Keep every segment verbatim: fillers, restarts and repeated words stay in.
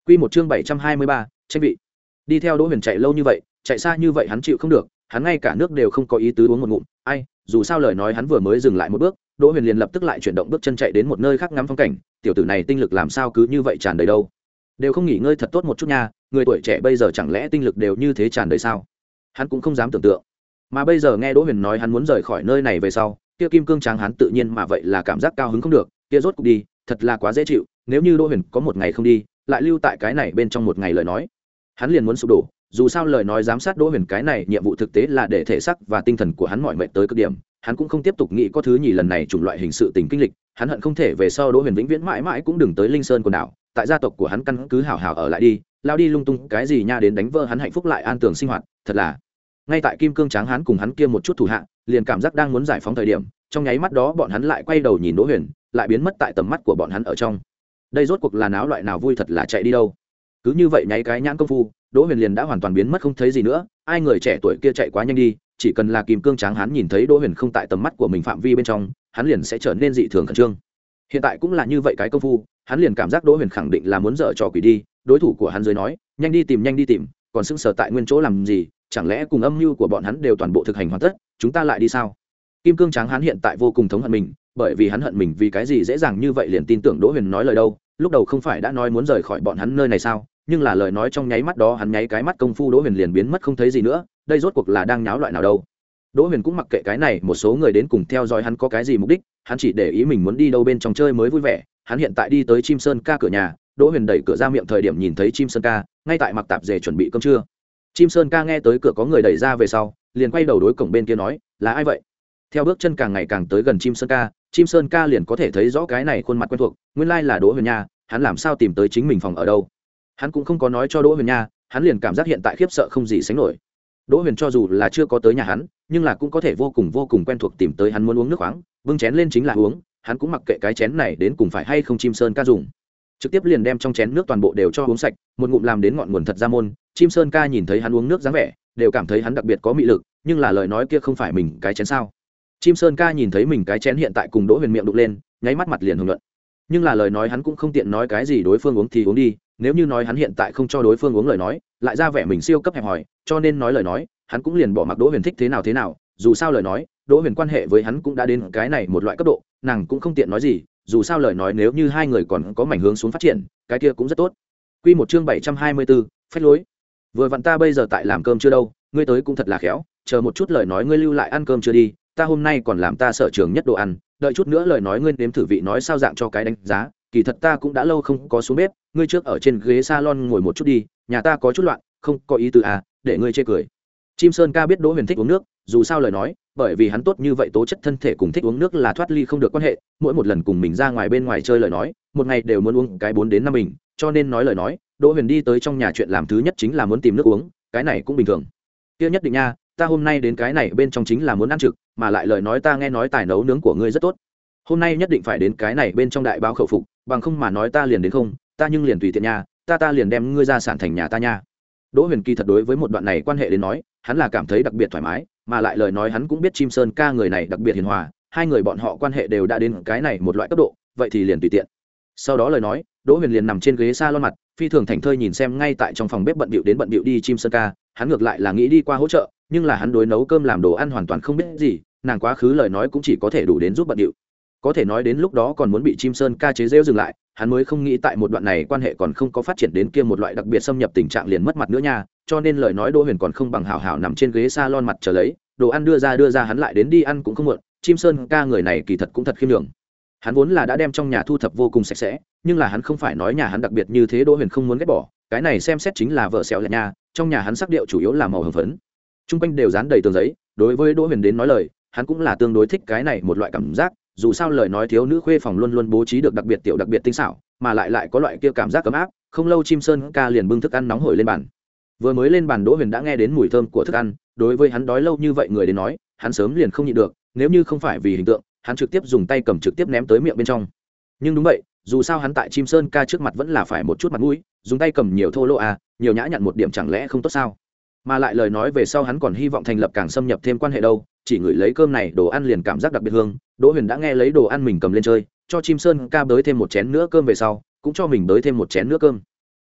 Quy một chương bảy trăm hai mươi ba, tranh vị. Đi theo Đỗ Huyền chạy lâu như vậy, chạy xa như vậy hắn chịu không được, hắn ngay cả nước đều không có ý tứ uống một ngụm. Ai, dù sao lời nói hắn vừa mới dừng lại một bước, Đỗ Huyền liền lập tức lại chuyển động bước chân chạy đến một nơi khác ngắm phong cảnh, tiểu tử này tinh lực làm sao cứ như vậy tràn đầy đâu? Đều không nghỉ ngơi thật tốt một chút nha, người tuổi trẻ bây giờ chẳng lẽ tinh lực đều như thế tràn đầy sao? Hắn cũng không dám tưởng tượng. Mà bây giờ nghe Đỗ Huyền nói hắn muốn rời khỏi nơi này về sau, kia kim cương tráng hắn tự nhiên mà vậy là cảm giác cao hứng không được, kia rốt cục đi, thật là quá dễ chịu, nếu như Đỗ Huyền có một ngày không đi, lại lưu tại cái này bên trong một ngày lời nói, hắn liền muốn sụp đổ. Dù sao lời nói giám sát Đỗ Huyền cái này nhiệm vụ thực tế là để thể xác và tinh thần của hắn mỏi mệt tới cực điểm, hắn cũng không tiếp tục nghĩ có thứ nhì lần này chủng loại hình sự tình kinh lịch, hắn hận không thể về sau Đỗ Huyền vĩnh viễn mãi mãi cũng đừng tới Linh Sơn quần đảo, tại gia tộc của hắn căn cứ hảo hảo ở lại đi, lao đi lung tung cái gì nha đến đánh vỡ hắn hạnh phúc lại an tường sinh hoạt, thật là. Ngay tại kim cương tráng hắn cùng hắn kia một chút thủ hạ, liền cảm giác đang muốn giải phóng thời điểm, trong nháy mắt đó bọn hắn lại quay đầu nhìn Đỗ Huyền, lại biến mất tại tầm mắt của bọn hắn ở trong. Đây rốt cuộc là náo loại nào vui thật là chạy đi đâu? Cứ như vậy nháy cái nhãn công phu, Đỗ Huyền liền đã hoàn toàn biến mất không thấy gì nữa, ai người trẻ tuổi kia chạy quá nhanh đi, chỉ cần là kim cương tráng hắn nhìn thấy Đỗ Huyền không tại tầm mắt của mình phạm vi bên trong, hắn liền sẽ trở nên dị thường khẩn trương. Hiện tại cũng là như vậy cái công phu, hắn liền cảm giác Đỗ Huyền khẳng định là muốn dở trò quỷ đi, đối thủ của hắn dưới nói, nhanh đi tìm nhanh đi tìm, còn sững sờ tại nguyên chỗ làm gì, chẳng lẽ cùng âm mưu của bọn hắn đều toàn bộ thực hành hoàn tất, chúng ta lại đi sao? Kim cương tráng hắn hiện tại vô cùng thống hận mình, bởi vì hắn hận mình vì cái gì dễ dàng như vậy liền tin tưởng Đỗ Huyền nói lời đâu, lúc đầu không phải đã nói muốn rời khỏi bọn hắn nơi này sao, nhưng là lời nói trong nháy mắt đó hắn nháy cái mắt công phu Đỗ Huyền liền biến mất không thấy gì nữa, đây rốt cuộc là đang nháo loại nào đâu? Đỗ Huyền cũng mặc kệ cái này một số người đến cùng theo dõi hắn có cái gì mục đích, hắn chỉ để ý mình muốn đi đâu bên trong chơi mới vui vẻ. Hắn hiện tại đi tới Chim Sơn Ca cửa nhà, Đỗ Huyền đẩy cửa ra miệng thời điểm nhìn thấy Chim Sơn Ca ngay tại mặc tạp dề chuẩn bị cơm trưa. Chim Sơn Ca nghe tới cửa có người đẩy ra về sau, liền quay đầu đối cổng bên kia nói, là ai vậy? Theo bước chân càng ngày càng tới gần Chim Sơn Ca, Chim Sơn Ca liền có thể thấy rõ cái này khuôn mặt quen thuộc, nguyên lai là Đỗ Huyền nha, hắn làm sao tìm tới chính mình phòng ở đâu? Hắn cũng không có nói cho Đỗ Huyền nha, hắn liền cảm giác hiện tại khiếp sợ không gì sánh nổi. Đỗ Huyền cho dù là chưa có tới nhà hắn, nhưng là cũng có thể vô cùng vô cùng quen thuộc tìm tới hắn muốn uống nước khoáng, bưng chén lên chính là uống, hắn cũng mặc kệ cái chén này đến cùng phải hay không Chim Sơn Ca dùng, trực tiếp liền đem trong chén nước toàn bộ đều cho uống sạch, một ngụm làm đến ngọn nguồn thật ra môn. Chim Sơn Ca nhìn thấy hắn uống nước dáng vẻ, đều cảm thấy hắn đặc biệt có mị lực, nhưng là lời nói kia không phải mình cái chén sao? Chim Sơn Ca nhìn thấy mình cái chén hiện tại cùng Đỗ Huyền miệng đụng lên, nháy mắt mặt liền hưởng luận. Nhưng là lời nói hắn cũng không tiện nói cái gì đối phương uống thì uống đi, nếu như nói hắn hiện tại không cho đối phương uống lời nói, lại ra vẻ mình siêu cấp hẹp hòi, cho nên nói lời nói, hắn cũng liền bỏ mặc Đỗ Huyền thích thế nào thế nào, dù sao lời nói, Đỗ Huyền quan hệ với hắn cũng đã đến cái này một loại cấp độ, nàng cũng không tiện nói gì, dù sao lời nói nếu như hai người còn có mảnh hướng xuống phát triển, cái kia cũng rất tốt. Quy một chương bảy trăm hai mươi tư, phách lối. Vừa vặn ta bây giờ tại làm cơm chưa đâu, ngươi tới cũng thật là khéo, chờ một chút lời nói ngươi lưu lại ăn cơm chưa đi, ta hôm nay còn làm ta sở trường nhất đồ ăn, đợi chút nữa lời nói ngươi nếm thử vị nói sao dạng cho cái đánh giá, kỳ thật ta cũng đã lâu không có xuống bếp, ngươi trước ở trên ghế salon ngồi một chút đi, nhà ta có chút loạn, không có ý tứ à, để ngươi chê cười. Chim Sơn Ca biết Đỗ Huyền thích uống nước, dù sao lời nói, bởi vì hắn tốt như vậy tố chất thân thể cùng thích uống nước là thoát ly không được quan hệ, mỗi một lần cùng mình ra ngoài bên ngoài chơi lời nói, một ngày đều muốn uống cái bốn đến năm bình, cho nên nói lời nói, Đỗ Huyền đi tới trong nhà chuyện làm thứ nhất chính là muốn tìm nước uống, cái này cũng bình thường. Kia nhất định nha, ta hôm nay đến cái này bên trong chính là muốn ăn trực, mà lại lời nói ta nghe nói tài nấu nướng của ngươi rất tốt. Hôm nay nhất định phải đến cái này bên trong đại báo khẩu phục, bằng không mà nói ta liền đến không, ta nhưng liền tùy tiện nha, ta ta liền đem ngươi ra sản thành nhà ta nha. Đỗ Huyền kỳ thật đối với một đoạn này quan hệ đến nói, hắn là cảm thấy đặc biệt thoải mái, mà lại lời nói hắn cũng biết Chim Sơn Ca người này đặc biệt hiền hòa, hai người bọn họ quan hệ đều đã đến cái này một loại cấp độ, vậy thì liền tùy tiện. Sau đó lời nói, Đỗ Huyền liền nằm trên ghế salon mặt, phi thường thành thơi nhìn xem ngay tại trong phòng bếp bận bịu đến bận bịu đi Chim Sơn Ca, hắn ngược lại là nghĩ đi qua hỗ trợ, nhưng là hắn đối nấu cơm làm đồ ăn hoàn toàn không biết gì, nàng quá khứ lời nói cũng chỉ có thể đủ đến giúp bận bịu. Có thể nói đến lúc đó còn muốn bị Chim Sơn Ca chế giễu dừng lại, hắn mới không nghĩ tại một đoạn này quan hệ còn không có phát triển đến kia một loại đặc biệt xâm nhập tình trạng liền mất mặt nữa nha, cho nên lời nói Đỗ Huyền còn không bằng hảo hảo nằm trên ghế salon mặt chờ lấy, đồ ăn đưa ra đưa ra hắn lại đến đi ăn cũng không muộn. Chim Sơn Ca người này kỳ thật cũng thật khiêm nhường. Hắn vốn là đã đem trong nhà thu thập vô cùng sạch sẽ, nhưng là hắn không phải nói nhà hắn đặc biệt như thế Đỗ Huyền không muốn ghét bỏ, cái này xem xét chính là vợ xẻo lẹ nha, trong nhà hắn sắc điệu chủ yếu là màu hồng phấn. Trung quanh đều dán đầy tường giấy, đối với Đỗ Huyền đến nói lời, hắn cũng là tương đối thích cái này một loại cảm giác, dù sao lời nói thiếu nữ khuê phòng luôn luôn bố trí được đặc biệt tiểu đặc biệt tinh xảo, mà lại lại có loại kia cảm giác ấm áp. Không lâu Chim Sơn Ca liền bưng thức ăn nóng hổi lên bàn. Vừa mới lên bàn Đỗ Huyền đã nghe đến mùi thơm của thức ăn, đối với hắn đói lâu như vậy người đến nói, hắn sớm liền không nhịn được, nếu như không phải vì hình tượng, hắn trực tiếp dùng tay cầm trực tiếp ném tới miệng bên trong. Nhưng đúng vậy, dù sao hắn tại Chim Sơn Ca trước mặt vẫn là phải một chút mặt mũi, dùng tay cầm nhiều thô lỗ à, nhiều nhã nhặn một điểm chẳng lẽ không tốt sao? Mà lại lời nói về sau hắn còn hy vọng thành lập càng xâm nhập thêm quan hệ đâu, chỉ ngửi lấy cơm này đồ ăn liền cảm giác đặc biệt hương. Đỗ Huyền đã nghe lấy đồ ăn mình cầm lên chơi, cho Chim Sơn Ca bới thêm một chén nữa cơm về sau, cũng cho mình bới thêm một chén nữa cơm.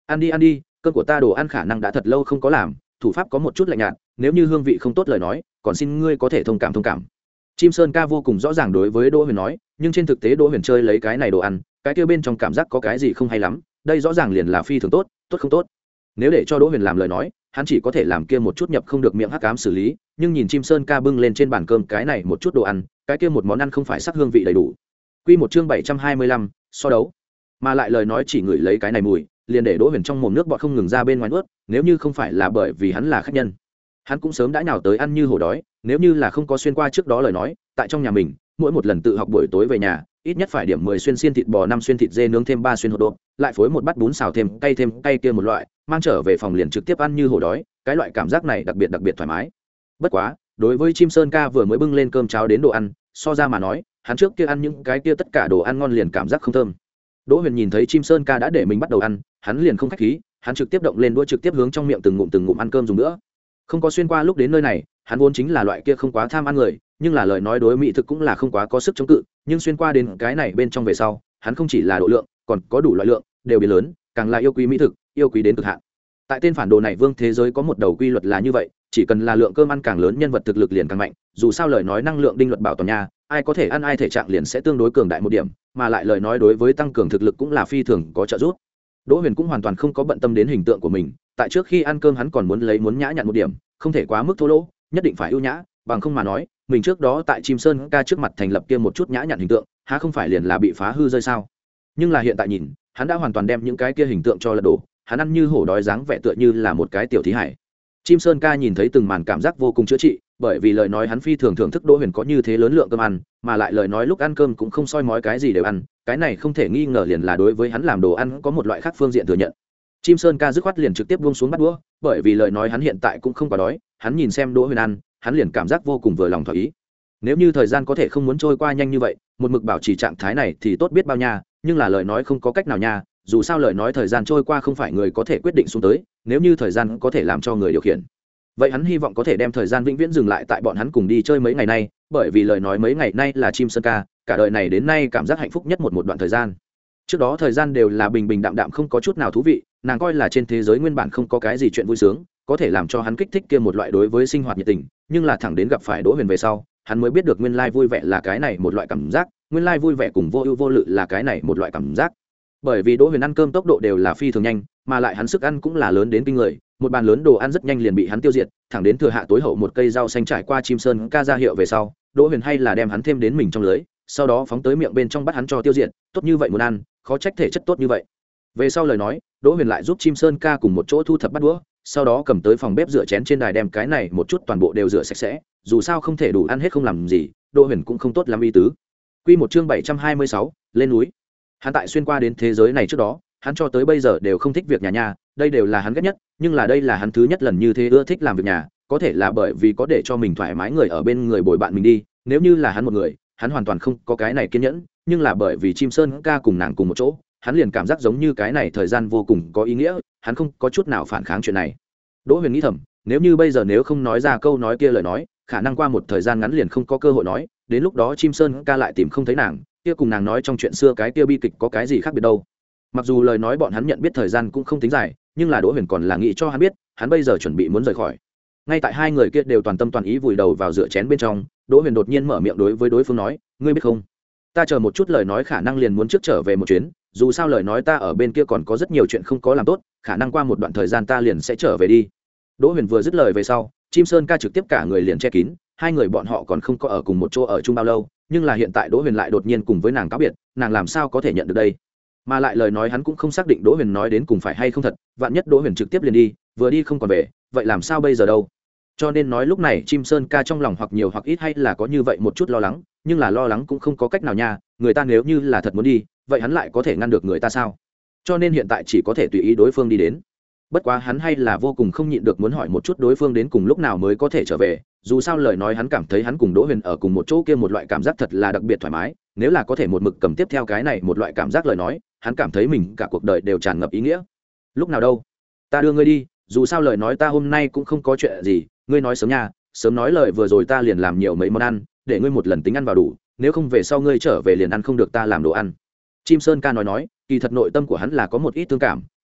ăn đi ăn đi, cơm của ta đồ ăn khả năng đã thật lâu không có làm, thủ pháp có một chút lạnh nhạt, nếu như hương vị không tốt lời nói còn xin ngươi có thể thông cảm thông cảm. Chim Sơn ca vô cùng rõ ràng đối với Đỗ Huyền nói, nhưng trên thực tế Đỗ Huyền chơi lấy cái này đồ ăn, cái kia bên trong cảm giác có cái gì không hay lắm, đây rõ ràng liền là phi thường tốt, tốt không tốt. Nếu để cho Đỗ Huyền làm lời nói, hắn chỉ có thể làm kia một chút nhập không được miệng hắc ám xử lý, nhưng nhìn Chim Sơn ca bưng lên trên bàn cơm cái này một chút đồ ăn, cái kia một món ăn không phải sắc hương vị đầy đủ. Quy một chương bảy trăm hai mươi lăm, so đấu. Mà lại lời nói chỉ ngửi lấy cái này mùi, liền để Đỗ Huyền trong mồm nước bọt không ngừng ra bên ngoài nuốt, nếu như không phải là bởi vì hắn là khách nhân, hắn cũng sớm đã nhào tới ăn như hổ đói. Nếu như là không có xuyên qua trước đó lời nói, tại trong nhà mình mỗi một lần tự học buổi tối về nhà ít nhất phải điểm mười xuyên xiên thịt bò, năm xuyên thịt dê nướng thêm ba xuyên hột độp, lại phối một bát bún xào thêm cay thêm cay kia một loại, mang trở về phòng liền trực tiếp ăn như hổ đói, cái loại cảm giác này đặc biệt đặc biệt thoải mái. Bất quá đối với Chim Sơn ca vừa mới bưng lên cơm cháo đến đồ ăn, so ra mà nói hắn trước kia ăn những cái kia tất cả đồ ăn ngon liền cảm giác không thơm. Đỗ Huyền nhìn thấy Chim Sơn ca đã để mình bắt đầu ăn, hắn liền không khách khí, hắn trực tiếp động lên đũa trực tiếp hướng trong miệng từng ngụm từng ngụm ăn cơm dùng nữa. Không có xuyên qua lúc đến nơi này, hắn vốn chính là loại kia không quá tham ăn người, nhưng là lời nói đối mỹ thực cũng là không quá có sức chống cự, nhưng xuyên qua đến cái này bên trong về sau, hắn không chỉ là độ lượng, còn có đủ loại lượng, đều biến lớn, càng là yêu quý mỹ thực, yêu quý đến cực hạn. Tại tên phản đồ này vương thế giới có một đầu quy luật là như vậy, chỉ cần là lượng cơm ăn càng lớn, nhân vật thực lực liền càng mạnh, dù sao lời nói năng lượng đinh luật bảo toàn nha, ai có thể ăn ai thể trạng liền sẽ tương đối cường đại một điểm, mà lại lời nói đối với tăng cường thực lực cũng là phi thường có trợ giúp. Đỗ Huyền cũng hoàn toàn không có bận tâm đến hình tượng của mình, tại trước khi ăn cơm hắn còn muốn lấy muốn nhã nhặn một điểm, không thể quá mức thô lỗ, nhất định phải ưu nhã, bằng không mà nói, mình trước đó tại Chim Sơn ca trước mặt thành lập kia một chút nhã nhặn hình tượng, há không phải liền là bị phá hư rơi sao? Nhưng là hiện tại nhìn, hắn đã hoàn toàn đem những cái kia hình tượng cho lật đổ, hắn ăn như hổ đói dáng vẻ tựa như là một cái tiểu thí hải. Chim Sơn ca nhìn thấy từng màn cảm giác vô cùng chữa trị, bởi vì lời nói hắn phi thường thưởng thức Đỗ Huyền có như thế lớn lượng cơm ăn, mà lại lời nói lúc ăn cơm cũng không soi mói cái gì đều ăn, cái này không thể nghi ngờ liền là đối với hắn làm đồ ăn có một loại khác phương diện thừa nhận. Chim Sơn ca dứt khoát liền trực tiếp buông xuống bắt đũa, bởi vì lời nói hắn hiện tại cũng không quá đói, hắn nhìn xem Đỗ Huyền ăn, hắn liền cảm giác vô cùng vừa lòng thỏa ý. Nếu như thời gian có thể không muốn trôi qua nhanh như vậy, một mực bảo trì trạng thái này thì tốt biết bao nha, nhưng là lời nói không có cách nào nha, dù sao lời nói thời gian trôi qua không phải người có thể quyết định xuống tới, nếu như thời gian có thể làm cho người điều khiển, vậy hắn hy vọng có thể đem thời gian vĩnh viễn dừng lại tại bọn hắn cùng đi chơi mấy ngày nay, bởi vì lời nói mấy ngày nay là Chim Sơn ca cả đời này đến nay cảm giác hạnh phúc nhất một một đoạn thời gian. Trước đó thời gian đều là bình bình đạm đạm không có chút nào thú vị, nàng coi là trên thế giới nguyên bản không có cái gì chuyện vui sướng có thể làm cho hắn kích thích kia một loại đối với sinh hoạt nhiệt tình, nhưng là thẳng đến gặp phải Đỗ Huyền về sau, hắn mới biết được nguyên lai vui vẻ là cái này một loại cảm giác, nguyên lai vui vẻ cùng vô ưu vô lự là cái này một loại cảm giác. Bởi vì Đỗ Huyền ăn cơm tốc độ đều là phi thường nhanh, mà lại hắn sức ăn cũng là lớn đến kinh người, một bàn lớn đồ ăn rất nhanh liền bị hắn tiêu diệt, thẳng đến thừa hạ tối hậu một cây rau xanh trải qua Chim Sơn ca ra hiệu về sau, Đỗ Huyền hay là đem hắn thêm đến mình trong lưới, sau đó phóng tới miệng bên trong bắt hắn cho tiêu diệt, tốt như vậy muốn ăn, khó trách thể chất tốt như vậy. Về sau lời nói, Đỗ Huyền lại giúp Chim Sơn ca cùng một chỗ thu thập bát đũa, sau đó cầm tới phòng bếp rửa chén trên đài đem cái này một chút toàn bộ đều rửa sạch sẽ, dù sao không thể đủ ăn hết không làm gì, Đỗ Huyền cũng không tốt lắm ý tứ. Quy một chương bảy trăm hai mươi sáu, lên núi. Hắn tại xuyên qua đến thế giới này trước đó, hắn cho tới bây giờ đều không thích việc nhà nhà, đây đều là hắn ghét nhất, nhưng là đây là hắn thứ nhất lần như thế ưa thích làm việc nhà, có thể là bởi vì có để cho mình thoải mái người ở bên người bồi bạn mình đi, nếu như là hắn một người, hắn hoàn toàn không có cái này kiên nhẫn, nhưng là bởi vì Chim Sơn ca cùng nàng cùng một chỗ, hắn liền cảm giác giống như cái này thời gian vô cùng có ý nghĩa, hắn không có chút nào phản kháng chuyện này. Đỗ Huyền nghĩ thầm, nếu như bây giờ nếu không nói ra câu nói kia lời nói, khả năng qua một thời gian ngắn liền không có cơ hội nói, đến lúc đó Chim Sơn ca lại tìm không thấy nàng, kia cùng nàng nói trong chuyện xưa cái kia bi kịch có cái gì khác biệt đâu. Mặc dù lời nói bọn hắn nhận biết thời gian cũng không tính dài, nhưng là Đỗ Huyền còn là nghĩ cho hắn biết, hắn bây giờ chuẩn bị muốn rời khỏi. Ngay tại hai người kia đều toàn tâm toàn ý vùi đầu vào rửa chén bên trong, Đỗ Huyền đột nhiên mở miệng đối với đối phương nói, ngươi biết không, ta chờ một chút lời nói khả năng liền muốn trước trở về một chuyến, dù sao lời nói ta ở bên kia còn có rất nhiều chuyện không có làm tốt, khả năng qua một đoạn thời gian ta liền sẽ trở về đi. Đỗ Huyền vừa dứt lời về sau, Chim Sơn ca trực tiếp cả người liền che kín, hai người bọn họ còn không có ở cùng một chỗ ở chung bao lâu, nhưng là hiện tại Đỗ Huyền lại đột nhiên cùng với nàng cáo biệt, nàng làm sao có thể nhận được đây? Mà lại lời nói hắn cũng không xác định Đỗ Huyền nói đến cùng phải hay không thật, vạn nhất Đỗ Huyền trực tiếp liền đi, vừa đi không còn về, vậy làm sao bây giờ đâu? Cho nên nói lúc này Chim Sơn ca trong lòng hoặc nhiều hoặc ít hay là có như vậy một chút lo lắng, nhưng là lo lắng cũng không có cách nào nha, người ta nếu như là thật muốn đi, vậy hắn lại có thể ngăn được người ta sao? Cho nên hiện tại chỉ có thể tùy ý đối phương đi đến. Bất quá hắn hay là vô cùng không nhịn được muốn hỏi một chút đối phương đến cùng lúc nào mới có thể trở về, dù sao lời nói hắn cảm thấy hắn cùng Đỗ Huyền ở cùng một chỗ kia một loại cảm giác thật là đặc biệt thoải mái, nếu là có thể một mực cầm tiếp theo cái này một loại cảm giác lời nói, hắn cảm thấy mình cả cuộc đời đều tràn ngập ý nghĩa. Lúc nào đâu? Ta đưa ngươi đi, dù sao lời nói ta hôm nay cũng không có chuyện gì, ngươi nói sớm nha, sớm nói lời vừa rồi ta liền làm nhiều mấy món ăn, để ngươi một lần tính ăn vào đủ, nếu không về sau ngươi trở về liền ăn không được ta làm đồ ăn. Chim Sơn ca nói nói, kỳ thật nội tâm của hắn là có một ít thương cảm,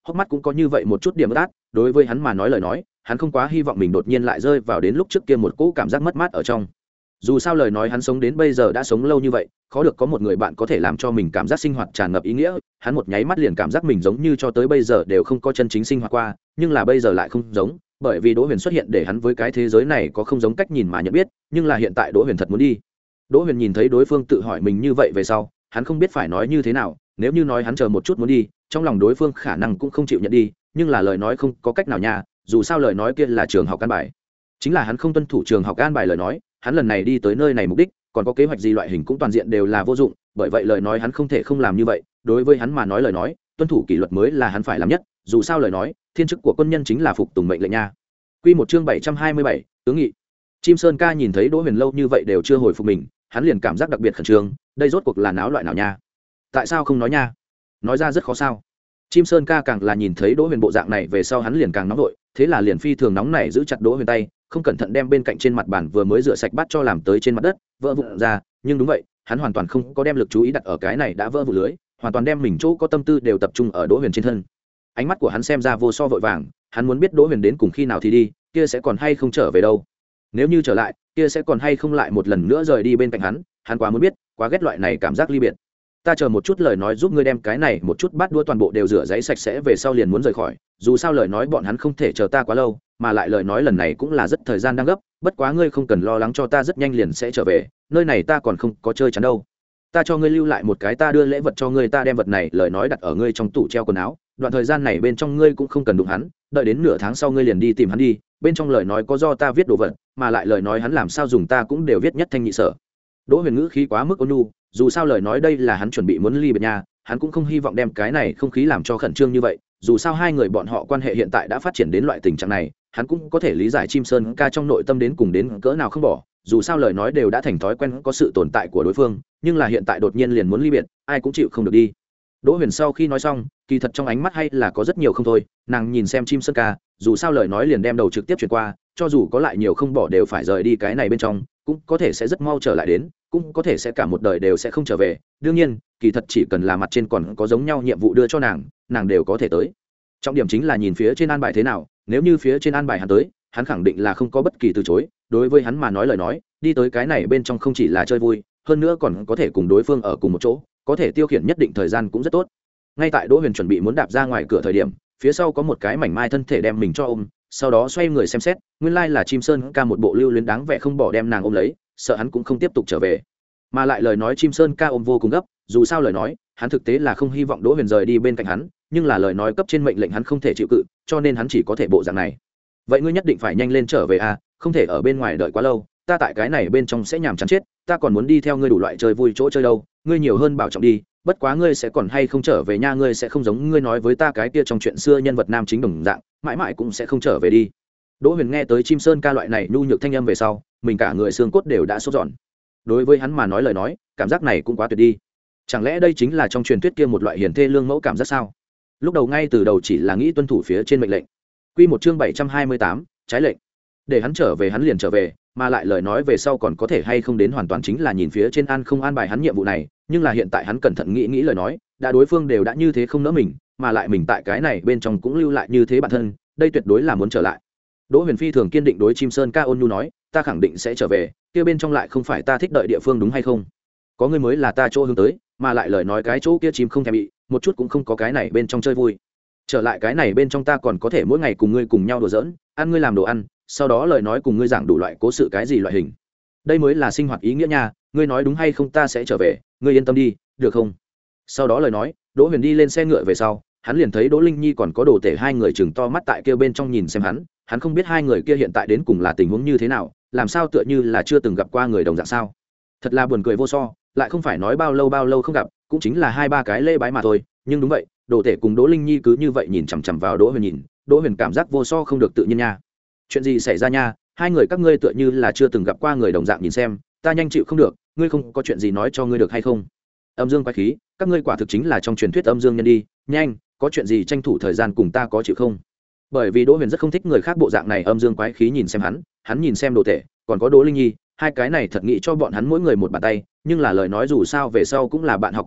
hốc mắt cũng có như vậy một chút điểm ướt át. Đối với hắn mà nói lời nói, hắn không quá hy vọng mình đột nhiên lại rơi vào đến lúc trước kia một cỗ cảm giác mất mát ở trong. Dù sao lời nói hắn sống đến bây giờ đã sống lâu như vậy, khó được có một người bạn có thể làm cho mình cảm giác sinh hoạt tràn ngập ý nghĩa. Hắn một nháy mắt liền cảm giác mình giống như cho tới bây giờ đều không có chân chính sinh hoạt qua, nhưng là bây giờ lại không giống, bởi vì Đỗ Huyền xuất hiện để hắn với cái thế giới này có không giống cách nhìn mà nhận biết, nhưng là hiện tại Đỗ Huyền thật muốn đi. Đỗ Huyền nhìn thấy đối phương tự hỏi mình như vậy về sau, hắn không biết phải nói như thế nào, nếu như nói hắn chờ một chút muốn đi, trong lòng đối phương khả năng cũng không chịu nhận đi, nhưng là lời nói không có cách nào nha, dù sao lời nói kia là trường học an bài. Chính là hắn không tuân thủ trường học an bài lời nói, hắn lần này đi tới nơi này mục đích, còn có kế hoạch gì loại hình cũng toàn diện đều là vô dụng, bởi vậy lời nói hắn không thể không làm như vậy, đối với hắn mà nói lời nói, tuân thủ kỷ luật mới là hắn phải làm nhất, dù sao lời nói, thiên chức của quân nhân chính là phục tùng mệnh lệnh nha. Quy một chương bảy trăm hai mươi bảy, tướng nghị. Chim Sơn Ca nhìn thấy Đỗ Huyền lâu như vậy đều chưa hồi phục mình, hắn liền cảm giác đặc biệt khẩn trương, đây rốt cuộc là náo loại nào nha? Tại sao không nói nha? Nói ra rất khó sao? Chim Sơn Ca càng là nhìn thấy Đỗ Huyền bộ dạng này về sau hắn liền càng nóng vội, thế là liền phi thường nóng này giữ chặt Đỗ Huyền tay, không cẩn thận đem bên cạnh trên mặt bàn vừa mới rửa sạch bát cho làm tới trên mặt đất, vỡ vụn ra, nhưng đúng vậy, hắn hoàn toàn không có đem lực chú ý đặt ở cái này đã vỡ vụn lưới, hoàn toàn đem mình chỗ có tâm tư đều tập trung ở Đỗ Huyền trên thân. Ánh mắt của hắn xem ra vô so vội vàng, hắn muốn biết Đỗ Huyền đến cùng khi nào thì đi, kia sẽ còn hay không trở về đâu? Nếu như trở lại, kia sẽ còn hay không lại một lần nữa rời đi bên cạnh hắn, hắn quá muốn biết, quá ghét loại này cảm giác ly biệt. Ta chờ một chút lời nói giúp ngươi đem cái này một chút bát đũa toàn bộ đều rửa giấy sạch sẽ về sau liền muốn rời khỏi, dù sao lời nói bọn hắn không thể chờ ta quá lâu, mà lại lời nói lần này cũng là rất thời gian đang gấp, bất quá ngươi không cần lo lắng cho ta rất nhanh liền sẽ trở về, nơi này ta còn không có chơi chắn đâu. Ta cho ngươi lưu lại một cái ta đưa lễ vật cho ngươi, ta đem vật này lời nói đặt ở ngươi trong tủ treo quần áo, đoạn thời gian này bên trong ngươi cũng không cần đụng hắn, đợi đến nửa tháng sau ngươi liền đi tìm hắn đi, bên trong lời nói có do ta viết đồ vật, mà lại lời nói hắn làm sao dùng ta cũng đều viết nhất thanh nhị sở. Đỗ Huyền ngữ khí quá mức ôn nhu, dù sao lời nói đây là hắn chuẩn bị muốn ly biệt nhà, hắn cũng không hy vọng đem cái này không khí làm cho khẩn trương như vậy, dù sao hai người bọn họ quan hệ hiện tại đã phát triển đến loại tình trạng này, hắn cũng có thể lý giải Chim Sơn Ca trong nội tâm đến cùng đến cỡ nào không bỏ, dù sao lời nói đều đã thành thói quen có sự tồn tại của đối phương, nhưng là hiện tại đột nhiên liền muốn ly biệt, ai cũng chịu không được đi. Đỗ Huyền sau khi nói xong, kỳ thật trong ánh mắt hay là có rất nhiều không thôi, nàng nhìn xem Chim Sơn Ca, dù sao lời nói liền đem đầu trực tiếp chuyển qua, cho dù có lại nhiều không bỏ đều phải rời đi cái này bên trong, cũng có thể sẽ rất mau trở lại đến, cũng có thể sẽ cả một đời đều sẽ không trở về, đương nhiên kỳ thật chỉ cần là mặt trên còn có giống nhau nhiệm vụ đưa cho nàng, nàng đều có thể tới. Trọng điểm chính là nhìn phía trên an bài thế nào, nếu như phía trên an bài hắn tới, hắn khẳng định là không có bất kỳ từ chối, đối với hắn mà nói lời nói, đi tới cái này bên trong không chỉ là chơi vui, hơn nữa còn có thể cùng đối phương ở cùng một chỗ, có thể tiêu khiển nhất định thời gian cũng rất tốt. Ngay tại Đỗ Huyền chuẩn bị muốn đạp ra ngoài cửa thời điểm, phía sau có một cái mảnh mai thân thể đem mình cho ôm, sau đó xoay người xem xét, nguyên lai là Chim Sơn Ca một bộ lưu luyến đáng vẻ không bỏ đem nàng ôm lấy, sợ hắn cũng không tiếp tục trở về, mà lại lời nói Chim Sơn Ca ôm vô cùng gấp, dù sao lời nói hắn thực tế là không hy vọng Đỗ Huyền rời đi bên cạnh hắn, nhưng là lời nói cấp trên mệnh lệnh hắn không thể chịu cự, cho nên hắn chỉ có thể bộ dạng này. Vậy ngươi nhất định phải nhanh lên trở về à, không thể ở bên ngoài đợi quá lâu, ta tại cái này bên trong sẽ nhàm chán chết, ta còn muốn đi theo ngươi đủ loại chơi vui chỗ chơi đâu, ngươi nhiều hơn bảo trọng đi, bất quá ngươi sẽ còn hay không trở về nha, ngươi sẽ không giống ngươi nói với ta cái kia trong chuyện xưa nhân vật nam chính đồng dạng, mãi mãi cũng sẽ không trở về đi. Đỗ Huyền nghe tới Chim Sơn Ca loại này nhu nhược thanh âm về sau, mình cả người xương cốt đều đã sốt giòn. Đối với hắn mà nói lời nói, cảm giác này cũng quá tuyệt đi. Chẳng lẽ đây chính là trong truyền thuyết kia một loại hiền thê lương mẫu cảm giác sao? Lúc đầu ngay từ đầu chỉ là nghĩ tuân thủ phía trên mệnh lệnh. Quy một chương bảy trăm hai mươi tám, trái lệnh. Để hắn trở về hắn liền trở về, mà lại lời nói về sau còn có thể hay không đến hoàn toàn chính là nhìn phía trên an không an bài hắn nhiệm vụ này, nhưng là hiện tại hắn cẩn thận nghĩ nghĩ lời nói, đã đối phương đều đã như thế không nỡ mình, mà lại mình tại cái này bên trong cũng lưu lại như thế bản thân, đây tuyệt đối là muốn trở lại. Đỗ Huyền phi thường kiên định đối Chim Sơn Ca ôn nhu nói, ta khẳng định sẽ trở về, kia bên trong lại không phải ta thích đợi địa phương đúng hay không? Có ngươi mới là ta chỗ hướng tới, mà lại lời nói cái chỗ kia chim không thèm bị, một chút cũng không có cái này bên trong chơi vui. Trở lại cái này bên trong ta còn có thể mỗi ngày cùng ngươi cùng nhau đùa giỡn, ăn ngươi làm đồ ăn, sau đó lời nói cùng ngươi giảng đủ loại cố sự cái gì loại hình. Đây mới là sinh hoạt ý nghĩa nha, ngươi nói đúng hay không ta sẽ trở về, ngươi yên tâm đi, được không? Sau đó lời nói, Đỗ Huyền đi lên xe ngựa về sau, hắn liền thấy Đỗ Linh Nhi còn có Đồ Tể hai người chừng to mắt tại kia bên trong nhìn xem hắn, hắn không biết hai người kia hiện tại đến cùng là tình huống như thế nào, làm sao tựa như là chưa từng gặp qua người đồng dạng sao? Thật là buồn cười vô so, lại không phải nói bao lâu bao lâu không gặp, cũng chính là hai ba cái lễ bái mà thôi, nhưng đúng vậy, Đồ Tể cùng Đỗ Linh Nhi cứ như vậy nhìn chằm chằm vào Đỗ Huyền nhìn, Đỗ Huyền cảm giác vô so không được tự nhiên nha. Chuyện gì xảy ra nha? Hai người các ngươi tựa như là chưa từng gặp qua người đồng dạng nhìn xem, ta nhanh chịu không được, ngươi không có chuyện gì nói cho ngươi được hay không? Âm dương quái khí, các ngươi quả thực chính là trong truyền thuyết âm dương nhân đi, nhanh, có chuyện gì tranh thủ thời gian cùng ta có chịu không? Bởi vì Đỗ Huyền rất không thích người khác bộ dạng này âm dương quái khí nhìn xem hắn, hắn nhìn xem Đồ Tể, còn có Đỗ Linh Nhi, hai cái này thật nghĩ cho bọn hắn mỗi người một bàn tay, nhưng là lời nói dù sao về sau cũng là bạn học cùng lớp,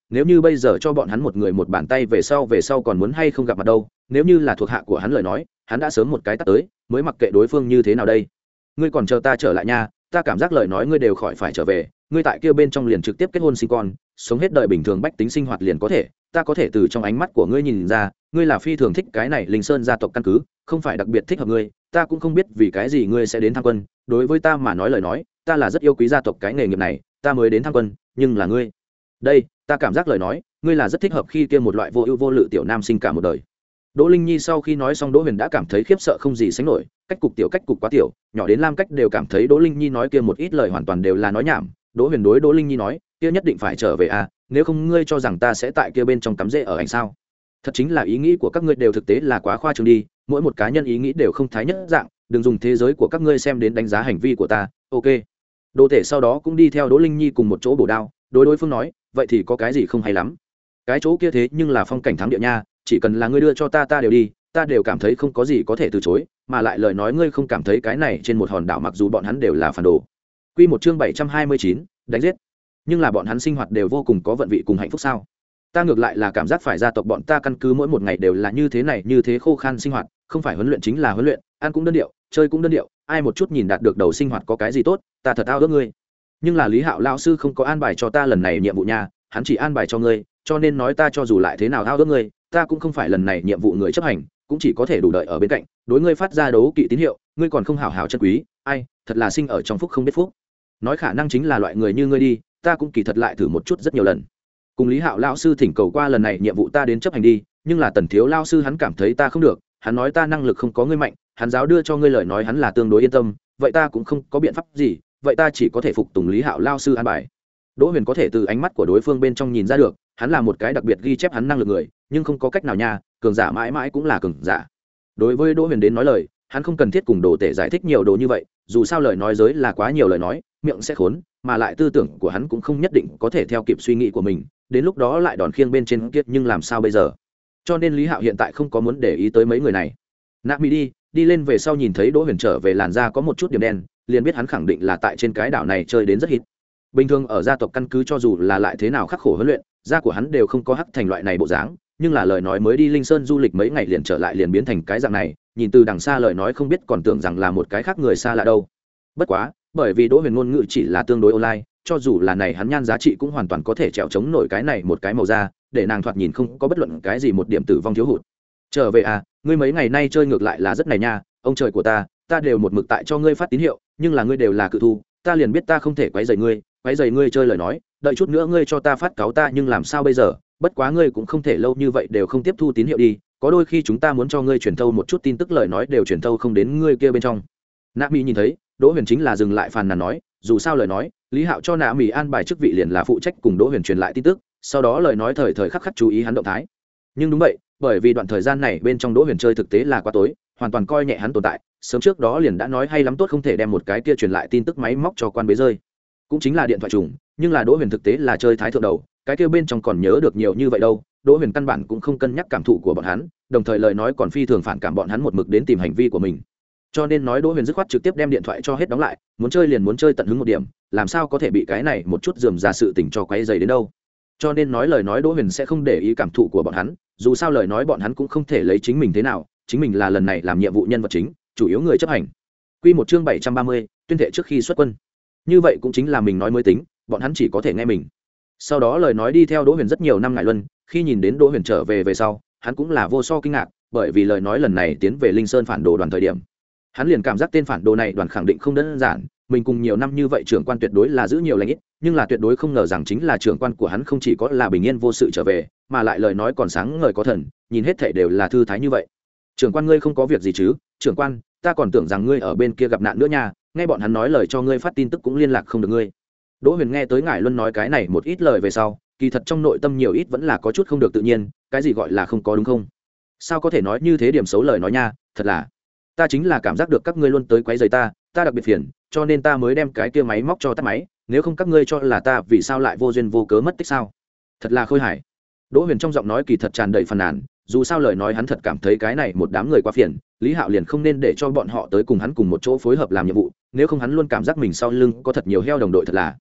nếu như bây giờ cho bọn hắn một người một bàn tay về sau về sau còn muốn hay không gặp mặt đâu, nếu như là thuộc hạ của hắn lời nói hắn đã sớm một cái tắt tới, mới mặc kệ đối phương như thế nào đây. Ngươi còn chờ ta trở lại nha, ta cảm giác lời nói ngươi đều khỏi phải trở về, ngươi tại kia bên trong liền trực tiếp kết hôn sinh con, sống hết đời bình thường bách tính sinh hoạt liền có thể, ta có thể từ trong ánh mắt của ngươi nhìn ra, ngươi là phi thường thích cái này Linh Sơn gia tộc căn cứ, không phải đặc biệt thích hợp ngươi, ta cũng không biết vì cái gì ngươi sẽ đến tham quân, đối với ta mà nói lời nói, ta là rất yêu quý gia tộc cái nghề nghiệp này, ta mới đến tham quân, nhưng là ngươi, đây, ta cảm giác lời nói, ngươi là rất thích hợp khi kia một loại vô ưu vô lự tiểu nam sinh cả một đời. Đỗ Linh Nhi sau khi nói xong, Đỗ Huyền đã cảm thấy khiếp sợ không gì sánh nổi, cách cục tiểu cách cục quá tiểu, nhỏ đến Lam Cách đều cảm thấy Đỗ Linh Nhi nói kia một ít lời hoàn toàn đều là nói nhảm. Đỗ Huyền đối Đỗ Linh Nhi nói, kia nhất định phải trở về à, nếu không ngươi cho rằng ta sẽ tại kia bên trong cắm rễ ở ảnh sao? Thật chính là ý nghĩ của các ngươi đều thực tế là quá khoa trương đi, mỗi một cá nhân ý nghĩ đều không thái nhất dạng, đừng dùng thế giới của các ngươi xem đến đánh giá hành vi của ta. Ok. Đỗ Thể sau đó cũng đi theo Đỗ Linh Nhi cùng một chỗ bổ đao, đối đối phương nói, vậy thì có cái gì không hay lắm? Cái chỗ kia thế nhưng là phong cảnh thắng địa nha, chỉ cần là ngươi đưa cho ta ta đều đi, ta đều cảm thấy không có gì có thể từ chối, mà lại lời nói ngươi không cảm thấy cái này trên một hòn đảo mặc dù bọn hắn đều là phản đồ. Quy một chương bảy trăm hai mươi chín, đánh giết. Nhưng là bọn hắn sinh hoạt đều vô cùng có vận vị cùng hạnh phúc sao? Ta ngược lại là cảm giác phải gia tộc bọn ta căn cứ mỗi một ngày đều là như thế này, như thế khô khan sinh hoạt, không phải huấn luyện chính là huấn luyện, ăn cũng đơn điệu, chơi cũng đơn điệu, ai một chút nhìn đạt được đầu sinh hoạt có cái gì tốt, ta thật ao ước ngươi. Nhưng là Lý Hạo lão sư không có an bài cho ta lần này nhiệm vụ nha, hắn chỉ an bài cho ngươi, cho nên nói ta cho dù lại thế nào ao ước ngươi, ta cũng không phải lần này nhiệm vụ người chấp hành, cũng chỉ có thể đủ đợi ở bên cạnh, đối ngươi phát ra đấu kỵ tín hiệu, ngươi còn không hảo hảo chân quý, ai, thật là sinh ở trong phúc không biết phúc. Nói khả năng chính là loại người như ngươi đi, ta cũng kỳ thật lại thử một chút rất nhiều lần. Cùng Lý Hạo lão sư thỉnh cầu qua lần này nhiệm vụ ta đến chấp hành đi, nhưng là Tần Thiếu lão sư hắn cảm thấy ta không được, hắn nói ta năng lực không có ngươi mạnh, hắn giáo đưa cho ngươi lời nói hắn là tương đối yên tâm, vậy ta cũng không có biện pháp gì, vậy ta chỉ có thể phục tùng Lý Hạo lão sư an bài. Đỗ Huyền có thể từ ánh mắt của đối phương bên trong nhìn ra được, hắn là một cái đặc biệt ghi chép hắn năng lực người, nhưng không có cách nào nha, cường giả mãi mãi cũng là cường giả. Đối với Đỗ Huyền đến nói lời, hắn không cần thiết cùng Đồ Tể giải thích nhiều đồ như vậy, dù sao lời nói giới là quá nhiều lời nói, miệng sẽ khốn, mà lại tư tưởng của hắn cũng không nhất định có thể theo kịp suy nghĩ của mình, đến lúc đó lại đòn khiêng bên trên kiết nhưng làm sao bây giờ. Cho nên Lý Hạo hiện tại không có muốn để ý tới mấy người này. Nạp Mỹ đi, đi lên về sau nhìn thấy Đỗ Huyền trở về làn da có một chút điểm đen, liền biết hắn khẳng định là tại trên cái đảo này chơi đến rất hít. Bình thường ở gia tộc căn cứ cho dù là lại thế nào khắc khổ huấn luyện, da của hắn đều không có hắc thành loại này bộ dáng, nhưng là lời nói mới đi Linh Sơn du lịch mấy ngày liền trở lại liền biến thành cái dạng này, nhìn từ đằng xa lời nói không biết còn tưởng rằng là một cái khác người xa lạ đâu. Bất quá, bởi vì Đỗ Huyền ngôn ngữ chỉ là tương đối online, cho dù là này hắn nhan giá trị cũng hoàn toàn có thể trèo chống nổi cái này một cái màu da, để nàng thoạt nhìn không có bất luận cái gì một điểm tử vong thiếu hụt. Trở về à, ngươi mấy ngày nay chơi ngược lại là rất này nha, ông trời của ta, ta đều một mực tại cho ngươi phát tín hiệu, nhưng là ngươi đều là cự thu, ta liền biết ta không thể quấy rầy ngươi, quấy rầy ngươi chơi lời nói, đợi chút nữa ngươi cho ta phát cáo ta nhưng làm sao bây giờ, bất quá ngươi cũng không thể lâu như vậy đều không tiếp thu tín hiệu đi, có đôi khi chúng ta muốn cho ngươi truyền thâu một chút tin tức lời nói đều truyền thâu không đến ngươi kia bên trong. Nạ Mỹ nhìn thấy Đỗ Huyền chính là dừng lại phàn nàn nói, dù sao lời nói, Lý Hạo cho Nạ Mỹ an bài chức vị liền là phụ trách cùng Đỗ Huyền truyền lại tin tức, sau đó lời nói thời thời khắc khắc chú ý hắn động thái. Nhưng đúng vậy, bởi vì đoạn thời gian này bên trong Đỗ Huyền chơi thực tế là quá tối, hoàn toàn coi nhẹ hắn tồn tại, sớm trước đó liền đã nói hay lắm tốt không thể đem một cái kia truyền lại tin tức máy móc cho quan bế rơi, cũng chính là điện thoại trùng, nhưng là Đỗ Huyền thực tế là chơi thái thượng đầu, cái kia bên trong còn nhớ được nhiều như vậy đâu. Đỗ Huyền căn bản cũng không cân nhắc cảm thụ của bọn hắn, đồng thời lời nói còn phi thường phản cảm bọn hắn một mực đến tìm hành vi của mình, cho nên nói Đỗ Huyền dứt khoát trực tiếp đem điện thoại cho hết đóng lại, muốn chơi liền muốn chơi tận hứng một điểm, làm sao có thể bị cái này một chút rườm rà sự tình cho quấy dày đến đâu. Cho nên nói lời nói Đỗ Huyền sẽ không để ý cảm thụ của bọn hắn, dù sao lời nói bọn hắn cũng không thể lấy chính mình thế nào, chính mình là lần này làm nhiệm vụ nhân vật chính, chủ yếu người chấp hành. Quy một chương bảy trăm ba mươi, tuyên thệ trước khi xuất quân. Như vậy cũng chính là mình nói mới tính, bọn hắn chỉ có thể nghe mình. Sau đó lời nói đi theo Đỗ Huyền rất nhiều năm ngải luân, khi nhìn đến Đỗ Huyền trở về về sau, hắn cũng là vô so kinh ngạc, bởi vì lời nói lần này tiến về Linh Sơn phản đồ đoàn thời điểm, hắn liền cảm giác tên phản đồ này đoàn khẳng định không đơn giản, mình cùng nhiều năm như vậy trưởng quan tuyệt đối là giữ nhiều lãnh ít, nhưng là tuyệt đối không ngờ rằng chính là trưởng quan của hắn không chỉ có là bình yên vô sự trở về, mà lại lời nói còn sáng ngời có thần, nhìn hết thảy đều là thư thái như vậy. Trưởng quan ngươi không có việc gì chứ? Trưởng quan, ta còn tưởng rằng ngươi ở bên kia gặp nạn nữa nha, nghe bọn hắn nói lời cho ngươi phát tin tức cũng liên lạc không được ngươi. Đỗ Huyền nghe tới ngải luân nói cái này một ít lời về sau, kỳ thật trong nội tâm nhiều ít vẫn là có chút không được tự nhiên, cái gì gọi là không có đúng không? Sao có thể nói như thế điểm xấu lời nói nha, thật là ta chính là cảm giác được các ngươi luôn tới quấy rầy ta, ta đặc biệt phiền, cho nên ta mới đem cái kia máy móc cho tắt máy, nếu không các ngươi cho là ta vì sao lại vô duyên vô cớ mất tích sao? Thật là khôi hài. Đỗ Huyền trong giọng nói kỳ thật tràn đầy phàn nàn, dù sao lời nói hắn thật cảm thấy cái này một đám người quá phiền, Lý Hạo liền không nên để cho bọn họ tới cùng hắn cùng một chỗ phối hợp làm nhiệm vụ, nếu không hắn luôn cảm giác mình sau lưng có thật nhiều heo đồng đội thật là.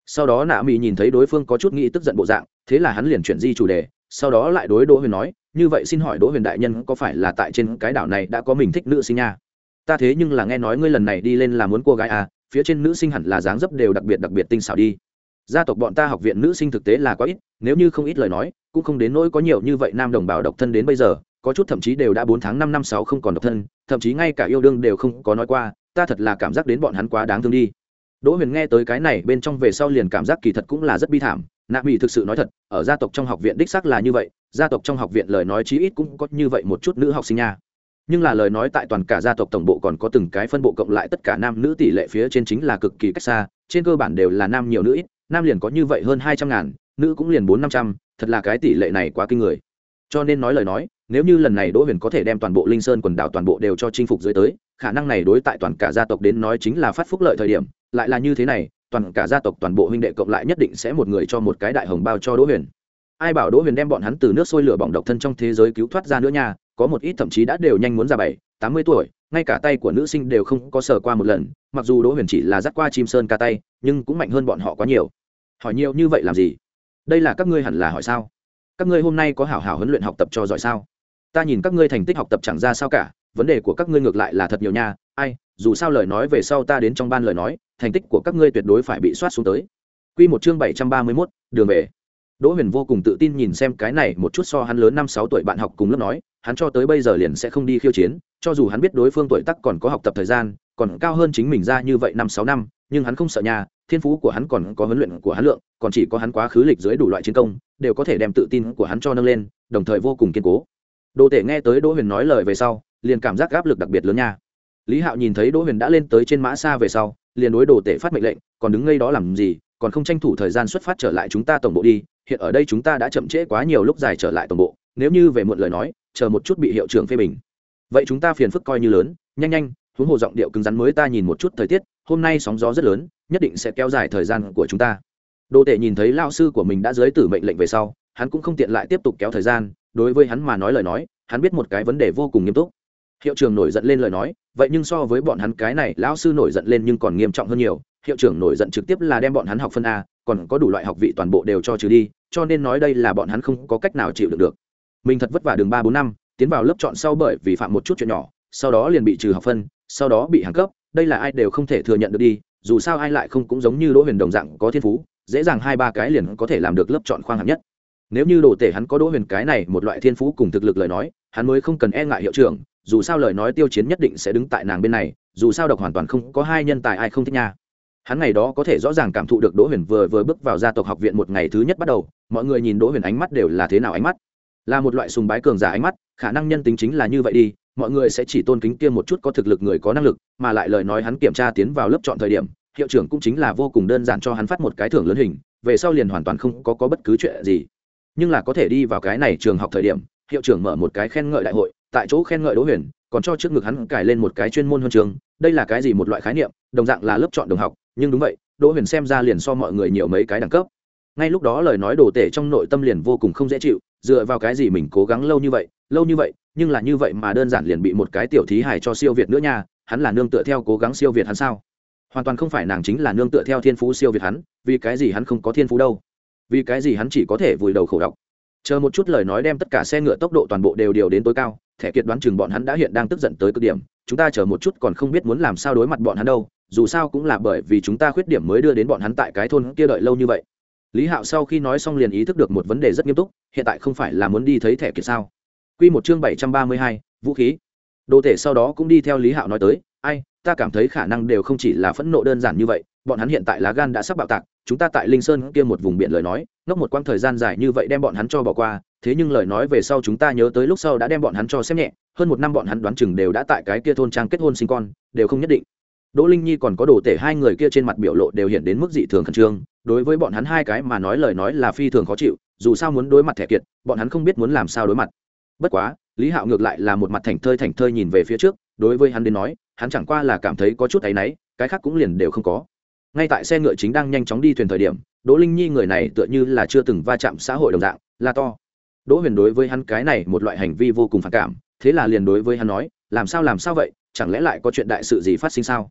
Sau đó nạ mỹ nhìn thấy đối phương có chút nghĩ tức giận bộ dạng, thế là hắn liền chuyển di chủ đề, sau đó lại đối Đỗ Huyền nói, như vậy xin hỏi Đỗ Huyền đại nhân có phải là tại trên cái đảo này đã có mình thích nữ sinh nha? Ta thế nhưng là nghe nói ngươi lần này đi lên là muốn cô gái à, phía trên nữ sinh hẳn là dáng dấp đều đặc biệt đặc biệt tinh xảo đi. Gia tộc bọn ta học viện nữ sinh thực tế là quá ít, nếu như không ít lời nói cũng không đến nỗi có nhiều như vậy nam đồng bào độc thân đến bây giờ, có chút thậm chí đều đã bốn tháng năm năm sáu không còn độc thân, thậm chí ngay cả yêu đương đều không có nói qua, ta thật là cảm giác đến bọn hắn quá đáng thương đi. Đỗ Huyền nghe tới cái này bên trong về sau liền cảm giác kỳ thật cũng là rất bi thảm. Nạ Mỹ thực sự nói thật, ở gia tộc trong học viện đích xác là như vậy, gia tộc trong học viện lời nói chí ít cũng có như vậy một chút nữ học sinh nha. Nhưng là lời nói tại toàn cả gia tộc tổng bộ còn có từng cái phân bộ cộng lại tất cả nam nữ tỷ lệ phía trên chính là cực kỳ cách xa, trên cơ bản đều là nam nhiều nữ ít, nam liền có như vậy hơn hai trăm ngàn, nữ cũng liền bốn năm trăm, thật là cái tỷ lệ này quá kinh người. Cho nên nói lời nói, nếu như lần này Đỗ Huyền có thể đem toàn bộ Linh Sơn quần đảo toàn bộ đều cho chinh phục dưới tới, khả năng này đối tại toàn cả gia tộc đến nói chính là phát phúc lợi thời điểm, lại là như thế này, toàn cả gia tộc toàn bộ huynh đệ cộng lại nhất định sẽ một người cho một cái đại hồng bao cho Đỗ Huyền. Ai bảo Đỗ Huyền đem bọn hắn từ nước sôi lửa bỏng độc thân trong thế giới cứu thoát ra nữa nha, có một ít thậm chí đã đều nhanh muốn ra bảy, tám mươi tuổi, ngay cả tay của nữ sinh đều không có sờ qua một lần, mặc dù Đỗ Huyền chỉ là dắt qua chim sơn ca tay, nhưng cũng mạnh hơn bọn họ quá nhiều. Hỏi nhiều như vậy làm gì? Đây là các ngươi hẳn là hỏi sao? Các ngươi hôm nay có hảo hảo huấn luyện học tập cho giỏi sao? Ta nhìn các ngươi thành tích học tập chẳng ra sao cả, vấn đề của các ngươi ngược lại là thật nhiều nha, ai, dù sao lời nói về sau ta đến trong ban lời nói, thành tích của các ngươi tuyệt đối phải bị soát xuống tới. Quy một chương bảy trăm ba mươi mốt, đường về. Đỗ Huyền vô cùng tự tin nhìn xem cái này một chút so hắn lớn năm sáu tuổi bạn học cùng lớp nói, hắn cho tới bây giờ liền sẽ không đi khiêu chiến, cho dù hắn biết đối phương tuổi tác còn có học tập thời gian, còn cao hơn chính mình ra như vậy năm sáu năm, nhưng hắn không sợ nhà, thiên phú của hắn còn có huấn luyện của hắn lượng, còn chỉ có hắn quá khứ lịch dưới đủ loại chiến công, đều có thể đem tự tin của hắn cho nâng lên, đồng thời vô cùng kiên cố. Đỗ Tể nghe tới Đỗ Huyền nói lời về sau, liền cảm giác áp lực đặc biệt lớn nha. Lý Hạo nhìn thấy Đỗ Huyền đã lên tới trên mã xa về sau, liền đối Đỗ Tể phát mệnh lệnh, còn đứng ngây đó làm gì, còn không tranh thủ thời gian xuất phát trở lại chúng ta tổng bộ đi, hiện ở đây chúng ta đã chậm trễ quá nhiều lúc dài trở lại tổng bộ, nếu như về muộn lời nói, chờ một chút bị hiệu trưởng phê bình. Vậy chúng ta phiền phức coi như lớn, nhanh nhanh, huống hồ giọng điệu cứng rắn mới ta nhìn một chút thời tiết, hôm nay sóng gió rất lớn, nhất định sẽ kéo dài thời gian của chúng ta. Đỗ Tể nhìn thấy lão sư của mình đã dưới tử mệnh lệnh về sau, hắn cũng không tiện lại tiếp tục kéo thời gian, đối với hắn mà nói lời nói, hắn biết một cái vấn đề vô cùng nghiêm túc. Hiệu trưởng nổi giận lên lời nói, vậy nhưng so với bọn hắn cái này lão sư nổi giận lên nhưng còn nghiêm trọng hơn nhiều, hiệu trưởng nổi giận trực tiếp là đem bọn hắn học phân a, còn có đủ loại học vị toàn bộ đều cho trừ đi, cho nên nói đây là bọn hắn không có cách nào chịu đựng được. Mình thật vất vả đường ba bốn năm, tiến vào lớp chọn sau bởi vì phạm một chút chuyện nhỏ, sau đó liền bị trừ học phân, sau đó bị hàng cấp, đây là ai đều không thể thừa nhận được đi, dù sao ai lại không cũng giống như Đỗ Huyền đồng dạng có thiên phú, dễ dàng hai ba cái liền có thể làm được lớp chọn khoang hạng nhất. Nếu như Đỗ Tể hắn có Đỗ Huyền cái này một loại thiên phú cùng thực lực lời nói, hắn mới không cần e ngại hiệu trưởng, dù sao lời nói tiêu chiến nhất định sẽ đứng tại nàng bên này, dù sao độc hoàn toàn không có hai nhân tài ai không thích nha. Hắn ngày đó có thể rõ ràng cảm thụ được Đỗ Huyền vừa vừa bước vào gia tộc học viện một ngày thứ nhất bắt đầu, mọi người nhìn Đỗ Huyền ánh mắt đều là thế nào ánh mắt? Là một loại sùng bái cường giả ánh mắt, khả năng nhân tính chính là như vậy đi, mọi người sẽ chỉ tôn kính kia một chút có thực lực người có năng lực, mà lại lời nói hắn kiểm tra tiến vào lớp chọn thời điểm, hiệu trưởng cũng chính là vô cùng đơn giản cho hắn phát một cái thưởng lớn hình, về sau liền hoàn toàn không có có bất cứ chuyện gì. Nhưng là có thể đi vào cái này trường học thời điểm, hiệu trưởng mở một cái khen ngợi đại hội, tại chỗ khen ngợi Đỗ Huyền, còn cho trước ngực hắn cài lên một cái chuyên môn huân trường, đây là cái gì một loại khái niệm, đồng dạng là lớp chọn đồng học, nhưng đúng vậy, Đỗ Huyền xem ra liền so mọi người nhiều mấy cái đẳng cấp. Ngay lúc đó lời nói Đỗ Tể trong nội tâm liền vô cùng không dễ chịu, dựa vào cái gì mình cố gắng lâu như vậy, lâu như vậy, nhưng là như vậy mà đơn giản liền bị một cái tiểu thí hài cho siêu việt nữa nha, hắn là nương tựa theo cố gắng siêu việt hắn sao? Hoàn toàn không phải, nàng chính là nương tựa theo thiên phú siêu việt hắn, vì cái gì hắn không có thiên phú đâu? Vì cái gì hắn chỉ có thể vùi đầu khổ đọc? Chờ một chút lời nói đem tất cả xe ngựa tốc độ toàn bộ đều điều đến tối cao, Thẻ Kiệt đoán chừng bọn hắn đã hiện đang tức giận tới cực điểm, chúng ta chờ một chút còn không biết muốn làm sao đối mặt bọn hắn đâu, dù sao cũng là bởi vì chúng ta khuyết điểm mới đưa đến bọn hắn tại cái thôn kia đợi lâu như vậy. Lý Hạo sau khi nói xong liền ý thức được một vấn đề rất nghiêm túc, hiện tại không phải là muốn đi thấy Thẻ Kiệt sao? Quy một chương bảy trăm ba mươi hai, vũ khí. Đỗ Tể sau đó cũng đi theo Lý Hạo nói tới, ai, ta cảm thấy khả năng đều không chỉ là phẫn nộ đơn giản như vậy, bọn hắn hiện tại lá gan đã sắp bạo tạc, chúng ta tại Linh Sơn kia một vùng biển lời nói, ngốc một quãng thời gian dài như vậy đem bọn hắn cho bỏ qua, thế nhưng lời nói về sau chúng ta nhớ tới lúc sau đã đem bọn hắn cho xem nhẹ, hơn một năm bọn hắn đoán chừng đều đã tại cái kia thôn trang kết hôn sinh con, đều không nhất định. Đỗ Linh Nhi còn có Đỗ Tể hai người kia trên mặt biểu lộ đều hiện đến mức dị thường khẩn trương, đối với bọn hắn hai cái mà nói lời nói là phi thường khó chịu, dù sao muốn đối mặt Thẻ Kiệt, bọn hắn không biết muốn làm sao đối mặt. Bất quá, Lý Hạo ngược lại là một mặt thảnh thơi thảnh thơi nhìn về phía trước, đối với hắn đến nói, hắn chẳng qua là cảm thấy có chút áy náy, cái khác cũng liền đều không có. Ngay tại xe ngựa chính đang nhanh chóng đi thuyền thời điểm, Đỗ Linh Nhi người này tựa như là chưa từng va chạm xã hội đồng dạng, la to. Đỗ Huyền đối với hắn cái này một loại hành vi vô cùng phản cảm, thế là liền đối với hắn nói, làm sao làm sao vậy, chẳng lẽ lại có chuyện đại sự gì phát sinh sao?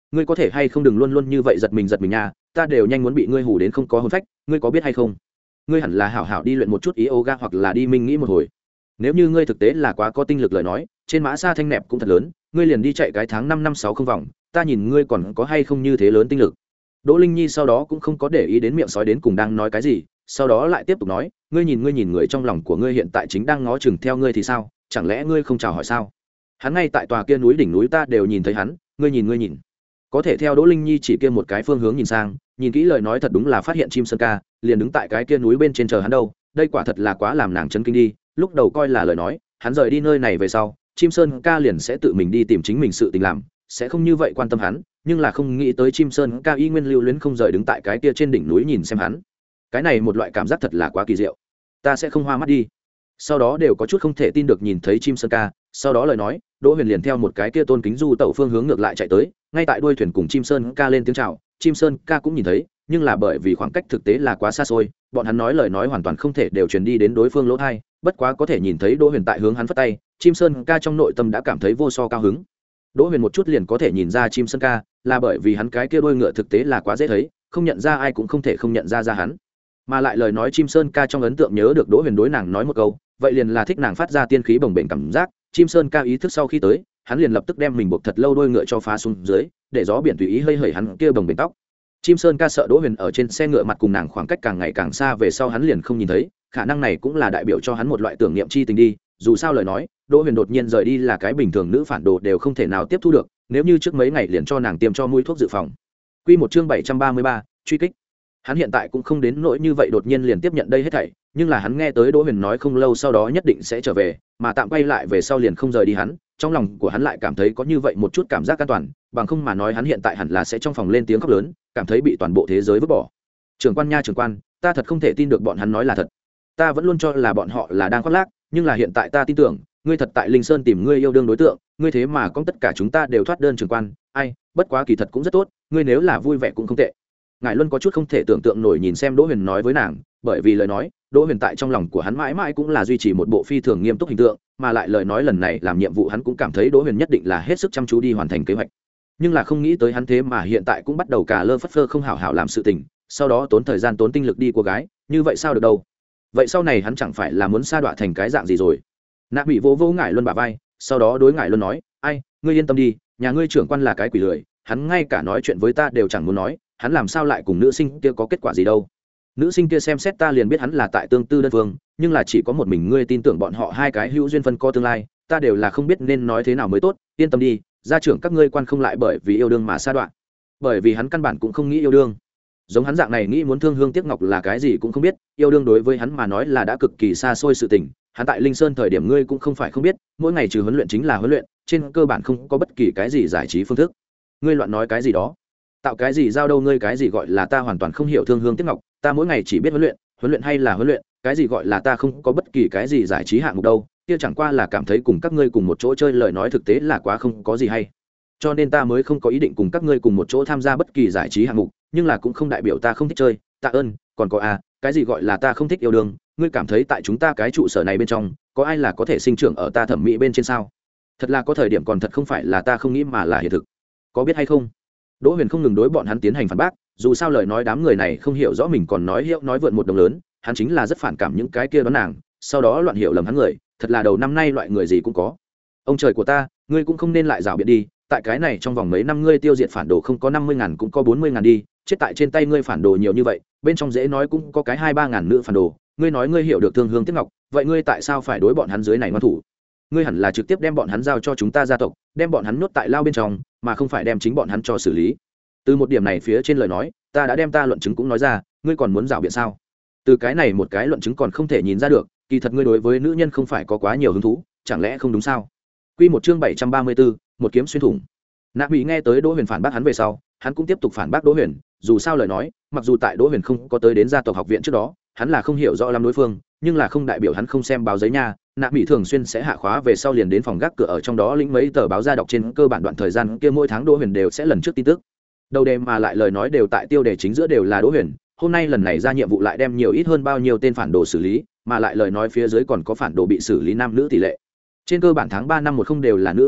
ngươi có thể hay không đừng luôn luôn như vậy giật mình giật mình nha, ta đều nhanh muốn bị ngươi hù đến không có hồn phách, ngươi có biết hay không, ngươi hẳn là hảo hảo đi luyện một chút yoga hoặc là đi minh nghĩ một hồi. Nếu như ngươi thực tế là quá có tinh lực lời nói, trên mã xa thanh nẹp cũng thật lớn, ngươi liền đi chạy cái tháng năm năm sáu không vòng, ta nhìn ngươi còn có hay không như thế lớn tinh lực. Đỗ Linh Nhi sau đó cũng không có để ý đến miệng sói đến cùng đang nói cái gì, sau đó lại tiếp tục nói, ngươi nhìn ngươi nhìn người trong lòng của ngươi hiện tại chính đang ngó chừng theo ngươi thì sao, chẳng lẽ ngươi không chào hỏi sao? Hắn ngay tại tòa kia núi đỉnh núi ta đều nhìn thấy hắn, ngươi nhìn ngươi nhìn. Có thể theo Đỗ Linh Nhi chỉ kia một cái phương hướng nhìn sang, nhìn kỹ lời nói thật đúng là phát hiện chim sơn ca liền đứng tại cái kia núi bên trên chờ hắn đâu, đây quả thật là quá làm nàng chấn kinh đi. Lúc đầu coi là lời nói, hắn rời đi nơi này về sau, chim sơn ca liền sẽ tự mình đi tìm chính mình sự tình làm, sẽ không như vậy quan tâm hắn, nhưng là không nghĩ tới chim sơn ca y nguyên lưu luyến không rời đứng tại cái kia trên đỉnh núi nhìn xem hắn. Cái này một loại cảm giác thật là quá kỳ diệu, ta sẽ không hoa mắt đi. Sau đó đều có chút không thể tin được nhìn thấy chim sơn ca, sau đó lời nói, Đỗ Huyền liền theo một cái kia tôn kính du tẩu phương hướng ngược lại chạy tới, ngay tại đuôi thuyền cùng chim sơn ca lên tiếng chào, chim sơn ca cũng nhìn thấy, nhưng là bởi vì khoảng cách thực tế là quá xa xôi, bọn hắn nói lời nói hoàn toàn không thể đều truyền đi đến đối phương lỗ tai, bất quá có thể nhìn thấy Đỗ Huyền tại hướng hắn phất tay, chim sơn ca trong nội tâm đã cảm thấy vô so cao hứng. Đỗ Huyền một chút liền có thể nhìn ra chim sơn ca, là bởi vì hắn cái kia đuôi ngựa thực tế là quá dễ thấy, không nhận ra ai cũng không thể không nhận ra ra hắn. Mà lại lời nói chim sơn ca trong ấn tượng nhớ được Đỗ Huyền đối nàng nói một câu, vậy liền là thích nàng phát ra tiên khí bồng bềnh cảm giác, chim sơn ca ý thức sau khi tới, hắn liền lập tức đem mình buộc thật lâu đuôi ngựa cho phá xuống dưới, để gió biển tùy ý hơi hởi hắn kia bồng bềnh tóc. Chim sơn ca sợ Đỗ Huyền ở trên xe ngựa mặt cùng nàng khoảng cách càng ngày càng xa về sau hắn liền không nhìn thấy, khả năng này cũng là đại biểu cho hắn một loại tưởng niệm chi tình đi, dù sao lời nói, Đỗ Huyền đột nhiên rời đi là cái bình thường nữ phản đồ đều không thể nào tiếp thu được, nếu như trước mấy ngày liền cho nàng tiêm cho mũi thuốc dự phòng. Quy một chương bảy trăm ba mươi ba, truy kích. Hắn hiện tại cũng không đến nỗi như vậy đột nhiên liền tiếp nhận đây hết thảy, nhưng là hắn nghe tới Đỗ Huyền nói không lâu sau đó nhất định sẽ trở về, mà tạm quay lại về sau liền không rời đi hắn, trong lòng của hắn lại cảm thấy có như vậy một chút cảm giác an toàn, bằng không mà nói hắn hiện tại hẳn là sẽ trong phòng lên tiếng khóc lớn, cảm thấy bị toàn bộ thế giới vứt bỏ. Trưởng quan nha trưởng quan, ta thật không thể tin được bọn hắn nói là thật. Ta vẫn luôn cho là bọn họ là đang khoác lác, nhưng là hiện tại ta tin tưởng, ngươi thật tại Linh Sơn tìm ngươi yêu đương đối tượng, ngươi thế mà có tất cả chúng ta đều thoát đơn trưởng quan, ai, bất quá kỳ thật cũng rất tốt, ngươi nếu là vui vẻ cũng không tệ. Ngải Luân có chút không thể tưởng tượng nổi nhìn xem Đỗ Huyền nói với nàng, bởi vì lời nói, Đỗ Huyền tại trong lòng của hắn mãi mãi cũng là duy trì một bộ phi thường nghiêm túc hình tượng, mà lại lời nói lần này làm nhiệm vụ hắn cũng cảm thấy Đỗ Huyền nhất định là hết sức chăm chú đi hoàn thành kế hoạch. Nhưng là không nghĩ tới hắn thế mà hiện tại cũng bắt đầu cả lơ phất phơ không hảo hảo làm sự tình, sau đó tốn thời gian tốn tinh lực đi cô gái, như vậy sao được đâu? Vậy sau này hắn chẳng phải là muốn sa đọa thành cái dạng gì rồi? Nạp Bị vô vô Ngải Luân bả vai, sau đó đối Ngải Luân nói, ai, ngươi yên tâm đi, nhà ngươi trưởng quan là cái quỷ lười, hắn ngay cả nói chuyện với ta đều chẳng muốn nói, hắn làm sao lại cùng nữ sinh kia có kết quả gì đâu? Nữ sinh kia xem xét ta liền biết hắn là tại tương tư đơn phương, nhưng là chỉ có một mình ngươi tin tưởng bọn họ hai cái hữu duyên phân co tương lai, ta đều là không biết nên nói thế nào mới tốt, yên tâm đi, gia trưởng các ngươi quan không lại bởi vì yêu đương mà sa đoạn, bởi vì hắn căn bản cũng không nghĩ yêu đương. Giống hắn dạng này nghĩ muốn thương hương tiếc ngọc là cái gì cũng không biết, yêu đương đối với hắn mà nói là đã cực kỳ xa xôi sự tình. Hắn tại Linh Sơn thời điểm ngươi cũng không phải không biết, mỗi ngày trừ huấn luyện chính là huấn luyện, trên cơ bản không có bất kỳ cái gì giải trí phương thức. Ngươi loạn nói cái gì đó? Tạo cái gì giao đâu ngươi cái gì gọi là ta hoàn toàn không hiểu thương hương tiếc ngọc, ta mỗi ngày chỉ biết huấn luyện, huấn luyện hay là huấn luyện, cái gì gọi là ta không có bất kỳ cái gì giải trí hạng mục đâu, kia chẳng qua là cảm thấy cùng các ngươi cùng một chỗ chơi lời nói thực tế là quá không có gì hay. Cho nên ta mới không có ý định cùng các ngươi cùng một chỗ tham gia bất kỳ giải trí hạng mục, nhưng là cũng không đại biểu ta không thích chơi, tạ ơn, còn có à, cái gì gọi là ta không thích yêu đương, ngươi cảm thấy tại chúng ta cái trụ sở này bên trong, có ai là có thể sinh trưởng ở ta thẩm mỹ bên trên sao? Thật là có thời điểm còn thật không phải là ta không nghĩ mà là hiện thực. Có biết hay không? Đỗ Huyền không ngừng đối bọn hắn tiến hành phản bác, dù sao lời nói đám người này không hiểu rõ mình còn nói hiệu nói vượn một đồng lớn, hắn chính là rất phản cảm những cái kia đón nàng, sau đó loạn hiểu lầm hắn người, thật là đầu năm nay loại người gì cũng có. Ông trời của ta, ngươi cũng không nên lại rào biện đi, tại cái này trong vòng mấy năm ngươi tiêu diệt phản đồ không có năm mươi ngàn cũng có bốn mươi ngàn đi, chết tại trên tay ngươi phản đồ nhiều như vậy, bên trong dễ nói cũng có cái hai ba ngàn nữ phản đồ, ngươi nói ngươi hiểu được thương hương tiếc ngọc, vậy ngươi tại sao phải đối bọn hắn dưới này ngoan thủ? Ngươi hẳn là trực tiếp đem bọn hắn giao cho chúng ta gia tộc, đem bọn hắn nhốt tại lao bên trong, mà không phải đem chính bọn hắn cho xử lý. Từ một điểm này phía trên lời nói, ta đã đem ta luận chứng cũng nói ra, ngươi còn muốn rảo biện sao? Từ cái này một cái luận chứng còn không thể nhìn ra được, kỳ thật ngươi đối với nữ nhân không phải có quá nhiều hứng thú, chẳng lẽ không đúng sao? Quy một chương bảy trăm ba mươi bốn, một kiếm xuyên thủng. Nạp Bị nghe tới Đỗ Huyền phản bác hắn về sau, hắn cũng tiếp tục phản bác Đỗ Huyền, dù sao lời nói, mặc dù tại Đỗ Huyền không có tới đến gia tộc học viện trước đó, hắn là không hiểu rõ lắm đối phương, nhưng là không đại biểu hắn không xem báo giấy nha. Nạp Bị thường xuyên sẽ hạ khóa về sau liền đến phòng gác cửa ở trong đó lĩnh mấy tờ báo ra đọc, trên cơ bản đoạn thời gian kia mỗi tháng Đỗ Huyền đều sẽ lần trước tin tức. Đầu đề mà lại lời nói đều tại tiêu đề chính giữa đều là Đỗ Huyền, hôm nay lần này ra nhiệm vụ lại đem nhiều ít hơn bao nhiêu tên phản đồ xử lý, mà lại lời nói phía dưới còn có phản đồ bị xử lý nam nữ tỷ lệ. Trên cơ bản tháng ba năm một không đều là nữ phản đồ,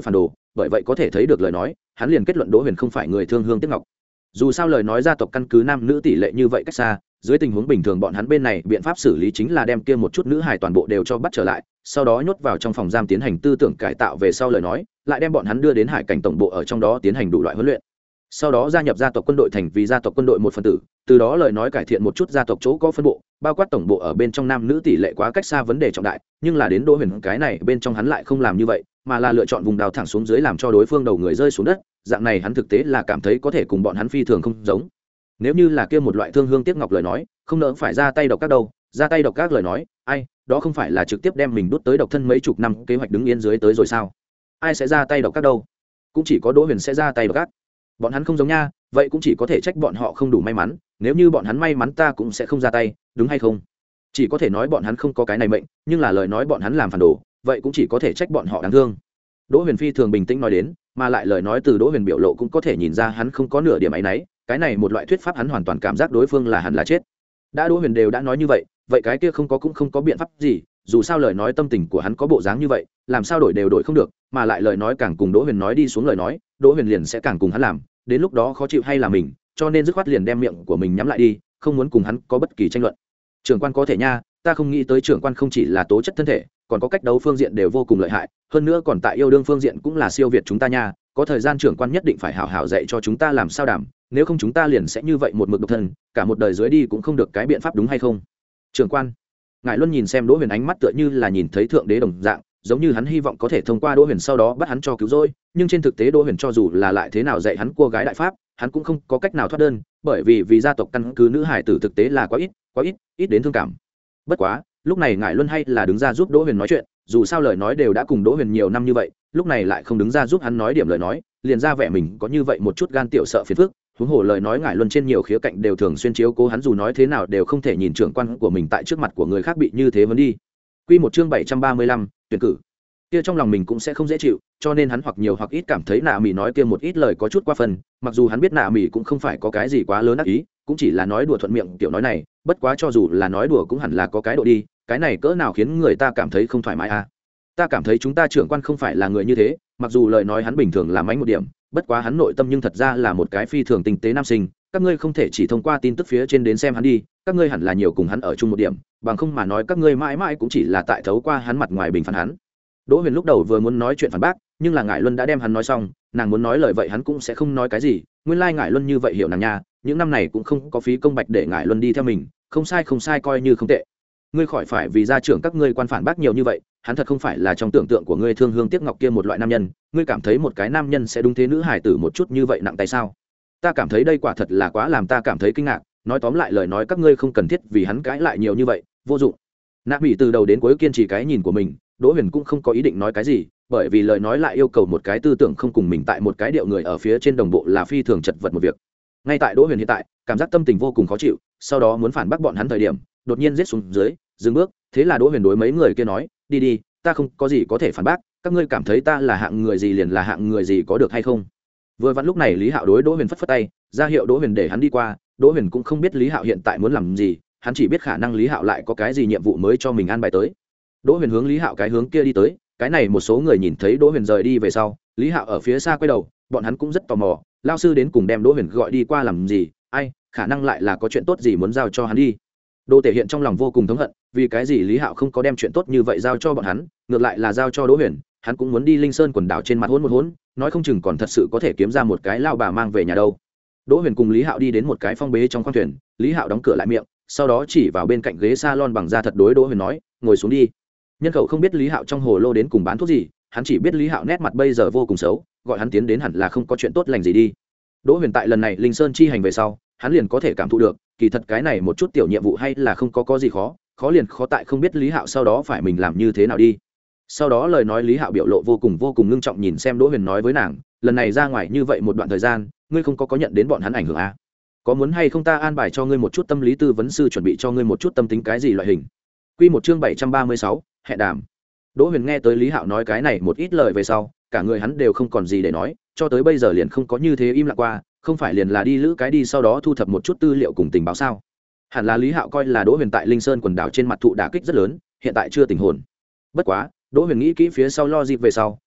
bởi vậy có thể thấy được lời nói hắn liền kết luận Đỗ Huyền không phải người thương hương tiếc ngọc. Dù sao lời nói gia tộc căn cứ nam nữ tỷ lệ như vậy cách xa, dưới tình huống bình thường bọn hắn bên này biện pháp xử lý chính là đem kia một chút nữ hài toàn bộ đều cho bắt trở lại, sau đó nhốt vào trong phòng giam tiến hành tư tưởng cải tạo, về sau lời nói lại đem bọn hắn đưa đến hải cảnh tổng bộ ở trong đó tiến hành đủ loại huấn luyện, sau đó gia nhập gia tộc quân đội thành vì gia tộc quân đội một phần tử, từ đó lời nói cải thiện một chút gia tộc chỗ có phân bộ, bao quát tổng bộ ở bên trong nam nữ tỷ lệ quá cách xa vấn đề trọng đại, nhưng là đến Đỗ Huyền cái này bên trong hắn lại không làm như vậy, mà là lựa chọn vùng đào thẳng xuống dưới làm cho đối phương đầu người rơi xuống đất, dạng này hắn thực tế là cảm thấy có thể cùng bọn hắn phi thường không giống. Nếu như là kia một loại thương hương tiếc ngọc lời nói, không nỡ phải ra tay độc các đâu, ra tay độc các lời nói, ai, đó không phải là trực tiếp đem mình đút tới độc thân mấy chục năm kế hoạch đứng yên dưới tới rồi sao? Ai sẽ ra tay độc các đâu? Cũng chỉ có Đỗ Huyền sẽ ra tay độc các. Bọn hắn không giống nha, vậy cũng chỉ có thể trách bọn họ không đủ may mắn, nếu như bọn hắn may mắn ta cũng sẽ không ra tay, đúng hay không? Chỉ có thể nói bọn hắn không có cái này mệnh, nhưng là lời nói bọn hắn làm phản đồ, vậy cũng chỉ có thể trách bọn họ đáng thương. Đỗ Huyền phi thường bình tĩnh nói đến, mà lại lời nói từ Đỗ Huyền biểu lộ cũng có thể nhìn ra hắn không có nửa điểm áy náy, cái này một loại thuyết pháp hắn hoàn toàn cảm giác đối phương là hẳn là chết. Đã Đỗ Huyền đều đã nói như vậy, vậy cái kia không có cũng không có biện pháp gì, dù sao lời nói tâm tình của hắn có bộ dáng như vậy, làm sao đổi đều đổi không được, mà lại lời nói càng cùng Đỗ Huyền nói đi xuống lời nói, Đỗ Huyền liền sẽ càng cùng hắn làm, đến lúc đó khó chịu hay là mình, cho nên dứt khoát liền đem miệng của mình nhắm lại đi, không muốn cùng hắn có bất kỳ tranh luận. Trưởng quan có thể nha, ta không nghĩ tới trưởng quan không chỉ là tố chất thân thể, còn có cách đấu phương diện đều vô cùng lợi hại, hơn nữa còn tại yêu đương phương diện cũng là siêu việt chúng ta nha, có thời gian trưởng quan nhất định phải hảo hảo dạy cho chúng ta làm sao đảm, nếu không chúng ta liền sẽ như vậy một mực độc thân, cả một đời dưới đi cũng không được cái biện pháp đúng hay không? Trưởng quan, ngài luôn nhìn xem Đỗ Huyền ánh mắt tựa như là nhìn thấy thượng đế đồng dạng, giống như hắn hy vọng có thể thông qua Đỗ Huyền sau đó bắt hắn cho cứu rỗi, nhưng trên thực tế Đỗ Huyền cho dù là lại thế nào dạy hắn cua gái đại pháp, hắn cũng không có cách nào thoát đơn, bởi vì vì gia tộc căn cứ nữ hải tử thực tế là quá ít, quá ít, ít đến thương cảm. Bất quá, lúc này ngài luân hay là đứng ra giúp Đỗ Huyền nói chuyện, dù sao lời nói đều đã cùng Đỗ Huyền nhiều năm như vậy, lúc này lại không đứng ra giúp hắn nói điểm lời nói, liền ra vẻ mình có như vậy một chút gan tiểu sợ phiền phức, huống hồ lời nói ngài luân trên nhiều khía cạnh đều thường xuyên chiếu cố hắn, dù nói thế nào đều không thể nhìn trưởng quan của mình tại trước mặt của người khác bị như thế vấn đi. Quy một chương bảy trăm ba mươi lăm, tuyển cử. Kia trong lòng mình cũng sẽ không dễ chịu, cho nên hắn hoặc nhiều hoặc ít cảm thấy Nạ Mị nói kia một ít lời có chút quá phần, mặc dù hắn biết Nạ Mị cũng không phải có cái gì quá lớn ác ý, cũng chỉ là nói đùa thuận miệng tiểu nói này, bất quá cho dù là nói đùa cũng hẳn là có cái độ đi, cái này cỡ nào khiến người ta cảm thấy không thoải mái à? Ta cảm thấy chúng ta trưởng quan không phải là người như thế, mặc dù lời nói hắn bình thường làm ánh một điểm, bất quá hắn nội tâm nhưng thật ra là một cái phi thường tinh tế nam sinh, các ngươi không thể chỉ thông qua tin tức phía trên đến xem hắn đi, các ngươi hẳn là nhiều cùng hắn ở chung một điểm, bằng không mà nói các ngươi mãi mãi cũng chỉ là tại thấu qua hắn mặt ngoài bình phán hắn. Đỗ Huyền lúc đầu vừa muốn nói chuyện phản bác, nhưng là Ngải Luân đã đem hắn nói xong, nàng muốn nói lời vậy hắn cũng sẽ không nói cái gì, nguyên lai Ngải Luân như vậy hiểu nàng nha, những năm này cũng không có phí công bạch để Ngải Luân đi theo mình, không sai không sai coi như không tệ. Ngươi khỏi phải vì gia trưởng các ngươi quan phản bác nhiều như vậy, hắn thật không phải là trong tưởng tượng của ngươi thương hương tiếc ngọc kia một loại nam nhân, ngươi cảm thấy một cái nam nhân sẽ đúng thế nữ hài tử một chút như vậy nặng tay sao? Ta cảm thấy đây quả thật là quá làm ta cảm thấy kinh ngạc, nói tóm lại lời nói các ngươi không cần thiết vì hắn cãi lại nhiều như vậy, vô dụng. Nạ Mỹ từ đầu đến cuối kiên trì cái nhìn của mình, Đỗ Huyền cũng không có ý định nói cái gì, bởi vì lời nói lại yêu cầu một cái tư tưởng không cùng mình tại một cái điệu người ở phía trên đồng bộ là phi thường chật vật một việc. Ngay tại Đỗ Huyền hiện tại, cảm giác tâm tình vô cùng khó chịu, sau đó muốn phản bác bọn hắn thời điểm, đột nhiên giết xuống dưới, dừng bước, thế là Đỗ Huyền đối mấy người kia nói, đi đi, ta không có gì có thể phản bác, các ngươi cảm thấy ta là hạng người gì liền là hạng người gì có được hay không? Vừa vặn lúc này Lý Hạo đối Đỗ Huyền phất phất tay, ra hiệu Đỗ Huyền để hắn đi qua, Đỗ Huyền cũng không biết Lý Hạo hiện tại muốn làm gì, hắn chỉ biết khả năng Lý Hạo lại có cái gì nhiệm vụ mới cho mình an bài tới. Đỗ Huyền hướng Lý Hạo cái hướng kia đi tới, cái này một số người nhìn thấy Đỗ Huyền rời đi về sau, Lý Hạo ở phía xa quay đầu, bọn hắn cũng rất tò mò, lão sư đến cùng đem Đỗ Huyền gọi đi qua làm gì, ai, khả năng lại là có chuyện tốt gì muốn giao cho hắn đi. Đỗ Thể hiện trong lòng vô cùng thống hận, vì cái gì Lý Hạo không có đem chuyện tốt như vậy giao cho bọn hắn, ngược lại là giao cho Đỗ Huyền, hắn cũng muốn đi Linh Sơn quần đảo trên mặt hôn một hôn, nói không chừng còn thật sự có thể kiếm ra một cái lao bà mang về nhà đâu. Đỗ Huyền cùng Lý Hạo đi đến một cái phong bế trong khoang thuyền, Lý Hạo đóng cửa lại miệng, sau đó chỉ vào bên cạnh ghế salon bằng da thật đối Đỗ Huyền nói, ngồi xuống đi. Nhân khẩu không biết Lý Hạo trong hồ lô đến cùng bán thuốc gì, hắn chỉ biết Lý Hạo nét mặt bây giờ vô cùng xấu, gọi hắn tiến đến hẳn là không có chuyện tốt lành gì đi. Đỗ Huyền tại lần này Linh Sơn chi hành về sau, hắn liền có thể cảm thụ được, kỳ thật cái này một chút tiểu nhiệm vụ hay là không có có gì khó, khó liền khó tại không biết Lý Hạo sau đó phải mình làm như thế nào đi. Sau đó lời nói Lý Hạo biểu lộ vô cùng vô cùng ngưng trọng nhìn xem Đỗ Huyền nói với nàng, lần này ra ngoài như vậy một đoạn thời gian, ngươi không có có nhận đến bọn hắn ảnh hưởng à? Có muốn hay không ta an bài cho ngươi một chút tâm lý tư vấn sư chuẩn bị cho ngươi một chút tâm tính cái gì loại hình. Quy một chương bảy trăm ba mươi sáu, hẹn đàm. Đỗ Huyền nghe tới Lý Hạo nói cái này một ít lời về sau, cả người hắn đều không còn gì để nói, cho tới bây giờ liền không có như thế im lặng qua, không phải liền là đi lữ cái đi sau đó thu thập một chút tư liệu cùng tình báo sao? Hẳn là Lý Hạo coi là Đỗ Huyền tại Linh Sơn quần đảo trên mặt thụ đả kích rất lớn, hiện tại chưa tỉnh hồn. Bất quá, Đỗ Huyền nghĩ kỹ phía sau logic về sau,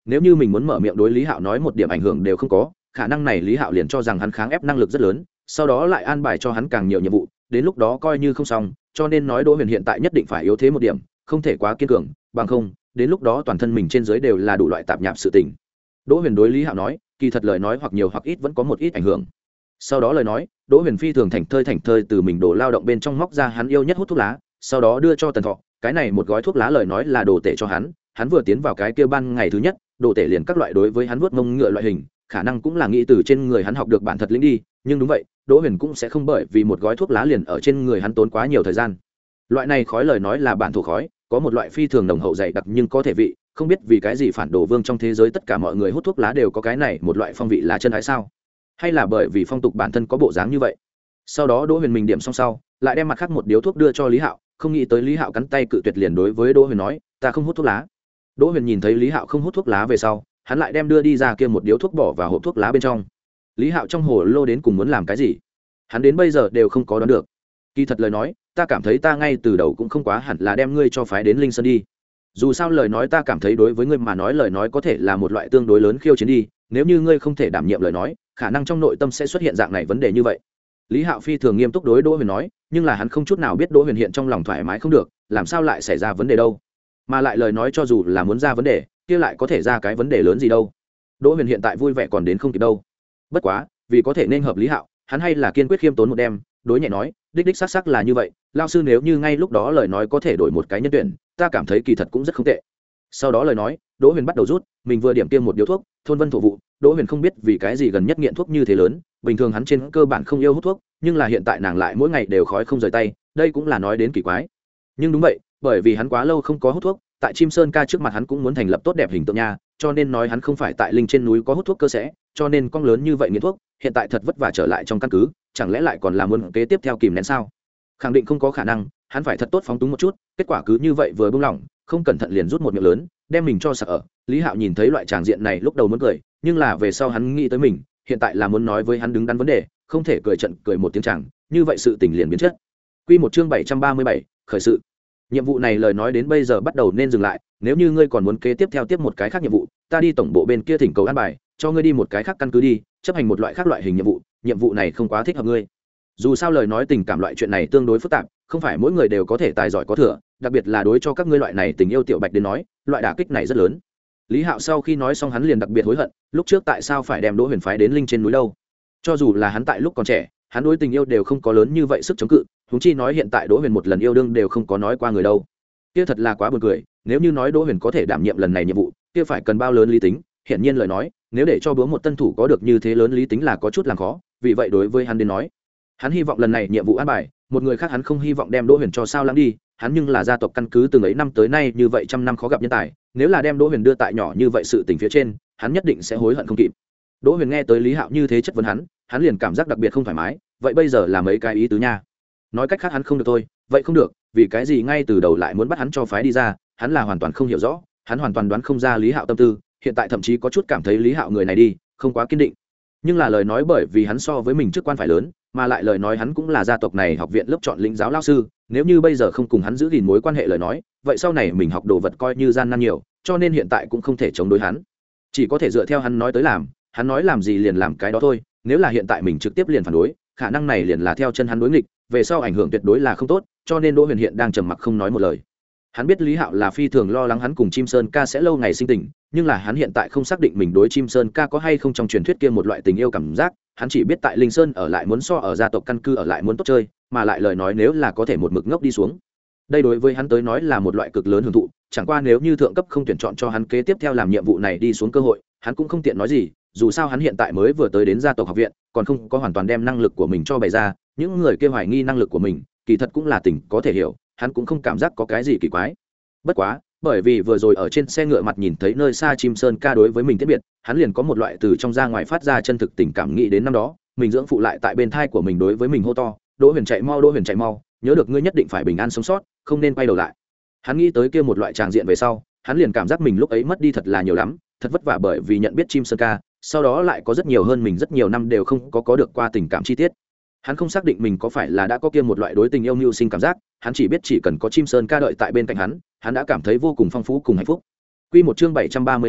nếu như mình muốn mở miệng đối Lý Hạo nói một điểm ảnh hưởng đều không có, khả năng này Lý Hạo liền cho rằng hắn kháng ép năng lực rất lớn, sau đó lại an bài cho hắn càng nhiều nhiệm vụ, đến lúc đó coi như không xong, cho nên nói Đỗ Huyền hiện tại nhất định phải yếu thế một điểm, không thể quá kiên cường, bằng không, đến lúc đó toàn thân mình trên dưới đều là đủ loại tạp nhạp sự tình. Đỗ Huyền đối Lý Hạo nói, kỳ thật lời nói hoặc nhiều hoặc ít vẫn có một ít ảnh hưởng. Sau đó lời nói, Đỗ Huyền phi thường thảnh thơi thảnh thơi từ mình đổ lao động bên trong móc ra hắn yêu nhất hút thuốc lá, sau đó đưa cho Tần Thọ, cái này một gói thuốc lá lời nói là đồ tể cho hắn, hắn vừa tiến vào cái kia ban ngày thứ nhất, đồ tể liền các loại đối với hắn vuốt mông ngựa loại hình, khả năng cũng là nghĩ từ trên người hắn học được bản thật lĩnh đi, nhưng đúng vậy, Đỗ Huyền cũng sẽ không bởi vì một gói thuốc lá liền ở trên người hắn tốn quá nhiều thời gian. Loại này khói lời nói là bản thổ khói, có một loại phi thường nồng hậu dày đặc nhưng có thể vị, không biết vì cái gì phản đồ vương trong thế giới tất cả mọi người hút thuốc lá đều có cái này một loại phong vị lá chân hái sao? Hay là bởi vì phong tục bản thân có bộ dáng như vậy? Sau đó Đỗ Huyền mình điểm xong sau, lại đem mặt khác một điếu thuốc đưa cho Lý Hạo, không nghĩ tới Lý Hạo cắn tay cự tuyệt liền đối với Đỗ Huyền nói, ta không hút thuốc lá. Đỗ Huyền nhìn thấy Lý Hạo không hút thuốc lá về sau, hắn lại đem đưa đi ra kia một điếu thuốc bỏ vào hộp thuốc lá bên trong. Lý Hạo trong hồ lô đến cùng muốn làm cái gì, hắn đến bây giờ đều không có đoán được. Kỳ thật lời nói, ta cảm thấy ta ngay từ đầu cũng không quá hẳn là đem ngươi cho phái đến Linh Sơn đi. Dù sao lời nói ta cảm thấy đối với ngươi mà nói lời nói có thể là một loại tương đối lớn khiêu chiến đi, nếu như ngươi không thể đảm nhiệm lời nói, khả năng trong nội tâm sẽ xuất hiện dạng này vấn đề như vậy. Lý Hạo phi thường nghiêm túc đối Đỗ Huyền nói, nhưng là hắn không chút nào biết Đỗ Huyền hiện trong lòng thoải mái không được, làm sao lại xảy ra vấn đề đâu? Mà lại lời nói cho dù là muốn ra vấn đề, kia lại có thể ra cái vấn đề lớn gì đâu? Đỗ Huyền hiện tại vui vẻ còn đến không kịp đâu. Bất quá, vì có thể nên hợp Lý Hạo, hắn hay là kiên quyết khiêm tốn một đêm, đối nhẹ nói, đích đích xác xác là như vậy, lão sư nếu như ngay lúc đó lời nói có thể đổi một cái nhân tuyển, ta cảm thấy kỳ thật cũng rất không tệ. Sau đó lời nói, Đỗ Huyền bắt đầu rút, mình vừa điểm tiêm một điếu thuốc, thôn vân thổ vụ, Đỗ Huyền không biết vì cái gì gần nhất nghiện thuốc như thế lớn, bình thường hắn trên cơ bản không yêu hút thuốc, nhưng là hiện tại nàng lại mỗi ngày đều khói không rời tay, đây cũng là nói đến kỳ quái. Nhưng đúng vậy, bởi vì hắn quá lâu không có hút thuốc, tại Chim Sơn ca trước mặt hắn cũng muốn thành lập tốt đẹp hình tượng nha, cho nên nói hắn không phải tại linh trên núi có hút thuốc cơ sẽ, cho nên con lớn như vậy nghiện thuốc, hiện tại thật vất vả trở lại trong căn cứ, chẳng lẽ lại còn là muốn kế tiếp theo kìm nén sao? Khẳng định không có khả năng, hắn phải thật tốt phóng túng một chút, kết quả cứ như vậy vừa buông lỏng, không cẩn thận liền rút một miệng lớn, đem mình cho sặc ở. Lý Hạo nhìn thấy loại tràng diện này lúc đầu muốn cười, nhưng là về sau hắn nghĩ tới mình, hiện tại là muốn nói với hắn đứng đắn vấn đề, không thể cười trận cười một tiếng chàng, như vậy sự tình liền biến chất. Quy một chương bảy trăm ba mươi bảy, khởi sự. Nhiệm vụ này lời nói đến bây giờ bắt đầu nên dừng lại, nếu như ngươi còn muốn kế tiếp theo tiếp một cái khác nhiệm vụ, ta đi tổng bộ bên kia thỉnh cầu an bài, cho ngươi đi một cái khác căn cứ đi, chấp hành một loại khác loại hình nhiệm vụ, nhiệm vụ này không quá thích hợp ngươi. Dù sao lời nói tình cảm loại chuyện này tương đối phức tạp, không phải mỗi người đều có thể tài giỏi có thừa, đặc biệt là đối cho các ngươi loại này tình yêu tiểu bạch đến nói, loại đả kích này rất lớn. Lý Hạo sau khi nói xong hắn liền đặc biệt hối hận, lúc trước tại sao phải đem Đỗ Huyền phái đến linh trên núi đâu? Cho dù là hắn tại lúc còn trẻ, hắn đối tình yêu đều không có lớn như vậy sức chống cự, huống chi nói hiện tại Đỗ Huyền một lần yêu đương đều không có nói qua người đâu. Kia thật là quá buồn cười, nếu như nói Đỗ Huyền có thể đảm nhiệm lần này nhiệm vụ, kia phải cần bao lớn lý tính, hiện nhiên lời nói, nếu để cho bữa một tân thủ có được như thế lớn lý tính là có chút làm khó, vì vậy đối với hắn đến nói, hắn hy vọng lần này nhiệm vụ an bài, một người khác hắn không hy vọng đem Đỗ Huyền cho sao lãng đi, hắn nhưng là gia tộc căn cứ từng ấy năm tới nay như vậy trăm năm khó gặp nhân tài, nếu là đem Đỗ Huyền đưa tại nhỏ như vậy sự tình phía trên, hắn nhất định sẽ hối hận không kịp. Đỗ Huyền nghe tới Lý Hạo như thế chất vấn hắn, hắn liền cảm giác đặc biệt không thoải mái, vậy bây giờ là mấy cái ý tứ nha. Nói cách khác hắn không được thôi, vậy không được, vì cái gì ngay từ đầu lại muốn bắt hắn cho phái đi ra, hắn là hoàn toàn không hiểu rõ, hắn hoàn toàn đoán không ra Lý Hạo tâm tư, hiện tại thậm chí có chút cảm thấy Lý Hạo người này đi, không quá kiên định. Nhưng là lời nói bởi vì hắn so với mình chức quan phải lớn, mà lại lời nói hắn cũng là gia tộc này học viện lớp chọn lĩnh giáo lao sư, nếu như bây giờ không cùng hắn giữ gìn mối quan hệ lời nói, vậy sau này mình học đồ vật coi như gian nan nhiều, cho nên hiện tại cũng không thể chống đối hắn, chỉ có thể dựa theo hắn nói tới làm, hắn nói làm gì liền làm cái đó thôi, nếu là hiện tại mình trực tiếp liền phản đối, khả năng này liền là theo chân hắn đối nghịch, về sau ảnh hưởng tuyệt đối là không tốt, cho nên Đỗ Huyền hiện đang trầm mặc không nói một lời. Hắn biết Lý Hạo là phi thường lo lắng hắn cùng Chim Sơn ca sẽ lâu ngày sinh tình, nhưng là hắn hiện tại không xác định mình đối Chim Sơn ca có hay không trong truyền thuyết kia một loại tình yêu cảm giác, hắn chỉ biết tại Linh Sơn ở lại muốn so ở gia tộc căn cư ở lại muốn tốt chơi, mà lại lời nói nếu là có thể một mực ngốc đi xuống, đây đối với hắn tới nói là một loại cực lớn hưởng thụ, chẳng qua nếu như thượng cấp không tuyển chọn cho hắn kế tiếp theo làm nhiệm vụ này đi xuống cơ hội, hắn cũng không tiện nói gì, dù sao hắn hiện tại mới vừa tới đến gia tộc học viện, còn không có hoàn toàn đem năng lực của mình cho bày ra, những người kia hoài nghi năng lực của mình, kỳ thật cũng là tình có thể hiểu, hắn cũng không cảm giác có cái gì kỳ quái. Bất quá, bởi vì vừa rồi ở trên xe ngựa mặt nhìn thấy nơi xa Chim Sơn ca đối với mình tiết biệt, hắn liền có một loại từ trong ra ngoài phát ra chân thực tình cảm, nghĩ đến năm đó mình dưỡng phụ lại tại bên thai của mình đối với mình hô to, Đỗ Huyền chạy mau, Đỗ Huyền chạy mau, nhớ được ngươi nhất định phải bình an sống sót, không nên quay đầu lại. Hắn nghĩ tới kia một loại tràng diện về sau, hắn liền cảm giác mình lúc ấy mất đi thật là nhiều lắm, thật vất vả bởi vì nhận biết Chim Sơn ca, sau đó lại có rất nhiều hơn mình rất nhiều năm đều không có có được qua tình cảm chi tiết. Hắn không xác định mình có phải là đã có kia một loại đối tình yêu mưu sinh cảm giác, hắn chỉ biết chỉ cần có Chim Sơn ca đợi tại bên cạnh hắn, hắn đã cảm thấy vô cùng phong phú cùng hạnh phúc. Quy một chương bảy trăm ba mươi tám,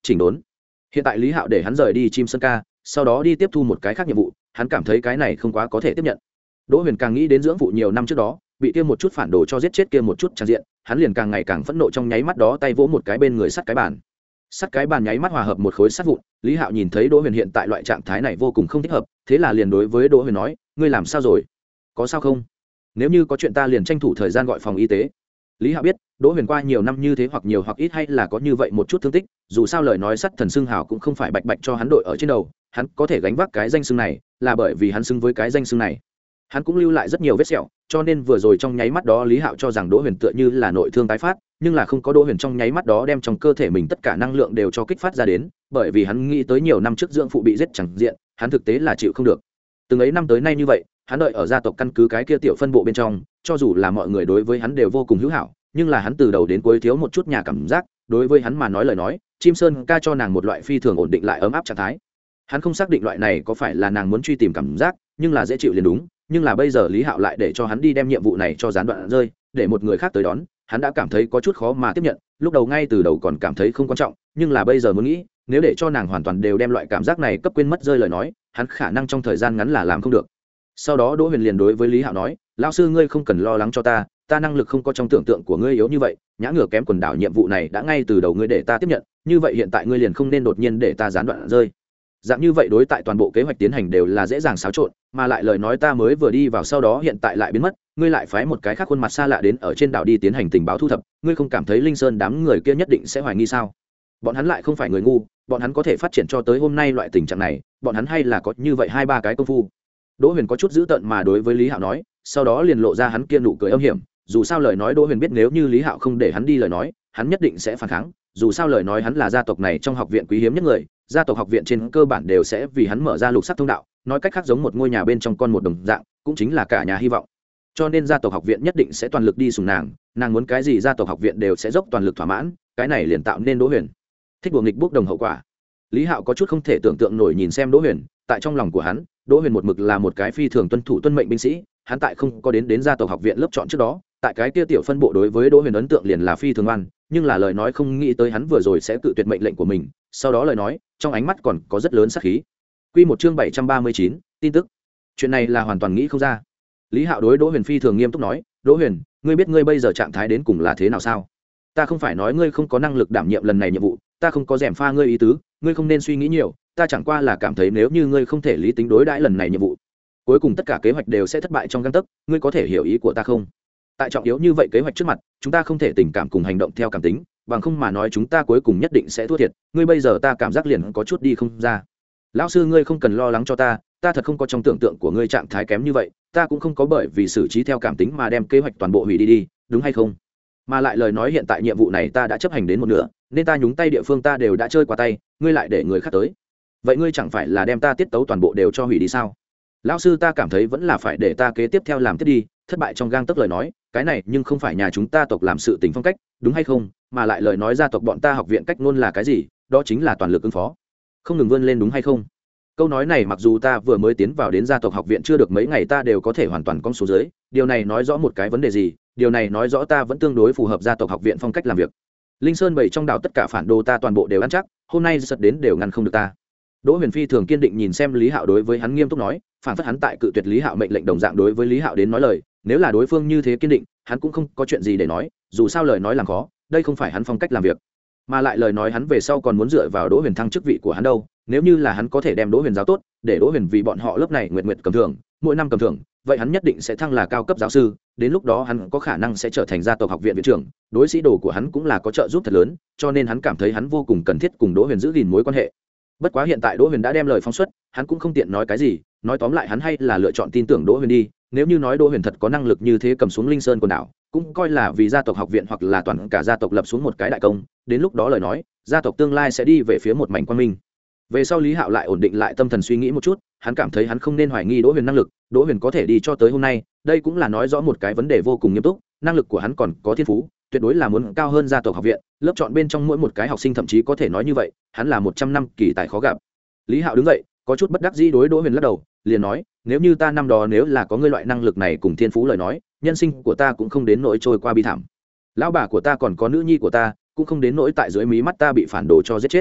chỉnh đốn. Hiện tại Lý Hạo để hắn rời đi Chim Sơn Ca, sau đó đi tiếp thu một cái khác nhiệm vụ, hắn cảm thấy cái này không quá có thể tiếp nhận. Đỗ Huyền càng nghĩ đến dưỡng phụ nhiều năm trước đó bị kia một chút phản đồ cho giết chết kia một chút tràn diện, hắn liền càng ngày càng phẫn nộ, trong nháy mắt đó tay vỗ một cái bên người sắt cái bàn. Sắt cái bàn nháy mắt hòa hợp một khối sắt vụn. Lý Hạo nhìn thấy Đỗ Huyền hiện tại loại trạng thái này vô cùng không thích hợp, thế là liền đối với Đỗ Huyền nói, ngươi làm sao rồi? Có sao không? Nếu như có chuyện ta liền tranh thủ thời gian gọi phòng y tế. Lý Hạo biết Đỗ Huyền qua nhiều năm như thế hoặc nhiều hoặc ít hay là có như vậy một chút thương tích, dù sao lời nói sắt thần xưng hào cũng không phải bạch bạch cho hắn đội ở trên đầu, hắn có thể gánh vác cái danh xưng này là bởi vì hắn xứng với cái danh xưng này. Hắn cũng lưu lại rất nhiều vết sẹo, cho nên vừa rồi trong nháy mắt đó Lý Hạo cho rằng Đỗ Huyền tựa như là nội thương tái phát, nhưng là không có. Đỗ Huyền trong nháy mắt đó đem trong cơ thể mình tất cả năng lượng đều cho kích phát ra đến, bởi vì hắn nghĩ tới nhiều năm trước dưỡng phụ bị giết chẳng diện, hắn thực tế là chịu không được. Từng ấy năm tới nay như vậy, hắn đợi ở gia tộc căn cứ cái kia tiểu phân bộ bên trong, cho dù là mọi người đối với hắn đều vô cùng hữu hảo, nhưng là hắn từ đầu đến cuối thiếu một chút nhà cảm giác. Đối với hắn mà nói lời nói, Chim Sơn Ca cho nàng một loại phi thường ổn định lại ấm áp trạng thái. Hắn không xác định loại này có phải là nàng muốn truy tìm cảm giác, nhưng là dễ chịu liền đúng. Nhưng là bây giờ Lý Hạo lại để cho hắn đi đem nhiệm vụ này cho gián đoạn rơi, để một người khác tới đón, hắn đã cảm thấy có chút khó mà tiếp nhận. Lúc đầu ngay từ đầu còn cảm thấy không quan trọng, nhưng là bây giờ muốn nghĩ, nếu để cho nàng hoàn toàn đều đem loại cảm giác này cấp quên mất rơi lời nói, hắn khả năng trong thời gian ngắn là làm không được. Sau đó Đỗ Huyền liền đối với Lý Hạo nói, lão sư ngươi không cần lo lắng cho ta, ta năng lực không có trong tưởng tượng của ngươi yếu như vậy, nhã ngửa kém quần đảo nhiệm vụ này đã ngay từ đầu ngươi để ta tiếp nhận, như vậy hiện tại ngươi liền không nên đột nhiên để ta gián đoạn rơi. Dạng như vậy đối tại toàn bộ kế hoạch tiến hành đều là dễ dàng xáo trộn, mà lại lời nói ta mới vừa đi vào sau đó hiện tại lại biến mất, ngươi lại phái một cái khác khuôn mặt xa lạ đến ở trên đảo đi tiến hành tình báo thu thập, ngươi không cảm thấy Linh Sơn đám người kia nhất định sẽ hoài nghi sao? Bọn hắn lại không phải người ngu, bọn hắn có thể phát triển cho tới hôm nay loại tình trạng này, bọn hắn hay là có như vậy hai ba cái công phu. Đỗ Huyền có chút dữ tợn mà đối với Lý Hạo nói, sau đó liền lộ ra hắn kia nụ cười âm hiểm, dù sao lời nói Đỗ Huyền biết nếu như Lý Hạo không để hắn đi lời nói, hắn nhất định sẽ phản kháng, dù sao lời nói hắn là gia tộc này trong học viện quý hiếm nhất người, gia tộc học viện trên cơ bản đều sẽ vì hắn mở ra lục sắc thông đạo, nói cách khác giống một ngôi nhà bên trong con một đồng dạng, cũng chính là cả nhà hy vọng. Cho nên gia tộc học viện nhất định sẽ toàn lực đi sủng nàng, nàng muốn cái gì gia tộc học viện đều sẽ dốc toàn lực thỏa mãn, cái này liền tạo nên Đỗ Huyền thích đùa nghịch bốc đồng hậu quả. Lý Hạo có chút không thể tưởng tượng nổi nhìn xem Đỗ Huyền, tại trong lòng của hắn, Đỗ Huyền một mực là một cái phi thường tuân thủ tuân mệnh binh sĩ, hắn tại không có đến đến gia tộc học viện lớp chọn trước đó, tại cái kia tiểu phân bộ đối với Đỗ Huyền ấn tượng liền là phi thường ngoan, nhưng là lời nói không nghĩ tới hắn vừa rồi sẽ cự tuyệt mệnh lệnh của mình, sau đó lời nói, trong ánh mắt còn có rất lớn sát khí. Quy một chương bảy trăm ba mươi chín, tin tức. Chuyện này là hoàn toàn nghĩ không ra. Lý Hạo đối Đỗ Huyền phi thường nghiêm túc nói, "Đỗ Huyền, ngươi biết ngươi bây giờ trạng thái đến cùng là thế nào sao? Ta không phải nói ngươi không có năng lực đảm nhiệm lần này nhiệm vụ, ta không có gièm pha ngươi ý tứ, ngươi không nên suy nghĩ nhiều, ta chẳng qua là cảm thấy nếu như ngươi không thể lý tính đối đãi lần này nhiệm vụ, cuối cùng tất cả kế hoạch đều sẽ thất bại trong gang tấc, ngươi có thể hiểu ý của ta không? Tại trọng yếu như vậy kế hoạch trước mặt, chúng ta không thể tình cảm cùng hành động theo cảm tính, bằng không mà nói chúng ta cuối cùng nhất định sẽ thua thiệt, ngươi bây giờ ta cảm giác liền có chút đi không ra. Lão sư ngươi không cần lo lắng cho ta, ta thật không có trong tưởng tượng của ngươi trạng thái kém như vậy, ta cũng không có bởi vì xử trí theo cảm tính mà đem kế hoạch toàn bộ hủy đi đi, đúng hay không? Mà lại lời nói hiện tại nhiệm vụ này ta đã chấp hành đến một nửa, nên ta nhúng tay địa phương ta đều đã chơi qua tay, ngươi lại để người khác tới, vậy ngươi chẳng phải là đem ta tiết tấu toàn bộ đều cho hủy đi sao? Lão sư ta cảm thấy vẫn là phải để ta kế tiếp theo làm tiếp đi, thất bại trong gang tấc lời nói, cái này nhưng không phải nhà chúng ta tộc làm sự tình phong cách, đúng hay không? Mà lại lời nói gia tộc bọn ta học viện cách ngôn là cái gì, đó chính là toàn lực ứng phó, không ngừng vươn lên, đúng hay không? Câu nói này mặc dù ta vừa mới tiến vào đến gia tộc học viện chưa được mấy ngày ta đều có thể hoàn toàn con số dưới, điều này nói rõ một cái vấn đề gì? Điều này nói rõ ta vẫn tương đối phù hợp gia tộc học viện phong cách làm việc. Linh Sơn bảy trong đảo tất cả phản đồ ta toàn bộ đều ăn chắc, hôm nay giật đến đều ngăn không được ta. Đỗ Huyền phi thường kiên định nhìn xem Lý Hạo đối với hắn nghiêm túc nói, phản phất hắn tại cự tuyệt Lý Hạo mệnh lệnh đồng dạng đối với Lý Hạo đến nói lời, nếu là đối phương như thế kiên định, hắn cũng không có chuyện gì để nói, dù sao lời nói làm khó, đây không phải hắn phong cách làm việc. Mà lại lời nói hắn về sau còn muốn dựa vào Đỗ Huyền thăng chức vị của hắn đâu, nếu như là hắn có thể đem Đỗ Huyền giáo tốt, để Đỗ Huyền vì bọn họ lớp này nguyệt nguyệt cầm thưởng, mỗi năm cầm thưởng, vậy hắn nhất định sẽ thăng là cao cấp giáo sư, đến lúc đó hắn có khả năng sẽ trở thành gia tộc học viện viện trưởng, đối sĩ đồ của hắn cũng là có trợ giúp thật lớn, cho nên hắn cảm thấy hắn vô cùng cần thiết cùng Đỗ Huyền giữ gìn mối quan hệ. Bất quá hiện tại Đỗ Huyền đã đem lời phóng xuất, hắn cũng không tiện nói cái gì, nói tóm lại hắn hay là lựa chọn tin tưởng Đỗ Huyền đi, nếu như nói Đỗ Huyền thật có năng lực như thế cầm xuống Linh Sơn quần đảo, cũng coi là vì gia tộc học viện hoặc là toàn cả gia tộc lập xuống một cái đại công, đến lúc đó lời nói, gia tộc tương lai sẽ đi về phía một mảnh quang minh. Về sau Lý Hạo lại ổn định lại tâm thần suy nghĩ một chút, hắn cảm thấy hắn không nên hoài nghi Đỗ Huyền năng lực, Đỗ Huyền có thể đi cho tới hôm nay, đây cũng là nói rõ một cái vấn đề vô cùng nghiêm túc, năng lực của hắn còn có thiên phú, tuyệt đối là muốn cao hơn gia tộc học viện, lớp chọn bên trong mỗi một cái học sinh thậm chí có thể nói như vậy, hắn là một trăm năm kỳ tài khó gặp. Lý Hạo đứng dậy, có chút bất đắc dĩ đối Đỗ Huyền lắc đầu, liền nói, nếu như ta năm đó nếu là có ngươi loại năng lực này cùng thiên phú lời nói, nhân sinh của ta cũng không đến nỗi trôi qua bi thảm. Lão bà của ta còn có nữ nhi của ta, cũng không đến nỗi tại dưới mí mắt ta bị phản đồ cho giết chết.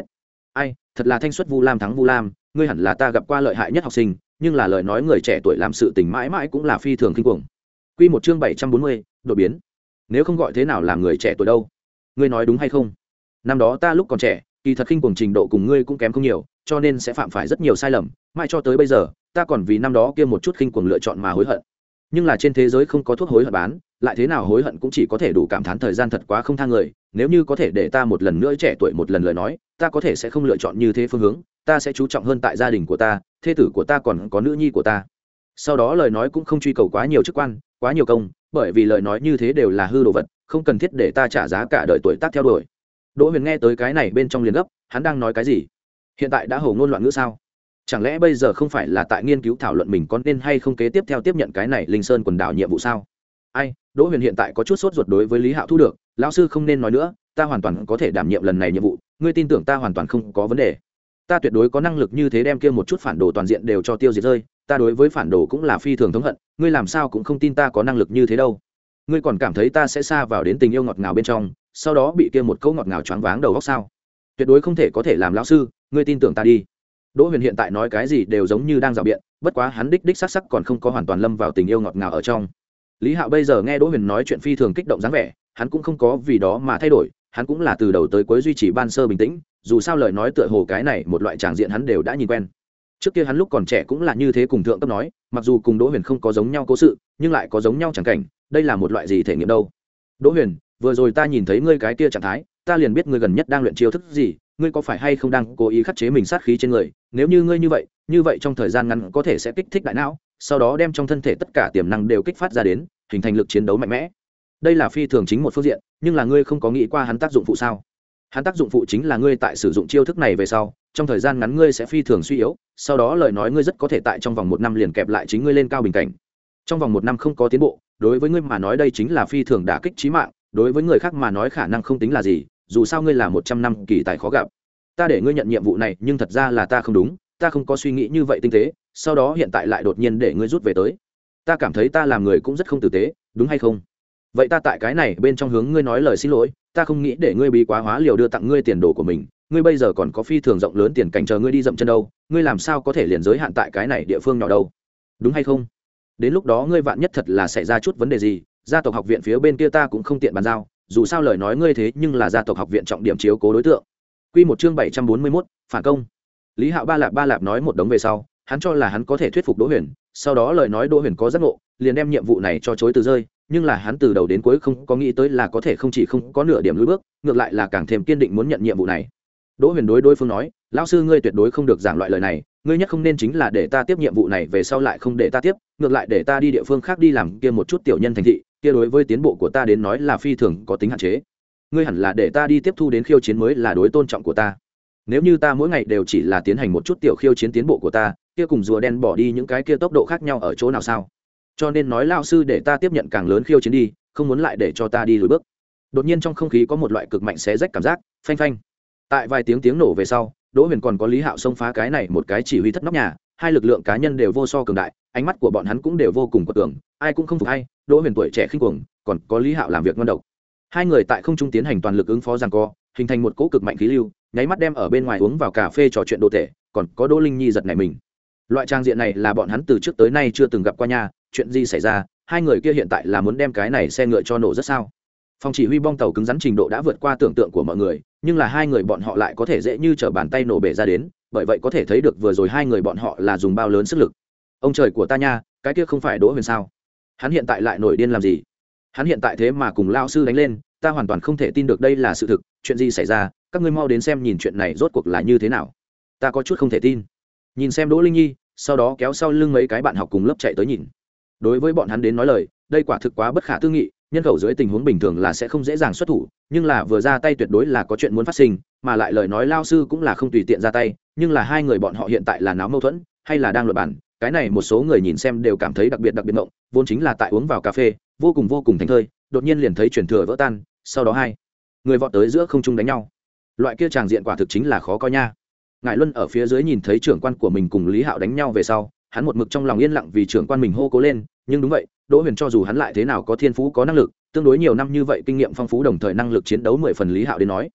ai thật là thanh xuất vu lam thắng vu lam, ngươi hẳn là ta gặp qua lợi hại nhất học sinh, nhưng là lời nói người trẻ tuổi làm sự tình mãi mãi cũng là phi thường kinh cuồng. Quy một chương bảy trăm bốn mươi, đột biến. Nếu không gọi thế nào làm người trẻ tuổi đâu? Ngươi nói đúng hay không? Năm đó ta lúc còn trẻ, kỳ thật kinh cuồng trình độ cùng ngươi cũng kém không nhiều, cho nên sẽ phạm phải rất nhiều sai lầm, mãi cho tới bây giờ, ta còn vì năm đó kia một chút kinh cuồng lựa chọn mà hối hận. Nhưng là trên thế giới không có thuốc hối hận bán, lại thế nào hối hận cũng chỉ có thể đủ cảm thán thời gian thật quá không tha người, nếu như có thể để ta một lần nữa trẻ tuổi một lần lời nói, ta có thể sẽ không lựa chọn như thế phương hướng, ta sẽ chú trọng hơn tại gia đình của ta, thê tử của ta còn có nữ nhi của ta. Sau đó lời nói cũng không truy cầu quá nhiều chức quan, quá nhiều công, bởi vì lời nói như thế đều là hư đồ vật, không cần thiết để ta trả giá cả đời tuổi tác theo đuổi. Đỗ Huyền nghe tới cái này bên trong liền gấp, hắn đang nói cái gì? Hiện tại đã hổ ngôn loạn ngữ sao? Chẳng lẽ bây giờ không phải là tại nghiên cứu thảo luận mình có nên hay không kế tiếp theo tiếp nhận cái này Linh Sơn quần đảo nhiệm vụ sao? Ai, Đỗ Huyền hiện tại có chút sốt ruột đối với Lý Hạo thu được, lão sư không nên nói nữa, ta hoàn toàn có thể đảm nhiệm lần này nhiệm vụ, ngươi tin tưởng ta hoàn toàn không có vấn đề. Ta tuyệt đối có năng lực như thế đem kia một chút phản đồ toàn diện đều cho tiêu diệt rơi, ta đối với phản đồ cũng là phi thường thống hận, ngươi làm sao cũng không tin ta có năng lực như thế đâu. Ngươi còn cảm thấy ta sẽ xa vào đến tình yêu ngọt ngào bên trong, sau đó bị kia một câu ngọt ngào choáng váng đầu óc sao? Tuyệt đối không thể có thể làm lão sư, ngươi tin tưởng ta đi. Đỗ Huyền hiện tại nói cái gì đều giống như đang rào biện, bất quá hắn đích đích sắc sắc còn không có hoàn toàn lâm vào tình yêu ngọt ngào ở trong. Lý Hạo bây giờ nghe Đỗ Huyền nói chuyện phi thường kích động dáng vẻ, hắn cũng không có vì đó mà thay đổi, hắn cũng là từ đầu tới cuối duy trì ban sơ bình tĩnh, dù sao lời nói tựa hồ cái này một loại tràng diện hắn đều đã nhìn quen. Trước kia hắn lúc còn trẻ cũng là như thế cùng thượng cấp nói, mặc dù cùng Đỗ Huyền không có giống nhau cố sự, nhưng lại có giống nhau chẳng cảnh, đây là một loại gì thể nghiệm đâu. Đỗ Huyền, vừa rồi ta nhìn thấy ngươi cái kia trạng thái, ta liền biết ngươi gần nhất đang luyện chiêu thức gì, ngươi có phải hay không đang cố ý khắc chế mình sát khí trên người, nếu như ngươi như vậy, như vậy trong thời gian ngắn có thể sẽ kích thích đại não, sau đó đem trong thân thể tất cả tiềm năng đều kích phát ra đến, hình thành lực chiến đấu mạnh mẽ. Đây là phi thường chính một phương diện, nhưng là ngươi không có nghĩ qua hắn tác dụng phụ sao? Hắn tác dụng phụ chính là ngươi tại sử dụng chiêu thức này về sau, trong thời gian ngắn ngươi sẽ phi thường suy yếu, sau đó lời nói ngươi rất có thể tại trong vòng một năm liền kẹp lại chính ngươi lên cao bình cảnh. Trong vòng một năm không có tiến bộ, đối với ngươi mà nói đây chính là phi thường đả kích chí mạng, đối với người khác mà nói khả năng không tính là gì, dù sao ngươi là một trăm năm kỳ tài khó gặp. Ta để ngươi nhận nhiệm vụ này, nhưng thật ra là ta không đúng, ta không có suy nghĩ như vậy tinh tế, sau đó hiện tại lại đột nhiên để ngươi rút về tới. Ta cảm thấy ta làm người cũng rất không tử tế, đúng hay không? Vậy ta tại cái này bên trong hướng ngươi nói lời xin lỗi, ta không nghĩ để ngươi bí quá hóa liều đưa tặng ngươi tiền đồ của mình, ngươi bây giờ còn có phi thường rộng lớn tiền cảnh chờ ngươi đi dậm chân đâu, ngươi làm sao có thể liền giới hạn tại cái này địa phương nhỏ đâu, đúng hay không? Đến lúc đó ngươi vạn nhất thật là xảy ra chút vấn đề gì, gia tộc học viện phía bên kia ta cũng không tiện bàn giao, dù sao lời nói ngươi thế nhưng là gia tộc học viện trọng điểm chiếu cố đối tượng. Quy một chương bảy trăm bốn mươi mốt, phản công. Lý Hạo ba lạp ba lạp nói một đống về sau, hắn cho là hắn có thể thuyết phục Đỗ Huyền, sau đó lời nói Đỗ Huyền có giác ngộ, liền đem nhiệm vụ này cho chối từ rơi, nhưng là hắn từ đầu đến cuối không có nghĩ tới là có thể không chỉ không có nửa điểm lùi bước, ngược lại là càng thêm kiên định muốn nhận nhiệm vụ này. Đỗ Huyền đối đối phương nói, lão sư ngươi tuyệt đối không được giảng loại lời này, ngươi nhất không nên chính là để ta tiếp nhiệm vụ này về sau lại không để ta tiếp, ngược lại để ta đi địa phương khác đi làm kia một chút tiểu nhân thành thị, kia đối với tiến bộ của ta đến nói là phi thường có tính hạn chế. Ngươi hẳn là để ta đi tiếp thu đến khiêu chiến mới là đối tôn trọng của ta. Nếu như ta mỗi ngày đều chỉ là tiến hành một chút tiểu khiêu chiến tiến bộ của ta, kia cùng rùa đen bỏ đi những cái kia tốc độ khác nhau ở chỗ nào sao? Cho nên nói lão sư để ta tiếp nhận càng lớn khiêu chiến đi, không muốn lại để cho ta đi lùi bước. Đột nhiên trong không khí có một loại cực mạnh xé rách cảm giác, phanh phanh. Tại vài tiếng tiếng nổ về sau, Đỗ Huyền còn có Lý Hạo xông phá cái này một cái chỉ huy thất nóc nhà, hai lực lượng cá nhân đều vô so cường đại, ánh mắt của bọn hắn cũng đều vô cùng quật cường, ai cũng không phục hay, Đỗ Huyền tuổi trẻ khinh cuồng, còn có Lý Hạo làm việc ngon độc. Hai người tại không trung tiến hành toàn lực ứng phó giằng co, hình thành một cỗ cực mạnh khí lưu, nháy mắt đem ở bên ngoài uống vào cà phê trò chuyện đồ tể, còn có Đỗ Linh Nhi giật nảy mình. Loại trang diện này là bọn hắn từ trước tới nay chưa từng gặp qua nha, chuyện gì xảy ra, hai người kia hiện tại là muốn đem cái này xe ngựa cho nổ rất sao? Phòng chỉ huy bong tàu cứng rắn trình độ đã vượt qua tưởng tượng của mọi người, nhưng là hai người bọn họ lại có thể dễ như trở bàn tay nổ bể ra đến, bởi vậy có thể thấy được vừa rồi hai người bọn họ là dùng bao lớn sức lực. Ông trời của ta nha, cái kia không phải Đỗ Huyền sao? Hắn hiện tại lại nổi điên làm gì? Hắn hiện tại thế mà cùng lao sư đánh lên, ta hoàn toàn không thể tin được đây là sự thực, chuyện gì xảy ra, các ngươi mau đến xem nhìn chuyện này rốt cuộc là như thế nào. Ta có chút không thể tin. Nhìn xem Đỗ Linh Nhi, sau đó kéo sau lưng mấy cái bạn học cùng lớp chạy tới nhìn. Đối với bọn hắn đến nói lời, đây quả thực quá bất khả tư nghị, nhân khẩu dưới tình huống bình thường là sẽ không dễ dàng xuất thủ, nhưng là vừa ra tay tuyệt đối là có chuyện muốn phát sinh, mà lại lời nói lao sư cũng là không tùy tiện ra tay, nhưng là hai người bọn họ hiện tại là náo mâu thuẫn, hay là đang luận bàn, cái này một số người nhìn xem đều cảm thấy đặc biệt đặc biệt ngộng, vốn chính là tại uống vào cà phê, vô cùng vô cùng thành thơi, đột nhiên liền thấy truyền thừa vỡ tan, sau đó hai người vọt tới giữa không trung đánh nhau. Loại kia tràng diện quả thực chính là khó coi nha. Ngải Luân ở phía dưới nhìn thấy trưởng quan của mình cùng Lý Hạo đánh nhau về sau, hắn một mực trong lòng yên lặng vì trưởng quan mình hô cố lên, nhưng đúng vậy, Đỗ Huyền cho dù hắn lại thế nào có thiên phú có năng lực, tương đối nhiều năm như vậy kinh nghiệm phong phú đồng thời năng lực chiến đấu mười phần Lý Hạo đến nói,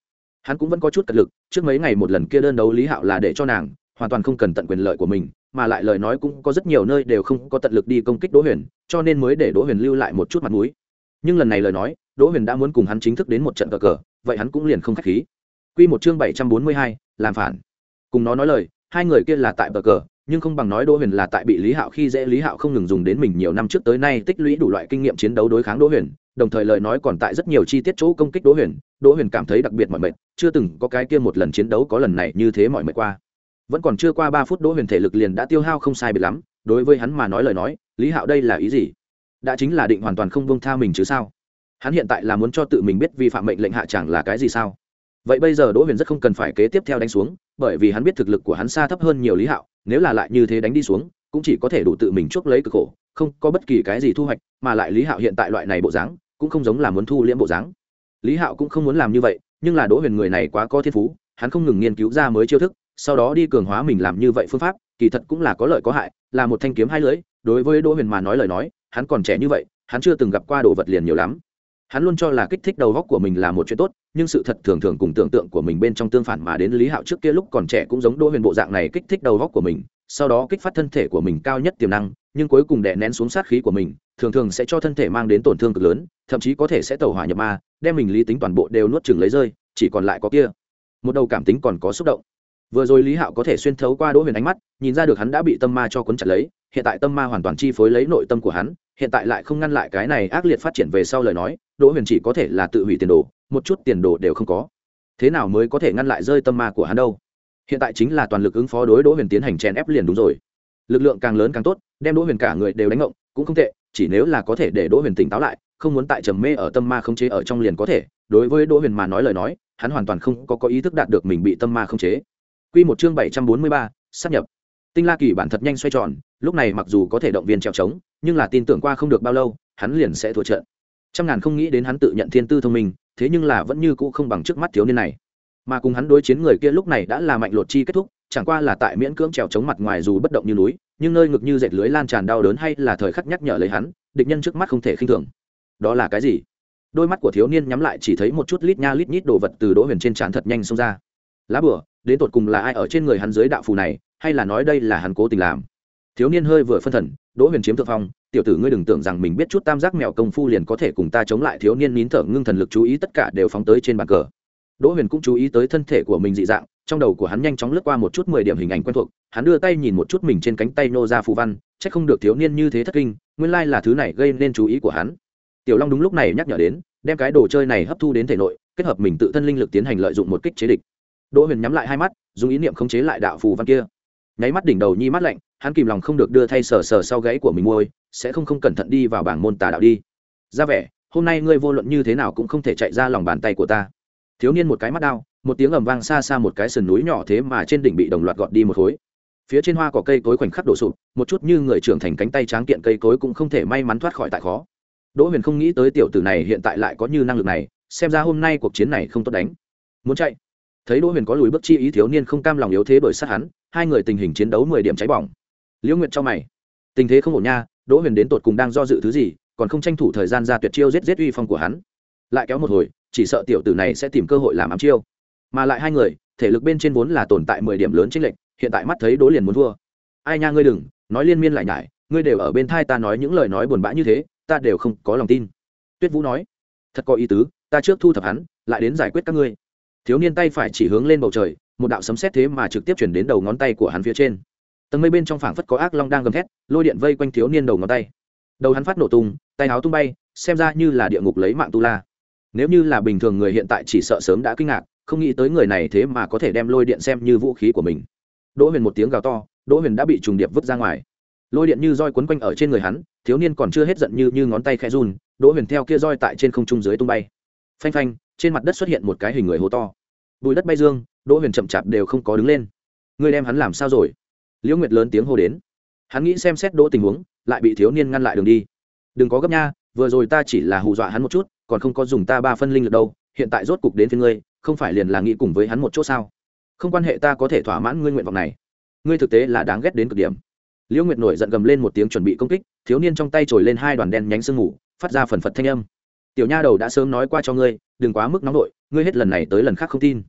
hắn cũng vẫn có chút cật lực. Trước mấy ngày một lần kia đơn đấu Lý Hạo là để cho nàng hoàn toàn không cần tận quyền lợi của mình, mà lại lời nói cũng có rất nhiều nơi đều không có tận lực đi công kích Đỗ Huyền, cho nên mới để Đỗ Huyền lưu lại một chút mặt mũi. Nhưng lần này lời nói, Đỗ Huyền đã muốn cùng hắn chính thức đến một trận cờ cờ, vậy hắn cũng liền không khách khí. Quy một chương bảy trăm bốn mươi hai, làm phản. Cùng nó nói lời, hai người kia là tại cờ cờ, nhưng không bằng nói Đỗ Huyền là tại bị Lý Hạo khi dễ. Lý Hạo không ngừng dùng đến mình nhiều năm trước tới nay tích lũy đủ loại kinh nghiệm chiến đấu đối kháng Đỗ Huyền, đồng thời lời nói còn tại rất nhiều chi tiết chỗ công kích Đỗ Huyền. Đỗ Huyền cảm thấy đặc biệt mỏi mệt, chưa từng có cái kia một lần chiến đấu có lần này như thế mỏi mệt qua. Vẫn còn chưa qua ba phút Đỗ Huyền thể lực liền đã tiêu hao không sai biệt lắm, đối với hắn mà nói lời nói, Lý Hạo đây là ý gì? Đã chính là định hoàn toàn không buông tha mình chứ sao? Hắn hiện tại là muốn cho tự mình biết vi phạm mệnh lệnh hạ chẳng là cái gì sao? Vậy bây giờ Đỗ Huyền rất không cần phải kế tiếp theo đánh xuống, bởi vì hắn biết thực lực của hắn xa thấp hơn nhiều Lý Hạo, nếu là lại như thế đánh đi xuống, cũng chỉ có thể đủ tự mình chuốc lấy cực khổ, không có bất kỳ cái gì thu hoạch, mà lại Lý Hạo hiện tại loại này bộ dáng, cũng không giống là muốn thu liễm bộ dáng. Lý Hạo cũng không muốn làm như vậy, nhưng là Đỗ Huyền người này quá có thiên phú, hắn không ngừng nghiên cứu ra mới chiêu thức, sau đó đi cường hóa mình làm như vậy phương pháp, kỳ thật cũng là có lợi có hại, là một thanh kiếm hai lưỡi. Đối với Đỗ Huyền mà nói lời nói, hắn còn trẻ như vậy, hắn chưa từng gặp qua đồ vật liền nhiều lắm. Hắn luôn cho là kích thích đầu óc của mình là một chuyện tốt, nhưng sự thật thường thường cùng tưởng tượng của mình bên trong tương phản, mà đến Lý Hạo trước kia lúc còn trẻ cũng giống Đỗ Huyền bộ dạng này, kích thích đầu óc của mình, sau đó kích phát thân thể của mình cao nhất tiềm năng, nhưng cuối cùng đè nén xuống sát khí của mình, thường thường sẽ cho thân thể mang đến tổn thương cực lớn, thậm chí có thể sẽ tẩu hỏa nhập ma, đem mình lý tính toàn bộ đều nuốt chửng lấy rơi, chỉ còn lại có kia một đầu cảm tính còn có xúc động. Vừa rồi Lý Hạo có thể xuyên thấu qua Đỗ Huyền ánh mắt, nhìn ra được hắn đã bị tâm ma cho cuốn chặt lấy, hiện tại tâm ma hoàn toàn chi phối lấy nội tâm của hắn, hiện tại lại không ngăn lại cái này ác liệt phát triển về sau lời nói, Đỗ Huyền chỉ có thể là tự hủy tiền đồ, một chút tiền đồ đều không có. Thế nào mới có thể ngăn lại rơi tâm ma của hắn đâu? Hiện tại chính là toàn lực ứng phó đối Đỗ Huyền tiến hành chèn ép liền đúng rồi. Lực lượng càng lớn càng tốt, đem Đỗ Huyền cả người đều đánh ngộng, cũng không tệ, chỉ nếu là có thể để Đỗ Huyền tỉnh táo lại, không muốn tại trầm mê ở tâm ma khống chế ở trong liền có thể. Đối với Đỗ Huyền mà nói lời nói, hắn hoàn toàn không có có ý thức đạt được mình bị tâm ma khống chế. Quy một chương bảy trăm bốn mươi ba, sát nhập. Tinh La Kỳ bản thật nhanh xoay tròn, lúc này mặc dù có thể động viên trèo trống, nhưng là tin tưởng qua không được bao lâu, hắn liền sẽ thua trận. Trăm ngàn không nghĩ đến hắn tự nhận thiên tư thông minh, thế nhưng là vẫn như cũ không bằng trước mắt thiếu niên này. Mà cùng hắn đối chiến người kia lúc này đã là mạnh lột chi kết thúc, chẳng qua là tại miễn cưỡng trèo trống mặt ngoài dù bất động như núi, nhưng nơi ngực như dệt lưới lan tràn đau đớn hay là thời khắc nhắc nhở lấy hắn, địch nhân trước mắt không thể khinh thường. Đó là cái gì? Đôi mắt của thiếu niên nhắm lại chỉ thấy một chút lít nha lít nhít đồ vật từ Đỗ Huyền trên trán thật nhanh xông ra. Lá bùa, đến tột cùng là ai ở trên người hắn dưới đạo phù này, hay là nói đây là hắn cố tình làm? Thiếu niên hơi vừa phân thần, Đỗ Huyền chiếm thượng phong, tiểu tử ngươi đừng tưởng rằng mình biết chút tam giác mèo công phu liền có thể cùng ta chống lại. Thiếu niên nín thở ngưng thần lực chú ý tất cả đều phóng tới trên bàn cờ. Đỗ Huyền cũng chú ý tới thân thể của mình dị dạng, trong đầu của hắn nhanh chóng lướt qua một chút mười điểm hình ảnh quen thuộc, hắn đưa tay nhìn một chút mình trên cánh tay nô ra phù văn, chắc không được thiếu niên như thế thất kinh, nguyên lai là thứ này gây nên chú ý của hắn. Tiểu Long đúng lúc này nhắc nhở đến, đem cái đồ chơi này hấp thu đến thể nội, kết hợp mình tự thân linh lực tiến hành lợi dụng một kích chế địch. Đỗ Huyền nhắm lại hai mắt, dùng ý niệm khống chế lại đạo phù văn kia. Nháy mắt đỉnh đầu nhi mắt lạnh, hắn kìm lòng không được đưa thay sờ sờ sau gáy của mình môi, sẽ không không cẩn thận đi vào bảng môn tà đạo đi. Ra vẻ, hôm nay ngươi vô luận như thế nào cũng không thể chạy ra lòng bàn tay của ta. Thiếu niên một cái mắt đao, một tiếng ầm vang xa xa một cái sườn núi nhỏ thế mà trên đỉnh bị đồng loạt gọt đi một khối. Phía trên hoa cỏ cây cối khoảnh khắc đổ sụp, một chút như người trưởng thành cánh tay tráng kiện cây cối cũng không thể may mắn thoát khỏi tại khó. Đỗ Huyền không nghĩ tới tiểu tử này hiện tại lại có như năng lực này, xem ra hôm nay cuộc chiến này không tốt đánh. Muốn chạy. Thấy Đỗ Huyền có lùi bước chi ý, thiếu niên không cam lòng yếu thế đổi sát hắn, hai người tình hình chiến đấu mười điểm cháy bỏng. Liễu Nguyệt cho mày, tình thế không ổn nha, Đỗ Huyền đến tột cùng đang do dự thứ gì, còn không tranh thủ thời gian ra tuyệt chiêu giết giết uy phong của hắn. Lại kéo một hồi, chỉ sợ tiểu tử này sẽ tìm cơ hội làm ám chiêu. Mà lại hai người, thể lực bên trên vốn là tồn tại mười điểm lớn chênh lệch, hiện tại mắt thấy Đỗ liền muốn thua. Ai nha, ngươi đừng nói liên miên lại nhải, ngươi đều ở bên thai ta nói những lời nói buồn bã như thế, ta đều không có lòng tin. Tuyết Vũ nói, thật có ý tứ, ta trước thu thập hắn, lại đến giải quyết các ngươi. Thiếu niên tay phải chỉ hướng lên bầu trời, một đạo sấm sét thế mà trực tiếp chuyển đến đầu ngón tay của hắn phía trên. Tầng mây bên trong phảng phất có ác long đang gầm thét, lôi điện vây quanh thiếu niên đầu ngón tay. Đầu hắn phát nổ tung, tay áo tung bay, xem ra như là địa ngục lấy mạng tu la. Nếu như là bình thường người hiện tại chỉ sợ sớm đã kinh ngạc, không nghĩ tới người này thế mà có thể đem lôi điện xem như vũ khí của mình. Đỗ Huyền một tiếng gào to, Đỗ Huyền đã bị trùng điệp vứt ra ngoài. Lôi điện như roi quấn quanh ở trên người hắn, thiếu niên còn chưa hết giận như như ngón tay khẽ run, Đỗ Huyền theo kia roi tại trên không trung dưới tung bay. Phanh phanh, trên mặt đất xuất hiện một cái hình người hố to. Bùi đất bay dương, Đỗ Huyền chậm chạp đều không có đứng lên. Ngươi đem hắn làm sao rồi? Liễu Nguyệt lớn tiếng hô đến. Hắn nghĩ xem xét Đỗ tình huống, lại bị thiếu niên ngăn lại đường đi. Đừng có gấp nha, vừa rồi ta chỉ là hù dọa hắn một chút, còn không có dùng ta ba phân linh lực đâu, hiện tại rốt cục đến phía ngươi, không phải liền là nghĩ cùng với hắn một chỗ sao? Không quan hệ, ta có thể thỏa mãn ngươi nguyện vọng này. Ngươi thực tế là đáng ghét đến cực điểm. Liễu Nguyệt nổi giận gầm lên một tiếng chuẩn bị công kích, thiếu niên trong tay trồi lên hai đoàn đen nhánh sương mù, phát ra phần phật thanh âm. Tiểu nha đầu đã sớm nói qua cho ngươi, đừng quá mức nóng nội, ngươi hết lần này tới lần khác không tin.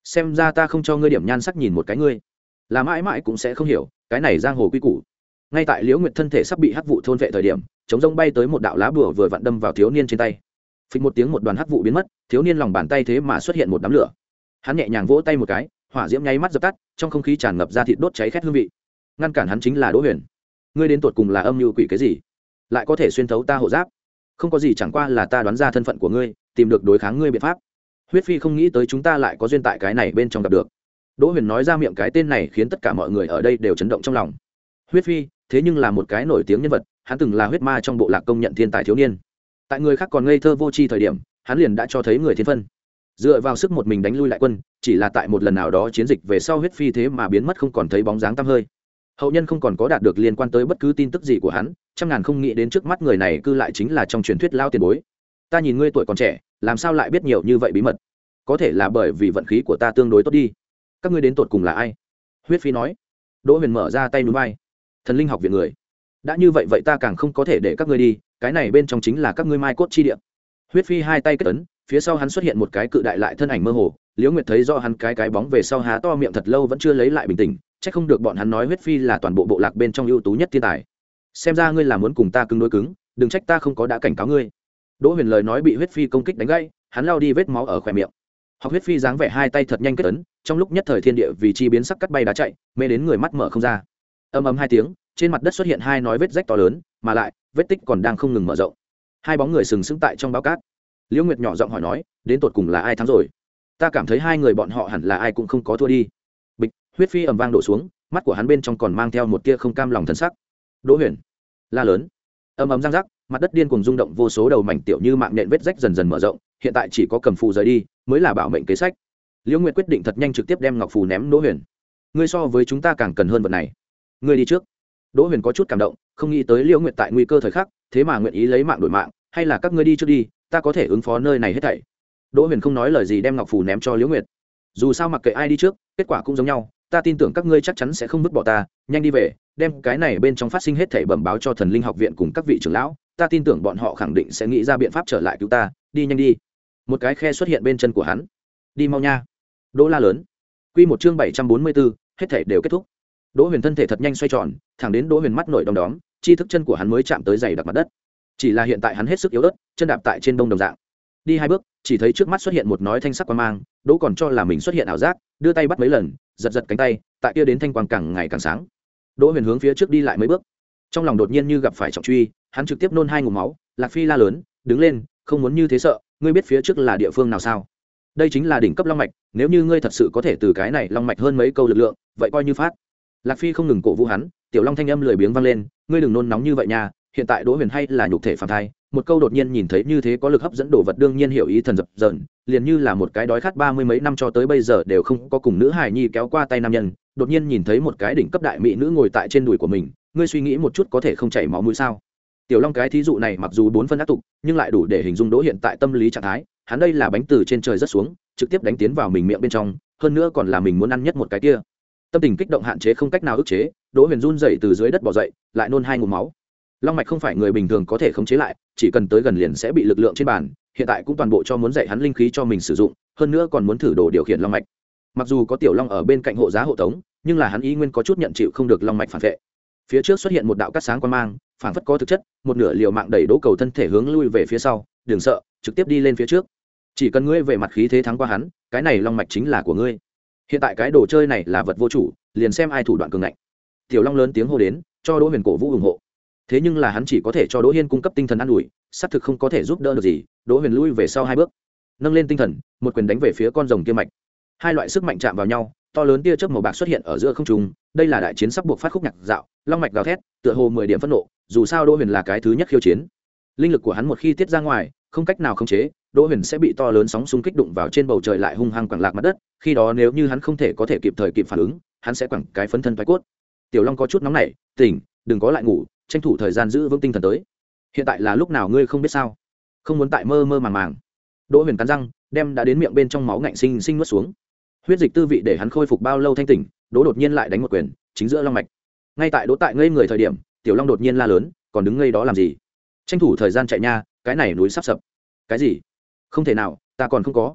xem ra ta không cho ngươi điểm nhan sắc nhìn một cái ngươi là mãi mãi cũng sẽ không hiểu cái này giang hồ quy củ. Ngay tại Liễu Nguyệt thân thể sắp bị hắc vụ thôn vệ thời điểm, chống rông bay tới một đạo lá bùa vừa vặn đâm vào thiếu niên trên tay. Phịch một tiếng, một đoàn hắc vụ biến mất, thiếu niên lòng bàn tay thế mà xuất hiện một đám lửa. Hắn nhẹ nhàng vỗ tay một cái, hỏa diễm nháy mắt dập tắt, trong không khí tràn ngập ra thịt đốt cháy khét hương vị. Ngăn cản hắn chính là Đỗ Huyền. Ngươi đến tột cùng là âm mưu quỷ cái gì, lại có thể xuyên thấu ta hộ giáp? Không có gì, chẳng qua là ta đoán ra thân phận của ngươi, tìm được đối kháng ngươi biện pháp. Huyết Phi không nghĩ tới chúng ta lại có duyên tại cái này bên trong gặp được. Đỗ Huyền nói ra miệng cái tên này khiến tất cả mọi người ở đây đều chấn động trong lòng. Huyết Phi thế nhưng là một cái nổi tiếng nhân vật, hắn từng là huyết ma trong bộ lạc công nhận thiên tài thiếu niên. Tại người khác còn ngây thơ vô tri thời điểm, hắn liền đã cho thấy người thiên phân. Dựa vào sức một mình đánh lui lại quân, chỉ là tại một lần nào đó chiến dịch về sau Huyết Phi thế mà biến mất không còn thấy bóng dáng tăm hơi. Hậu nhân không còn có đạt được liên quan tới bất cứ tin tức gì của hắn, trăm ngàn không nghĩ đến trước mắt người này cư lại chính là trong truyền thuyết lao tiền bối. Ta nhìn ngươi tuổi còn trẻ, làm sao lại biết nhiều như vậy bí mật? Có thể là bởi vì vận khí của ta tương đối tốt đi. Các ngươi đến tột cùng là ai? Huyết Phi nói. Đỗ Huyền mở ra tay núi vai. Thần linh học viện người. Đã như vậy vậy ta càng không có thể để các ngươi đi, cái này bên trong chính là các ngươi mai cốt chi địa. Huyết Phi hai tay kết ấn, phía sau hắn xuất hiện một cái cự đại lại thân ảnh mơ hồ. Liễu Nguyệt thấy do hắn cái cái bóng về sau há to miệng thật lâu vẫn chưa lấy lại bình tĩnh, chắc không được bọn hắn nói Huyết Phi là toàn bộ bộ lạc bên trong ưu tú nhất thiên tài. Xem ra ngươi là muốn cùng ta cứng đối cứng, đừng trách ta không có đã cảnh cáo ngươi. Đỗ Huyền lời nói bị Huyết Phi công kích đánh gãy, hắn lao đi vết máu ở khóe miệng. Học Huyết Phi dáng vẻ hai tay thật nhanh kết ấn, trong lúc nhất thời thiên địa vì chi biến sắc cắt bay đá chạy, mê đến người mắt mở không ra. Ầm ầm hai tiếng, trên mặt đất xuất hiện hai nói vết rách to lớn, mà lại vết tích còn đang không ngừng mở rộng. Hai bóng người sừng sững tại trong báo cát. Liễu Nguyệt nhỏ giọng hỏi nói, đến tột cùng là ai thắng rồi? Ta cảm thấy hai người bọn họ hẳn là ai cũng không có thua đi. Bịch, Huyết Phi ầm vang đổ xuống, mắt của hắn bên trong còn mang theo một tia không cam lòng thần sắc. Đỗ Huyền la lớn, ầm ầm răng rắc, mặt đất điên cuồng rung động, vô số đầu mảnh tiểu như mạng nện vết rách dần dần mở rộng, hiện tại chỉ có cầm phù rời đi mới là bảo mệnh kế sách. Liễu Nguyệt quyết định thật nhanh trực tiếp đem ngọc phù ném Đỗ Huyền. Ngươi so với chúng ta càng cần hơn vật này, ngươi đi trước. Đỗ Huyền có chút cảm động, không nghĩ tới Liễu Nguyệt tại nguy cơ thời khắc thế mà nguyện ý lấy mạng đổi mạng, hay là các ngươi đi trước đi, ta có thể ứng phó nơi này hết thảy. Đỗ Huyền không nói lời gì đem ngọc phù ném cho Liễu Nguyệt. Dù sao mặc kệ ai đi trước, kết quả cũng giống nhau, ta tin tưởng các ngươi chắc chắn sẽ không vứt bỏ ta, nhanh đi về, đem cái này bên trong phát sinh hết thảy bẩm báo cho Thần Linh học viện cùng các vị trưởng lão, ta tin tưởng bọn họ khẳng định sẽ nghĩ ra biện pháp trở lại cứu ta, đi nhanh đi. Một cái khe xuất hiện bên chân của hắn. Đi mau nha. Đỗ la lớn. Quy một chương bảy trăm bốn mươi 744, hết thảy đều kết thúc. Đỗ Huyền thân thể thật nhanh xoay tròn, thẳng đến Đỗ Huyền mắt nổi đom đóm, chi thức chân của hắn mới chạm tới dày đặc mặt đất. Chỉ là hiện tại hắn hết sức yếu ớt, chân đạp tại trên bông đồng dạng. Đi hai bước, chỉ thấy trước mắt xuất hiện một nói thanh sắc quang mang, Đỗ còn cho là mình xuất hiện ảo giác, đưa tay bắt mấy lần, giật giật cánh tay, tại kia đến thanh quang càng ngày càng sáng. Đỗ Huyền hướng phía trước đi lại mấy bước, trong lòng đột nhiên như gặp phải trọng truy, hắn trực tiếp nôn hai ngụm máu. Lạc Phi la lớn, đứng lên, không muốn như thế sợ, ngươi biết phía trước là địa phương nào sao? Đây chính là đỉnh cấp long mạch, nếu như ngươi thật sự có thể từ cái này long mạch hơn mấy câu lực lượng, vậy coi như phát. Lạc Phi không ngừng cổ vũ hắn, tiểu long thanh âm lười biếng vang lên, ngươi đừng nôn nóng như vậy nha, hiện tại Đỗ Huyền hay là nhục thể phàm thai, một câu đột nhiên nhìn thấy như thế có lực hấp dẫn đồ vật đương nhiên hiểu ý thần dập dờn, liền như là một cái đói khát ba mươi mấy năm cho tới bây giờ đều không có cùng nữ hài nhi kéo qua tay nam nhân, đột nhiên nhìn thấy một cái đỉnh cấp đại mỹ nữ ngồi tại trên đùi của mình, ngươi suy nghĩ một chút có thể không chảy máu mũi sao? Tiểu long cái thí dụ này mặc dù bốn phân ác tục, nhưng lại đủ để hình dung Đỗ hiện tại tâm lý trạng thái, hắn đây là bánh từ trên trời rất xuống, trực tiếp đánh tiến vào mình miệng bên trong, hơn nữa còn là mình muốn ăn nhất một cái kia. Tâm tình kích động hạn chế không cách nào ức chế, Đỗ Huyền run rẩy từ dưới đất bò dậy, lại nôn hai ngụm máu. Long mạch không phải người bình thường có thể khống chế lại, chỉ cần tới gần liền sẽ bị lực lượng trên bàn, hiện tại cũng toàn bộ cho muốn dạy hắn linh khí cho mình sử dụng, hơn nữa còn muốn thử đồ điều khiển long mạch. Mặc dù có tiểu long ở bên cạnh hộ giá hộ tống, nhưng là hắn ý nguyên có chút nhận chịu không được long mạch phản vệ. Phía trước xuất hiện một đạo cắt sáng quang mang, phản phất có thực chất, một nửa liều mạng đẩy Đỗ Cầu thân thể hướng lui về phía sau, đừng sợ, trực tiếp đi lên phía trước. Chỉ cần ngươi về mặt khí thế thắng qua hắn, cái này long mạch chính là của ngươi. Hiện tại cái đồ chơi này là vật vô chủ, liền xem ai thủ đoạn cường ngạnh. Tiểu long lớn tiếng hô đến, cho Đỗ Huyền cổ vũ ủng hộ. Thế nhưng là hắn chỉ có thể cho Đỗ Hiên cung cấp tinh thần an ủi, xác thực không có thể giúp đỡ được gì. Đỗ Huyền lui về sau hai bước, nâng lên tinh thần, một quyền đánh về phía con rồng kia mạch. Hai loại sức mạnh chạm vào nhau, to lớn tia chớp màu bạc xuất hiện ở giữa không trung. Đây là đại chiến sắp buộc phát khúc nhạc dạo, long mạch gào thét, tựa hồ mười điểm phẫn nộ. Dù sao Đỗ Huyền là cái thứ nhất khiêu chiến, linh lực của hắn một khi tiết ra ngoài, không cách nào khống chế, Đỗ Huyền sẽ bị to lớn sóng xung kích đụng vào trên bầu trời lại hung hăng quẳng lạc mặt đất. Khi đó nếu như hắn không thể có thể kịp thời kịp phản ứng, hắn sẽ quẳng cái phấn thân phái cốt. Tiểu long có chút nóng nảy, tỉnh, đừng có lại ngủ, tranh thủ thời gian giữ vững tinh thần tới. Hiện tại là lúc nào ngươi không biết sao? Không muốn tại mơ mơ màng màng. Đỗ Huyền cắn răng, đem đã đến miệng bên trong máu ngạnh sinh sinh nuốt xuống. Huyết dịch tư vị để hắn khôi phục bao lâu thanh tỉnh, Đỗ đột nhiên lại đánh một quyền, chính giữa long mạch. Ngay tại Đỗ tại ngây người thời điểm, tiểu long đột nhiên la lớn, còn đứng ngây đó làm gì? Tranh thủ thời gian chạy nha, cái này núi sắp sập. Cái gì? Không thể nào, ta còn không có.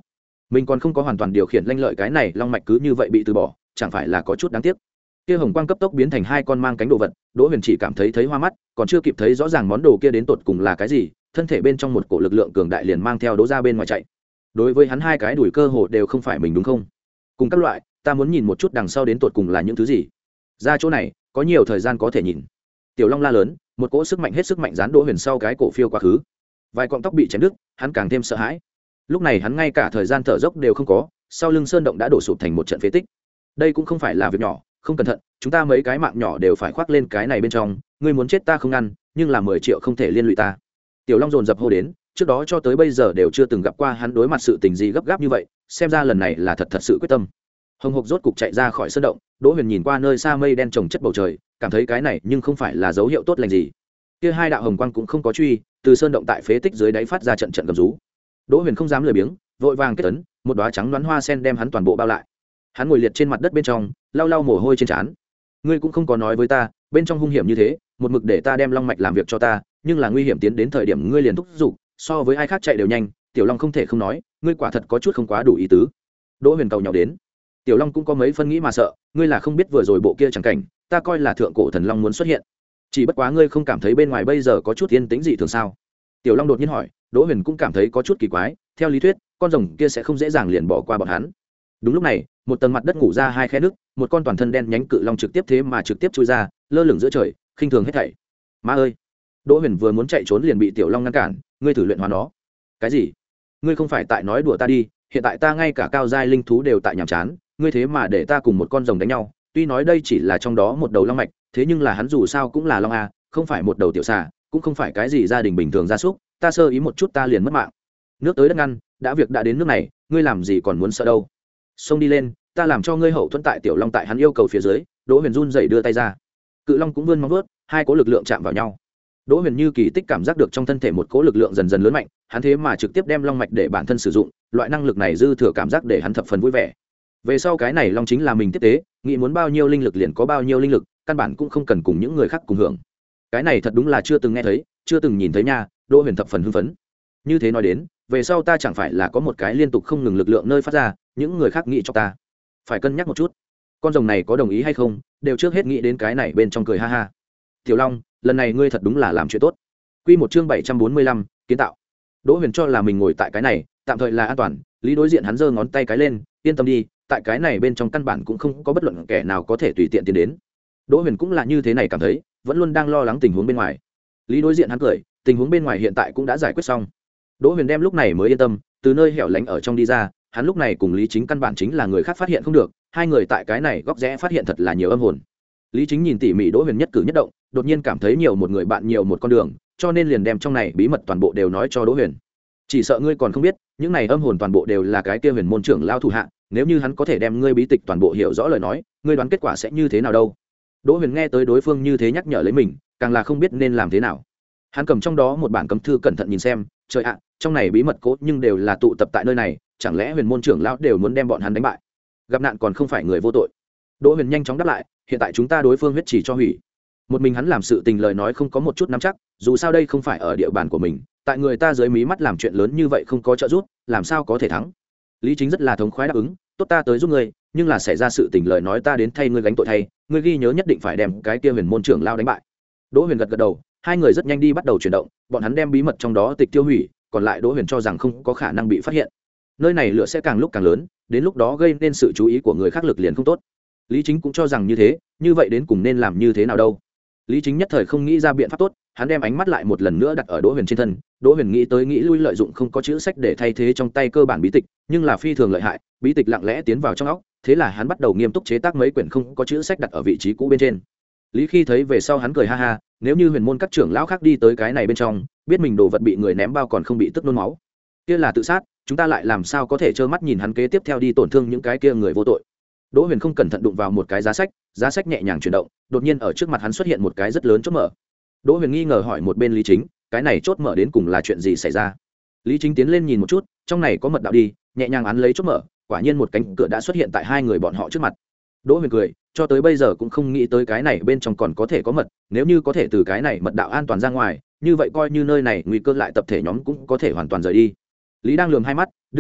mình còn không có hoàn toàn điều khiển lanh lợi cái này long mạch cứ như vậy bị từ bỏ, chẳng phải là có chút đáng tiếc. Kia hồng quang cấp tốc biến thành hai con mang cánh đồ vật, Đỗ Huyền chỉ cảm thấy thấy hoa mắt, còn chưa kịp thấy rõ ràng món đồ kia đến tột cùng là cái gì, thân thể bên trong một cổ lực lượng cường đại liền mang theo Đỗ ra bên ngoài chạy. Đối với hắn hai cái đuổi cơ hồ đều không phải mình đúng không? Cùng các loại, ta muốn nhìn một chút đằng sau đến tột cùng là những thứ gì. Ra chỗ này, có nhiều thời gian có thể nhìn. Tiểu Long la lớn, một cỗ sức mạnh hết sức mạnh dán Đỗ Huyền sau cái cổ phiêu quá khứ. Vài cọng tóc bị chém đứt, hắn càng thêm sợ hãi. Lúc này hắn ngay cả thời gian thở dốc đều không có, sau lưng sơn động đã đổ sụp thành một trận phế tích. Đây cũng không phải là việc nhỏ, không cẩn thận, chúng ta mấy cái mạng nhỏ đều phải khoác lên cái này bên trong, ngươi muốn chết ta không ngăn, nhưng là mười triệu không thể liên lụy ta. Tiểu Long dồn dập hô đến, trước đó cho tới bây giờ đều chưa từng gặp qua hắn đối mặt sự tình gì gấp gáp như vậy, xem ra lần này là thật thật sự quyết tâm. Hồng Hộc rốt cục chạy ra khỏi sơn động, Đỗ Huyền nhìn qua nơi xa mây đen chồng chất bầu trời, cảm thấy cái này nhưng không phải là dấu hiệu tốt lành gì. Kia hai đạo hồng quang cũng không có truy, từ sơn động tại phế tích dưới đáy phát ra trận trận gầm rú. Đỗ Huyền không dám lười biếng, vội vàng kết ấn, một đóa trắng đoán hoa sen đem hắn toàn bộ bao lại. Hắn ngồi liệt trên mặt đất bên trong, lau lau mồ hôi trên trán. Ngươi cũng không có nói với ta, bên trong hung hiểm như thế, một mực để ta đem long mạch làm việc cho ta, nhưng là nguy hiểm tiến đến thời điểm ngươi liền thúc giục, so với ai khác chạy đều nhanh, Tiểu Long không thể không nói, ngươi quả thật có chút không quá đủ ý tứ. Đỗ Huyền cầu nhau đến. Tiểu Long cũng có mấy phân nghĩ mà sợ, ngươi là không biết vừa rồi bộ kia chẳng cảnh, ta coi là thượng cổ thần long muốn xuất hiện. Chỉ bất quá ngươi không cảm thấy bên ngoài bây giờ có chút yên tĩnh dị thường sao? Tiểu Long đột nhiên hỏi. Đỗ Huyền cũng cảm thấy có chút kỳ quái, theo lý thuyết, con rồng kia sẽ không dễ dàng liền bỏ qua bọn hắn. Đúng lúc này, một tầng mặt đất ngủ ra hai khe nước, một con toàn thân đen nhánh cự long trực tiếp thế mà trực tiếp chui ra, lơ lửng giữa trời, khinh thường hết thảy. Ma ơi! Đỗ Huyền vừa muốn chạy trốn liền bị Tiểu Long ngăn cản, ngươi thử luyện hóa nó. Cái gì? Ngươi không phải tại nói đùa ta đi, hiện tại ta ngay cả cao giai linh thú đều tại nhàm chán, ngươi thế mà để ta cùng một con rồng đánh nhau, tuy nói đây chỉ là trong đó một đầu long mạch, thế nhưng là hắn dù sao cũng là long a, không phải một đầu tiểu xà, cũng không phải cái gì gia đình bình thường gia súc, ta sơ ý một chút ta liền mất mạng. Nước tới đất ngăn, đã việc đã đến nước này, ngươi làm gì còn muốn sợ đâu? Xông đi lên, ta làm cho ngươi hậu thuẫn tại Tiểu Long tại hắn yêu cầu phía dưới. Đỗ Huyền run rẩy đưa tay ra, cự long cũng vươn móng vuốt, hai cỗ lực lượng chạm vào nhau. Đỗ Huyền như kỳ tích cảm giác được trong thân thể một cỗ lực lượng dần dần lớn mạnh, hắn thế mà trực tiếp đem long mạch để bản thân sử dụng, loại năng lực này dư thừa cảm giác để hắn thập phần vui vẻ. Về sau cái này long chính là mình tiếp tế, nghĩ muốn bao nhiêu linh lực liền có bao nhiêu linh lực, căn bản cũng không cần cùng những người khác cùng hưởng. Cái này thật đúng là chưa từng nghe thấy, chưa từng nhìn thấy nha. Đỗ Huyền thập phần hưng phấn. Như thế nói đến, về sau ta chẳng phải là có một cái liên tục không ngừng lực lượng nơi phát ra, những người khác nghĩ cho ta phải cân nhắc một chút, con rồng này có đồng ý hay không, đều trước hết nghĩ đến cái này bên trong cười ha ha. Tiểu Long, lần này ngươi thật đúng là làm chuyện tốt. Quy một chương bảy trăm bốn mươi lăm, kiến tạo. Đỗ Huyền cho là mình ngồi tại cái này, tạm thời là an toàn, lý đối diện hắn giơ ngón tay cái lên, yên tâm đi, tại cái này bên trong căn bản cũng không có bất luận kẻ nào có thể tùy tiện tiến đến. Đỗ Huyền cũng là như thế này cảm thấy, vẫn luôn đang lo lắng tình huống bên ngoài. Lý đối diện hắn cười, tình huống bên ngoài hiện tại cũng đã giải quyết xong. Đỗ Huyền đem lúc này mới yên tâm, từ nơi hẻo lánh ở trong đi ra, hắn lúc này cùng Lý Chính căn bản chính là người khác phát hiện không được, hai người tại cái này góc rẽ phát hiện thật là nhiều âm hồn. Lý Chính nhìn tỉ mỉ Đỗ Huyền nhất cử nhất động, đột nhiên cảm thấy nhiều một người bạn nhiều một con đường, cho nên liền đem trong này bí mật toàn bộ đều nói cho Đỗ Huyền. Chỉ sợ ngươi còn không biết, những này âm hồn toàn bộ đều là cái kia Huyền môn trưởng lao thủ hạ, nếu như hắn có thể đem ngươi bí tịch toàn bộ hiểu rõ lời nói, ngươi đoán kết quả sẽ như thế nào đâu? Đỗ Huyền nghe tới đối phương như thế nhắc nhở lấy mình, càng là không biết nên làm thế nào. Hắn cầm trong đó một bản cấm thư cẩn thận nhìn xem, trời ạ, trong này bí mật cố nhưng đều là tụ tập tại nơi này, chẳng lẽ Huyền môn trưởng lão đều muốn đem bọn hắn đánh bại? Gặp nạn còn không phải người vô tội. Đỗ Huyền nhanh chóng đáp lại, hiện tại chúng ta đối phương huyết chỉ cho hủy. Một mình hắn làm sự tình lời nói không có một chút nắm chắc, dù sao đây không phải ở địa bàn của mình, tại người ta dưới mí mắt làm chuyện lớn như vậy không có trợ giúp, làm sao có thể thắng? Lý Chính rất là thống khoái đáp ứng, tốt ta tới giúp ngươi, nhưng là xảy ra sự tình lời nói ta đến thay ngươi gánh tội thay, ngươi ghi nhớ nhất định phải đem cái kia Huyền môn trưởng lão đánh bại. Đỗ Huyền gật gật đầu, hai người rất nhanh đi bắt đầu chuyển động, bọn hắn đem bí mật trong đó tịch tiêu hủy, còn lại Đỗ Huyền cho rằng không có khả năng bị phát hiện. Nơi này lửa sẽ càng lúc càng lớn, đến lúc đó gây nên sự chú ý của người khác lực liền không tốt. Lý Chính cũng cho rằng như thế, như vậy đến cùng nên làm như thế nào đâu? Lý Chính nhất thời không nghĩ ra biện pháp tốt, hắn đem ánh mắt lại một lần nữa đặt ở Đỗ Huyền trên thân. Đỗ Huyền nghĩ tới nghĩ lui lợi dụng không có chữ sách để thay thế trong tay cơ bản bí tịch, nhưng là phi thường lợi hại, bí tịch lặng lẽ tiến vào trong óc, thế là hắn bắt đầu nghiêm túc chế tác mấy quyển không có chữ sách đặt ở vị trí cũ bên trên. Lý khi thấy về sau hắn cười ha ha, nếu như Huyền môn các trưởng lão khác đi tới cái này bên trong, biết mình đồ vật bị người ném bao còn không bị tức nôn máu, kia là tự sát, chúng ta lại làm sao có thể trơ mắt nhìn hắn kế tiếp theo đi tổn thương những cái kia người vô tội. Đỗ Huyền không cẩn thận đụng vào một cái giá sách, giá sách nhẹ nhàng chuyển động, đột nhiên ở trước mặt hắn xuất hiện một cái rất lớn chốt mở. Đỗ Huyền nghi ngờ hỏi một bên Lý Chính, cái này chốt mở đến cùng là chuyện gì xảy ra? Lý Chính tiến lên nhìn một chút, trong này có mật đạo đi, nhẹ nhàng ấn lấy chốt mở, quả nhiên một cánh cửa đã xuất hiện tại hai người bọn họ trước mặt. Đỗ Huyền cười, cho tới bây giờ cũng không nghĩ tới cái này bên trong còn có thể có mật, nếu như có thể từ cái này mật đạo an toàn ra ngoài, như vậy coi như nơi này nguy cơ lại tập thể nhóm cũng có thể hoàn toàn rời đi. Lý đang lườm hai mắt, đương nhiên,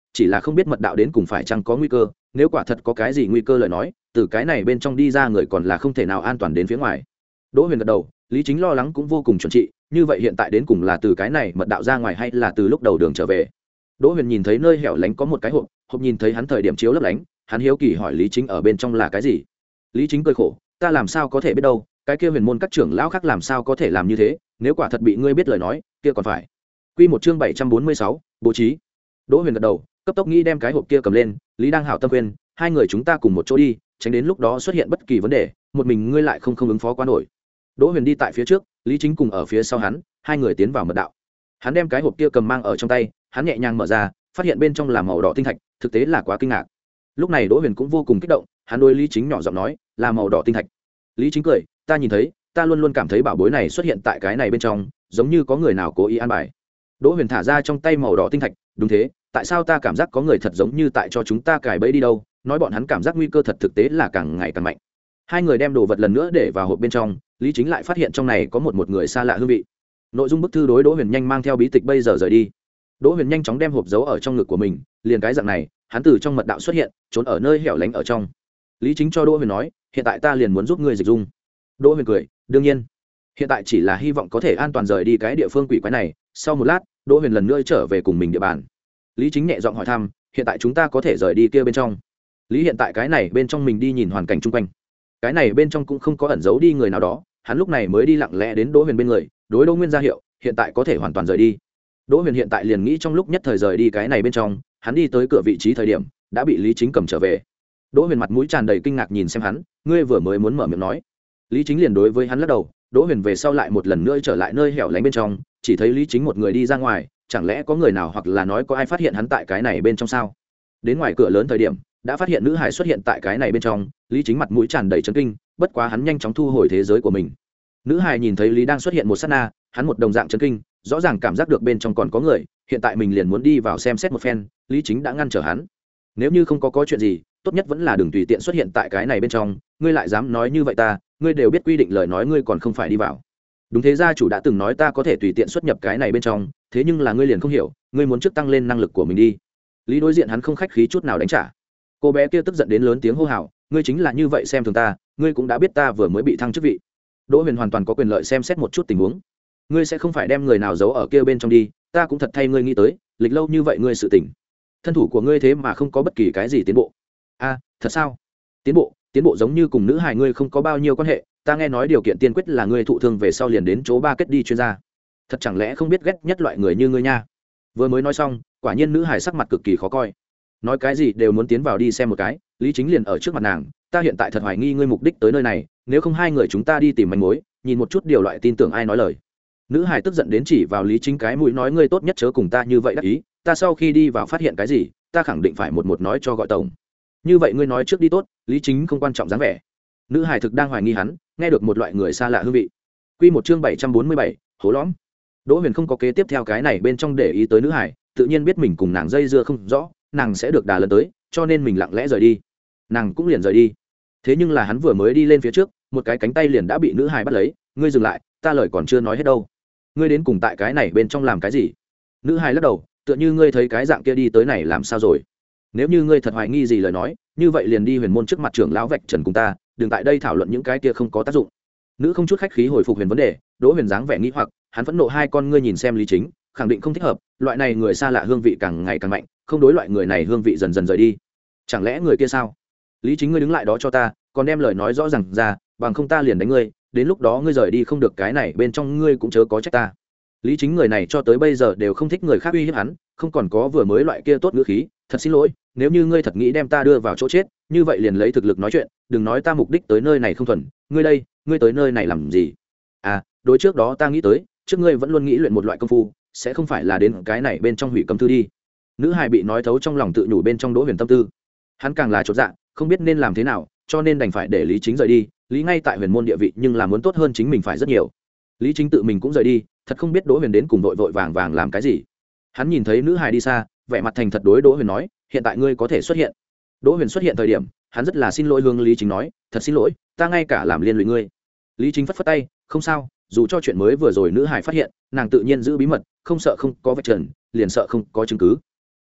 chỉ là không biết mật đạo đến cùng phải chăng có nguy cơ, nếu quả thật có cái gì nguy cơ lời nói, từ cái này bên trong đi ra người còn là không thể nào an toàn đến phía ngoài. Đỗ Huyền gật đầu, Lý Chính lo lắng cũng vô cùng chuẩn trị, như vậy hiện tại đến cùng là từ cái này mật đạo ra ngoài hay là từ lúc đầu đường trở về. Đỗ Huyền nhìn thấy nơi hẻo lánh có một cái hộp, hộp nhìn thấy hắn thời điểm chiếu lấp lánh, hắn hiếu kỳ hỏi Lý Chính ở bên trong là cái gì. Lý Chính cười khổ, ta làm sao có thể biết đâu, cái kia huyền môn các trưởng lão khác làm sao có thể làm như thế, nếu quả thật bị ngươi biết lời nói, kia còn phải. Quy một chương bảy trăm bốn mươi sáu, bố trí. Đỗ Huyền gật đầu, cấp tốc nghĩ đem cái hộp kia cầm lên, Lý đang hảo tâm khuyên, hai người chúng ta cùng một chỗ đi, tránh đến lúc đó xuất hiện bất kỳ vấn đề, một mình ngươi lại không không ứng phó quá nổi. Đỗ Huyền đi tại phía trước, Lý Chính cùng ở phía sau hắn, hai người tiến vào mật đạo. Hắn đem cái hộp kia cầm mang ở trong tay, hắn nhẹ nhàng mở ra, phát hiện bên trong là màu đỏ tinh thạch, thực tế là quá kinh ngạc. Lúc này Đỗ Huyền cũng vô cùng kích động, hắn đối Lý Chính nhỏ giọng nói, là màu đỏ tinh thạch. Lý Chính cười, ta nhìn thấy, ta luôn luôn cảm thấy bảo bối này xuất hiện tại cái này bên trong, giống như có người nào cố ý an bài. Đỗ Huyền thả ra trong tay màu đỏ tinh thạch, đúng thế, tại sao ta cảm giác có người thật giống như tại cho chúng ta cài bẫy đi đâu, nói bọn hắn cảm giác nguy cơ thật thực tế là càng ngày càng mạnh. Hai người đem đồ vật lần nữa để vào hộp bên trong, Lý Chính lại phát hiện trong này có một một người xa lạ hương vị. Nội dung bức thư đối Đỗ Huyền nhanh mang theo bí tịch bây giờ rời đi. Đỗ Huyền nhanh chóng đem hộp giấu ở trong ngực của mình, liền cái dạng này, hắn từ trong mật đạo xuất hiện, trốn ở nơi hẻo lánh ở trong. Lý Chính cho Đỗ Huyền nói, hiện tại ta liền muốn giúp ngươi dịch dung. Đỗ Huyền cười, đương nhiên, hiện tại chỉ là hy vọng có thể an toàn rời đi cái địa phương quỷ quái này. Sau một lát, Đỗ Huyền lần nữa trở về cùng mình địa bàn. Lý Chính nhẹ giọng hỏi thăm, hiện tại chúng ta có thể rời đi kia bên trong? Lý hiện tại cái này bên trong mình đi nhìn hoàn cảnh chung quanh, cái này bên trong cũng không có ẩn giấu đi người nào đó, hắn lúc này mới đi lặng lẽ đến Đỗ Huyền bên người, đối Đỗ Nguyên ra hiệu, hiện tại có thể hoàn toàn rời đi. Đỗ Huyền hiện tại liền nghĩ trong lúc nhất thời rời đi cái này bên trong, hắn đi tới cửa vị trí thời điểm, đã bị Lý Chính cầm trở về. Đỗ Huyền mặt mũi tràn đầy kinh ngạc nhìn xem hắn, ngươi vừa mới muốn mở miệng nói. Lý Chính liền đối với hắn lắc đầu. Đỗ Huyền về sau lại một lần nữa trở lại nơi hẻo lánh bên trong, chỉ thấy Lý Chính một người đi ra ngoài, chẳng lẽ có người nào hoặc là nói có ai phát hiện hắn tại cái này bên trong sao? Đến ngoài cửa lớn thời điểm, đã phát hiện nữ hải xuất hiện tại cái này bên trong, Lý Chính mặt mũi tràn đầy chấn kinh, bất quá hắn nhanh chóng thu hồi thế giới của mình. Nữ hải nhìn thấy Lý đang xuất hiện một sát na, hắn một đồng dạng chấn kinh, rõ ràng cảm giác được bên trong còn có người, hiện tại mình liền muốn đi vào xem xét một phen, Lý Chính đã ngăn trở hắn. Nếu như không có có chuyện gì, tốt nhất vẫn là đừng tùy tiện xuất hiện tại cái này bên trong, ngươi lại dám nói như vậy ta, ngươi đều biết quy định lời nói ngươi còn không phải đi vào. Đúng thế, gia chủ đã từng nói ta có thể tùy tiện xuất nhập cái này bên trong, thế nhưng là ngươi liền không hiểu, ngươi muốn trước tăng lên năng lực của mình đi. Lý đối diện hắn không khách khí chút nào đánh trả. Cô bé kia tức giận đến lớn tiếng hô hào, ngươi chính là như vậy xem thường ta, ngươi cũng đã biết ta vừa mới bị thăng chức vị. Đỗ Huyền hoàn toàn có quyền lợi xem xét một chút tình huống. Ngươi sẽ không phải đem người nào giấu ở kia bên trong đi, ta cũng thật thay ngươi nghĩ tới, lịch lâu như vậy ngươi sự tỉnh, thân thủ của ngươi thế mà không có bất kỳ cái gì tiến bộ. A, thật sao? Tiến bộ? Tiến bộ giống như cùng nữ hài ngươi không có bao nhiêu quan hệ, ta nghe nói điều kiện tiên quyết là ngươi thụ thương về sau liền đến chỗ ba kết đi chuyên gia. Thật chẳng lẽ không biết ghét nhất loại người như ngươi nha? Vừa mới nói xong, quả nhiên nữ hài sắc mặt cực kỳ khó coi. Nói cái gì đều muốn tiến vào đi xem một cái, Lý Chính liền ở trước mặt nàng, ta hiện tại thật hoài nghi ngươi mục đích tới nơi này, nếu không hai người chúng ta đi tìm manh mối, nhìn một chút điều loại tin tưởng ai nói lời. Nữ hài tức giận đến chỉ vào Lý Chính cái mũi nói, ngươi tốt nhất chớ cùng ta như vậy đắc ý, ta sau khi đi vào phát hiện cái gì, ta khẳng định phải một một nói cho gọi tổng. Như vậy ngươi nói trước đi tốt. Lý Chính không quan trọng dáng vẻ. Nữ hài thực đang hoài nghi hắn, nghe được một loại người xa lạ hương vị. Quy một chương bảy trăm bốn mươi bảy, hố lõm. Đỗ Huyền không có kế tiếp theo cái này bên trong để ý tới nữ hài, tự nhiên biết mình cùng nàng dây dưa không rõ, nàng sẽ được đà lần tới, cho nên mình lặng lẽ rời đi. Nàng cũng liền rời đi. Thế nhưng là hắn vừa mới đi lên phía trước, một cái cánh tay liền đã bị nữ hài bắt lấy, ngươi dừng lại, ta lời còn chưa nói hết đâu. Ngươi đến cùng tại cái này bên trong làm cái gì? Nữ hài lắc đầu, tựa như ngươi thấy cái dạng kia đi tới này làm sao rồi? Nếu như ngươi thật hoài nghi gì lời nói, như vậy liền đi huyền môn trước mặt trưởng lão vạch trần cùng ta, đừng tại đây thảo luận những cái kia không có tác dụng. Nữ không chút khách khí hồi phục huyền vấn đề. Đỗ Huyền dáng vẻ nghĩ hoặc, hắn phẫn nộ hai con ngươi nhìn xem Lý Chính, khẳng định không thích hợp, loại này người xa lạ hương vị càng ngày càng mạnh, không đối loại người này hương vị dần dần rời đi. Chẳng lẽ người kia sao? Lý Chính, ngươi đứng lại đó cho ta, còn đem lời nói rõ ràng ra, bằng không ta liền đánh ngươi, đến lúc đó ngươi rời đi không được cái này bên trong ngươi cũng chớ có trách ta. Lý Chính người này cho tới bây giờ đều không thích người khác uy hiếp hắn, không còn có vừa mới loại kia tốt ngữ khí, thật xin lỗi, nếu như ngươi thật nghĩ đem ta đưa vào chỗ chết, như vậy liền lấy thực lực nói chuyện, đừng nói ta mục đích tới nơi này không thuần, ngươi đây, ngươi tới nơi này làm gì? À, đối trước đó ta nghĩ tới, trước ngươi vẫn luôn nghĩ luyện một loại công phu, sẽ không phải là đến cái này bên trong hủy cấm thư đi. Nữ hài bị nói thấu trong lòng tự nhủ bên trong Đỗ Huyền tâm tư, hắn càng là chột dạ, không biết nên làm thế nào, cho nên đành phải để Lý Chính rời đi. Lý ngay tại huyền môn địa vị nhưng là muốn tốt hơn chính mình phải rất nhiều. Lý Chính tự mình cũng rời đi, thật không biết Đỗ Huyền đến cùng vội vội vàng vàng làm cái gì. Hắn nhìn thấy nữ hài đi xa, vẻ mặt thành thật đối Đỗ Huyền nói, hiện tại ngươi có thể xuất hiện. Đỗ Huyền xuất hiện thời điểm, hắn rất là xin lỗi hướng Lý Chính nói, thật xin lỗi, ta ngay cả làm liên lụy ngươi. Lý Chính phất phất tay, không sao, dù cho chuyện mới vừa rồi nữ hài phát hiện, nàng tự nhiên giữ bí mật, không sợ không có vạch trần, liền sợ không có chứng cứ.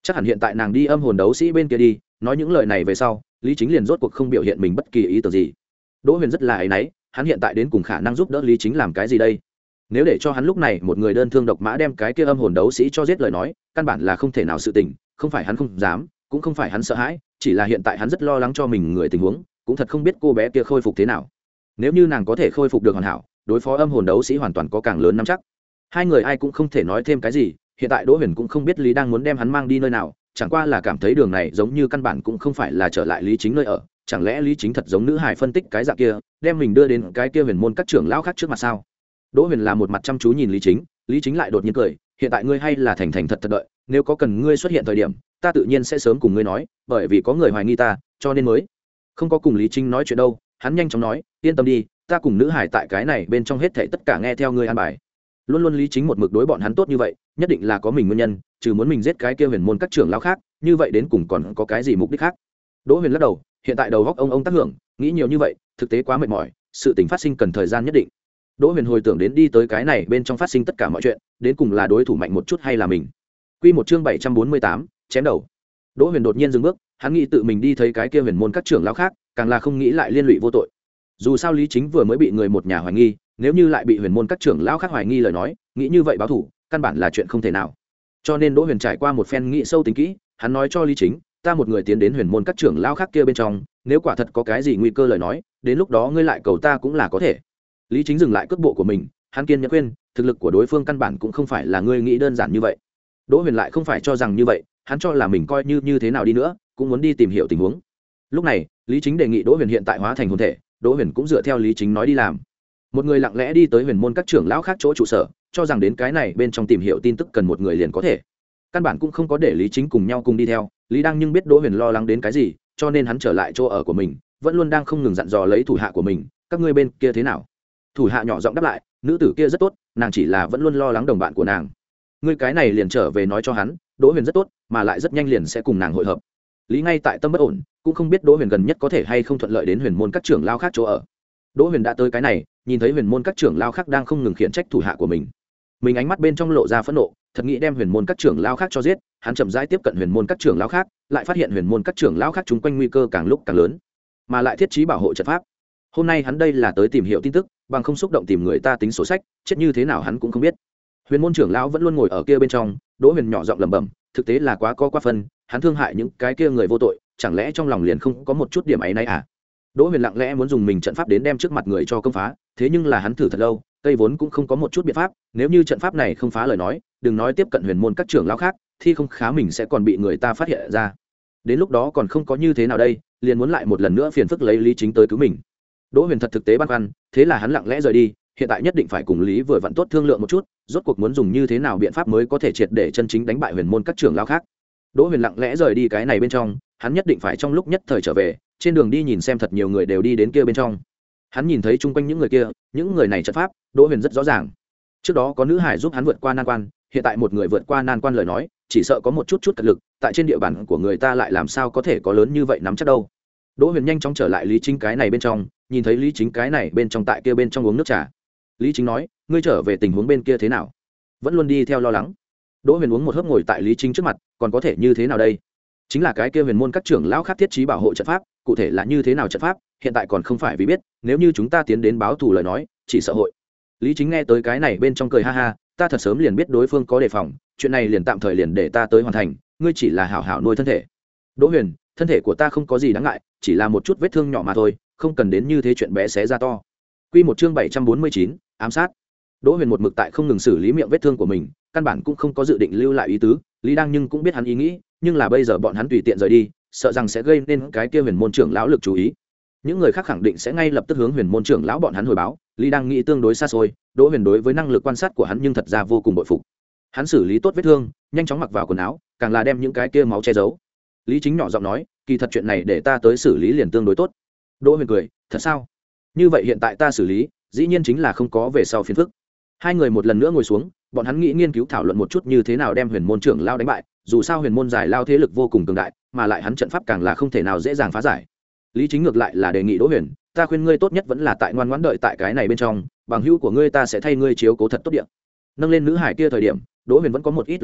chắc hẳn hiện tại nàng đi âm hồn đấu sĩ bên kia đi. Nói những lời này về sau, Lý Chính liền rốt cuộc không biểu hiện mình bất kỳ ý tưởng gì. Đỗ Huyền rất là áy náy, hắn hiện tại đến cùng khả năng giúp đỡ Lý Chính làm cái gì đây? Nếu để cho hắn lúc này một người đơn thương độc mã đem cái kia âm hồn đấu sĩ cho giết lời nói, căn bản là không thể nào sự tình, không phải hắn không dám, cũng không phải hắn sợ hãi, chỉ là hiện tại hắn rất lo lắng cho mình người tình huống, cũng thật không biết cô bé kia khôi phục thế nào. Nếu như nàng có thể khôi phục được hoàn hảo, đối phó âm hồn đấu sĩ hoàn toàn có càng lớn nắm chắc. Hai người ai cũng không thể nói thêm cái gì, hiện tại Đỗ Huyền cũng không biết Lý đang muốn đem hắn mang đi nơi nào, chẳng qua là cảm thấy đường này giống như căn bản cũng không phải là trở lại Lý Chính nơi ở, chẳng lẽ Lý Chính thật giống nữ hài phân tích cái dạng kia, đem mình đưa đến cái kia huyền môn các trưởng lão khác trước mặt sao? Đỗ Huyền là một mặt chăm chú nhìn Lý Chính, Lý Chính lại đột nhiên cười, hiện tại ngươi hay là thành thành thật thật đợi, nếu có cần ngươi xuất hiện thời điểm, ta tự nhiên sẽ sớm cùng ngươi nói, bởi vì có người hoài nghi ta, cho nên mới không có cùng Lý Chính nói chuyện đâu. Hắn nhanh chóng nói, yên tâm đi, ta cùng nữ hải tại cái này bên trong hết thảy tất cả nghe theo ngươi an bài. Luôn luôn Lý Chính một mực đối bọn hắn tốt như vậy, nhất định là có mình nguyên nhân, trừ muốn mình giết cái kia huyền môn các trưởng lão khác, như vậy đến cùng còn có cái gì mục đích khác? Đỗ Huyền lắc đầu, hiện tại đầu góc ông ông tác hưởng, nghĩ nhiều như vậy, thực tế quá mệt mỏi, sự tình phát sinh cần thời gian nhất định. Đỗ Huyền hồi tưởng đến đi tới cái này bên trong phát sinh tất cả mọi chuyện, đến cùng là đối thủ mạnh một chút hay là mình. Quy một chương bảy trăm bốn mươi tám, chém đầu. Đỗ Huyền đột nhiên dừng bước, hắn nghĩ tự mình đi thấy cái kia huyền môn các trưởng lão khác, càng là không nghĩ lại liên lụy vô tội. Dù sao Lý Chính vừa mới bị người một nhà hoài nghi, nếu như lại bị huyền môn các trưởng lão khác hoài nghi lời nói, nghĩ như vậy báo thủ, căn bản là chuyện không thể nào. Cho nên Đỗ Huyền trải qua một phen nghĩ sâu tính kỹ, hắn nói cho Lý Chính, ta một người tiến đến huyền môn các trưởng lão khác kia bên trong, nếu quả thật có cái gì nguy cơ lời nói, đến lúc đó ngươi lại cầu ta cũng là có thể. Lý Chính dừng lại cước bộ của mình, hắn kiên nhẫn khuyên, thực lực của đối phương căn bản cũng không phải là ngươi nghĩ đơn giản như vậy. Đỗ Huyền lại không phải cho rằng như vậy, hắn cho là mình coi như như thế nào đi nữa, cũng muốn đi tìm hiểu tình huống. Lúc này, Lý Chính đề nghị Đỗ Huyền hiện tại hóa thành hồn thể, Đỗ Huyền cũng dựa theo Lý Chính nói đi làm. Một người lặng lẽ đi tới huyền môn các trưởng lão khác chỗ trụ sở, cho rằng đến cái này bên trong tìm hiểu tin tức cần một người liền có thể. Căn bản cũng không có để Lý Chính cùng nhau cùng đi theo, Lý đang nhưng biết Đỗ Huyền lo lắng đến cái gì, cho nên hắn trở lại chỗ ở của mình, vẫn luôn đang không ngừng dặn dò lấy thủ hạ của mình, các ngươi bên kia thế nào? Thủ hạ nhỏ giọng đáp lại, nữ tử kia rất tốt, nàng chỉ là vẫn luôn lo lắng đồng bạn của nàng. Ngươi cái này liền trở về nói cho hắn, Đỗ Huyền rất tốt, mà lại rất nhanh liền sẽ cùng nàng hội hợp. Lý ngay tại tâm bất ổn, cũng không biết Đỗ Huyền gần nhất có thể hay không thuận lợi đến huyền môn các trưởng lao khác chỗ ở. Đỗ Huyền đã tới cái này, nhìn thấy huyền môn các trưởng lao khác đang không ngừng khiển trách thủ hạ của mình, mình ánh mắt bên trong lộ ra phẫn nộ, thật nghĩ đem huyền môn các trưởng lao khác cho giết. Hắn chậm rãi tiếp cận huyền môn các trưởng lao khác, lại phát hiện huyền môn các trưởng lao khác chúng quanh nguy cơ càng lúc càng lớn, mà lại thiết trí bảo hộ trận pháp. Hôm nay hắn đây là tới tìm hiểu tin tức, bằng không xúc động tìm người ta tính sổ sách, chết như thế nào hắn cũng không biết. Huyền môn trưởng lão vẫn luôn ngồi ở kia bên trong, Đỗ Huyền nhỏ giọng lẩm bẩm, thực tế là quá có quá phân, hắn thương hại những cái kia người vô tội, chẳng lẽ trong lòng liền không có một chút điểm ấy nay à? Đỗ Huyền lặng lẽ muốn dùng mình trận pháp đến đem trước mặt người cho công phá, thế nhưng là hắn thử thật lâu, cây vốn cũng không có một chút biện pháp, nếu như trận pháp này không phá lời nói, đừng nói tiếp cận huyền môn các trưởng lão khác, thì không khá mình sẽ còn bị người ta phát hiện ra. Đến lúc đó còn không có như thế nào đây, liền muốn lại một lần nữa phiền phức lấy Lý Chính tới cứu mình. Đỗ Huyền thật thực tế băn khoăn, thế là hắn lặng lẽ rời đi, hiện tại nhất định phải cùng Lý vừa vặn tốt thương lượng một chút, rốt cuộc muốn dùng như thế nào biện pháp mới có thể triệt để chân chính đánh bại huyền môn các trưởng lão khác. Đỗ Huyền lặng lẽ rời đi cái này bên trong, hắn nhất định phải trong lúc nhất thời trở về, trên đường đi nhìn xem thật nhiều người đều đi đến kia bên trong. Hắn nhìn thấy chung quanh những người kia, những người này trận pháp, Đỗ Huyền rất rõ ràng. Trước đó có nữ hải giúp hắn vượt qua nan quan, hiện tại một người vượt qua nan quan lời nói, chỉ sợ có một chút chút cật lực, tại trên địa bàn của người ta lại làm sao có thể có lớn như vậy nắm chắc đâu. Đỗ Huyền nhanh chóng trở lại Lý Chính cái này bên trong, nhìn thấy Lý Chính cái này bên trong tại kia bên trong uống nước trà. Lý Chính nói, ngươi trở về tình huống bên kia thế nào? Vẫn luôn đi theo lo lắng. Đỗ Huyền uống một hớp ngồi tại Lý Chính trước mặt, còn có thể như thế nào đây? Chính là cái kia huyền môn các trưởng lão khác thiết trí bảo hộ trận pháp, cụ thể là như thế nào trận pháp, hiện tại còn không phải vì biết, nếu như chúng ta tiến đến báo thù lời nói, chỉ sợ hội. Lý Chính nghe tới cái này bên trong cười ha ha, ta thật sớm liền biết đối phương có đề phòng, chuyện này liền tạm thời liền để ta tới hoàn thành, ngươi chỉ là hảo hảo nuôi thân thể. Đỗ Huyền, thân thể của ta không có gì đáng ngại, chỉ là một chút vết thương nhỏ mà thôi, không cần đến như thế chuyện bé xé ra to. Quy một chương bảy trăm bốn mươi chín, ám sát. Đỗ Huyền một mực tại không ngừng xử lý miệng vết thương của mình, căn bản cũng không có dự định lưu lại ý tứ, Lý Đang nhưng cũng biết hắn ý nghĩ, nhưng là bây giờ bọn hắn tùy tiện rời đi, sợ rằng sẽ gây nên cái kia huyền môn trưởng lão lực chú ý. Những người khác khẳng định sẽ ngay lập tức hướng huyền môn trưởng lão bọn hắn hồi báo, Lý Đang nghĩ tương đối xa xôi, Đỗ Huyền đối với năng lực quan sát của hắn nhưng thật ra vô cùng bội phục. Hắn xử lý tốt vết thương, nhanh chóng mặc vào quần áo, càng là đem những cái kia máu che giấu. Lý Chính nhỏ giọng nói, kỳ thật chuyện này để ta tới xử lý liền tương đối tốt. Đỗ Huyền cười, thật sao? Như vậy hiện tại ta xử lý, dĩ nhiên chính là không có về sau phiền phức. Hai người một lần nữa ngồi xuống, bọn hắn nghĩ nghiên cứu thảo luận một chút như thế nào đem huyền môn trưởng lao đánh bại, dù sao huyền môn giải lao thế lực vô cùng cường đại, mà lại hắn trận pháp càng là không thể nào dễ dàng phá giải. Lý Chính ngược lại là đề nghị Đỗ Huyền, ta khuyên ngươi tốt nhất vẫn là tại ngoan ngoãn đợi tại cái này bên trong, bằng hữu của ngươi ta sẽ thay ngươi chiếu cố thật tốt điện. Nâng lên nữ hải kia thời điểm, Đỗ Huyền vẫn có một ít lo lắng,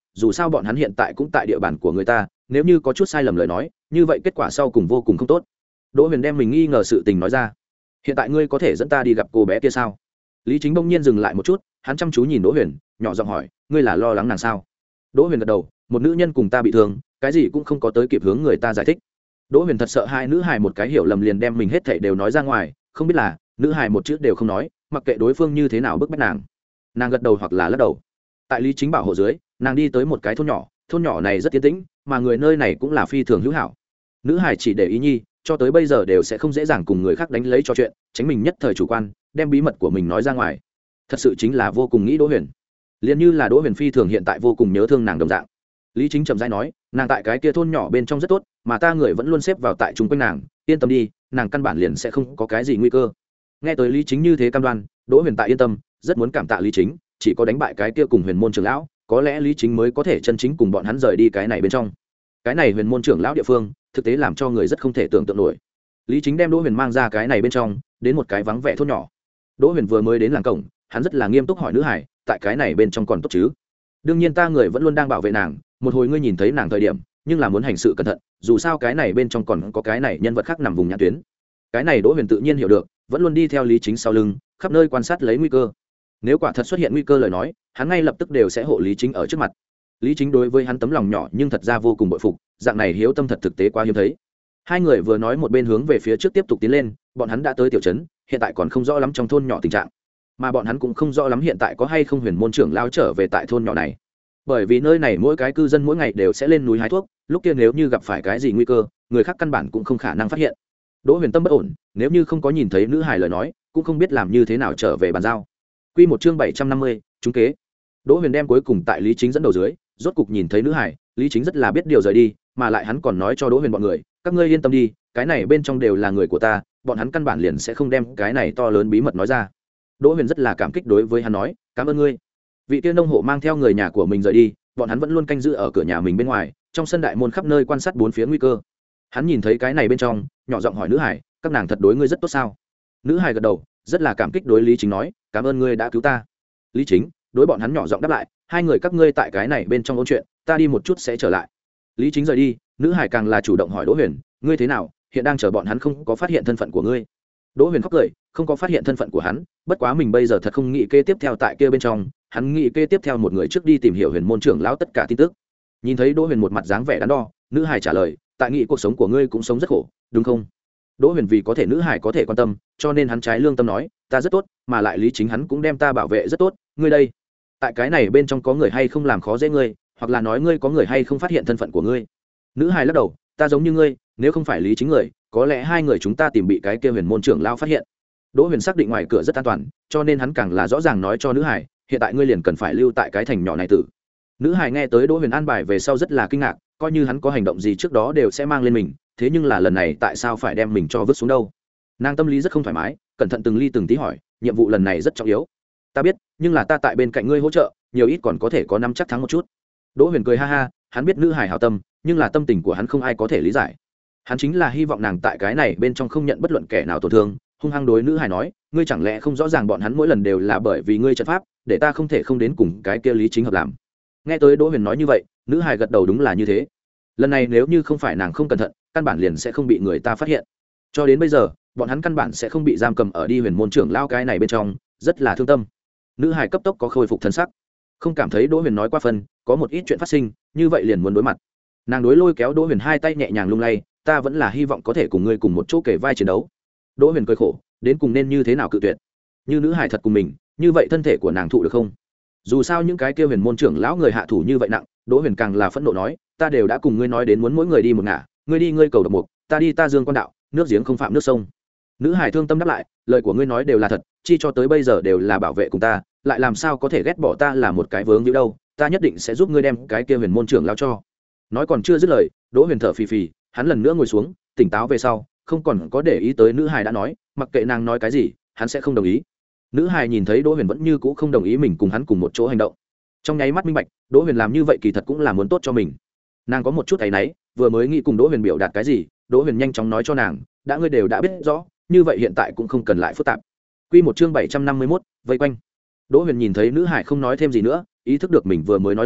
dù sao bọn hắn hiện tại cũng tại địa bàn của người ta, nếu như có chút sai lầm lời nói như vậy kết quả sau cùng vô cùng không tốt. Đỗ Huyền đem mình nghi ngờ sự tình nói ra. Hiện tại ngươi có thể dẫn ta đi gặp cô bé kia sao? Lý Chính bỗng nhiên dừng lại một chút, hắn chăm chú nhìn Đỗ Huyền, nhỏ giọng hỏi, ngươi là lo lắng nàng sao? Đỗ Huyền gật đầu, một nữ nhân cùng ta bị thương, cái gì cũng không có tới kịp hướng người ta giải thích. Đỗ Huyền thật sợ hai nữ hài một cái hiểu lầm liền đem mình hết thảy đều nói ra ngoài, không biết là nữ hài một chữ đều không nói, mặc kệ đối phương như thế nào bức bách nàng. Nàng gật đầu hoặc là lắc đầu. Tại Lý Chính bảo hộ dưới, nàng đi tới một cái thôn nhỏ, thôn nhỏ này rất yên tĩnh, mà người nơi này cũng là phi thường hữu hảo. Nữ hài chỉ để ý nhi, cho tới bây giờ đều sẽ không dễ dàng cùng người khác đánh lấy trò chuyện, tránh mình nhất thời chủ quan, đem bí mật của mình nói ra ngoài. Thật sự chính là vô cùng nghĩ Đỗ Huyền. Liên như là Đỗ Huyền phi thường hiện tại vô cùng nhớ thương nàng đồng dạng. Lý Chính chậm rãi nói, nàng tại cái kia thôn nhỏ bên trong rất tốt, mà ta người vẫn luôn xếp vào tại chúng quanh nàng, yên tâm đi, nàng căn bản liền sẽ không có cái gì nguy cơ. Nghe tới Lý Chính như thế cam đoan, Đỗ Huyền tại yên tâm, rất muốn cảm tạ Lý Chính, chỉ có đánh bại cái kia cùng Huyền môn trưởng lão, có lẽ Lý Chính mới có thể chân chính cùng bọn hắn rời đi cái này bên trong. Cái này Huyền môn trưởng lão địa phương, thực tế làm cho người rất không thể tưởng tượng nổi. Lý Chính đem Đỗ Huyền mang ra cái này bên trong, đến một cái vắng vẻ thôn nhỏ. Đỗ Huyền vừa mới đến làng cổng, hắn rất là nghiêm túc hỏi nữ hải, tại cái này bên trong còn tốt chứ? Đương nhiên ta người vẫn luôn đang bảo vệ nàng, một hồi ngươi nhìn thấy nàng thời điểm, nhưng là muốn hành sự cẩn thận, dù sao cái này bên trong còn có cái này nhân vật khác nằm vùng nhãn tuyến. Cái này Đỗ Huyền tự nhiên hiểu được, vẫn luôn đi theo Lý Chính sau lưng, khắp nơi quan sát lấy nguy cơ. Nếu quả thật xuất hiện nguy cơ lời nói, hắn ngay lập tức đều sẽ hộ Lý Chính ở trước mặt. Lý Chính đối với hắn tấm lòng nhỏ nhưng thật ra vô cùng bội phục, dạng này hiếu tâm thật thực tế quá hiếm thấy. Hai người vừa nói một bên hướng về phía trước tiếp tục tiến lên, bọn hắn đã tới tiểu trấn, hiện tại còn không rõ lắm trong thôn nhỏ tình trạng, mà bọn hắn cũng không rõ lắm hiện tại có hay không Huyền môn trưởng lao trở về tại thôn nhỏ này. Bởi vì nơi này mỗi cái cư dân mỗi ngày đều sẽ lên núi hái thuốc, lúc kia nếu như gặp phải cái gì nguy cơ, người khác căn bản cũng không khả năng phát hiện. Đỗ Huyền tâm bất ổn, nếu như không có nhìn thấy nữ hài lời nói, cũng không biết làm như thế nào trở về bàn giao. Quy một chương bảy trăm năm mươi, trúng kế. Đỗ Huyền đem cuối cùng tại Lý Chính dẫn đầu dưới, rốt cục nhìn thấy nữ hài, Lý Chính rất là biết điều rời đi, mà lại hắn còn nói cho Đỗ Huyền bọn người, các ngươi yên tâm đi, cái này bên trong đều là người của ta, bọn hắn căn bản liền sẽ không đem cái này to lớn bí mật nói ra. Đỗ Huyền rất là cảm kích đối với hắn nói, cảm ơn ngươi. Vị tiên nông hộ mang theo người nhà của mình rời đi, bọn hắn vẫn luôn canh giữ ở cửa nhà mình bên ngoài, trong sân đại môn khắp nơi quan sát bốn phía nguy cơ. Hắn nhìn thấy cái này bên trong, nhỏ giọng hỏi nữ hải, các nàng thật đối ngươi rất tốt sao? Nữ hải gật đầu, rất là cảm kích đối Lý Chính nói, cảm ơn ngươi đã cứu ta. Lý Chính đối bọn hắn nhỏ giọng đáp lại, hai người các ngươi tại cái này bên trong ôn chuyện, ta đi một chút sẽ trở lại. Lý Chính rời đi, nữ hải càng là chủ động hỏi Đỗ Huyền, ngươi thế nào, hiện đang chờ bọn hắn không có phát hiện thân phận của ngươi? Đỗ Huyền khóc cười, không có phát hiện thân phận của hắn, bất quá mình bây giờ thật không nghĩ kế tiếp theo tại kia bên trong, hắn nghĩ kế tiếp theo một người trước đi tìm hiểu Huyền môn trưởng lão tất cả tin tức. Nhìn thấy Đỗ Huyền một mặt dáng vẻ đắn đo, nữ hải trả lời, tại nghĩ cuộc sống của ngươi cũng sống rất khổ, đúng không? Đỗ Huyền vì có thể nữ hải có thể quan tâm, cho nên hắn trái lương tâm nói, ta rất tốt, mà lại Lý Chính hắn cũng đem ta bảo vệ rất tốt, ngươi đây, tại cái này bên trong có người hay không làm khó dễ ngươi, hoặc là nói ngươi có người hay không phát hiện thân phận của ngươi? Nữ hải lắc đầu, ta giống như ngươi, nếu không phải Lý Chính người, có lẽ hai người chúng ta tìm bị cái kia Huyền môn trưởng lão phát hiện. Đỗ Huyền xác định ngoài cửa rất an toàn, cho nên hắn càng là rõ ràng nói cho nữ hải, hiện tại ngươi liền cần phải lưu tại cái thành nhỏ này tử. Nữ hải nghe tới Đỗ Huyền an bài về sau rất là kinh ngạc, coi như hắn có hành động gì trước đó đều sẽ mang lên mình, thế nhưng là lần này tại sao phải đem mình cho vứt xuống đâu? Nàng tâm lý rất không thoải mái, cẩn thận từng ly từng tí hỏi, nhiệm vụ lần này rất trọng yếu. Ta biết, nhưng là ta tại bên cạnh ngươi hỗ trợ, nhiều ít còn có thể có năm chắc thắng một chút. Đỗ Huyền cười ha ha, hắn biết nữ hải hảo tâm, nhưng là tâm tình của hắn không ai có thể lý giải. Hắn chính là hy vọng nàng tại cái này bên trong không nhận bất luận kẻ nào tổn thương, hung hăng đối nữ hải nói, ngươi chẳng lẽ không rõ ràng bọn hắn mỗi lần đều là bởi vì ngươi trận pháp, để ta không thể không đến cùng cái kia Lý Chính hợp làm. Nghe tới Đỗ Huyền nói như vậy, nữ hải gật đầu, đúng là như thế. Lần này nếu như không phải nàng không cẩn thận, căn bản liền sẽ không bị người ta phát hiện. Cho đến bây giờ, bọn hắn căn bản sẽ không bị giam cầm ở đi Huyền môn trưởng lao cái này bên trong, rất là thương tâm. Nữ hải cấp tốc có khôi phục thân sắc, không cảm thấy Đỗ Huyền nói qua phần, có một ít chuyện phát sinh, như vậy liền muốn đối mặt. Nàng đối lôi kéo Đỗ Huyền hai tay nhẹ nhàng lung lay, ta vẫn là hy vọng có thể cùng ngươi cùng một chỗ kể vai chiến đấu. Đỗ Huyền cười khổ, đến cùng nên như thế nào cự tuyệt? Như nữ hải thật cùng mình, như vậy thân thể của nàng thụ được không? Dù sao những cái kia Huyền môn trưởng lão người hạ thủ như vậy nặng, Đỗ Huyền càng là phẫn nộ nói, ta đều đã cùng ngươi nói đến muốn mỗi người đi một ngả, ngươi đi ngươi cầu độc mục, ta đi ta dương quan đạo, nước giếng không phạm nước sông. Nữ hải thương tâm đáp lại, lời của ngươi nói đều là thật, chi cho tới bây giờ đều là bảo vệ cùng ta, lại làm sao có thể ghét bỏ ta là một cái vướng víu đâu, ta nhất định sẽ giúp ngươi đem cái kia Huyền môn trưởng lão cho. Nói còn chưa dứt lời, Đỗ Huyền thở phì phì, hắn lần nữa ngồi xuống, tỉnh táo về sau, không còn có để ý tới nữ hải đã nói, mặc kệ nàng nói cái gì, hắn sẽ không đồng ý. Nữ hải nhìn thấy Đỗ Huyền vẫn như cũ không đồng ý mình cùng hắn cùng một chỗ hành động, trong nháy mắt minh bạch, Đỗ Huyền làm như vậy kỳ thật cũng là muốn tốt cho mình. Nàng có một chút áy náy, vừa mới nghĩ cùng Đỗ Huyền biểu đạt cái gì, Đỗ Huyền nhanh chóng nói cho nàng, đã ngươi đều đã biết rõ, như vậy hiện tại cũng không cần lại phức tạp. Quy một chương bảy trăm năm mươi mốt, vây quanh. Đỗ Huyền nhìn thấy nữ hải không nói thêm gì nữa, ý thức được mình vừa mới nói lời,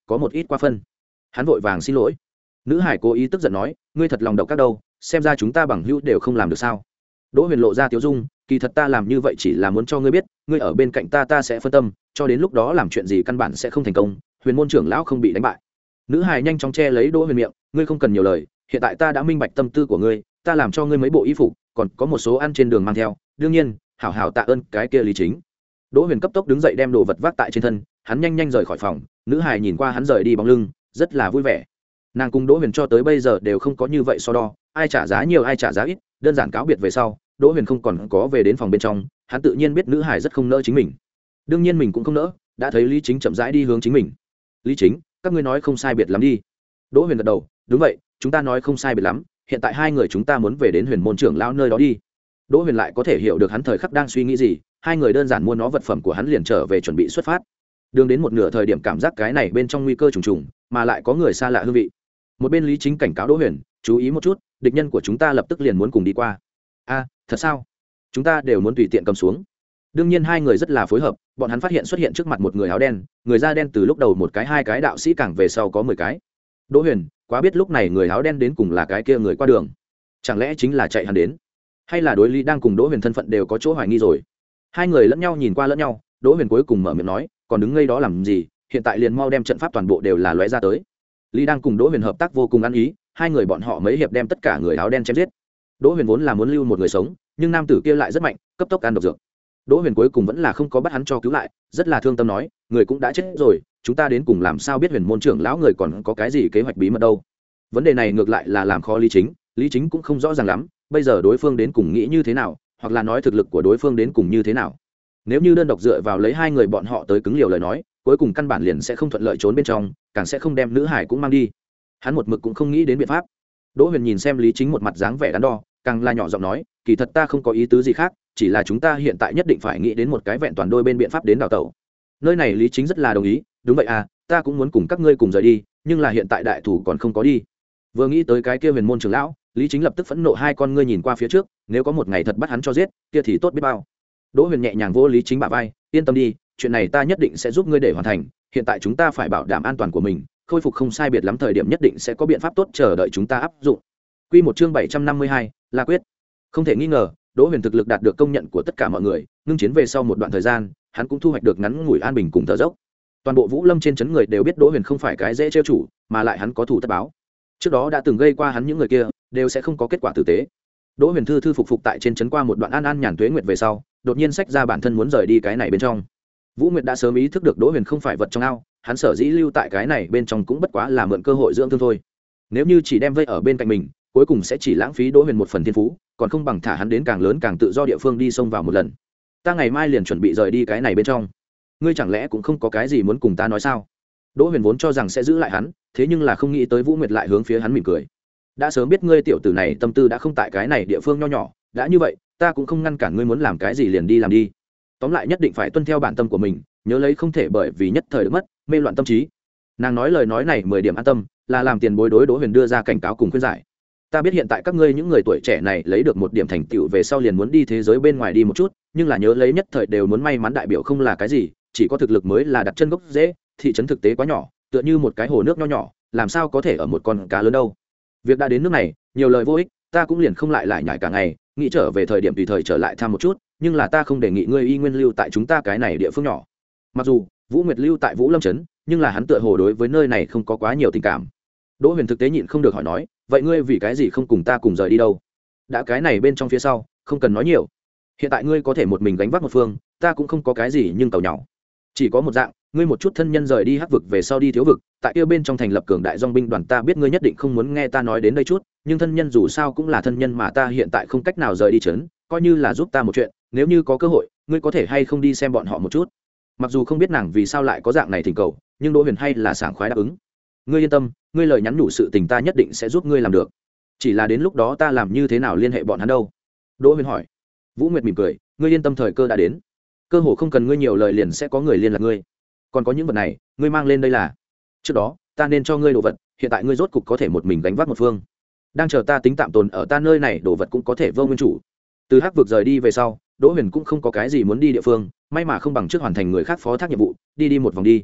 có một ít qua phân. Hắn vội vàng xin lỗi. Nữ hải cố ý tức giận nói, ngươi thật lòng độc các đâu, xem ra chúng ta bằng hữu đều không làm được sao. Đỗ Huyền lộ ra tiếu dung, kỳ thật ta làm như vậy chỉ là muốn cho ngươi biết, ngươi ở bên cạnh ta ta sẽ phân tâm, cho đến lúc đó làm chuyện gì căn bản sẽ không thành công, Huyền môn trưởng lão không bị đánh bại. Nữ hải nhanh chóng che lấy Đỗ Huyền miệng, ngươi không cần nhiều lời, hiện tại ta đã minh bạch tâm tư của ngươi, ta làm cho ngươi mấy bộ y phục, còn có một số ăn trên đường mang theo, đương nhiên, hảo hảo tạ ơn cái kia Lý Chính. Đỗ Huyền cấp tốc đứng dậy đem đồ vật vác tại trên thân, hắn nhanh nhanh rời khỏi phòng. Nữ hải nhìn qua hắn rời đi bóng lưng, rất là vui vẻ. Nàng cùng Đỗ Huyền cho tới bây giờ đều không có như vậy so đo, ai trả giá nhiều ai trả giá ít, đơn giản cáo biệt về sau, Đỗ Huyền không còn có về đến phòng bên trong, hắn tự nhiên biết nữ hải rất không nỡ chính mình. Đương nhiên mình cũng không nỡ, đã thấy Lý Chính chậm rãi đi hướng chính mình. Lý Chính, các ngươi nói không sai biệt lắm đi. Đỗ Huyền gật đầu, đúng vậy, chúng ta nói không sai biệt lắm, hiện tại hai người chúng ta muốn về đến Huyền môn trưởng lão nơi đó đi. Đỗ Huyền lại có thể hiểu được hắn thời khắc đang suy nghĩ gì, hai người đơn giản mua nó vật phẩm của hắn liền trở về chuẩn bị xuất phát. Đường đến một nửa thời điểm cảm giác cái này bên trong nguy cơ trùng trùng, mà lại có người xa lạ hương vị. Một bên Lý Chính cảnh cáo Đỗ Huyền, chú ý một chút, địch nhân của chúng ta lập tức liền muốn cùng đi qua. A, thật sao? Chúng ta đều muốn tùy tiện cầm xuống. Đương nhiên hai người rất là phối hợp, bọn hắn phát hiện xuất hiện trước mặt một người áo đen, người da đen từ lúc đầu một cái hai cái đạo sĩ càng về sau có mười cái. Đỗ Huyền, quá biết lúc này người áo đen đến cùng là cái kia người qua đường. Chẳng lẽ chính là chạy hắn đến? Hay là đối Lý đang cùng Đỗ Huyền thân phận đều có chỗ hoài nghi rồi? Hai người lẫn nhau nhìn qua lẫn nhau, Đỗ Huyền cuối cùng mở miệng nói, còn đứng ngây đó làm gì, hiện tại liền mau đem trận pháp toàn bộ đều là lóe ra tới. Lý đang cùng Đỗ Huyền hợp tác vô cùng ăn ý, hai người bọn họ mấy hiệp đem tất cả người áo đen chém giết. Đỗ Huyền vốn là muốn lưu một người sống, nhưng nam tử kia lại rất mạnh, cấp tốc ăn độc dược. Đỗ Huyền cuối cùng vẫn là không có bắt hắn cho cứu lại, rất là thương tâm nói, người cũng đã chết rồi, chúng ta đến cùng làm sao biết Huyền môn trưởng lão người còn có cái gì kế hoạch bí mật đâu? Vấn đề này ngược lại là làm khó Lý Chính, Lý Chính cũng không rõ ràng lắm, bây giờ đối phương đến cùng nghĩ như thế nào, hoặc là nói thực lực của đối phương đến cùng như thế nào. Nếu như đơn độc dựa vào lấy hai người bọn họ tới cứng liều lời nói, cuối cùng căn bản liền sẽ không thuận lợi trốn bên trong, càng sẽ không đem nữ hải cũng mang đi. Hắn một mực cũng không nghĩ đến biện pháp. Đỗ Huyền nhìn xem Lý Chính một mặt dáng vẻ đắn đo, càng là nhỏ giọng nói, kỳ thật ta không có ý tứ gì khác, chỉ là chúng ta hiện tại nhất định phải nghĩ đến một cái vẹn toàn đôi bên biện pháp đến đào tẩu. Nơi này Lý Chính rất là đồng ý, đúng vậy à, ta cũng muốn cùng các ngươi cùng rời đi, nhưng là hiện tại đại thủ còn không có đi. Vừa nghĩ tới cái kia Huyền môn trưởng lão, Lý Chính lập tức phẫn nộ, hai con ngươi nhìn qua phía trước, nếu có một ngày thật bắt hắn cho giết, kia thì tốt biết bao. Đỗ Huyền nhẹ nhàng vỗ Lý Chính bả vai, yên tâm đi, chuyện này ta nhất định sẽ giúp ngươi để hoàn thành, hiện tại chúng ta phải bảo đảm an toàn của mình, khôi phục không sai biệt lắm thời điểm nhất định sẽ có biện pháp tốt chờ đợi chúng ta áp dụng. Quy một chương bảy trăm năm mươi hai, La Quyết. Không thể nghi ngờ, Đỗ Huyền thực lực đạt được công nhận của tất cả mọi người, ngưng chiến về sau một đoạn thời gian, hắn cũng thu hoạch được ngắn ngủi an bình cùng thở dốc. Toàn bộ Vũ Lâm trên trấn người đều biết Đỗ Huyền không phải cái dễ trêu chủ, mà lại hắn có thủ tất báo. Trước đó đã từng gây qua hắn những người kia, đều sẽ không có kết quả tử tế. Đỗ Huyền thư thư phục phục tại trên trấn qua một đoạn an an nhàn tuế nguyệt về sau, đột nhiên xách ra bản thân muốn rời đi cái này bên trong. Vũ Nguyệt đã sớm ý thức được Đỗ Huyền không phải vật trong ao, hắn sở dĩ lưu tại cái này bên trong cũng bất quá là mượn cơ hội dưỡng thương thôi. Nếu như chỉ đem vây ở bên cạnh mình, cuối cùng sẽ chỉ lãng phí Đỗ Huyền một phần thiên phú, còn không bằng thả hắn đến càng lớn càng tự do địa phương đi xông vào một lần. Ta ngày mai liền chuẩn bị rời đi cái này bên trong, ngươi chẳng lẽ cũng không có cái gì muốn cùng ta nói sao? Đỗ Huyền vốn cho rằng sẽ giữ lại hắn, thế nhưng là không nghĩ tới Vũ Nguyệt lại hướng phía hắn mỉm cười. Đã sớm biết ngươi tiểu tử này tâm tư đã không tại cái này địa phương nho nhỏ, đã như vậy, ta cũng không ngăn cản ngươi muốn làm cái gì liền đi làm đi. Tóm lại nhất định phải tuân theo bản tâm của mình, nhớ lấy không thể bởi vì nhất thời được mất, mê loạn tâm trí. Nàng nói lời nói này mười điểm an tâm, là làm tiền bối đối Đỗ Huyền đưa ra cảnh cáo cùng khuyên giải. Ta biết hiện tại các ngươi những người tuổi trẻ này lấy được một điểm thành tựu về sau liền muốn đi thế giới bên ngoài đi một chút, nhưng là nhớ lấy nhất thời đều muốn may mắn đại biểu không là cái gì, chỉ có thực lực mới là đặt chân gốc dễ, thị trấn thực tế quá nhỏ, tựa như một cái hồ nước nho nhỏ, làm sao có thể ở một con cá lớn đâu. Việc đã đến nước này, nhiều lời vô ích, ta cũng liền không lại lại nhải cả ngày, nghĩ trở về thời điểm tùy thời trở lại thăm một chút, nhưng là ta không đề nghị ngươi y nguyên lưu tại chúng ta cái này địa phương nhỏ. Mặc dù Vũ Nguyệt lưu tại Vũ Lâm trấn, nhưng là hắn tựa hồ đối với nơi này không có quá nhiều tình cảm. Đỗ Huyền thực tế nhịn không được hỏi nói, vậy ngươi vì cái gì không cùng ta cùng rời đi đâu? Đã cái này bên trong phía sau, không cần nói nhiều. Hiện tại ngươi có thể một mình gánh vác một phương, ta cũng không có cái gì nhưng tàu nhỏ. Chỉ có một dạng, ngươi một chút thân nhân rời đi hắc vực về sau đi thiếu vực, tại kia bên trong thành lập cường đại dòng binh đoàn, ta biết ngươi nhất định không muốn nghe ta nói đến đây chút, nhưng thân nhân dù sao cũng là thân nhân mà ta hiện tại không cách nào rời đi trấn, coi như là giúp ta một chuyện, nếu như có cơ hội, ngươi có thể hay không đi xem bọn họ một chút. Mặc dù không biết nàng vì sao lại có dạng này thỉnh cầu, nhưng Đỗ Huyền hay là sảng khoái đáp ứng. Ngươi yên tâm, ngươi lời nhắn nhủ sự tình ta nhất định sẽ giúp ngươi làm được. Chỉ là đến lúc đó ta làm như thế nào liên hệ bọn hắn đâu? Đỗ Huyền hỏi. Vũ Nguyệt mỉm cười, ngươi yên tâm, thời cơ đã đến, cơ hồ không cần ngươi nhiều lời liền sẽ có người liên lạc ngươi. Còn có những vật này, ngươi mang lên đây là. Trước đó, ta nên cho ngươi đồ vật, hiện tại ngươi rốt cục có thể một mình gánh vác một phương. Đang chờ ta tính tạm tồn ở ta nơi này, đồ vật cũng có thể vô nguyên chủ. Từ hắc vực rời đi về sau, Đỗ Huyền cũng không có cái gì muốn đi địa phương, may mà không bằng trước hoàn thành người khác phó thác nhiệm vụ, đi đi một vòng đi.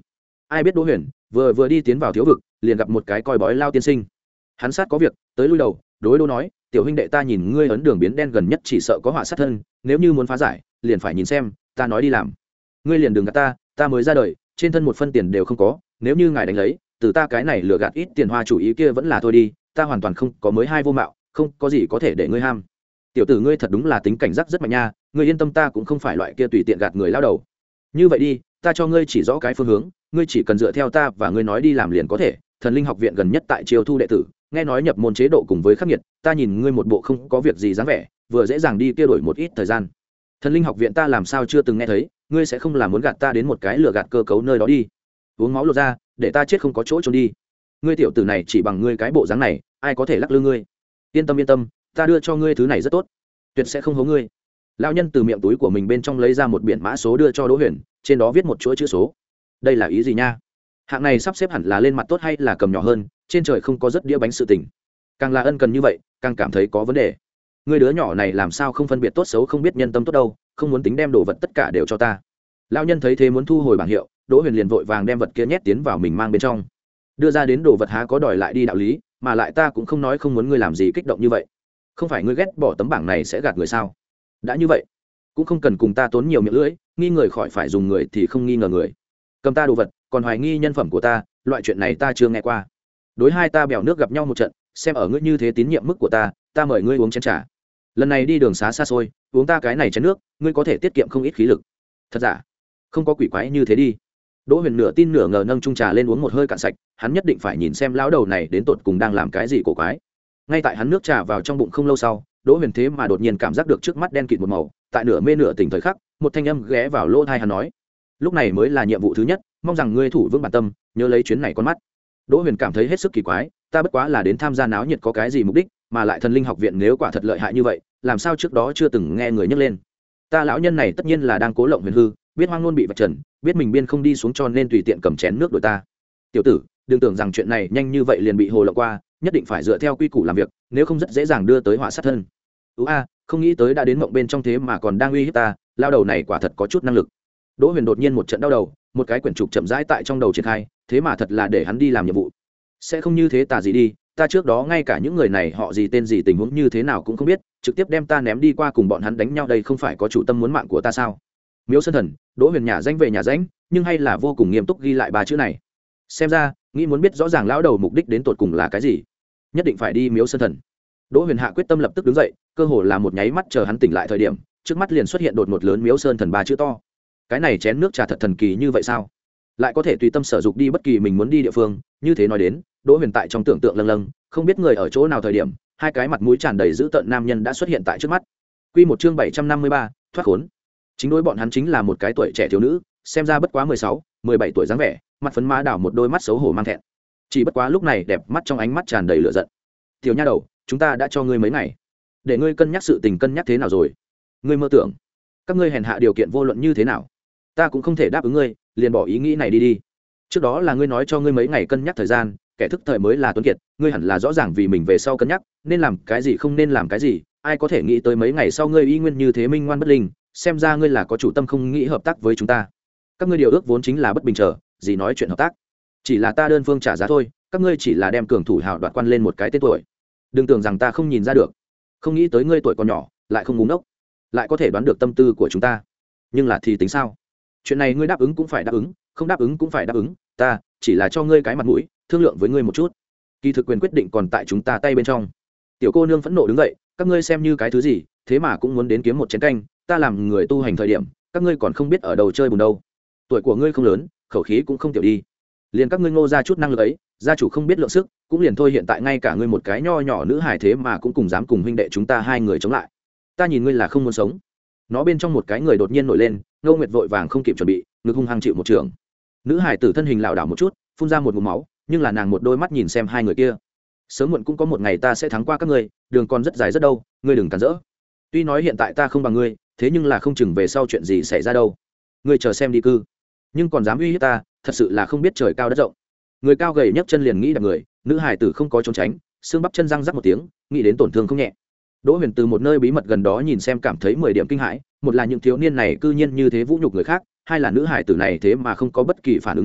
ai biết Đỗ Huyền vừa vừa đi tiến vào thiếu vực liền gặp một cái coi bói lao tiên sinh. Hắn sát có việc tới lui đầu đối Đỗ nói, tiểu huynh đệ ta nhìn ngươi ấn đường biến đen gần nhất chỉ sợ có họa sát thân, nếu như muốn phá giải liền phải nhìn xem ta nói đi làm. Ngươi liền đừng gạt ta, ta mới ra đời trên thân một phân tiền đều không có, nếu như ngài đánh lấy từ ta cái này lừa gạt ít tiền hoa chủ ý kia vẫn là thôi đi, ta hoàn toàn không có mới hai vô mạo, không có gì có thể để ngươi ham. Tiểu tử ngươi thật đúng là tính cảnh giác rất mạnh nha, ngươi yên tâm ta cũng không phải loại kia tùy tiện gạt người lao đầu. Như vậy đi, ta cho ngươi chỉ rõ cái phương hướng, ngươi chỉ cần dựa theo ta và ngươi nói đi làm liền có thể. Thần linh học viện gần nhất tại chiêu thu đệ tử, nghe nói nhập môn chế độ cùng với khắc nghiệt, ta nhìn ngươi một bộ không có việc gì dáng vẻ, vừa dễ dàng đi kia đổi một ít thời gian. Thần linh học viện ta làm sao chưa từng nghe thấy, ngươi sẽ không làm muốn gạt ta đến một cái lừa gạt cơ cấu nơi đó đi. Uống máu lột ra, để ta chết không có chỗ trốn đi. Ngươi tiểu tử này chỉ bằng ngươi cái bộ dáng này, ai có thể lắc lư ngươi. Yên tâm yên tâm, ta đưa cho ngươi thứ này rất tốt, tuyệt sẽ không hố ngươi. Lão nhân từ miệng túi của mình bên trong lấy ra một biển mã số đưa cho Đỗ Huyền, trên đó viết một chuỗi chữ số. Đây là ý gì nha? Hạng này sắp xếp hẳn là lên mặt tốt hay là cầm nhỏ hơn, trên trời không có rất đĩa bánh sự tình. Càng là ân cần như vậy, càng cảm thấy có vấn đề. Ngươi đứa nhỏ này làm sao không phân biệt tốt xấu, không biết nhân tâm tốt đâu, không muốn tính đem đồ vật tất cả đều cho ta. Lão nhân thấy thế muốn thu hồi bảng hiệu, Đỗ Huyền liền vội vàng đem vật kia nhét tiến vào mình mang bên trong. Đưa ra đến đồ vật há có đòi lại đi đạo lý, mà lại ta cũng không nói không muốn ngươi làm gì kích động như vậy. Không phải ngươi ghét bỏ tấm bảng này sẽ gạt người sao? Đã như vậy, cũng không cần cùng ta tốn nhiều miệng lưỡi, nghi người khỏi phải dùng người thì không nghi ngờ người. Cầm ta đồ vật, còn hoài nghi nhân phẩm của ta, loại chuyện này ta chưa nghe qua. Đối hai ta bèo nước gặp nhau một trận, xem ở ngươi như thế tín nhiệm mức của ta, ta mời ngươi uống chén trà. Lần này đi đường xá xa xôi, uống ta cái này chén nước, ngươi có thể tiết kiệm không ít khí lực. Thật giả? Không có quỷ quái như thế đi. Đỗ Huyền nửa tin nửa ngờ nâng chung trà lên uống một hơi cạn sạch, hắn nhất định phải nhìn xem lão đầu này đến tột cùng đang làm cái gì cổ quái. Ngay tại hắn nước trà vào trong bụng không lâu sau, Đỗ Huyền thế mà đột nhiên cảm giác được trước mắt đen kịt một màu, tại nửa mê nửa tỉnh thời khắc, một thanh âm ghé vào lỗ tai hắn nói: "Lúc này mới là nhiệm vụ thứ nhất, mong rằng ngươi thủ vững bản tâm, nhớ lấy chuyến này con mắt." Đỗ Huyền cảm thấy hết sức kỳ quái, ta bất quá là đến tham gia náo nhiệt có cái gì mục đích, mà lại thần linh học viện nếu quả thật lợi hại như vậy, làm sao trước đó chưa từng nghe người nhắc lên. Ta lão nhân này tất nhiên là đang cố lộng huyền hư, biết hoang ngôn bị vạch trần, biết mình biên không đi xuống cho nên tùy tiện cầm chén nước đổi ta. Tiểu tử, đừng tưởng rằng chuyện này nhanh như vậy liền bị hồ lộng qua, nhất định phải dựa theo quy củ làm việc, nếu không rất dễ dàng đưa tới họa sát thân. Ú a, không nghĩ tới đã đến mộng bên trong thế mà còn đang uy hiếp ta, lao đầu này quả thật có chút năng lực. Đỗ Huyền đột nhiên một trận đau đầu, một cái quyển trục chậm rãi tại trong đầu triển khai, thế mà thật là để hắn đi làm nhiệm vụ. Sẽ không như thế tà gì đi, ta trước đó ngay cả những người này họ gì tên gì tình huống như thế nào cũng không biết, trực tiếp đem ta ném đi qua cùng bọn hắn đánh nhau, đây không phải có chủ tâm muốn mạng của ta sao? Miếu Sơn Thần, Đỗ Huyền nhà danh về nhà danh, nhưng hay là vô cùng nghiêm túc ghi lại ba chữ này. Xem ra, nghĩ muốn biết rõ ràng lão đầu mục đích đến tột cùng là cái gì, nhất định phải đi Miếu Sơn Thần. Đỗ Huyền hạ quyết tâm lập tức đứng dậy, cơ hồ là một nháy mắt chờ hắn tỉnh lại thời điểm, trước mắt liền xuất hiện đột ngột lớn Miếu Sơn Thần ba chữ to. Cái này chén nước trà thật thần kỳ như vậy sao? Lại có thể tùy tâm sở dục đi bất kỳ mình muốn đi địa phương, như thế nói đến, Đỗ Huyền tại trong tưởng tượng lâng lâng, không biết người ở chỗ nào thời điểm, hai cái mặt mũi tràn đầy dữ tợn nam nhân đã xuất hiện tại trước mắt. Quy một chương bảy trăm năm mươi ba, thoát khốn. Chính đối bọn hắn chính là một cái tuổi trẻ thiếu nữ, xem ra bất quá mười sáu, mười bảy tuổi dáng vẻ, mặt phấn má đảo, một đôi mắt xấu hổ mang thẹn. Chỉ bất quá lúc này đẹp mắt trong ánh mắt tràn đầy lửa giận. "Tiểu nha đầu, chúng ta đã cho ngươi mấy ngày, để ngươi cân nhắc sự tình, cân nhắc thế nào rồi? Ngươi mơ tưởng, các ngươi hèn hạ điều kiện vô luận như thế nào, ta cũng không thể đáp ứng ngươi, liền bỏ ý nghĩ này đi đi. Trước đó là ngươi nói cho ngươi mấy ngày cân nhắc thời gian, kẻ thức thời mới là tuấn kiệt, ngươi hẳn là rõ ràng vì mình về sau cân nhắc, nên làm cái gì không nên làm cái gì, ai có thể nghĩ tới mấy ngày sau ngươi y nguyên như thế minh ngoan bất linh, xem ra ngươi là có chủ tâm không nghĩ hợp tác với chúng ta. Các ngươi điều ước vốn chính là bất bình trở, gì nói chuyện hợp tác, chỉ là ta đơn phương trả giá thôi, các ngươi chỉ là đem cường thủ hào đoạt quan lên một cái tên tuổi. Đừng tưởng rằng ta không nhìn ra được, không nghĩ tới ngươi tuổi còn nhỏ, lại không ngu ngốc, lại có thể đoán được tâm tư của chúng ta. Nhưng là thì tính sao? Chuyện này ngươi đáp ứng cũng phải đáp ứng, không đáp ứng cũng phải đáp ứng, ta chỉ là cho ngươi cái mặt mũi, thương lượng với ngươi một chút. Kỳ thực quyền quyết định còn tại chúng ta tay bên trong." Tiểu cô nương phẫn nộ đứng dậy, "Các ngươi xem như cái thứ gì, thế mà cũng muốn đến kiếm một chén canh, ta làm người tu hành thời điểm, các ngươi còn không biết ở đầu chơi bùn đâu. Tuổi của ngươi không lớn, khẩu khí cũng không tiểu đi. Liền các ngươi Ngô ra chút năng lực ấy, gia chủ không biết lượng sức, cũng liền thôi, hiện tại ngay cả ngươi một cái nho nhỏ nữ hài thế mà cũng cùng dám cùng huynh đệ chúng ta hai người chống lại. Ta nhìn ngươi là không muốn sống." Nó bên trong một cái người đột nhiên nổi lên, Ngô Nguyệt vội vàng không kịp chuẩn bị, ngực hung hăng chịu một trường. Nữ hài tử thân hình lảo đảo một chút, phun ra một ngụm máu, nhưng là nàng một đôi mắt nhìn xem hai người kia. "Sớm muộn cũng có một ngày ta sẽ thắng qua các ngươi, đường còn rất dài rất đâu, ngươi đừng cản rỡ. Tuy nói hiện tại ta không bằng ngươi, thế nhưng là không chừng về sau chuyện gì xảy ra đâu. Ngươi chờ xem đi cư. Nhưng còn dám uy hiếp ta, thật sự là không biết trời cao đất rộng." Người cao gầy nhấc chân liền nghĩ đạp người, nữ hài tử không có trốn tránh, xương bắp chân răng rắc một tiếng, nghĩ đến tổn thương không nhẹ. Đỗ Huyền từ một nơi bí mật gần đó nhìn xem cảm thấy mười điểm kinh hãi, một là những thiếu niên này cư nhiên như thế vũ nhục người khác, hai là nữ hài tử này thế mà không có bất kỳ phản ứng nào,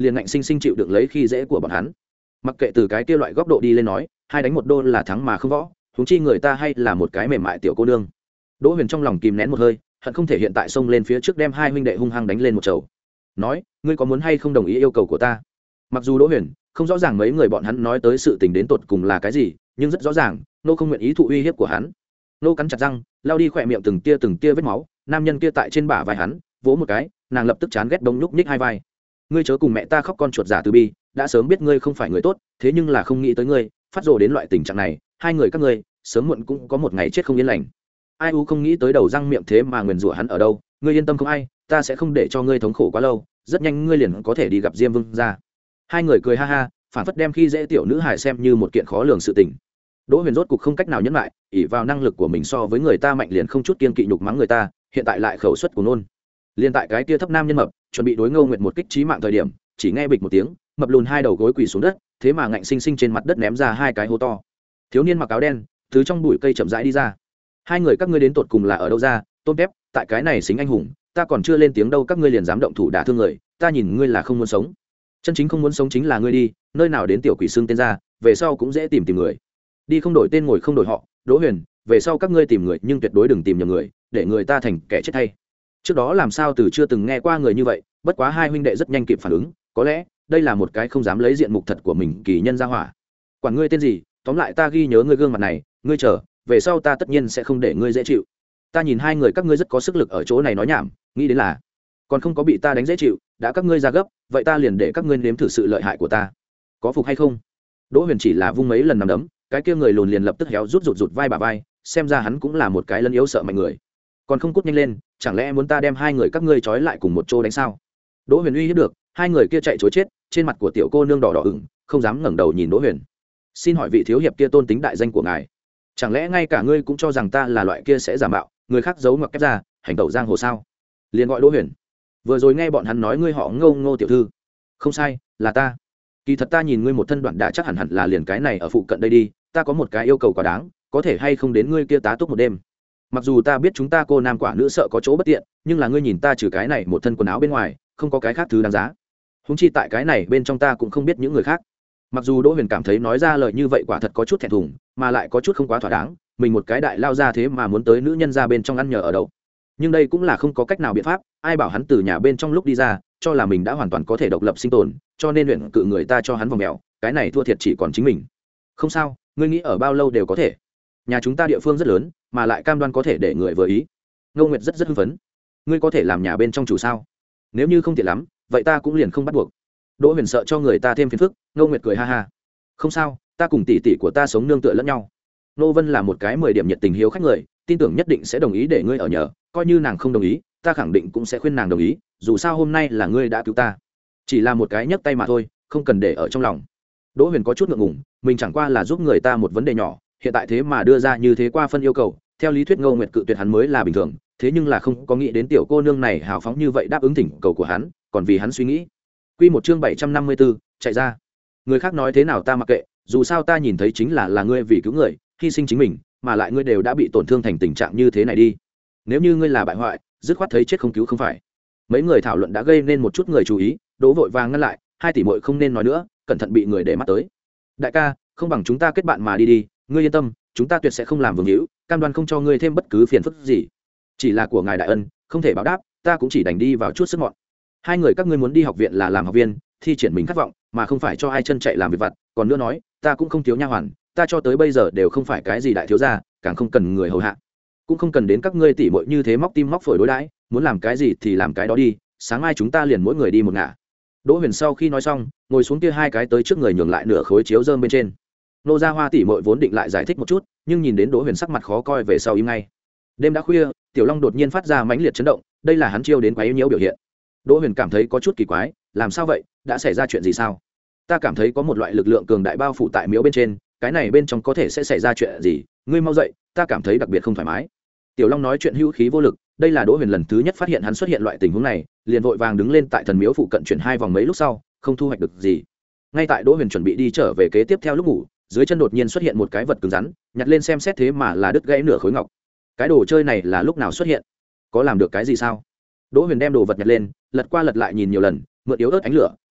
liền ngạnh sinh sinh chịu được lấy khi dễ của bọn hắn. Mặc kệ từ cái kia loại góc độ đi lên nói, hai đánh một đô là thắng mà không võ, huống chi người ta hay là một cái mềm mại tiểu cô nương. Đỗ Huyền trong lòng kìm nén một hơi, hận không thể hiện tại xông lên phía trước đem hai huynh đệ hung hăng đánh lên một chầu. Nói, ngươi có muốn hay không đồng ý yêu cầu của ta? Mặc dù Đỗ Huyền không rõ ràng mấy người bọn hắn nói tới sự tình đến tột cùng là cái gì, nhưng rất rõ ràng, nô không nguyện ý thụ uy hiếp của hắn. Nô cắn chặt răng, lao đi khỏe miệng từng tia từng tia vết máu, nam nhân kia tại trên bả vai hắn, vỗ một cái, nàng lập tức chán ghét bông nhúc nhích hai vai. Ngươi chớ cùng mẹ ta khóc con chuột giả từ bi, đã sớm biết ngươi không phải người tốt, thế nhưng là không nghĩ tới ngươi, phát rồ đến loại tình trạng này, hai người các ngươi, sớm muộn cũng có một ngày chết không yên lành. Ai u không nghĩ tới đầu răng miệng thế mà nguyền rủa hắn ở đâu, ngươi yên tâm không ai, ta sẽ không để cho ngươi thống khổ quá lâu, rất nhanh ngươi liền có thể đi gặp Diêm Vương gia. Hai người cười ha ha, phản phất đem khi dễ tiểu nữ hài xem như một kiện khó lường sự tình. Đỗ Huyền rốt cục không cách nào nhẫn lại, ỷ vào năng lực của mình so với người ta mạnh liền không chút kiên kỵ nhục mắng người ta, hiện tại lại khẩu suất của nôn. Liên tại cái kia thấp nam nhân mập, chuẩn bị đối Ngô Nguyệt một kích chí mạng thời điểm, chỉ nghe bịch một tiếng, mập lùn hai đầu gối quỳ xuống đất, thế mà ngạnh sinh sinh trên mặt đất ném ra hai cái hố to. Thiếu niên mặc áo đen, từ trong bụi cây chậm rãi đi ra. Hai người các ngươi đến tột cùng là ở đâu ra? Tôm tép, tại cái này xính anh hùng, ta còn chưa lên tiếng đâu các ngươi liền dám động thủ đả thương người, ta nhìn ngươi là không muốn sống. Chân chính không muốn sống chính là ngươi đi, nơi nào đến tiểu quỷ xương tên ra, về sau cũng dễ tìm tìm người. Đi không đổi tên ngồi không đổi họ, Đỗ Huyền, về sau các ngươi tìm người nhưng tuyệt đối đừng tìm nhầm người, để người ta thành kẻ chết thay. Trước đó làm sao từ chưa từng nghe qua người như vậy, bất quá hai huynh đệ rất nhanh kịp phản ứng, có lẽ đây là một cái không dám lấy diện mục thật của mình kỳ nhân ra hỏa. Quản ngươi tên gì, tóm lại ta ghi nhớ ngươi gương mặt này, ngươi chờ, về sau ta tất nhiên sẽ không để ngươi dễ chịu. Ta nhìn hai người các ngươi rất có sức lực ở chỗ này nói nhảm, nghĩ đến là còn không có bị ta đánh dễ chịu, đã các ngươi ra gấp, vậy ta liền để các ngươi nếm thử sự lợi hại của ta, có phục hay không? Đỗ Huyền chỉ là vung mấy lần nằm đấm, cái kia người lùn liền lập tức héo rút rụt rụt vai bà vai, xem ra hắn cũng là một cái lân yếu sợ mạnh người. Còn không cút nhanh lên, chẳng lẽ muốn ta đem hai người các ngươi trói lại cùng một chỗ đánh sao? Đỗ Huyền uy hiếp được, hai người kia chạy trối chết, trên mặt của tiểu cô nương đỏ đỏ ửng, không dám ngẩng đầu nhìn Đỗ Huyền. Xin hỏi vị thiếu hiệp kia tôn tính đại danh của ngài, chẳng lẽ ngay cả ngươi cũng cho rằng ta là loại kia sẽ giả mạo, người khác giấu ngoặc kép ra, hành tẩu giang hồ sao? Liền gọi Đỗ Huyền. Vừa rồi nghe bọn hắn nói ngươi họ Ngô, Ngô tiểu thư. Không sai, là ta. Kỳ thật ta nhìn ngươi một thân đoạn đã chắc hẳn hẳn là liền cái này ở phụ cận đây đi, ta có một cái yêu cầu quá đáng, có thể hay không đến ngươi kia tá túc một đêm? Mặc dù ta biết chúng ta cô nam quả nữ sợ có chỗ bất tiện, nhưng là ngươi nhìn ta trừ cái này một thân quần áo bên ngoài, không có cái khác thứ đáng giá. Húng chi tại cái này bên trong ta cũng không biết những người khác. Mặc dù Đỗ Huyền cảm thấy nói ra lời như vậy quả thật có chút thẹn thùng, mà lại có chút không quá thỏa đáng, mình một cái đại lao ra thế mà muốn tới nữ nhân ra bên trong ăn nhờ ở đậu. Nhưng đây cũng là không có cách nào biện pháp, ai bảo hắn từ nhà bên trong lúc đi ra, cho là mình đã hoàn toàn có thể độc lập sinh tồn, cho nên luyện cự người ta cho hắn vòng mèo, cái này thua thiệt chỉ còn chính mình. Không sao, ngươi nghĩ ở bao lâu đều có thể. Nhà chúng ta địa phương rất lớn, mà lại cam đoan có thể để người vừa ý. Ngô Nguyệt rất rất hưng phấn. Ngươi có thể làm nhà bên trong chủ sao? Nếu như không tiện lắm, vậy ta cũng liền không bắt buộc. Đỗ Huyền sợ cho người ta thêm phiền phức, Ngô Nguyệt cười ha ha. Không sao, ta cùng tỷ tỷ của ta sống nương tựa lẫn nhau. Nô Vân là một cái mười điểm nhiệt tình hiếu khách người, tin tưởng nhất định sẽ đồng ý để ngươi ở nhờ, coi như nàng không đồng ý, ta khẳng định cũng sẽ khuyên nàng đồng ý, dù sao hôm nay là ngươi đã cứu ta. Chỉ là một cái nhấc tay mà thôi, không cần để ở trong lòng. Đỗ Huyền có chút ngượng ngùng, mình chẳng qua là giúp người ta một vấn đề nhỏ, hiện tại thế mà đưa ra như thế qua phân yêu cầu, theo lý thuyết Ngô Nguyệt cự tuyệt hắn mới là bình thường, thế nhưng là không có nghĩ đến tiểu cô nương này hào phóng như vậy đáp ứng thỉnh cầu của hắn, còn vì hắn suy nghĩ. Quy một chương bảy trăm năm mươi tư, chạy ra. Người khác nói thế nào ta mặc kệ, dù sao ta nhìn thấy chính là là ngươi vì cứu người, hy sinh chính mình, mà lại ngươi đều đã bị tổn thương thành tình trạng như thế này đi. Nếu như ngươi là bại hoại, dứt khoát thấy chết không cứu không phải. Mấy người thảo luận đã gây nên một chút người chú ý, Đỗ vội vàng ngăn lại, hai tỷ muội không nên nói nữa, cẩn thận bị người để mắt tới. Đại ca, không bằng chúng ta kết bạn mà đi đi, ngươi yên tâm, chúng ta tuyệt sẽ không làm vương hữu, cam đoan không cho ngươi thêm bất cứ phiền phức gì. Chỉ là của ngài đại ân, không thể báo đáp, ta cũng chỉ đành đi vào chút sức mọn. Hai người các ngươi muốn đi học viện là làm học viên, thi triển mình khát vọng, mà không phải cho ai chân chạy làm việc vặt, còn nữa nói, ta cũng không thiếu nha hoàn, ta cho tới bây giờ đều không phải cái gì đại thiếu gia, càng không cần người hầu hạ, cũng không cần đến các ngươi tỉ muội như thế móc tim móc phổi đối đãi, muốn làm cái gì thì làm cái đó đi, sáng mai chúng ta liền mỗi người đi một ngả. Đỗ Huyền sau khi nói xong, ngồi xuống kia hai cái tới trước người nhường lại nửa khối chiếu rơm bên trên. Nô Gia Hoa tỉ muội vốn định lại giải thích một chút, nhưng nhìn đến Đỗ Huyền sắc mặt khó coi về sau im ngay. Đêm đã khuya, Tiểu Long đột nhiên phát ra mãnh liệt chấn động, đây là hắn chiêu đến quấy nhiễu biểu hiện. Đỗ Huyền cảm thấy có chút kỳ quái, làm sao vậy, đã xảy ra chuyện gì sao? Ta cảm thấy có một loại lực lượng cường đại bao phủ tại miếu bên trên, cái này bên trong có thể sẽ xảy ra chuyện gì, ngươi mau dậy, ta cảm thấy đặc biệt không thoải mái. Tiểu Long nói chuyện hữu khí vô lực, đây là Đỗ Huyền lần thứ nhất phát hiện hắn xuất hiện loại tình huống này, liền vội vàng đứng lên tại thần miếu phụ cận chuyển hai vòng mấy lúc sau, không thu hoạch được gì. Ngay tại Đỗ Huyền chuẩn bị đi trở về kế tiếp theo lúc ngủ, dưới chân đột nhiên xuất hiện một cái vật cứng rắn, nhặt lên xem xét thế mà là đứt gãy nửa khối ngọc. Cái đồ chơi này là lúc nào xuất hiện? Có làm được cái gì sao? Đỗ Huyền đem đồ vật nhặt lên, lật qua lật lại nhìn nhiều lần, mượn yếu ớt ánh lửa,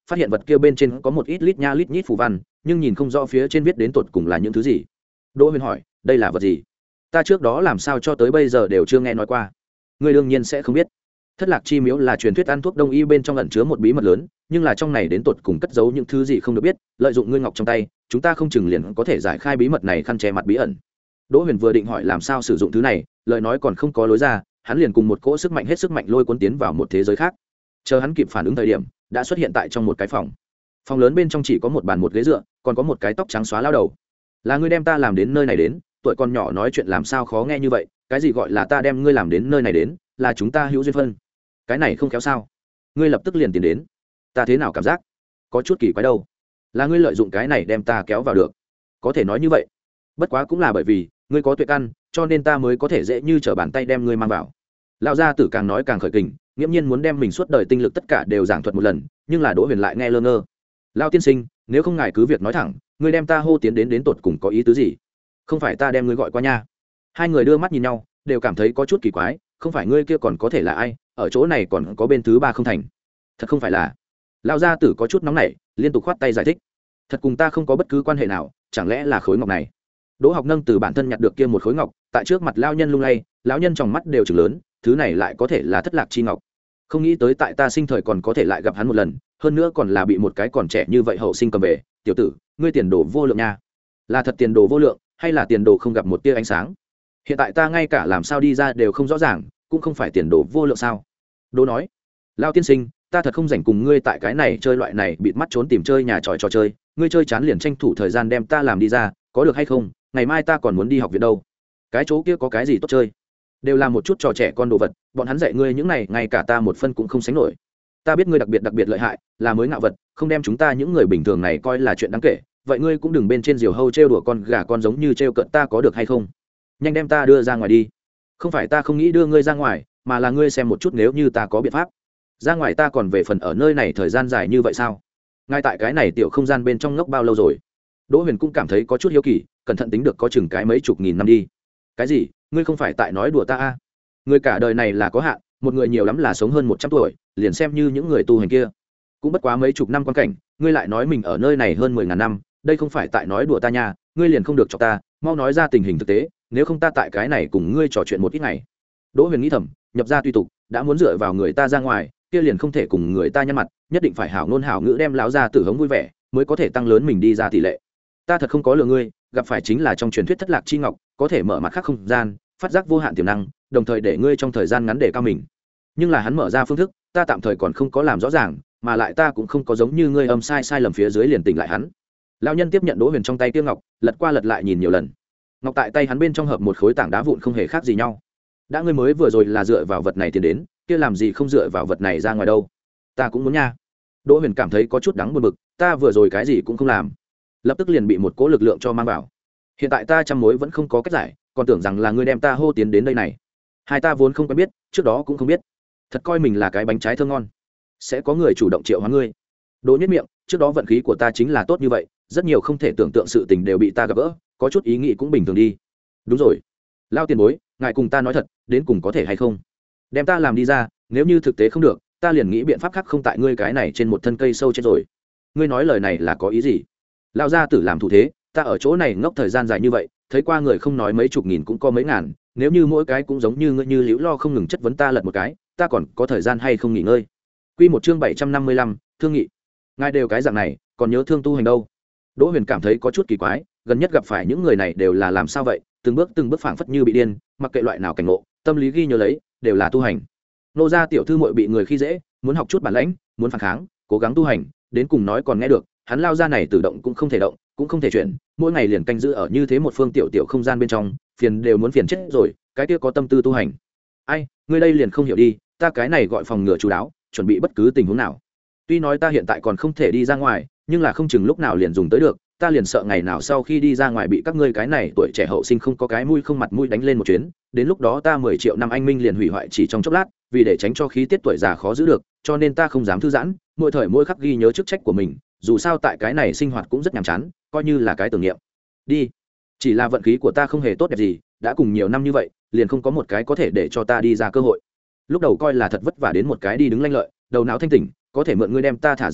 phát hiện vật kia bên trên có một ít lít nha lít nhít phù văn, nhưng nhìn không rõ phía trên viết đến tột cùng là những thứ gì. Đỗ Huyền hỏi, đây là vật gì? Ta trước đó làm sao cho tới bây giờ đều chưa nghe nói qua. Ngươi đương nhiên sẽ không biết. Thất Lạc Chi Miếu là truyền thuyết ăn thuốc đông y bên trong ẩn chứa một bí mật lớn, nhưng là trong này đến tột cùng cất giấu những thứ gì không được biết, lợi dụng ngươi ngọc trong tay, chúng ta không chừng liền có thể giải khai bí mật này khăn che mặt bí ẩn. Đỗ Huyền vừa định hỏi làm sao sử dụng thứ này, lời nói còn không có lối ra, hắn liền cùng một cỗ sức mạnh hết sức mạnh lôi cuốn tiến vào một thế giới khác. Chờ hắn kịp phản ứng thời điểm, đã xuất hiện tại trong một cái phòng. Phòng lớn bên trong chỉ có một bàn một ghế dựa, còn có một cái tóc trắng xóa lao đầu. Là ngươi đem ta làm đến nơi này đến, tuổi con nhỏ nói chuyện làm sao khó nghe như vậy, cái gì gọi là ta đem ngươi làm đến nơi này đến, là chúng ta hữu duyên phân. Cái này không khéo sao? Ngươi lập tức liền tiến đến. Ta thế nào cảm giác có chút kỳ quái đâu? Là ngươi lợi dụng cái này đem ta kéo vào được. Có thể nói như vậy. Bất quá cũng là bởi vì ngươi có tuệ căn, cho nên ta mới có thể dễ như trở bàn tay đem ngươi mang vào. Lão gia tử càng nói càng khởi kình, nghiễm nhiên muốn đem mình suốt đời tinh lực tất cả đều giảng thuật một lần, nhưng là Đỗ Huyền lại nghe lơ ngơ. Lão tiên sinh, nếu không ngài cứ việc nói thẳng, ngươi đem ta hô tiến đến đến tột cùng có ý tứ gì? Không phải ta đem ngươi gọi qua nha. Hai người đưa mắt nhìn nhau, đều cảm thấy có chút kỳ quái, không phải ngươi kia còn có thể là ai, ở chỗ này còn có bên thứ ba không thành. Thật không phải là. Lão gia tử có chút nóng nảy, liên tục khoát tay giải thích. Thật cùng ta không có bất cứ quan hệ nào, chẳng lẽ là khối ngọc này? Đỗ Học Nâng từ bản thân nhặt được kia một khối ngọc, tại trước mặt lão nhân lung lay, lão nhân trong mắt đều trừng lớn, thứ này lại có thể là Thất Lạc Chi Ngọc. Không nghĩ tới tại ta sinh thời còn có thể lại gặp hắn một lần, hơn nữa còn là bị một cái còn trẻ như vậy hậu sinh cầm về. Tiểu tử, ngươi tiền đồ vô lượng nha. Là thật tiền đồ vô lượng, hay là tiền đồ không gặp một tia ánh sáng? Hiện tại ta ngay cả làm sao đi ra đều không rõ ràng, cũng không phải tiền đồ vô lượng sao? Đỗ nói, lão tiên sinh, ta thật không rảnh cùng ngươi tại cái này chơi loại này bịt mắt trốn tìm chơi nhà tròi trò chơi, ngươi chơi chán liền tranh thủ thời gian đem ta làm đi ra, có được hay không? Ngày mai ta còn muốn đi học viện đâu. Cái chỗ kia có cái gì tốt chơi? Đều là một chút trò trẻ con đồ vật, bọn hắn dạy ngươi những này ngay cả ta một phân cũng không sánh nổi. Ta biết ngươi đặc biệt đặc biệt lợi hại, là mới ngạo vật, không đem chúng ta những người bình thường này coi là chuyện đáng kể, vậy ngươi cũng đừng bên trên diều hâu trêu đùa con gà con giống như trêu cợt ta, có được hay không? Nhanh đem ta đưa ra ngoài đi. Không phải ta không nghĩ đưa ngươi ra ngoài, mà là ngươi xem một chút, nếu như ta có biện pháp ra ngoài, ta còn về phần ở nơi này thời gian dài như vậy sao? Ngay tại cái này tiểu không gian bên trong ngốc bao lâu rồi? Đỗ Huyền cũng cảm thấy có chút hiếu kỳ, cẩn thận tính được có chừng cái mấy chục nghìn năm đi. Cái gì? Ngươi không phải tại nói đùa ta à? Người cả đời này là có hạn, một người nhiều lắm là sống hơn một trăm tuổi, liền xem như những người tu hành kia cũng bất quá mấy chục năm quan cảnh, ngươi lại nói mình ở nơi này hơn mười ngàn năm, đây không phải tại nói đùa ta nha, ngươi liền không được cho ta, mau nói ra tình hình thực tế, nếu không ta tại cái này cùng ngươi trò chuyện một ít ngày. Đỗ Huyền nghĩ thầm, nhập gia tùy tục, đã muốn dựa vào người ta ra ngoài, kia liền không thể cùng người ta nhăn mặt, nhất định phải hảo ngôn hảo ngữ đem lão gia tử hống vui vẻ, mới có thể tăng lớn mình đi ra tỷ lệ. Ta thật không có lừa ngươi, gặp phải chính là trong truyền thuyết Thất Lạc Chi Ngọc, có thể mở mặt khác không gian, phát giác vô hạn tiềm năng, đồng thời để ngươi trong thời gian ngắn để cao mình. Nhưng là hắn mở ra phương thức, ta tạm thời còn không có làm rõ ràng, mà lại ta cũng không có giống như ngươi âm sai sai lầm phía dưới liền tỉnh lại hắn. Lão nhân tiếp nhận Đỗ Huyền trong tay kia ngọc, lật qua lật lại nhìn nhiều lần. Ngọc tại tay hắn bên trong hợp một khối tảng đá vụn không hề khác gì nhau. Đã ngươi mới vừa rồi là dựa vào vật này tiến đến, kia làm gì không dựa vào vật này ra ngoài đâu? Ta cũng muốn nha. Đỗ Huyền cảm thấy có chút đắng buồn bực, ta vừa rồi cái gì cũng không làm, lập tức liền bị một cỗ lực lượng cho mang vào. Hiện tại ta trăm mối vẫn không có cách giải, còn tưởng rằng là ngươi đem ta hô tiến đến đây này. Hai ta vốn không quen biết, trước đó cũng không biết, thật coi mình là cái bánh trái thơm ngon, sẽ có người chủ động triệu hóa ngươi. Đỗ nhất miệng, trước đó vận khí của ta chính là tốt như vậy, rất nhiều không thể tưởng tượng sự tình đều bị ta gặp gỡ, có chút ý nghĩ cũng bình thường đi. Đúng rồi, Lao tiền bối, ngài cùng ta nói thật, đến cùng có thể hay không đem ta làm đi ra, nếu như thực tế không được, ta liền nghĩ biện pháp khác, không tại ngươi cái này trên một thân cây sâu chết rồi. Ngươi nói lời này là có ý gì? Lao gia tử làm thủ thế, ta ở chỗ này ngốc thời gian dài như vậy, thấy qua người không nói mấy chục nghìn cũng có mấy ngàn, nếu như mỗi cái cũng giống như ngươi như liễu lo không ngừng chất vấn ta lật một cái, ta còn có thời gian hay không nghỉ ngơi? Quy một chương bảy trăm năm mươi lăm, thương nghị. Ngài đều cái dạng này, còn nhớ thương tu hành đâu? Đỗ Huyền cảm thấy có chút kỳ quái, gần nhất gặp phải những người này đều là làm sao vậy, từng bước từng bước phảng phất như bị điên, mặc kệ loại nào cảnh ngộ, tâm lý ghi nhớ lấy, đều là tu hành. Nô gia tiểu thư muội bị người khi dễ, muốn học chút bản lĩnh, muốn phản kháng, cố gắng tu hành, đến cùng nói còn nghe được, hắn lao ra này tự động cũng không thể động, cũng không thể chuyển, mỗi ngày liền canh giữ ở như thế một phương tiểu tiểu không gian bên trong, phiền đều muốn phiền chết rồi, cái kia có tâm tư tu hành. Ai, ngươi đây liền không hiểu đi, ta cái này gọi phòng ngừa chú đáo, chuẩn bị bất cứ tình huống nào. Tuy nói ta hiện tại còn không thể đi ra ngoài, nhưng là không chừng lúc nào liền dùng tới được, ta liền sợ ngày nào sau khi đi ra ngoài bị các ngươi cái này tuổi trẻ hậu sinh không có cái mũi không mặt mũi đánh lên một chuyến, đến lúc đó ta mười triệu năm anh minh liền hủy hoại chỉ trong chốc lát, vì để tránh cho khí tiết tuổi già khó giữ được, cho nên ta không dám thư giãn, mỗi thời mỗi khắc ghi nhớ chức trách của mình, dù sao tại cái này sinh hoạt cũng rất nhàm chán, coi như là cái tưởng niệm đi. Chỉ là vận khí của ta không hề tốt đẹp gì, đã cùng nhiều năm như vậy, liền không có một cái có thể để cho ta đi ra cơ hội. Lúc đầu coi là thật vất vả đến một cái đi đứng lanh lợi, đầu não thanh tỉnh, có thể mượn ngươi đem ta thả ra đâu,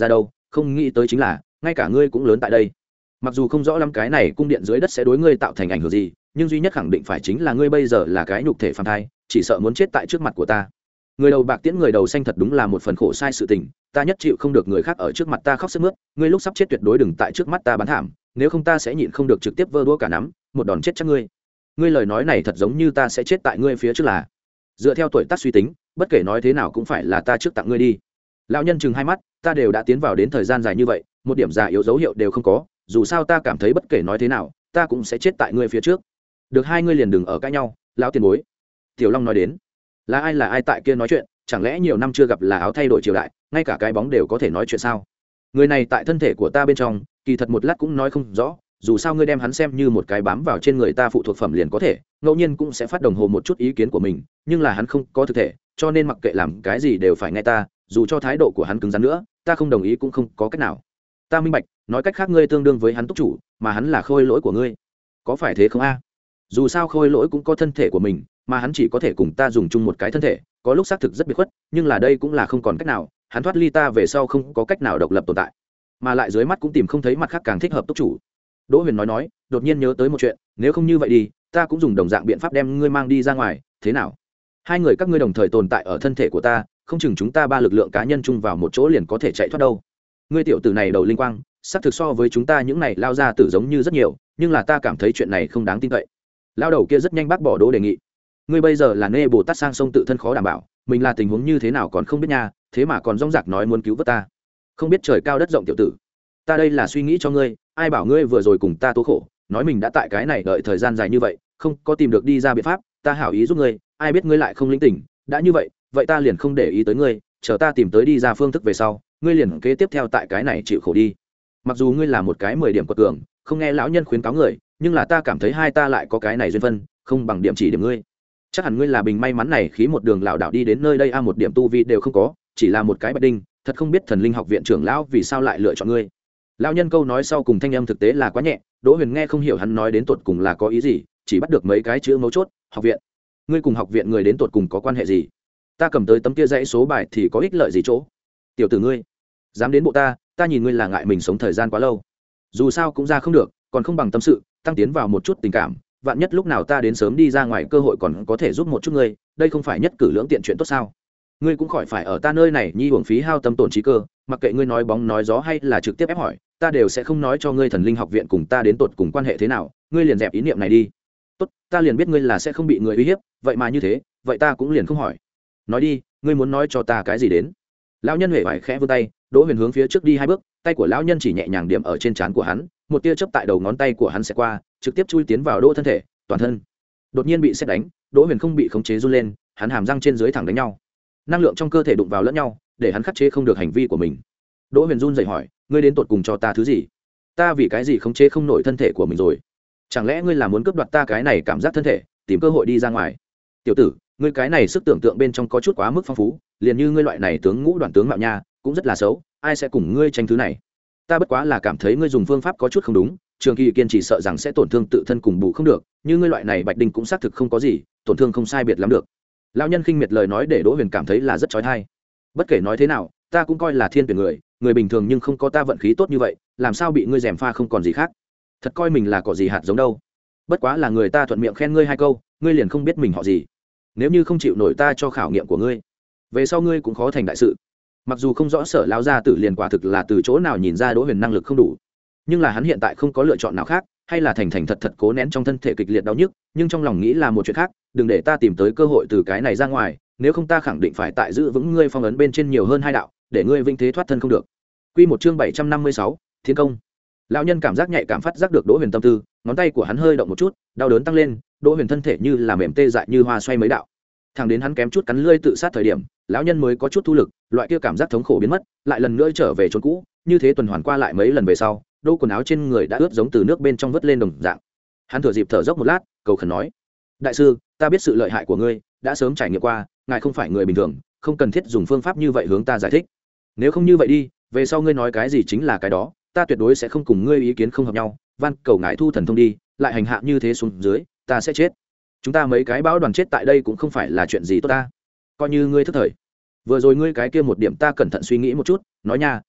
không nghĩ tới chính là ngay cả ngươi cũng lớn tại đây. Mặc dù không rõ lắm cái này cung điện dưới đất sẽ đối ngươi tạo thành ảnh hưởng gì, nhưng duy nhất khẳng định phải chính là ngươi bây giờ là cái nhục thể phàm thai, chỉ sợ muốn chết tại trước mặt của ta. Người đầu bạc tiễn người đầu xanh thật đúng là một phần khổ sai sự tình, ta nhất chịu không được người khác ở trước mặt ta khóc sướt mướt, ngươi lúc sắp chết tuyệt đối đừng tại trước mắt ta bán thảm, nếu không ta sẽ nhịn không được trực tiếp vơ đũa cả nắm, một đòn chết chắc ngươi. Ngươi lời nói này thật giống như ta sẽ chết tại ngươi phía trước là. Dựa theo tuổi tác suy tính, bất kể nói thế nào cũng phải là ta trước tặng ngươi đi. Lão nhân chừng hai mắt, ta đều đã tiến vào đến thời gian dài như vậy, một điểm già yếu dấu hiệu đều không có, dù sao ta cảm thấy bất kể nói thế nào, ta cũng sẽ chết tại ngươi phía trước. Được, hai ngươi liền đừng ở cãi nhau, lão tiền bối. Tiểu Long nói đến, là ai là ai tại kia nói chuyện, chẳng lẽ nhiều năm chưa gặp là áo thay đổi triều đại, ngay cả cái bóng đều có thể nói chuyện sao? Người này tại thân thể của ta bên trong, kỳ thật một lát cũng nói không rõ, dù sao ngươi đem hắn xem như một cái bám vào trên người ta phụ thuộc phẩm liền có thể, ngẫu nhiên cũng sẽ phát đồng hồ một chút ý kiến của mình, nhưng là hắn không có thực thể, cho nên mặc kệ làm cái gì đều phải nghe ta, dù cho thái độ của hắn cứng rắn nữa, ta không đồng ý cũng không có cách nào. Ta minh bạch, nói cách khác ngươi tương đương với hắn túc chủ, mà hắn là khôi lỗi của ngươi, có phải thế không a? Dù sao khôi lỗi cũng có thân thể của mình, mà hắn chỉ có thể cùng ta dùng chung một cái thân thể, có lúc xác thực rất biệt khuất, nhưng là đây cũng là không còn cách nào, hắn thoát ly ta về sau không có cách nào độc lập tồn tại, mà lại dưới mắt cũng tìm không thấy mặt khác càng thích hợp túc chủ. Đỗ Huyền nói nói, đột nhiên nhớ tới một chuyện, nếu không như vậy đi, ta cũng dùng đồng dạng biện pháp đem ngươi mang đi ra ngoài, thế nào? Hai người các ngươi đồng thời tồn tại ở thân thể của ta, không chừng chúng ta ba lực lượng cá nhân chung vào một chỗ liền có thể chạy thoát đâu. Ngươi tiểu tử này đầu linh quang, xác thực so với chúng ta những này lao ra tử giống như rất nhiều, nhưng là ta cảm thấy chuyện này không đáng tin cậy. Lao đầu kia rất nhanh bác bỏ Đỗ đề nghị. Ngươi bây giờ là nê Bồ Tát sang sông tự thân khó đảm bảo, mình là tình huống như thế nào còn không biết nha, thế mà còn rong rạc nói muốn cứu vớt ta, không biết trời cao đất rộng tiểu tử. Ta đây là suy nghĩ cho ngươi, ai bảo ngươi vừa rồi cùng ta tố khổ, nói mình đã tại cái này đợi thời gian dài như vậy, không có tìm được đi ra biện pháp, ta hảo ý giúp ngươi, ai biết ngươi lại không linh tỉnh, đã như vậy, vậy ta liền không để ý tới ngươi, chờ ta tìm tới đi ra phương thức về sau, ngươi liền kế tiếp theo tại cái này chịu khổ đi. Mặc dù ngươi là một cái mười điểm quật cường, không nghe lão nhân khuyến cáo người, nhưng là ta cảm thấy hai ta lại có cái này duyên phân, không bằng điểm chỉ điểm ngươi. Chắc hẳn ngươi là bình may mắn này khí một đường lão đạo đi đến nơi đây a, một điểm tu vi đều không có, chỉ là một cái bạch đinh, thật không biết thần linh học viện trưởng lão vì sao lại lựa chọn ngươi. Lão nhân câu nói sau cùng thanh âm thực tế là quá nhẹ, Đỗ Huyền nghe không hiểu hắn nói đến tột cùng là có ý gì, chỉ bắt được mấy cái chữ mấu chốt. Học viện? Ngươi cùng học viện người đến tột cùng có quan hệ gì? Ta cầm tới tấm kia dãy số bài thì có ích lợi gì chỗ? Tiểu tử ngươi, dám đến bộ ta, ta nhìn ngươi là ngại mình sống thời gian quá lâu. Dù sao cũng ra không được, còn không bằng tâm sự, tăng tiến vào một chút tình cảm, vạn nhất lúc nào ta đến sớm đi ra ngoài cơ hội còn có thể giúp một chút ngươi, đây không phải nhất cử lưỡng tiện chuyện tốt sao? Ngươi cũng khỏi phải ở ta nơi này nhi uổng phí hao tâm tổn trí cơ, mặc kệ ngươi nói bóng nói gió hay là trực tiếp ép hỏi, ta đều sẽ không nói cho ngươi thần linh học viện cùng ta đến tột cùng quan hệ thế nào, ngươi liền dẹp ý niệm này đi. Tốt, ta liền biết ngươi là sẽ không bị người uy hiếp, vậy mà như thế, vậy ta cũng liền không hỏi. Nói đi, ngươi muốn nói cho ta cái gì đến? Lão nhân huệ vải khẽ vươn tay, Đỗ Huyền hướng phía trước đi hai bước, tay của lão nhân chỉ nhẹ nhàng điểm ở trên trán của hắn, một tia chớp tại đầu ngón tay của hắn sẽ qua, trực tiếp chui tiến vào Đỗ thân thể, toàn thân. Đột nhiên bị sét đánh, Đỗ Huyền không bị khống chế run lên, hắn hàm răng trên dưới thẳng đánh nhau. Năng lượng trong cơ thể đụng vào lẫn nhau, để hắn khắc chế không được hành vi của mình. Đỗ Huyền run rẩy hỏi, ngươi đến tột cùng cho ta thứ gì? Ta vì cái gì khống chế không nổi thân thể của mình rồi? Chẳng lẽ ngươi là muốn cướp đoạt ta cái này cảm giác thân thể, tìm cơ hội đi ra ngoài? Tiểu tử, ngươi cái này sức tưởng tượng bên trong có chút quá mức phong phú, liền như ngươi loại này tướng ngũ đoàn tướng mạo nha, cũng rất là xấu, ai sẽ cùng ngươi tranh thứ này? Ta bất quá là cảm thấy ngươi dùng phương pháp có chút không đúng, trường kỳ kiên trì sợ rằng sẽ tổn thương tự thân cùng bù không được, như ngươi loại này bạch đinh cũng xác thực không có gì, tổn thương không sai biệt lắm được. Lão nhân khinh miệt lời nói để Đỗ Huyền cảm thấy là rất chói tai. Bất kể nói thế nào, ta cũng coi là thiên tuyển người, người bình thường nhưng không có ta vận khí tốt như vậy, làm sao bị ngươi gièm pha không còn gì khác. Thật coi mình là cỏ gì hạt giống đâu. Bất quá là người ta thuận miệng khen ngươi hai câu, ngươi liền không biết mình họ gì. Nếu như không chịu nổi ta cho khảo nghiệm của ngươi, về sau ngươi cũng khó thành đại sự. Mặc dù không rõ Sở lão gia tử liền quả thực là từ chỗ nào nhìn ra Đỗ Huyền năng lực không đủ, nhưng là hắn hiện tại không có lựa chọn nào khác, hay là thành thành thật thật cố nén trong thân thể kịch liệt đau nhức, nhưng trong lòng nghĩ là một chuyện khác, đừng để ta tìm tới cơ hội từ cái này ra ngoài, nếu không ta khẳng định phải tại giữ vững ngươi phong ấn bên trên nhiều hơn hai đạo, để ngươi vinh thế thoát thân không được. Quy một chương bảy trăm năm mươi sáu, Thiên công. Lão nhân cảm giác nhạy cảm phát giác được Đỗ Huyền tâm tư, ngón tay của hắn hơi động một chút, đau đớn tăng lên, Đỗ Huyền thân thể như là mềm tê dại như hoa xoay mấy đạo. Thẳng đến hắn kém chút cắn lưỡi tự sát thời điểm, lão nhân mới có chút thu lực, loại kia cảm giác thống khổ biến mất, lại lần nữa trở về chốn cũ, như thế tuần hoàn qua lại mấy lần về sau, Đỗ quần áo trên người đã ướt giống từ nước bên trong vớt lên đồng dạng. Hắn thừa dịp thở dốc một lát, cầu khẩn nói: "Đại sư, ta biết sự lợi hại của ngươi, đã sớm trải nghiệm qua, ngài không phải người bình thường, không cần thiết dùng phương pháp như vậy hướng ta giải thích. Nếu không như vậy đi, về sau ngươi nói cái gì chính là cái đó, ta tuyệt đối sẽ không cùng ngươi ý kiến không hợp nhau, van cầu ngài thu thần thông đi, lại hành hạ như thế xuống dưới, ta sẽ chết. Chúng ta mấy cái bão đoàn chết tại đây cũng không phải là chuyện gì tốt ta. Coi như ngươi thất thời. Vừa rồi ngươi cái kia một điểm ta cẩn thận suy nghĩ một chút, nói nha,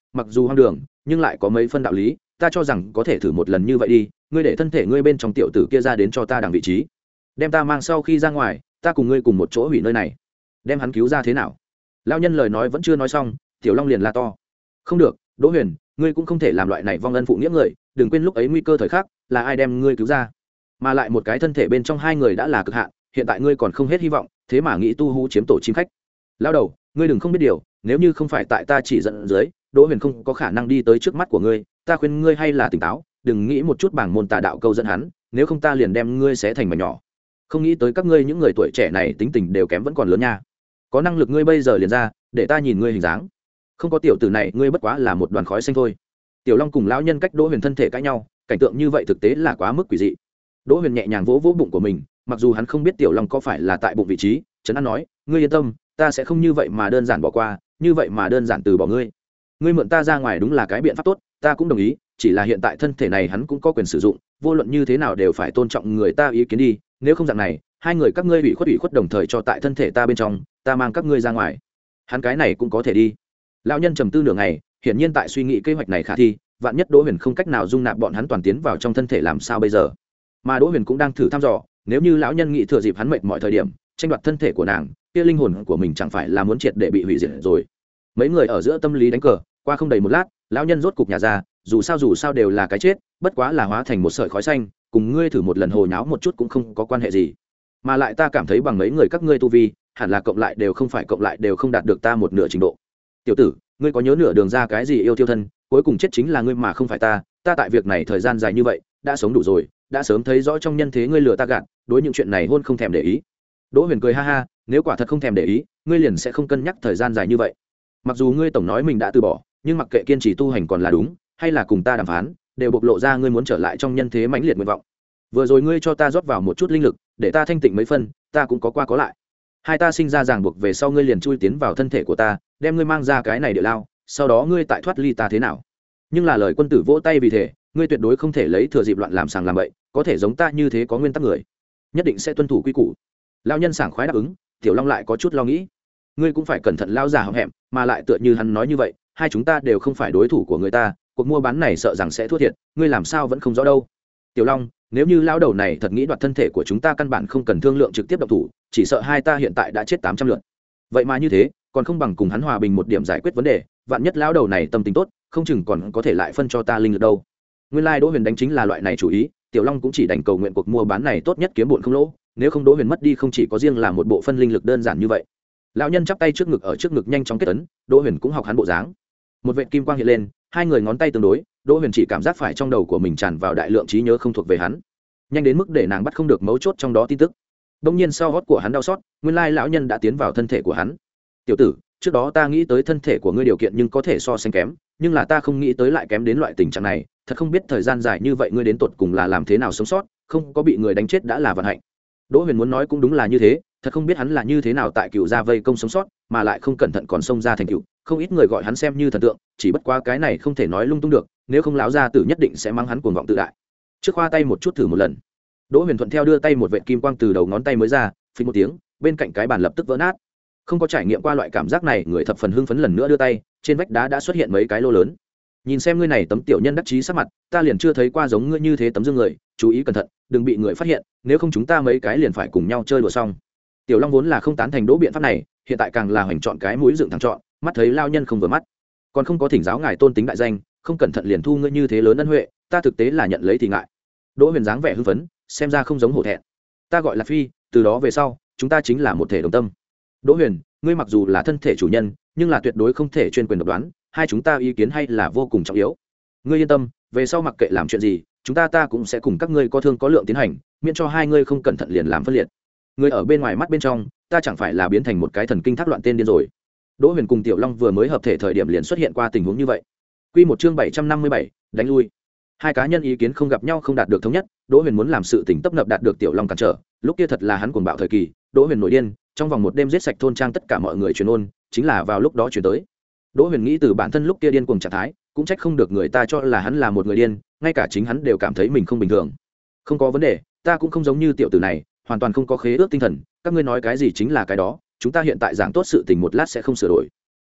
mặc dù hoang đường nhưng lại có mấy phân đạo lý, ta cho rằng có thể thử một lần như vậy đi. Ngươi để thân thể ngươi bên trong tiểu tử kia ra đến cho ta đằng vị trí, đem ta mang sau khi ra ngoài, ta cùng ngươi cùng một chỗ hủy nơi này. Đem hắn cứu ra thế nào? Lão nhân lời nói vẫn chưa nói xong, Tiểu Long liền la to: không được, Đỗ Huyền, ngươi cũng không thể làm loại này vong ân phụ nghĩa người, đừng quên lúc ấy nguy cơ thời khắc là ai đem ngươi cứu ra, mà lại một cái thân thể bên trong hai người đã là cực hạn, hiện tại ngươi còn không hết hy vọng, thế mà nghĩ tu hú chiếm tổ chim khách. Lão đầu, ngươi đừng không biết điều, nếu như không phải tại ta chỉ dẫn dưới, Đỗ Huyền không có khả năng đi tới trước mắt của ngươi, ta khuyên ngươi hay là tỉnh táo, đừng nghĩ một chút bảng môn tà đạo câu dẫn hắn, nếu không ta liền đem ngươi xé thành mảnh nhỏ. Không nghĩ tới các ngươi những người tuổi trẻ này tính tình đều kém vẫn còn lớn nha. Có năng lực ngươi bây giờ liền ra, để ta nhìn ngươi hình dáng. Không có tiểu tử này, ngươi bất quá là một đoàn khói xanh thôi. Tiểu Long cùng lão nhân cách Đỗ Huyền thân thể cãi nhau, cảnh tượng như vậy thực tế là quá mức quỷ dị. Đỗ Huyền nhẹ nhàng vỗ vỗ bụng của mình, mặc dù hắn không biết Tiểu Long có phải là tại bụng vị trí, trấn an nói: ngươi yên tâm, ta sẽ không như vậy mà đơn giản bỏ qua, như vậy mà đơn giản từ bỏ ngươi. Ngươi mượn ta ra ngoài đúng là cái biện pháp tốt, ta cũng đồng ý, chỉ là hiện tại thân thể này hắn cũng có quyền sử dụng, vô luận như thế nào đều phải tôn trọng người ta ý kiến đi, nếu không dạng này, hai người các ngươi ủy khuất ủy khuất đồng thời cho tại thân thể ta bên trong, ta mang các ngươi ra ngoài. Hắn cái này cũng có thể đi. Lão nhân trầm tư nửa ngày, hiển nhiên tại suy nghĩ kế hoạch này khả thi, vạn nhất Đỗ Huyền không cách nào dung nạp bọn hắn toàn tiến vào trong thân thể làm sao bây giờ. Mà Đỗ Huyền cũng đang thử thăm dò, nếu như lão nhân nghĩ thừa dịp hắn mệt mọi thời điểm tranh đoạt thân thể của nàng, kia linh hồn của mình chẳng phải là muốn triệt để bị hủy diệt rồi. Mấy người ở giữa tâm lý đánh cờ, qua không đầy một lát, lão nhân rốt cục nhà ra, dù sao dù sao đều là cái chết, bất quá là hóa thành một sợi khói xanh, cùng ngươi thử một lần hồ nháo một chút cũng không có quan hệ gì. Mà lại ta cảm thấy bằng mấy người các ngươi tu vi, hẳn là cộng lại đều không phải cộng lại đều không đạt được ta một nửa trình độ. Tiểu tử, ngươi có nhớ nửa đường ra cái gì yêu tiêu thân, cuối cùng chết chính là ngươi mà không phải ta, ta tại việc này thời gian dài như vậy, đã sống đủ rồi, đã sớm thấy rõ trong nhân thế ngươi lừa ta gạt, đối những chuyện này hôn không thèm để ý. Đỗ Huyền cười ha ha, nếu quả thật không thèm để ý, ngươi liền sẽ không cân nhắc thời gian dài như vậy. Mặc dù ngươi tổng nói mình đã từ bỏ, nhưng mặc kệ kiên trì tu hành còn là đúng, hay là cùng ta đàm phán, đều bộc lộ ra ngươi muốn trở lại trong nhân thế mãnh liệt nguyện vọng. Vừa rồi ngươi cho ta rót vào một chút linh lực, để ta thanh tịnh mấy phân, ta cũng có qua có lại. Hai ta sinh ra ràng buộc về sau ngươi liền chui tiến vào thân thể của ta, đem ngươi mang ra cái này địa lao, sau đó ngươi tại thoát ly ta thế nào? Nhưng là lời quân tử vỗ tay vì thế, ngươi tuyệt đối không thể lấy thừa dịp loạn làm sàng làm bậy, có thể giống ta như thế có nguyên tắc người, nhất định sẽ tuân thủ quy củ. Lão nhân sảng khoái đáp ứng. Tiểu Long lại có chút lo nghĩ, ngươi cũng phải cẩn thận lão già hậm hẹm, mà lại tựa như hắn nói như vậy, hai chúng ta đều không phải đối thủ của người ta, cuộc mua bán này sợ rằng sẽ thua thiệt, ngươi làm sao vẫn không rõ đâu. Tiểu Long, nếu như lão đầu này thật nghĩ đoạt thân thể của chúng ta, căn bản không cần thương lượng trực tiếp động thủ, chỉ sợ hai ta hiện tại đã chết tám trăm lượt. Vậy mà như thế, còn không bằng cùng hắn hòa bình một điểm giải quyết vấn đề, vạn nhất lão đầu này tâm tính tốt, không chừng còn có thể lại phân cho ta linh lực đâu. Nguyên lai like Đỗ Huyền đánh chính là loại này chủ ý, Tiểu Long cũng chỉ đành cầu nguyện cuộc mua bán này tốt nhất kiếm bộn không lỗ, nếu không Đỗ Huyền mất đi không chỉ có riêng là một bộ phân linh lực đơn giản như vậy. Lão nhân chắp tay trước ngực ở trước ngực nhanh chóng kết ấn, Đỗ Huyền cũng học hắn bộ dáng. Một vệt kim quang hiện lên, hai người ngón tay tương đối, Đỗ Huyền chỉ cảm giác phải trong đầu của mình tràn vào đại lượng trí nhớ không thuộc về hắn, nhanh đến mức để nàng bắt không được mấu chốt trong đó tin tức. Đông nhiên sau gót của hắn đau xót, nguyên lai lão nhân đã tiến vào thân thể của hắn. Tiểu tử, trước đó ta nghĩ tới thân thể của ngươi điều kiện nhưng có thể so sánh kém, nhưng là ta không nghĩ tới lại kém đến loại tình trạng này, thật không biết thời gian dài như vậy ngươi đến tột cùng là làm thế nào sống sót, không có bị người đánh chết đã là vận hạnh. Đỗ Huyền muốn nói cũng đúng là như thế, thật không biết hắn là như thế nào tại cựu gia vây công sống sót, mà lại không cẩn thận còn xông ra thành cựu, không ít người gọi hắn xem như thần tượng, chỉ bất quá cái này không thể nói lung tung được, nếu không lão gia tử nhất định sẽ mắng hắn cuồng vọng tự đại. Trước khoa tay một chút thử một lần. Đỗ Huyền thuận theo đưa tay một vệt kim quang từ đầu ngón tay mới ra, phình một tiếng, bên cạnh cái bàn lập tức vỡ nát. Không có trải nghiệm qua loại cảm giác này, người thập phần hưng phấn lần nữa đưa tay, trên vách đá đã xuất hiện mấy cái lô lớn. Nhìn xem ngươi này tấm tiểu nhân đắc chí sắc mặt, ta liền chưa thấy qua giống ngươi như thế tấm dương người, chú ý cẩn thận, đừng bị người phát hiện, nếu không chúng ta mấy cái liền phải cùng nhau chơi đùa xong. Tiểu Long vốn là không tán thành Đỗ biện pháp này, hiện tại càng là hoành chọn cái mũi dựng thẳng chọn, mắt thấy lao nhân không vừa mắt, còn không có thỉnh giáo ngài tôn tính đại danh, không cẩn thận liền thu ngươi như thế lớn ân huệ, ta thực tế là nhận lấy thì ngại. Đỗ Huyền dáng vẻ hưng phấn, xem ra không giống hổ thẹn. Ta gọi là Phi, từ đó về sau, chúng ta chính là một thể đồng tâm. Đỗ Huyền, ngươi mặc dù là thân thể chủ nhân, nhưng là tuyệt đối không thể chuyên quyền độc đoán, hai chúng ta ý kiến hay là vô cùng trọng yếu. Ngươi yên tâm, về sau mặc kệ làm chuyện gì, chúng ta ta cũng sẽ cùng các ngươi có thương có lượng tiến hành, miễn cho hai ngươi không cẩn thận liền làm phân liệt. Ngươi ở bên ngoài mắt bên trong, ta chẳng phải là biến thành một cái thần kinh thác loạn tên điên rồi. Đỗ Huyền cùng Tiểu Long vừa mới hợp thể thời điểm liền xuất hiện qua tình huống như vậy. Quy một chương bảy trăm năm mươi bảy, đánh lui. Hai cá nhân ý kiến không gặp nhau không đạt được thống nhất, Đỗ Huyền muốn làm sự tình tấp nập đạt được Tiểu Long cản trở, lúc kia thật là hắn cuồng bạo thời kỳ, Đỗ Huyền nổi điên, trong vòng một đêm giết sạch thôn trang tất cả mọi người truyền ôn, chính là vào lúc đó truyền tới. Đỗ Huyền nghĩ từ bản thân lúc kia điên cuồng trạng thái, cũng trách không được người ta cho là hắn là một người điên, ngay cả chính hắn đều cảm thấy mình không bình thường. Không có vấn đề, ta cũng không giống như tiểu tử này, hoàn toàn không có khế ước tinh thần, các ngươi nói cái gì chính là cái đó, chúng ta hiện tại giảng tốt sự tình một lát sẽ không sửa đổi.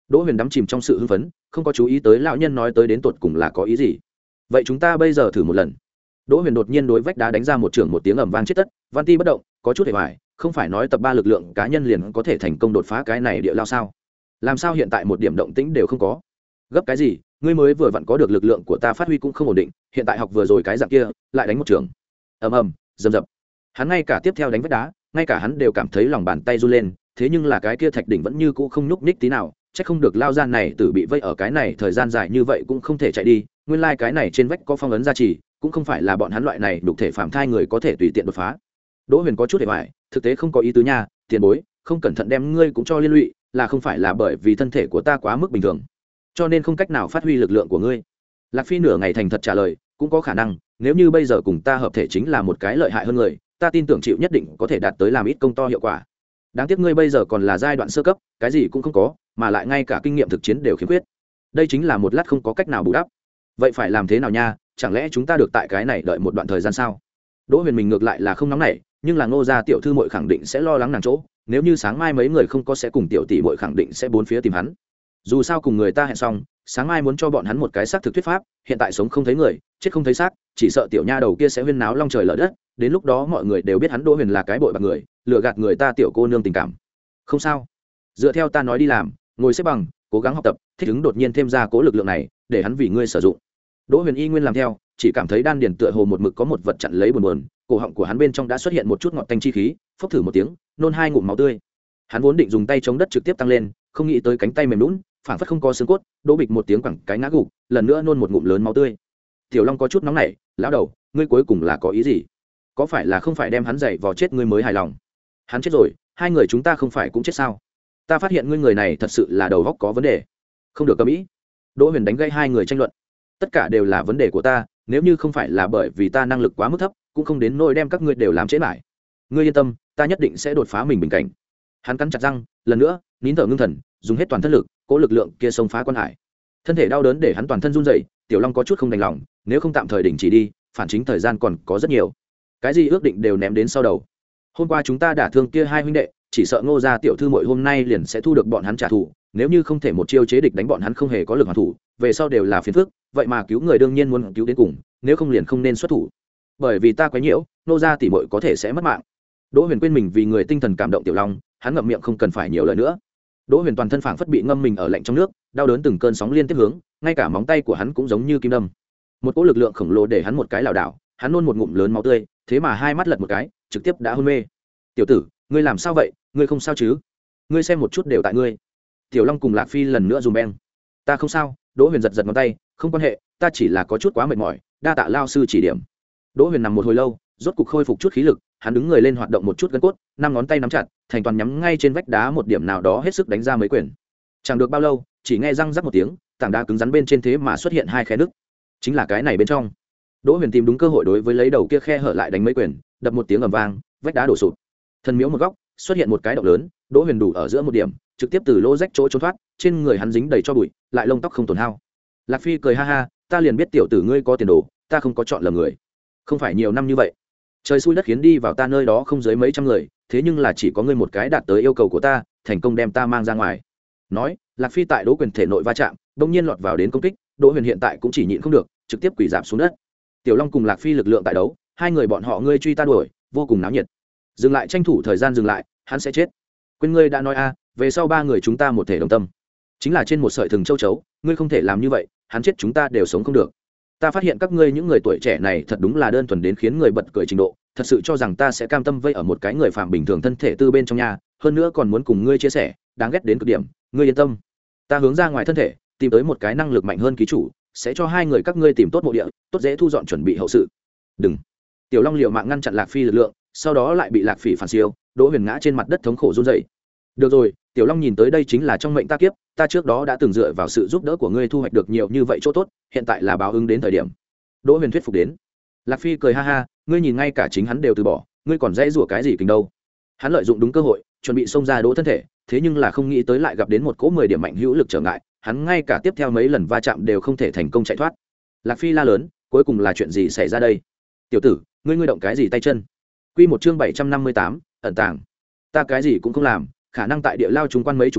Đỗ Huyền đắm chìm trong sự hưng phấn, không có chú ý tới lão nhân nói tới đến tột cùng là có ý gì. Vậy chúng ta bây giờ thử một lần. Đỗ Huyền đột nhiên đối vách đá đánh ra một trường một tiếng ầm vang chết tất, Văn Ti bất động, có chút hề hoài, không phải nói tập ba lực lượng cá nhân liền có thể thành công đột phá cái này địa lao sao? Làm sao hiện tại một điểm động tĩnh đều không có? Gấp cái gì? Ngươi mới vừa vặn có được lực lượng của ta phát huy cũng không ổn định, hiện tại học vừa rồi cái dạng kia, lại đánh một trường. Ầm ầm, rầm rập. Hắn ngay cả tiếp theo đánh vách đá, ngay cả hắn đều cảm thấy lòng bàn tay run lên, thế nhưng là cái kia thạch đỉnh vẫn như cũ không nhúc nhích tí nào, chắc không được lao gian này tử bị vây ở cái này thời gian dài như vậy cũng không thể chạy đi, nguyên lai like cái này trên vách có phong ấn gia trì, cũng không phải là bọn hắn loại này đục thể phàm thai người có thể tùy tiện đột phá. Đỗ Huyền có chút hề hoài, thực tế không có ý tứ nha, tiền bối, không cẩn thận đem ngươi cũng cho liên lụy, là không phải là bởi vì thân thể của ta quá mức bình thường, cho nên không cách nào phát huy lực lượng của ngươi. Lạc Phi nửa ngày thành thật trả lời, cũng có khả năng, nếu như bây giờ cùng ta hợp thể chính là một cái lợi hại hơn người, ta tin tưởng chịu nhất định có thể đạt tới làm ít công to hiệu quả. Đáng tiếc ngươi bây giờ còn là giai đoạn sơ cấp, cái gì cũng không có, mà lại ngay cả kinh nghiệm thực chiến đều khiếm khuyết. Đây chính là một lát không có cách nào bù đắp. Vậy phải làm thế nào nha, chẳng lẽ chúng ta được tại cái này đợi một đoạn thời gian sao? Đỗ Huyền mình ngược lại là không nóng nảy, nhưng là Ngô gia tiểu thư muội khẳng định sẽ lo lắng nàng chỗ, nếu như sáng mai mấy người không có sẽ cùng tiểu tỷ muội khẳng định sẽ bốn phía tìm hắn. Dù sao cùng người ta hẹn xong, sáng mai muốn cho bọn hắn một cái xác thực thuyết pháp, hiện tại sống không thấy người, chết không thấy xác, chỉ sợ tiểu nha đầu kia sẽ huyên náo long trời lở đất, đến lúc đó mọi người đều biết hắn Đỗ Huyền là cái bội bạc người, lừa gạt người ta tiểu cô nương tình cảm. Không sao, dựa theo ta nói đi làm, ngồi xếp bằng, cố gắng học tập, thích ứng đột nhiên thêm ra cố lực lượng này, để hắn vì ngươi sử dụng. Đỗ Huyền y nguyên làm theo, chỉ cảm thấy đan điền tựa hồ một mực có một vật chặn lấy buồn buồn, cổ họng của hắn bên trong đã xuất hiện một chút ngọt tanh chi khí, phốc thử một tiếng, nôn hai ngụm máu tươi. Hắn vốn định dùng tay chống đất trực tiếp tăng lên, không nghĩ tới cánh tay mềm nhũn, phảng phất không có xương cốt, Đỗ bịch một tiếng quẳng cái ngã gục, lần nữa nôn một ngụm lớn máu tươi. Tiểu Long có chút nóng nảy, lão đầu, ngươi cuối cùng là có ý gì? Có phải là không phải đem hắn dạy vò chết ngươi mới hài lòng? Hắn chết rồi, hai người chúng ta không phải cũng chết sao? Ta phát hiện ngươi người này thật sự là đầu óc có vấn đề. Không được cấm ý. Đỗ Huyền đánh gây hai người tranh luận. Tất cả đều là vấn đề của ta, nếu như không phải là bởi vì ta năng lực quá mức thấp, cũng không đến nỗi đem các ngươi đều làm trễ lại. Ngươi yên tâm, ta nhất định sẽ đột phá mình bình cảnh. Hắn cắn chặt răng, lần nữa, nín thở ngưng thần, dùng hết toàn thân lực, cố lực lượng kia xông phá quan hải. Thân thể đau đớn để hắn toàn thân run rẩy, Tiểu Long có chút không đành lòng, nếu không tạm thời đình chỉ đi, phản chính thời gian còn có rất nhiều. Cái gì ước định đều ném đến sau đầu. Hôm qua chúng ta đả thương kia hai huynh đệ, chỉ sợ Ngô gia tiểu thư muội hôm nay liền sẽ thu được bọn hắn trả thù, nếu như không thể một chiêu chế địch đánh bọn hắn không hề có lực hoàn thủ, về sau đều là phiền phức, vậy mà cứu người đương nhiên muốn cứu đến cùng, nếu không liền không nên xuất thủ. Bởi vì ta quấy nhiễu, Ngô gia tỷ muội có thể sẽ mất mạng. Đỗ Huyền quên mình vì người tinh thần cảm động Tiểu Long, hắn ngậm miệng không cần phải nhiều lời nữa. Đỗ Huyền toàn thân phảng phất bị ngâm mình ở lạnh trong nước, đau đớn từng cơn sóng liên tiếp hướng, ngay cả móng tay của hắn cũng giống như kim đâm. Một cỗ lực lượng khổng lồ để hắn một cái lảo đảo, hắn nôn một ngụm lớn máu tươi, thế mà hai mắt lật một cái, trực tiếp đã hôn mê. "Tiểu tử, ngươi làm sao vậy? Ngươi không sao chứ? Ngươi xem một chút đều tại ngươi." Tiểu Long cùng Lạc Phi lần nữa dùm beng. "Ta không sao." Đỗ Huyền giật giật ngón tay, "Không quan hệ, ta chỉ là có chút quá mệt mỏi, đa tạ lao sư chỉ điểm." Đỗ Huyền nằm một hồi lâu, rốt cục khôi phục chút khí lực, hắn đứng người lên hoạt động một chút gân cốt, năm ngón tay nắm chặt, thành toàn nhắm ngay trên vách đá một điểm nào đó hết sức đánh ra mấy quyền. Chẳng được bao lâu, chỉ nghe răng rắc một tiếng, tảng đá cứng rắn bên trên thế mà xuất hiện hai khe nứt. Chính là cái này bên trong. Đỗ Huyền tìm đúng cơ hội đối với lấy đầu kia khe hở lại đánh mấy quyền, đập một tiếng ầm vang, vách đá đổ sụp. Thân miếu một góc, xuất hiện một cái động lớn, Đỗ Huyền đủ ở giữa một điểm, trực tiếp từ lỗ rách chỗ trốn thoát, trên người hắn dính đầy cho bụi, lại lông tóc không tổn hao. Lạc Phi cười ha ha, "Ta liền biết tiểu tử ngươi có tiền đồ, ta không có chọn lầm người. Không phải nhiều năm như vậy, trời xui đất khiến đi vào ta nơi đó không dưới mấy trăm người, thế nhưng là chỉ có ngươi một cái đạt tới yêu cầu của ta, thành công đem ta mang ra ngoài." Nói, Lạc Phi tại Đỗ Quyền thể nội va chạm, bỗng nhiên lọt vào đến công kích, Đỗ Huyền hiện tại cũng chỉ nhịn không được, trực tiếp quỳ rạp xuống đất. Tiểu Long cùng Lạc Phi lực lượng tại đấu, hai người bọn họ ngươi truy ta đuổi, vô cùng náo nhiệt. Dừng lại, tranh thủ thời gian dừng lại, hắn sẽ chết. Quên ngươi đã nói a, về sau ba người chúng ta một thể đồng tâm. Chính là trên một sợi thừng châu chấu, ngươi không thể làm như vậy, hắn chết chúng ta đều sống không được. Ta phát hiện các ngươi những người tuổi trẻ này thật đúng là đơn thuần đến khiến người bật cười trình độ, thật sự cho rằng ta sẽ cam tâm vây ở một cái người phàm bình thường thân thể tư bên trong nhà, hơn nữa còn muốn cùng ngươi chia sẻ, đáng ghét đến cực điểm, ngươi yên tâm. Ta hướng ra ngoài thân thể, tìm tới một cái năng lực mạnh hơn ký chủ, sẽ cho hai người các ngươi tìm tốt mộ địa, tốt dễ thu dọn chuẩn bị hậu sự. Đừng. Tiểu Long liều mạng ngăn chặn Lạc Phi lực lượng, sau đó lại bị Lạc Phỉ phản siêu, Đỗ Huyền ngã trên mặt đất thống khổ run rẩy. Được rồi, Tiểu Long nhìn tới đây chính là trong mệnh ta kiếp, ta trước đó đã từng dựa vào sự giúp đỡ của ngươi thu hoạch được nhiều như vậy chỗ tốt, hiện tại là báo ứng đến thời điểm. Đỗ Huyền thuyết phục đến. Lạc Phi cười ha ha, ngươi nhìn ngay cả chính hắn đều từ bỏ, ngươi còn dễ rủa cái gì kình đâu? Hắn lợi dụng đúng cơ hội, chuẩn bị xông ra Đỗ thân thể, thế nhưng là không nghĩ tới lại gặp đến một cỗ mười điểm mạnh hữu lực trở ngại, hắn ngay cả tiếp theo mấy lần va chạm đều không thể thành công chạy thoát. Lạc Phi la lớn, cuối cùng là chuyện gì xảy ra đây? Tiểu tử, ngươi ngươi động cái gì tay chân? Quy một chương bảy trăm năm mươi tám, ẩn tàng. Ta cái gì cũng không làm, khả năng tại địa lao trung quan mấy chục năm,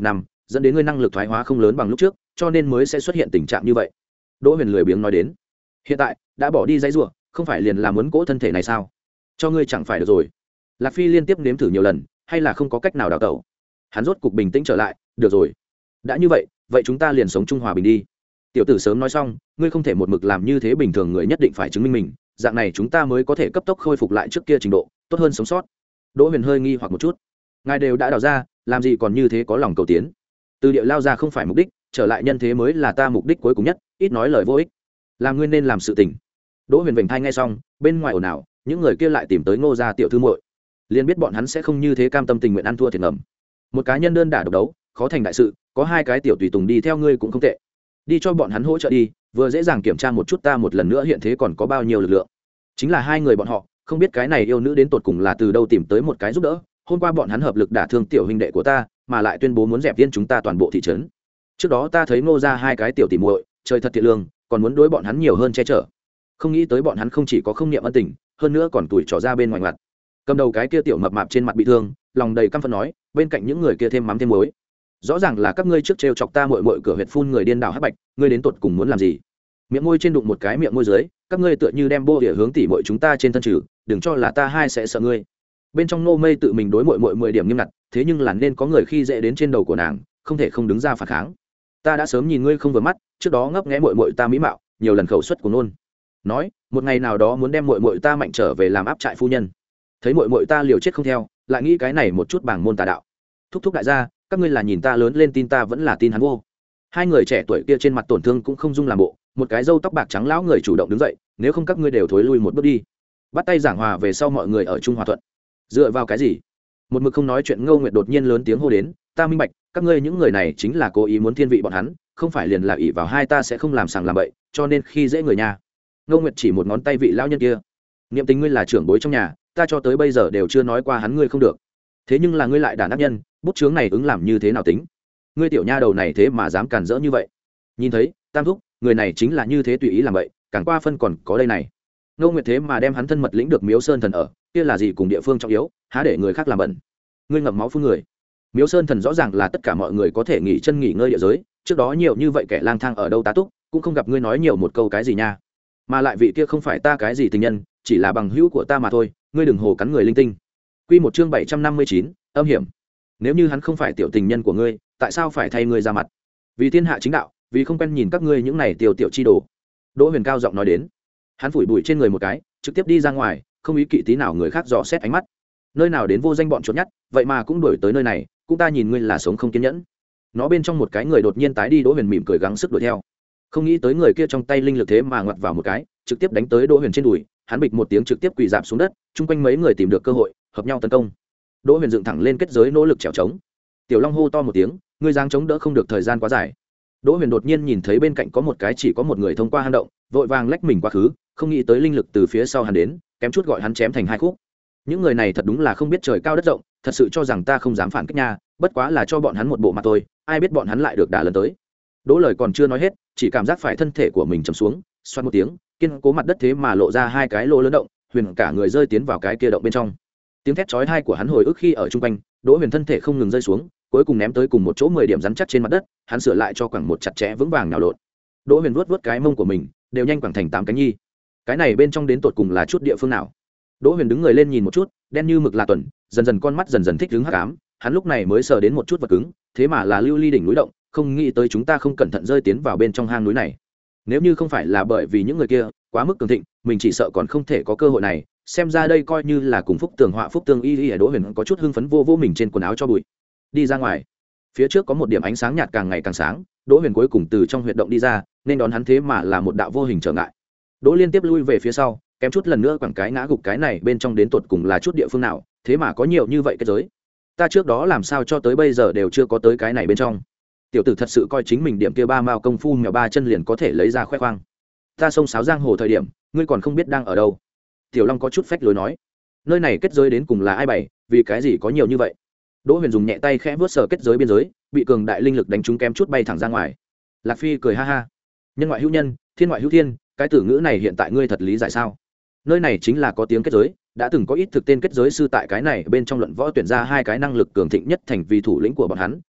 dẫn đến ngươi năng lực thoái hóa không lớn bằng lúc trước, cho nên mới sẽ xuất hiện tình trạng như vậy. Đỗ Huyền lười biếng nói đến. Hiện tại đã bỏ đi dãy rủa, không phải liền là muốn cỗ thân thể này sao? Cho ngươi chẳng phải được rồi. Lạc Phi liên tiếp nếm thử nhiều lần, hay là không có cách nào đào tẩu. Hắn rốt cục bình tĩnh trở lại, được rồi, đã như vậy, vậy chúng ta liền sống chung hòa bình đi. Tiểu tử sớm nói xong, ngươi không thể một mực làm như thế, bình thường người nhất định phải chứng minh mình, dạng này chúng ta mới có thể cấp tốc khôi phục lại trước kia trình độ, tốt hơn sống sót. Đỗ Huyền hơi nghi hoặc một chút, ngài đều đã đào ra, làm gì còn như thế có lòng cầu tiến? Từ địa lao ra không phải mục đích, trở lại nhân thế mới là ta mục đích cuối cùng nhất, ít nói lời vô ích, làm ngươi nên làm sự tình. Đỗ Huyền vểnh thai nghe xong, bên ngoài ồn ào, những người kia lại tìm tới Ngô gia tiểu thư muội, liền biết bọn hắn sẽ không như thế cam tâm tình nguyện ăn thua thiệt ngầm. Một cá nhân đơn đả độc đấu, khó thành đại sự, có hai cái tiểu tùy tùng đi theo ngươi cũng không tệ. Đi cho bọn hắn hỗ trợ đi, vừa dễ dàng kiểm tra một chút ta một lần nữa hiện thế còn có bao nhiêu lực lượng. Chính là hai người bọn họ, không biết cái này yêu nữ đến tột cùng là từ đâu tìm tới một cái giúp đỡ. Hôm qua bọn hắn hợp lực đả thương tiểu huynh đệ của ta, mà lại tuyên bố muốn dẹp tiên chúng ta toàn bộ thị trấn. Trước đó ta thấy Ngô gia hai cái tiểu tỉ muội, trời thật thiện lương, còn muốn đối bọn hắn nhiều hơn che chở. Không nghĩ tới bọn hắn không chỉ có không niệm ân tình, hơn nữa còn tuổi trò ra bên ngoài mặt. Cầm đầu cái kia tiểu mập mạp trên mặt bị thương, lòng đầy căm phẫn nói, bên cạnh những người kia thêm mắm thêm muối. Rõ ràng là các ngươi trước trêu chọc ta muội muội cửa huyệt phun người điên đảo hắc bạch, ngươi đến tột cùng muốn làm gì? Miệng môi trên đụng một cái miệng môi dưới, các ngươi tựa như đem bô địa hướng tỉ muội chúng ta trên thân trừ, đừng cho là ta hai sẽ sợ ngươi. Bên trong Nô Mây tự mình đối muội muội mười điểm nghiêm ngặt, thế nhưng là nên có người khi dễ đến trên đầu của nàng, không thể không đứng ra phản kháng. Ta đã sớm nhìn ngươi không vừa mắt, trước đó ngấp nghé muội muội ta mỹ mạo, nhiều lần khẩu suất của nôn. Nói, một ngày nào đó muốn đem muội muội ta mạnh trở về làm áp trại phu nhân. Thấy muội muội ta liều chết không theo, lại nghĩ cái này một chút bảng môn tà đạo. Thúc thúc đại gia, các ngươi là nhìn ta lớn lên tin ta vẫn là tin hắn vô. Hai người trẻ tuổi kia trên mặt tổn thương cũng không dung làm bộ, một cái râu tóc bạc trắng lão người chủ động đứng dậy, nếu không các ngươi đều thối lui một bước đi. Bắt tay giảng hòa về sau mọi người ở chung hòa thuận. Dựa vào cái gì? Một mực không nói chuyện Ngô Nguyệt đột nhiên lớn tiếng hô đến, ta minh bạch, các ngươi những người này chính là cố ý muốn thiên vị bọn hắn, không phải liền là ỷ vào hai ta sẽ không làm sàng làm bậy, cho nên khi dễ người nhà. Ngô Nguyệt chỉ một ngón tay vị lão nhân kia. Niệm Tình ngươi là trưởng bối trong nhà, ta cho tới bây giờ đều chưa nói qua hắn ngươi không được. Thế nhưng là ngươi lại đàn ác nhân, bút chướng này ứng làm như thế nào tính? Ngươi tiểu nha đầu này thế mà dám cản rỡ như vậy. Nhìn thấy, Tam thúc, người này chính là như thế tùy ý làm vậy, càng qua phân còn có đây này. Ngô Nguyệt thế mà đem hắn thân mật lĩnh được Miếu Sơn Thần ở, kia là gì cùng địa phương trọng yếu, há để người khác làm bẩn. Ngươi ngậm máu phun người. Miếu Sơn Thần rõ ràng là tất cả mọi người có thể nghỉ chân nghỉ ngơi địa giới, trước đó nhiều như vậy kẻ lang thang ở đâu tá túc, cũng không gặp ngươi nói nhiều một câu cái gì nha. Mà lại vị kia không phải ta cái gì tình nhân, chỉ là bằng hữu của ta mà thôi, ngươi đừng hồ cắn người linh tinh. Quy một chương bảy trăm năm mươi chín, âm hiểm. Nếu như hắn không phải tiểu tình nhân của ngươi, tại sao phải thay ngươi ra mặt? Vì thiên hạ chính đạo, vì không quen nhìn các ngươi những này tiểu tiểu chi đồ. Đỗ Huyền cao giọng nói đến. Hắn phủi bụi trên người một cái, trực tiếp đi ra ngoài, không ý kỵ tí nào người khác dò xét ánh mắt. Nơi nào đến vô danh bọn chốt nhắt, vậy mà cũng đuổi tới nơi này, cũng ta nhìn ngươi là sống không kiên nhẫn. Nó bên trong một cái người đột nhiên tái đi, Đỗ Huyền mỉm cười gắng sức đuổi theo. Không nghĩ tới người kia trong tay linh lực thế mà ngoặt vào một cái, trực tiếp đánh tới Đỗ Huyền trên đùi, hắn bịch một tiếng trực tiếp quỳ rạp xuống đất, chung quanh mấy người tìm được cơ hội, hợp nhau tấn công. Đỗ Huyền dựng thẳng lên kết giới nỗ lực trèo trống. Tiểu Long hô to một tiếng, ngươi giang chống đỡ không được thời gian quá dài. Đỗ Huyền đột nhiên nhìn thấy bên cạnh có một cái chỉ có một người thông qua hang động, vội vàng lách mình quá khứ, không nghĩ tới linh lực từ phía sau hắn đến, kém chút gọi hắn chém thành hai khúc. Những người này thật đúng là không biết trời cao đất rộng, thật sự cho rằng ta không dám phản kích nha, bất quá là cho bọn hắn một bộ mặt thôi, ai biết bọn hắn lại được đả lần tới. Đỗ lời còn chưa nói hết, chỉ cảm giác phải thân thể của mình trầm xuống, xoát một tiếng, kiên cố mặt đất thế mà lộ ra hai cái lỗ lớn động, Huyền cả người rơi tiến vào cái kia động bên trong. Tiếng thét chói tai của hắn hồi ức khi ở trung quanh, Đỗ Huyền thân thể không ngừng rơi xuống, cuối cùng ném tới cùng một chỗ mười điểm rắn chắc trên mặt đất, hắn sửa lại cho quẳng một chặt chẽ vững vàng nhào lộn. Đỗ Huyền vuốt vuốt cái mông của mình, đều nhanh quẳng thành tám cánh nhi. Cái này bên trong đến tột cùng là chút địa phương nào? Đỗ Huyền đứng người lên nhìn một chút, đen như mực là tuần, dần dần con mắt dần dần thích ứng hắc ám, hắn lúc này mới sờ đến một chút vật cứng, thế mà là lưu ly đỉnh núi động, không nghĩ tới chúng ta không cẩn thận rơi tiến vào bên trong hang núi này. Nếu như không phải là bởi vì những người kia quá mức cường thịnh, mình chỉ sợ còn không thể có cơ hội này. Xem ra đây coi như là cùng phúc tường họa phúc tương y y. Đỗ Huyền có chút hưng phấn vô vô mình trên quần áo cho bụi, đi ra ngoài. Phía trước có một điểm ánh sáng nhạt càng ngày càng sáng, Đỗ Huyền cuối cùng từ trong huyệt động đi ra, nên đón hắn thế mà là một đạo vô hình trở ngại. Đỗ liên tiếp lui về phía sau, kém chút lần nữa quẳng cái ngã gục. Cái này bên trong đến tột cùng là chút địa phương nào, thế mà có nhiều như vậy cái giới. Ta trước đó làm sao cho tới bây giờ đều chưa có tới cái này bên trong. Tiểu tử thật sự coi chính mình điểm kia ba mao công phu mèo ba chân liền có thể lấy ra khoe khoang. Ta xông sáo giang hồ thời điểm, ngươi còn không biết đang ở đâu. Tiểu Long có chút phách lối nói, nơi này kết giới đến cùng là ai bày, vì cái gì có nhiều như vậy. Đỗ Huyền dùng nhẹ tay khẽ vuốt sờ kết giới biên giới, bị cường đại linh lực đánh trúng kém chút bay thẳng ra ngoài. Lạc Phi cười ha ha, nhân ngoại hữu nhân, thiên ngoại hữu thiên, cái từ ngữ này hiện tại ngươi thật lý giải sao? Nơi này chính là có tiếng kết giới, đã từng có ít thực tên kết giới sư tại cái này bên trong luận võ tuyển ra hai cái năng lực cường thịnh nhất thành vì thủ lĩnh của bọn hắn,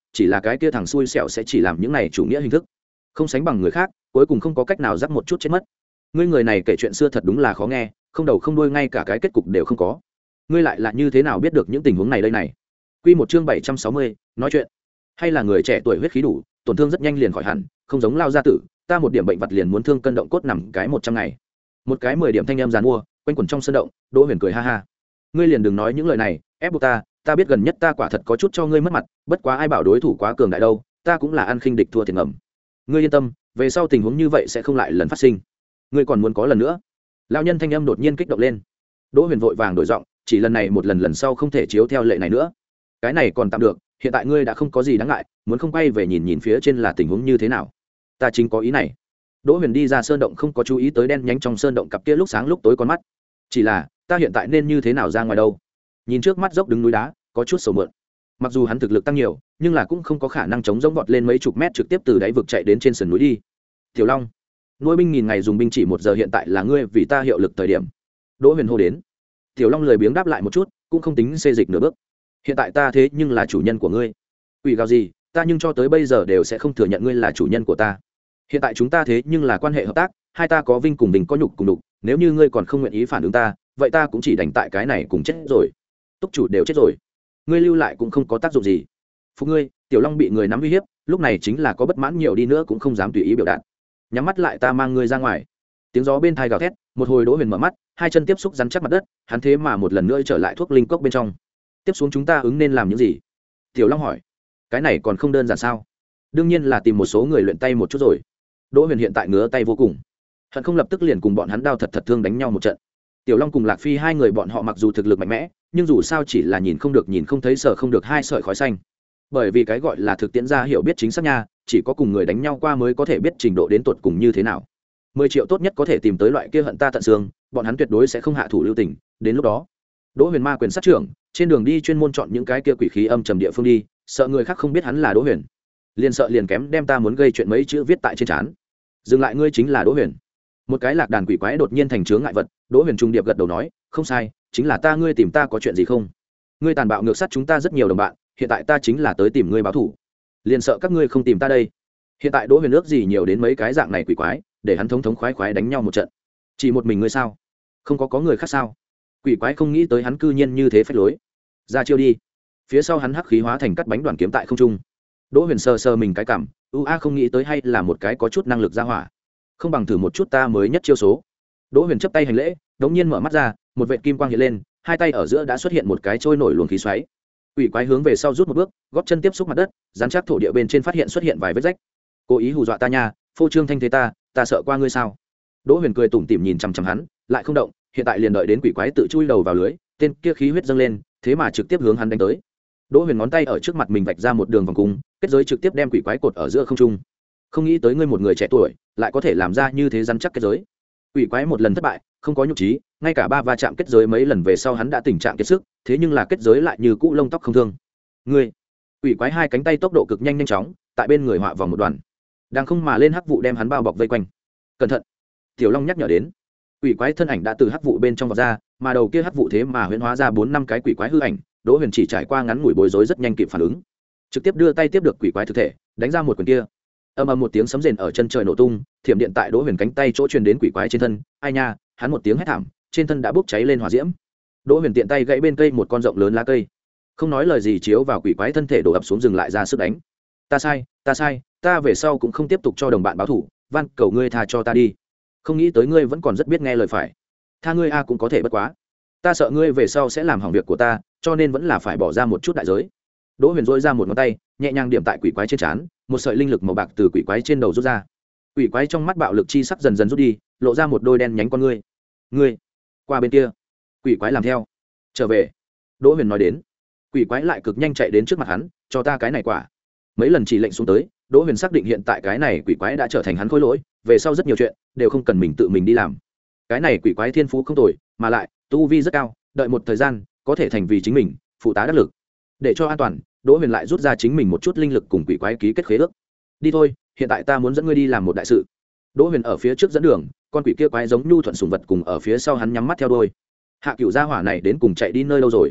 chỉ là cái kia thằng xui xẻo sẽ chỉ làm những này chủ nghĩa hình thức, không sánh bằng người khác, cuối cùng không có cách nào dắt một chút chết mất. Ngươi người này kể chuyện xưa thật đúng là khó nghe, không đầu không đuôi, ngay cả cái kết cục đều không có. Ngươi lại là như thế nào biết được những tình huống này đây này? Quy một chương bảy trăm sáu mươi, nói chuyện. Hay là người trẻ tuổi huyết khí đủ, tổn thương rất nhanh liền khỏi hẳn, không giống Lao gia tử, ta một điểm bệnh vật liền muốn thương cân động cốt nằm cái một trăm ngày. Một cái mười điểm thanh em giàn mua, quanh quẩn trong sân động, Đỗ Huyền cười ha ha. Ngươi liền đừng nói những lời này, ép buộc ta, ta biết gần nhất ta quả thật có chút cho ngươi mất mặt, bất quá ai bảo đối thủ quá cường đại đâu, ta cũng là ăn khinh địch thua thiệt ngầm. Ngươi yên tâm, về sau tình huống như vậy sẽ không lại lần phát sinh. Ngươi còn muốn có lần nữa? Lão nhân thanh âm đột nhiên kích động lên. Đỗ Huyền vội vàng đổi giọng, chỉ lần này một lần, lần sau không thể chiếu theo lệ này nữa. Cái này còn tạm được, hiện tại ngươi đã không có gì đáng ngại, muốn không quay về nhìn nhìn phía trên là tình huống như thế nào? Ta chính có ý này. Đỗ Huyền đi ra sơn động, không có chú ý tới đen nhánh trong sơn động cặp kia lúc sáng lúc tối con mắt. Chỉ là, ta hiện tại nên như thế nào ra ngoài đâu? Nhìn trước mắt dốc đứng núi đá, có chút sầu mượn. Mặc dù hắn thực lực tăng nhiều, nhưng là cũng không có khả năng chống giống vọt lên mấy chục mét trực tiếp từ đáy vực chạy đến trên sườn núi đi. Tiểu Long, nuôi binh nghìn ngày dùng binh chỉ một giờ, hiện tại là ngươi vì ta hiệu lực thời điểm. Đỗ Huyền hô đến. Tiểu Long lười biếng đáp lại một chút, cũng không tính xê dịch nửa bước. Hiện tại ta thế nhưng là chủ nhân của ngươi. Quỷ gào gì, ta nhưng cho tới bây giờ đều sẽ không thừa nhận ngươi là chủ nhân của ta. Hiện tại chúng ta thế nhưng là quan hệ hợp tác, hai ta có vinh cùng bình, có nhục cùng đục, nếu như ngươi còn không nguyện ý phản ứng ta, vậy ta cũng chỉ đành tại cái này cùng chết rồi. Túc chủ đều chết rồi, ngươi lưu lại cũng không có tác dụng gì. Phục ngươi. Tiểu Long bị người nắm uy hiếp, lúc này chính là có bất mãn nhiều đi nữa cũng không dám tùy ý biểu đạt. Nhắm mắt lại, ta mang ngươi ra ngoài. Tiếng gió bên thai gào thét, một hồi Đỗ Huyền mở mắt, hai chân tiếp xúc rắn chắc mặt đất, hắn thế mà một lần nữa trở lại thuốc linh cốc bên trong. Tiếp xuống chúng ta ứng nên làm những gì? Tiểu Long hỏi. Cái này còn không đơn giản sao? Đương nhiên là tìm một số người luyện tay một chút rồi. Đỗ Huyền hiện tại ngứa tay vô cùng, hận không lập tức liền cùng bọn hắn đao thật thật thương đánh nhau một trận. Tiểu Long cùng Lạc Phi hai người bọn họ mặc dù thực lực mạnh mẽ, nhưng dù sao chỉ là nhìn không được, nhìn không thấy, sợ không được hai sợi khói xanh. Bởi vì cái gọi là thực tiễn ra hiểu biết chính xác nha, chỉ có cùng người đánh nhau qua mới có thể biết trình độ đến tột cùng như thế nào. Mười triệu tốt nhất có thể tìm tới loại kia hận ta tận xương, bọn hắn tuyệt đối sẽ không hạ thủ lưu tình. Đến lúc đó, Đỗ Huyền ma quyền sát trưởng, trên đường đi chuyên môn chọn những cái kia quỷ khí âm trầm địa phương đi, sợ người khác không biết hắn là Đỗ Huyền. Liền sợ liền kém đem ta muốn gây chuyện mấy chữ viết tại trên trán. Dừng lại, ngươi chính là Đỗ Huyền. Một cái lạc đàn quỷ quái đột nhiên thành chướng ngại vật. Đỗ Huyền trung điệp gật đầu nói, không sai, chính là ta. Ngươi tìm ta có chuyện gì không? Ngươi tàn bạo ngược sát chúng ta rất nhiều đồng bạn, hiện tại ta chính là tới tìm ngươi báo thù, liền sợ các ngươi không tìm ta đây. Hiện tại Đỗ Huyền ước gì nhiều đến mấy cái dạng này quỷ quái, để hắn thống thống khoái khoái đánh nhau một trận. Chỉ một mình ngươi sao? Không có có người khác sao? Quỷ quái không nghĩ tới hắn cư nhiên như thế phách lối. Ra chiêu đi. Phía sau hắn hắc khí hóa thành cắt bánh đoàn kiếm tại không trung. Đỗ Huyền sờ sờ mình cái cằm, u a không nghĩ tới hay là một cái có chút năng lực ra hỏa, không bằng thử một chút ta mới nhất chiêu số. Đỗ Huyền chấp tay hành lễ, đống nhiên mở mắt ra, một vệt kim quang hiện lên, hai tay ở giữa đã xuất hiện một cái trôi nổi luồng khí xoáy. Quỷ quái hướng về sau rút một bước, gót chân tiếp xúc mặt đất, dán chắc thổ địa bên trên phát hiện xuất hiện vài vết rách. Cố ý hù dọa ta nha, phô trương thanh thế ta, ta sợ qua ngươi sao? Đỗ Huyền cười tủm tỉm nhìn chằm chằm hắn, lại không động, hiện tại liền đợi đến quỷ quái tự chui đầu vào lưới, tên kia khí huyết dâng lên, thế mà trực tiếp hướng hắn đánh tới. Đỗ Huyền ngón tay ở trước mặt mình vạch ra một đường vòng cung, kết giới trực tiếp đem quỷ quái cột ở giữa không trung. Không nghĩ tới ngươi một người trẻ tuổi, lại có thể làm ra như thế rắn chắc kết giới. Quỷ quái một lần thất bại, không có nhục trí, ngay cả ba va chạm kết giới mấy lần về sau hắn đã tình trạng kiệt sức, thế nhưng là kết giới lại như cũ lông tóc không thương. Ngươi, quỷ quái hai cánh tay tốc độ cực nhanh nhanh chóng, tại bên người họa vòng một đoàn, đang không mà lên hắc vụ đem hắn bao bọc vây quanh. Cẩn thận! Tiểu Long nhắc nhở đến. Quỷ quái thân ảnh đã từ hắc vụ bên trong vọt ra, mà đầu kia hắc vụ thế mà huyễn hóa ra bốn năm cái quỷ quái hư ảnh. Đỗ Huyền chỉ trải qua ngắn ngủi bối rối rất nhanh kịp phản ứng, trực tiếp đưa tay tiếp được quỷ quái thực thể, đánh ra một quyền kia. Ầm ầm một tiếng sấm rền ở chân trời nổ tung, thiểm điện tại Đỗ Huyền cánh tay chỗ truyền đến quỷ quái trên thân. Ai nha, hắn một tiếng hét thảm, trên thân đã bốc cháy lên hỏa diễm. Đỗ Huyền tiện tay gãy bên cây một con rộng lớn lá cây, không nói lời gì chiếu vào quỷ quái thân thể đổ ập xuống, dừng lại ra sức đánh. Ta sai, ta sai, ta về sau cũng không tiếp tục cho đồng bạn báo thủ, van cầu ngươi tha cho ta đi. Không nghĩ tới ngươi vẫn còn rất biết nghe lời phải. Tha ngươi a cũng có thể bất quá. Ta sợ ngươi về sau sẽ làm hỏng việc của ta, cho nên vẫn là phải bỏ ra một chút đại giới. Đỗ Huyền dỗi ra một ngón tay, nhẹ nhàng điểm tại quỷ quái trên trán, một sợi linh lực màu bạc từ quỷ quái trên đầu rút ra. Quỷ quái trong mắt bạo lực chi sắc dần dần rút đi, lộ ra một đôi đen nhánh con ngươi. Ngươi, qua bên kia. Quỷ quái làm theo. Trở về. Đỗ Huyền nói đến. Quỷ quái lại cực nhanh chạy đến trước mặt hắn, cho ta cái này quả. Mấy lần chỉ lệnh xuống tới, Đỗ Huyền xác định hiện tại cái này quỷ quái đã trở thành hắn khối lỗi, về sau rất nhiều chuyện đều không cần mình tự mình đi làm. Cái này quỷ quái thiên phú không tồi, mà lại tu vi rất cao, đợi một thời gian có thể thành vì chính mình phụ tá đắc lực. Để cho an toàn, Đỗ Huyền lại rút ra chính mình một chút linh lực cùng quỷ quái ký kết khế ước. Đi thôi, hiện tại ta muốn dẫn ngươi đi làm một đại sự. Đỗ Huyền ở phía trước dẫn đường, con quỷ kia quái giống nhu thuận sủng vật cùng ở phía sau hắn nhắm mắt theo đuôi. Hạ Cửu gia hỏa này đến cùng chạy đi nơi đâu rồi?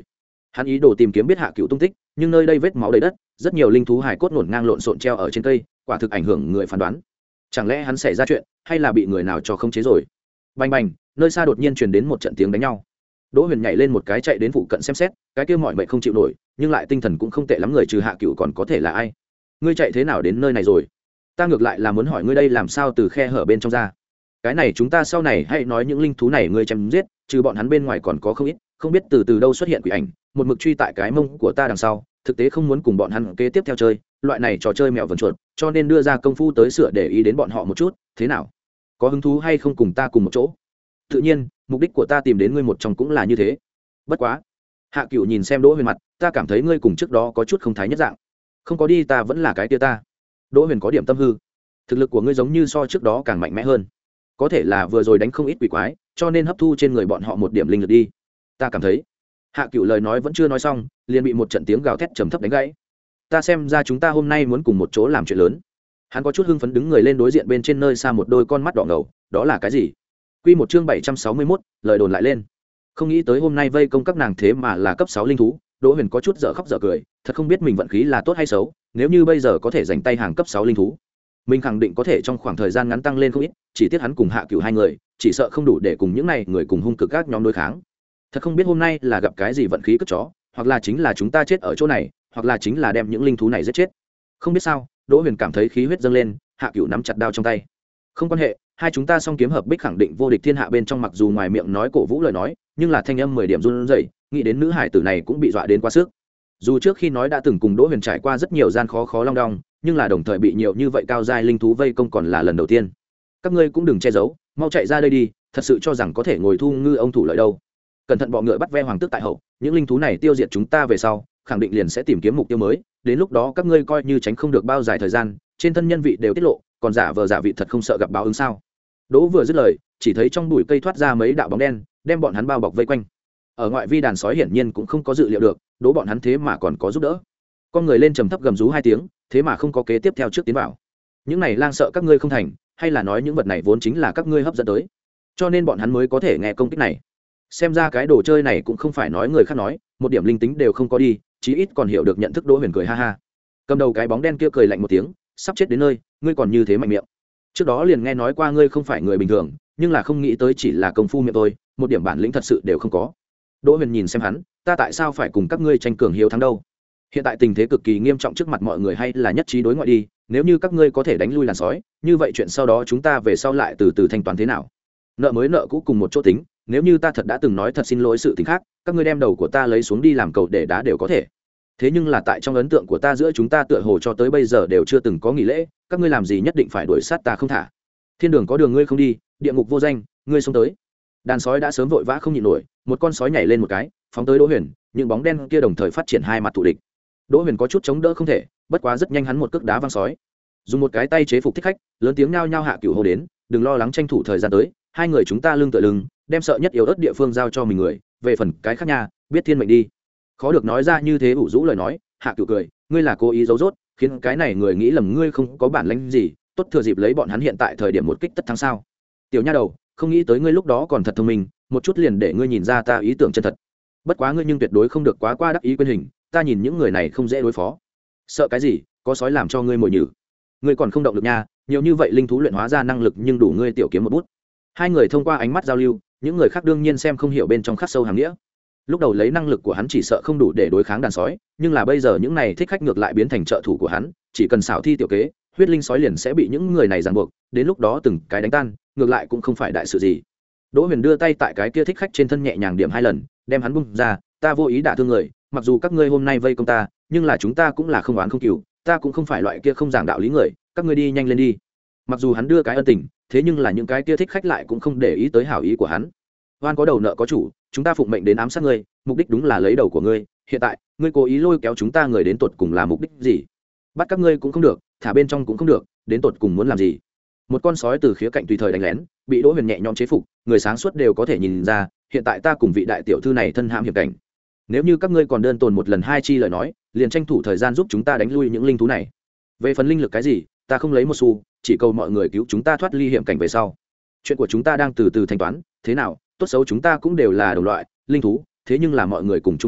Hắn ý đồ tìm kiếm biết Hạ Cựu tung tích, nhưng nơi đây vết máu đầy đất, rất nhiều linh thú hài cốt ngổn ngang lộn xộn treo ở trên cây, quả thực ảnh hưởng người phán đoán. Chẳng lẽ hắn xảy ra chuyện, hay là bị người nào cho khống chế rồi? Bành bành, nơi xa đột nhiên truyền đến một trận tiếng đánh nhau. Đỗ Huyền nhảy lên một cái chạy đến phụ cận xem xét, cái kia mọi mệnh không chịu nổi, nhưng lại tinh thần cũng không tệ lắm, người trừ Hạ Cựu còn có thể là ai? Ngươi chạy thế nào đến nơi này rồi? Ta ngược lại là muốn hỏi ngươi đây làm sao từ khe hở bên trong ra? Cái này chúng ta sau này hãy nói những linh thú này ngươi chém giết, trừ bọn hắn bên ngoài còn có không ít, không biết từ từ đâu xuất hiện quỷ ảnh, một mực truy tại cái mông của ta đằng sau, thực tế không muốn cùng bọn hắn kế tiếp theo chơi, loại này trò chơi mèo vần chuột, cho nên đưa ra công phu tới sửa để ý đến bọn họ một chút, thế nào? Có hứng thú hay không cùng ta cùng một chỗ? Tự nhiên, mục đích của ta tìm đến ngươi một trong cũng là như thế. Bất quá, Hạ Cựu nhìn xem Đỗ Huyền mặt, ta cảm thấy ngươi cùng trước đó có chút không thái nhất dạng. Không có đi ta vẫn là cái kia ta. Đỗ Huyền có điểm tâm hư. Thực lực của ngươi giống như so trước đó càng mạnh mẽ hơn. Có thể là vừa rồi đánh không ít quỷ quái, cho nên hấp thu trên người bọn họ một điểm linh lực đi. Ta cảm thấy. Hạ Cựu lời nói vẫn chưa nói xong, liền bị một trận tiếng gào thét trầm thấp đánh gãy. Ta xem ra chúng ta hôm nay muốn cùng một chỗ làm chuyện lớn. Hắn có chút hưng phấn đứng người lên đối diện bên trên nơi xa một đôi con mắt đỏ ngầu, đó là cái gì? Quy một chương bảy trăm sáu mươi mốt, lời đồn lại lên. Không nghĩ tới hôm nay vây công các nàng thế mà là cấp sáu linh thú, Đỗ Huyền có chút dở khóc dở cười, thật không biết mình vận khí là tốt hay xấu, nếu như bây giờ có thể giành tay hàng cấp sáu linh thú, mình khẳng định có thể trong khoảng thời gian ngắn tăng lên không ít, chỉ tiếc hắn cùng Hạ Cựu hai người, chỉ sợ không đủ để cùng những này người cùng hung cực các nhóm đối kháng. Thật không biết hôm nay là gặp cái gì vận khí cất chó, hoặc là chính là chúng ta chết ở chỗ này, hoặc là chính là đem những linh thú này giết chết. Không biết sao, Đỗ Huyền cảm thấy khí huyết dâng lên, Hạ Cựu nắm chặt đao trong tay. Không quan hệ, hai chúng ta song kiếm hợp bích khẳng định vô địch thiên hạ bên trong, mặc dù ngoài miệng nói cổ vũ lời nói, nhưng là thanh âm mười điểm run rẩy, nghĩ đến nữ hải tử này cũng bị dọa đến quá sức. Dù trước khi nói đã từng cùng Đỗ Huyền trải qua rất nhiều gian khó khó long đong, nhưng là đồng thời bị nhiều như vậy cao giai linh thú vây công còn là lần đầu tiên. Các ngươi cũng đừng che giấu, mau chạy ra đây đi, thật sự cho rằng có thể ngồi thu ngư ông thủ lợi đâu. Cẩn thận bọ ngựa bắt ve hoàng tước tại hậu, những linh thú này tiêu diệt chúng ta về sau, khẳng định liền sẽ tìm kiếm mục tiêu mới, đến lúc đó các ngươi coi như tránh không được bao dài thời gian, trên thân nhân vị đều tiết lộ, còn giả vờ giả vị thật không sợ gặp báo ứng sao? Đỗ vừa dứt lời, chỉ thấy trong bụi cây thoát ra mấy đạo bóng đen, đem bọn hắn bao bọc vây quanh. Ở ngoại vi đàn sói hiển nhiên cũng không có dự liệu được, Đỗ bọn hắn thế mà còn có giúp đỡ. Con người lên trầm thấp gầm rú hai tiếng, thế mà không có kế tiếp theo trước tiến vào. Những này lang sợ các ngươi không thành, hay là nói những vật này vốn chính là các ngươi hấp dẫn tới, cho nên bọn hắn mới có thể nghe công kích này. Xem ra cái đồ chơi này cũng không phải nói người khác nói, một điểm linh tính đều không có đi, chí ít còn hiểu được nhận thức. Đỗ Huyền cười ha ha. Cầm đầu cái bóng đen kia cười lạnh một tiếng, sắp chết đến nơi, ngươi còn như thế mạnh miệng. Trước đó liền nghe nói qua ngươi không phải người bình thường, nhưng là không nghĩ tới chỉ là công phu miệng thôi, một điểm bản lĩnh thật sự đều không có. Đỗ Huyền nhìn xem hắn, ta tại sao phải cùng các ngươi tranh cường hiếu thắng đâu? Hiện tại tình thế cực kỳ nghiêm trọng trước mặt mọi người, hay là nhất trí đối ngoại đi, nếu như các ngươi có thể đánh lui làn sói, như vậy chuyện sau đó chúng ta về sau lại từ từ thanh toán thế nào? Nợ mới nợ cũ cùng một chỗ tính, nếu như ta thật đã từng nói thật xin lỗi sự tình khác, các ngươi đem đầu của ta lấy xuống đi làm cầu để đá đều có thể. Thế nhưng là tại trong ấn tượng của ta giữa chúng ta tựa hồ cho tới bây giờ đều chưa từng có nghỉ lễ, các ngươi làm gì nhất định phải đuổi sát ta không thả? Thiên đường có đường ngươi không đi, địa ngục vô danh, ngươi xông tới. Đàn sói đã sớm vội vã không nhịn nổi, một con sói nhảy lên một cái, phóng tới Đỗ Huyền, những bóng đen kia đồng thời phát triển hai mặt thù địch. Đỗ Huyền có chút chống đỡ không thể, bất quá rất nhanh hắn một cước đá văng sói, dùng một cái tay chế phục thích khách, lớn tiếng nhao nhao Hạ Cựu hô đến, đừng lo lắng, tranh thủ thời gian tới, hai người chúng ta lưng tựa lưng, đem sợ nhất yếu ớt địa phương giao cho mình người, về phần cái khác nha, biết thiên mệnh đi. Khó được nói ra như thế ủ rũ lời nói, Hạ Cựu cười, ngươi là cố ý giấu rốt, khiến cái này người nghĩ lầm ngươi không có bản lĩnh gì, tốt thừa dịp lấy bọn hắn hiện tại thời điểm một kích tất thắng sao? Tiểu nha đầu, không nghĩ tới ngươi lúc đó còn thật thông minh, một chút liền để ngươi nhìn ra ta ý tưởng chân thật. Bất quá ngươi nhưng tuyệt đối không được quá qua đắc ý quên hình, ta nhìn những người này không dễ đối phó. Sợ cái gì, có sói làm cho ngươi mồi nhử. Ngươi còn không động lực nha, nhiều như vậy linh thú luyện hóa ra năng lực nhưng đủ ngươi tiểu kiếm một bút. Hai người thông qua ánh mắt giao lưu, những người khác đương nhiên xem không hiểu bên trong khắc sâu hàm nghĩa. Lúc đầu lấy năng lực của hắn chỉ sợ không đủ để đối kháng đàn sói, nhưng là bây giờ những này thích khách ngược lại biến thành trợ thủ của hắn, chỉ cần xảo thi tiểu kế, huyết linh sói liền sẽ bị những người này ràng buộc, đến lúc đó từng cái đánh tan, ngược lại cũng không phải đại sự gì. Đỗ Huyền đưa tay tại cái kia thích khách trên thân nhẹ nhàng điểm hai lần, đem hắn bung ra, ta vô ý đả thương người, mặc dù các ngươi hôm nay vây công ta, nhưng là chúng ta cũng là không oán không cừu, ta cũng không phải loại kia không giảng đạo lý người, các ngươi đi nhanh lên đi. Mặc dù hắn đưa cái ân tình, thế nhưng là những cái kia thích khách lại cũng không để ý tới hảo ý của hắn. Oan có đầu nợ có chủ, chúng ta phụng mệnh đến ám sát ngươi, mục đích đúng là lấy đầu của ngươi, hiện tại ngươi cố ý lôi kéo chúng ta người đến tột cùng là mục đích gì? Bắt các ngươi cũng không được, thả bên trong cũng không được, đến tột cùng muốn làm gì? Một con sói từ khía cạnh tùy thời đánh lén, bị Đỗ Huyền nhẹ nhõm chế phục, người sáng suốt đều có thể nhìn ra, hiện tại ta cùng vị đại tiểu thư này thân hãm hiểm cảnh. Nếu như các ngươi còn đơn tồn một lần hai chi lời nói, liền tranh thủ thời gian giúp chúng ta đánh lui những linh thú này. Về phần linh lực cái gì, ta không lấy một xu, chỉ cầu mọi người cứu chúng ta thoát ly hiểm cảnh về sau. Chuyện của chúng ta đang từ từ thanh toán, thế nào, tốt xấu chúng ta cũng đều là đồng loại linh thú, thế nhưng là mọi người cùng chung địch nhân,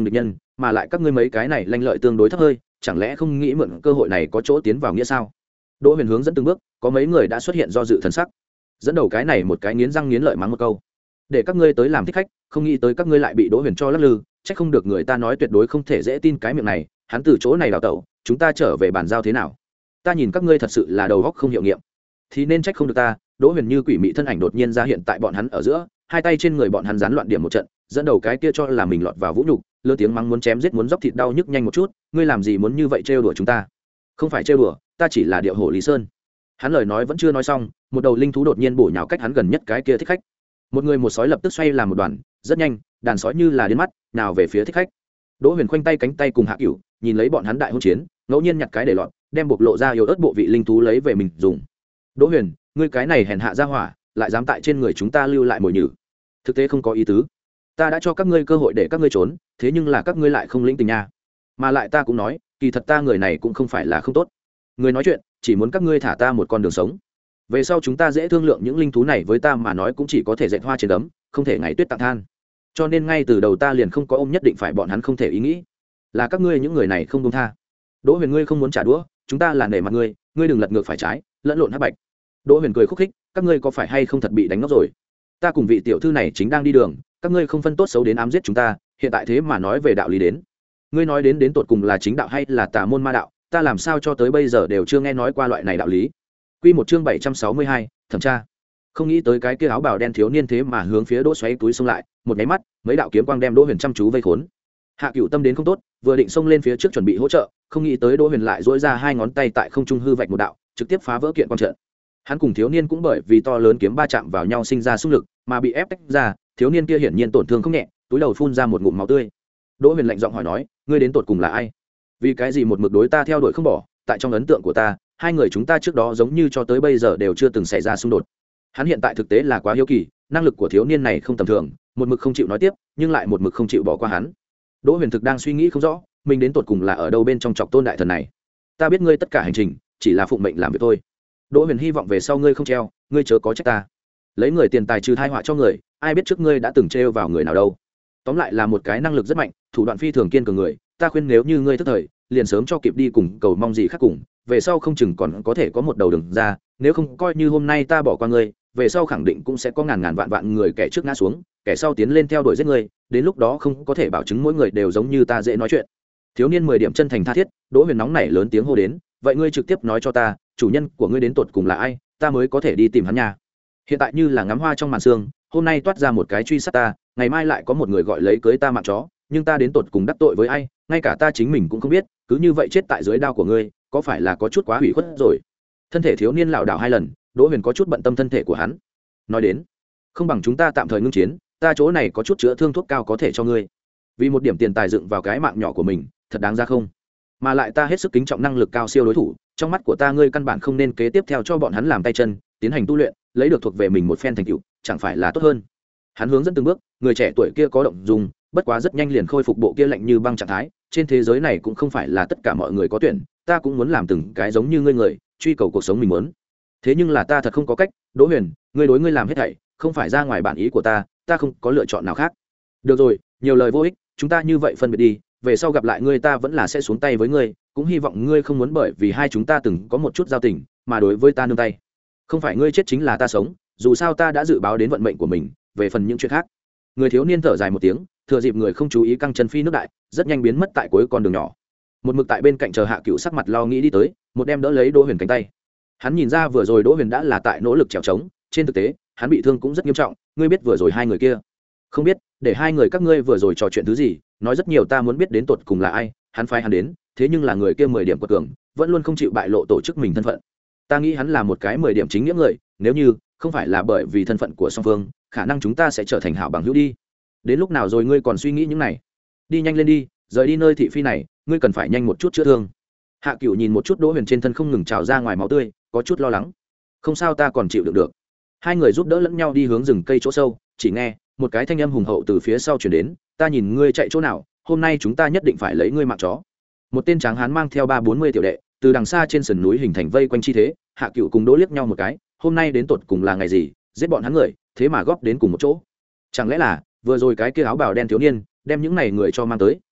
mà lại các ngươi mấy cái này lanh lợi tương đối thấp hơi, chẳng lẽ không nghĩ mượn cơ hội này có chỗ tiến vào nghĩa sao? Đỗ Huyền hướng dẫn từng bước, có mấy người đã xuất hiện do dự thần sắc. Dẫn đầu cái này một cái nghiến răng nghiến lợi mắng một câu, để các ngươi tới làm thích khách, không nghĩ tới các ngươi lại bị Đỗ Huyền cho lắc lư, chắc không được người ta nói tuyệt đối không thể dễ tin cái miệng này, hắn từ chỗ này đào tẩu, chúng ta trở về bàn giao thế nào? Ta nhìn các ngươi thật sự là đầu óc không hiệu nghiệm, thì nên trách không được ta. Đỗ Huyền như quỷ mị thân ảnh đột nhiên ra hiện tại bọn hắn ở giữa, hai tay trên người bọn hắn gián loạn điểm một trận, dẫn đầu cái kia cho là mình lọt vào vũ nhục, lớn tiếng mắng muốn chém giết muốn dốc thịt đau nhức nhanh một chút, ngươi làm gì muốn như vậy trêu đùa chúng ta? Không phải trêu đùa, ta chỉ là điệu hổ Lý Sơn. Hắn lời nói vẫn chưa nói xong, một đầu linh thú đột nhiên bổ nhào cách hắn gần nhất cái kia thích khách. Một người một sói lập tức xoay làm một đoàn, rất nhanh, đàn sói như là điên mắt, nào về phía thích khách. Đỗ Huyền khoanh tay cánh tay cùng Hạ Cửu, nhìn lấy bọn hắn đại hôn chiến, ngẫu nhiên nhặt cái để lọt, đem bộc lộ ra yếu ớt bộ vị linh thú lấy về mình dùng. Đỗ Huyền, ngươi cái này hèn hạ ra hỏa, lại dám tại trên người chúng ta lưu lại mồi nhử, thực tế không có ý tứ. Ta đã cho các ngươi cơ hội để các ngươi trốn, thế nhưng là các ngươi lại không lĩnh tình nha. Mà lại ta cũng nói, kỳ thật ta người này cũng không phải là không tốt. Người nói chuyện, chỉ muốn các ngươi thả ta một con đường sống. Về sau chúng ta dễ thương lượng, những linh thú này với ta mà nói cũng chỉ có thể dệt hoa trên đấm, không thể ngày tuyết tặng than. Cho nên ngay từ đầu ta liền không có ôm nhất định phải bọn hắn không thể ý nghĩ, là các ngươi những người này không buông tha. Đỗ Huyền, ngươi không muốn trả đũa, chúng ta là nể mặt ngươi, ngươi đừng lật ngược phải trái, lẫn lộn hắc bạch. Đỗ Huyền cười khúc khích, các ngươi có phải hay không thật bị đánh ngốc rồi? Ta cùng vị tiểu thư này chính đang đi đường, các ngươi không phân tốt xấu đến ám giết chúng ta, hiện tại thế mà nói về đạo lý đến. Ngươi nói đến đến tột cùng là chính đạo hay là tà môn ma đạo, ta làm sao cho tới bây giờ đều chưa nghe nói qua loại này đạo lý. Quy một chương bảy trăm sáu mươi hai, thẩm tra. Không nghĩ tới cái kia áo bào đen thiếu niên thế mà hướng phía Đỗ xoáy túi xông lại, một cái mắt, mấy đạo kiếm quang đem Đỗ Huyền chăm chú vây khốn. Hạ Cửu tâm đến không tốt, vừa định xông lên phía trước chuẩn bị hỗ trợ, không nghĩ tới Đỗ Huyền lại duỗi ra hai ngón tay tại không trung hư vạch một đạo, trực tiếp phá vỡ kiện quang trận. Hắn cùng thiếu niên cũng bởi vì to lớn kiếm ba chạm vào nhau sinh ra xung lực, mà bị ép tách ra, thiếu niên kia hiển nhiên tổn thương không nhẹ, túi đầu phun ra một ngụm máu tươi. Đỗ Huyền lạnh giọng hỏi nói, ngươi đến tột cùng là ai? Vì cái gì một mực đối ta theo đuổi không bỏ? Tại trong ấn tượng của ta, hai người chúng ta trước đó giống như cho tới bây giờ đều chưa từng xảy ra xung đột. Hắn hiện tại thực tế là quá hiếu kỳ, năng lực của thiếu niên này không tầm thường, một mực không chịu nói tiếp, nhưng lại một mực không chịu bỏ qua hắn. Đỗ Huyền thực đang suy nghĩ không rõ, mình đến tột cùng là ở đâu bên trong Trọc Tôn đại thần này. Ta biết ngươi tất cả hành trình, chỉ là phụng mệnh làm việc thôi. Đỗ Huyền hy vọng về sau ngươi không treo, ngươi chớ có trách ta. Lấy người tiền tài trừ tai họa cho người, ai biết trước ngươi đã từng trêu vào người nào đâu. Tóm lại là một cái năng lực rất mạnh, thủ đoạn phi thường kiên cường người, ta khuyên nếu như ngươi thức thời, liền sớm cho kịp đi cùng cầu mong gì khác cùng, về sau không chừng còn có thể có một đầu đường ra, nếu không coi như hôm nay ta bỏ qua ngươi, về sau khẳng định cũng sẽ có ngàn ngàn vạn vạn người kẻ trước ngã xuống, kẻ sau tiến lên theo đuổi giết ngươi, đến lúc đó không có thể bảo chứng mỗi người đều giống như ta dễ nói chuyện. Thiếu niên mười điểm chân thành tha thiết, Đỗ Huyền nóng nảy lớn tiếng hô đến, vậy ngươi trực tiếp nói cho ta, chủ nhân của ngươi đến tột cùng là ai, ta mới có thể đi tìm hắn nha. Hiện tại như là ngắm hoa trong màn sương, hôm nay toát ra một cái truy sát ta, ngày mai lại có một người gọi lấy cưới ta mạng chó, nhưng ta đến tột cùng đắc tội với ai, ngay cả ta chính mình cũng không biết, cứ như vậy chết tại dưới đao của ngươi, có phải là có chút quá hủy khuất rồi? Thân thể thiếu niên lảo đảo hai lần, Đỗ Huyền có chút bận tâm thân thể của hắn. Nói đến, không bằng chúng ta tạm thời ngưng chiến, ta chỗ này có chút chữa thương thuốc cao có thể cho ngươi. Vì một điểm tiền tài dựng vào cái mạng nhỏ của mình, thật đáng ra không? Mà lại ta hết sức kính trọng năng lực cao siêu đối thủ, trong mắt của ta ngươi căn bản không nên kế tiếp theo cho bọn hắn làm tay chân, tiến hành tu luyện, lấy được thuộc về mình một phen thành tựu, chẳng phải là tốt hơn? Hắn hướng dẫn từng bước, người trẻ tuổi kia có động dung, bất quá rất nhanh liền khôi phục bộ kia lạnh như băng trạng thái, trên thế giới này cũng không phải là tất cả mọi người có tuyển, ta cũng muốn làm từng cái giống như ngươi người, truy cầu cuộc sống mình muốn. Thế nhưng là ta thật không có cách, Đỗ Huyền, ngươi đối ngươi làm hết thảy, không phải ra ngoài bản ý của ta, ta không có lựa chọn nào khác. Được rồi, nhiều lời vô ích, chúng ta như vậy phân biệt đi, về sau gặp lại ngươi ta vẫn là sẽ xuống tay với ngươi, cũng hy vọng ngươi không muốn bởi vì hai chúng ta từng có một chút giao tình, mà đối với ta nương tay. Không phải ngươi chết chính là ta sống, dù sao ta đã dự báo đến vận mệnh của mình, về phần những chuyện khác. Người thiếu niên thở dài một tiếng, thừa dịp người không chú ý căng chân phi nước đại, rất nhanh biến mất tại cuối con đường nhỏ. Một mực tại bên cạnh chờ Hạ Cửu sắc mặt lo nghĩ đi tới, một đem đỡ lấy Đỗ Huyền cánh tay. Hắn nhìn ra vừa rồi Đỗ Huyền đã là tại nỗ lực trèo trống, trên thực tế, hắn bị thương cũng rất nghiêm trọng, ngươi biết vừa rồi hai người kia? Không biết, để hai người các ngươi vừa rồi trò chuyện thứ gì, nói rất nhiều ta muốn biết đến tột cùng là ai, hắn phái hắn đến, thế nhưng là người kia mười điểm quật cường, vẫn luôn không chịu bại lộ tổ chức mình thân phận. Ta nghĩ hắn là một cái mười điểm chính nghĩa người, nếu như không phải là bởi vì thân phận của song phương, khả năng chúng ta sẽ trở thành hảo bằng hữu đi. Đến lúc nào rồi ngươi còn suy nghĩ những này? Đi nhanh lên đi, rời đi nơi thị phi này, ngươi cần phải nhanh một chút chữa thương. Hạ Cửu nhìn một chút Đỗ Huyền trên thân không ngừng trào ra ngoài máu tươi, có chút lo lắng. Không sao, ta còn chịu đựng được. Hai người giúp đỡ lẫn nhau đi hướng rừng cây chỗ sâu, chỉ nghe một cái thanh âm hùng hậu từ phía sau truyền đến, ta nhìn ngươi chạy chỗ nào, hôm nay chúng ta nhất định phải lấy ngươi mạng chó. Một tên tráng hán mang theo ba bốn mươi tiểu đệ, từ đằng xa trên sườn núi hình thành vây quanh chi thế. Hạ Cửu cùng Đỗ liếc nhau một cái, hôm nay đến tột cùng là ngày gì, giết bọn hắn người, thế mà góp đến cùng một chỗ. Chẳng lẽ là vừa rồi cái kia áo bào đen thiếu niên đem những này người cho mang tới,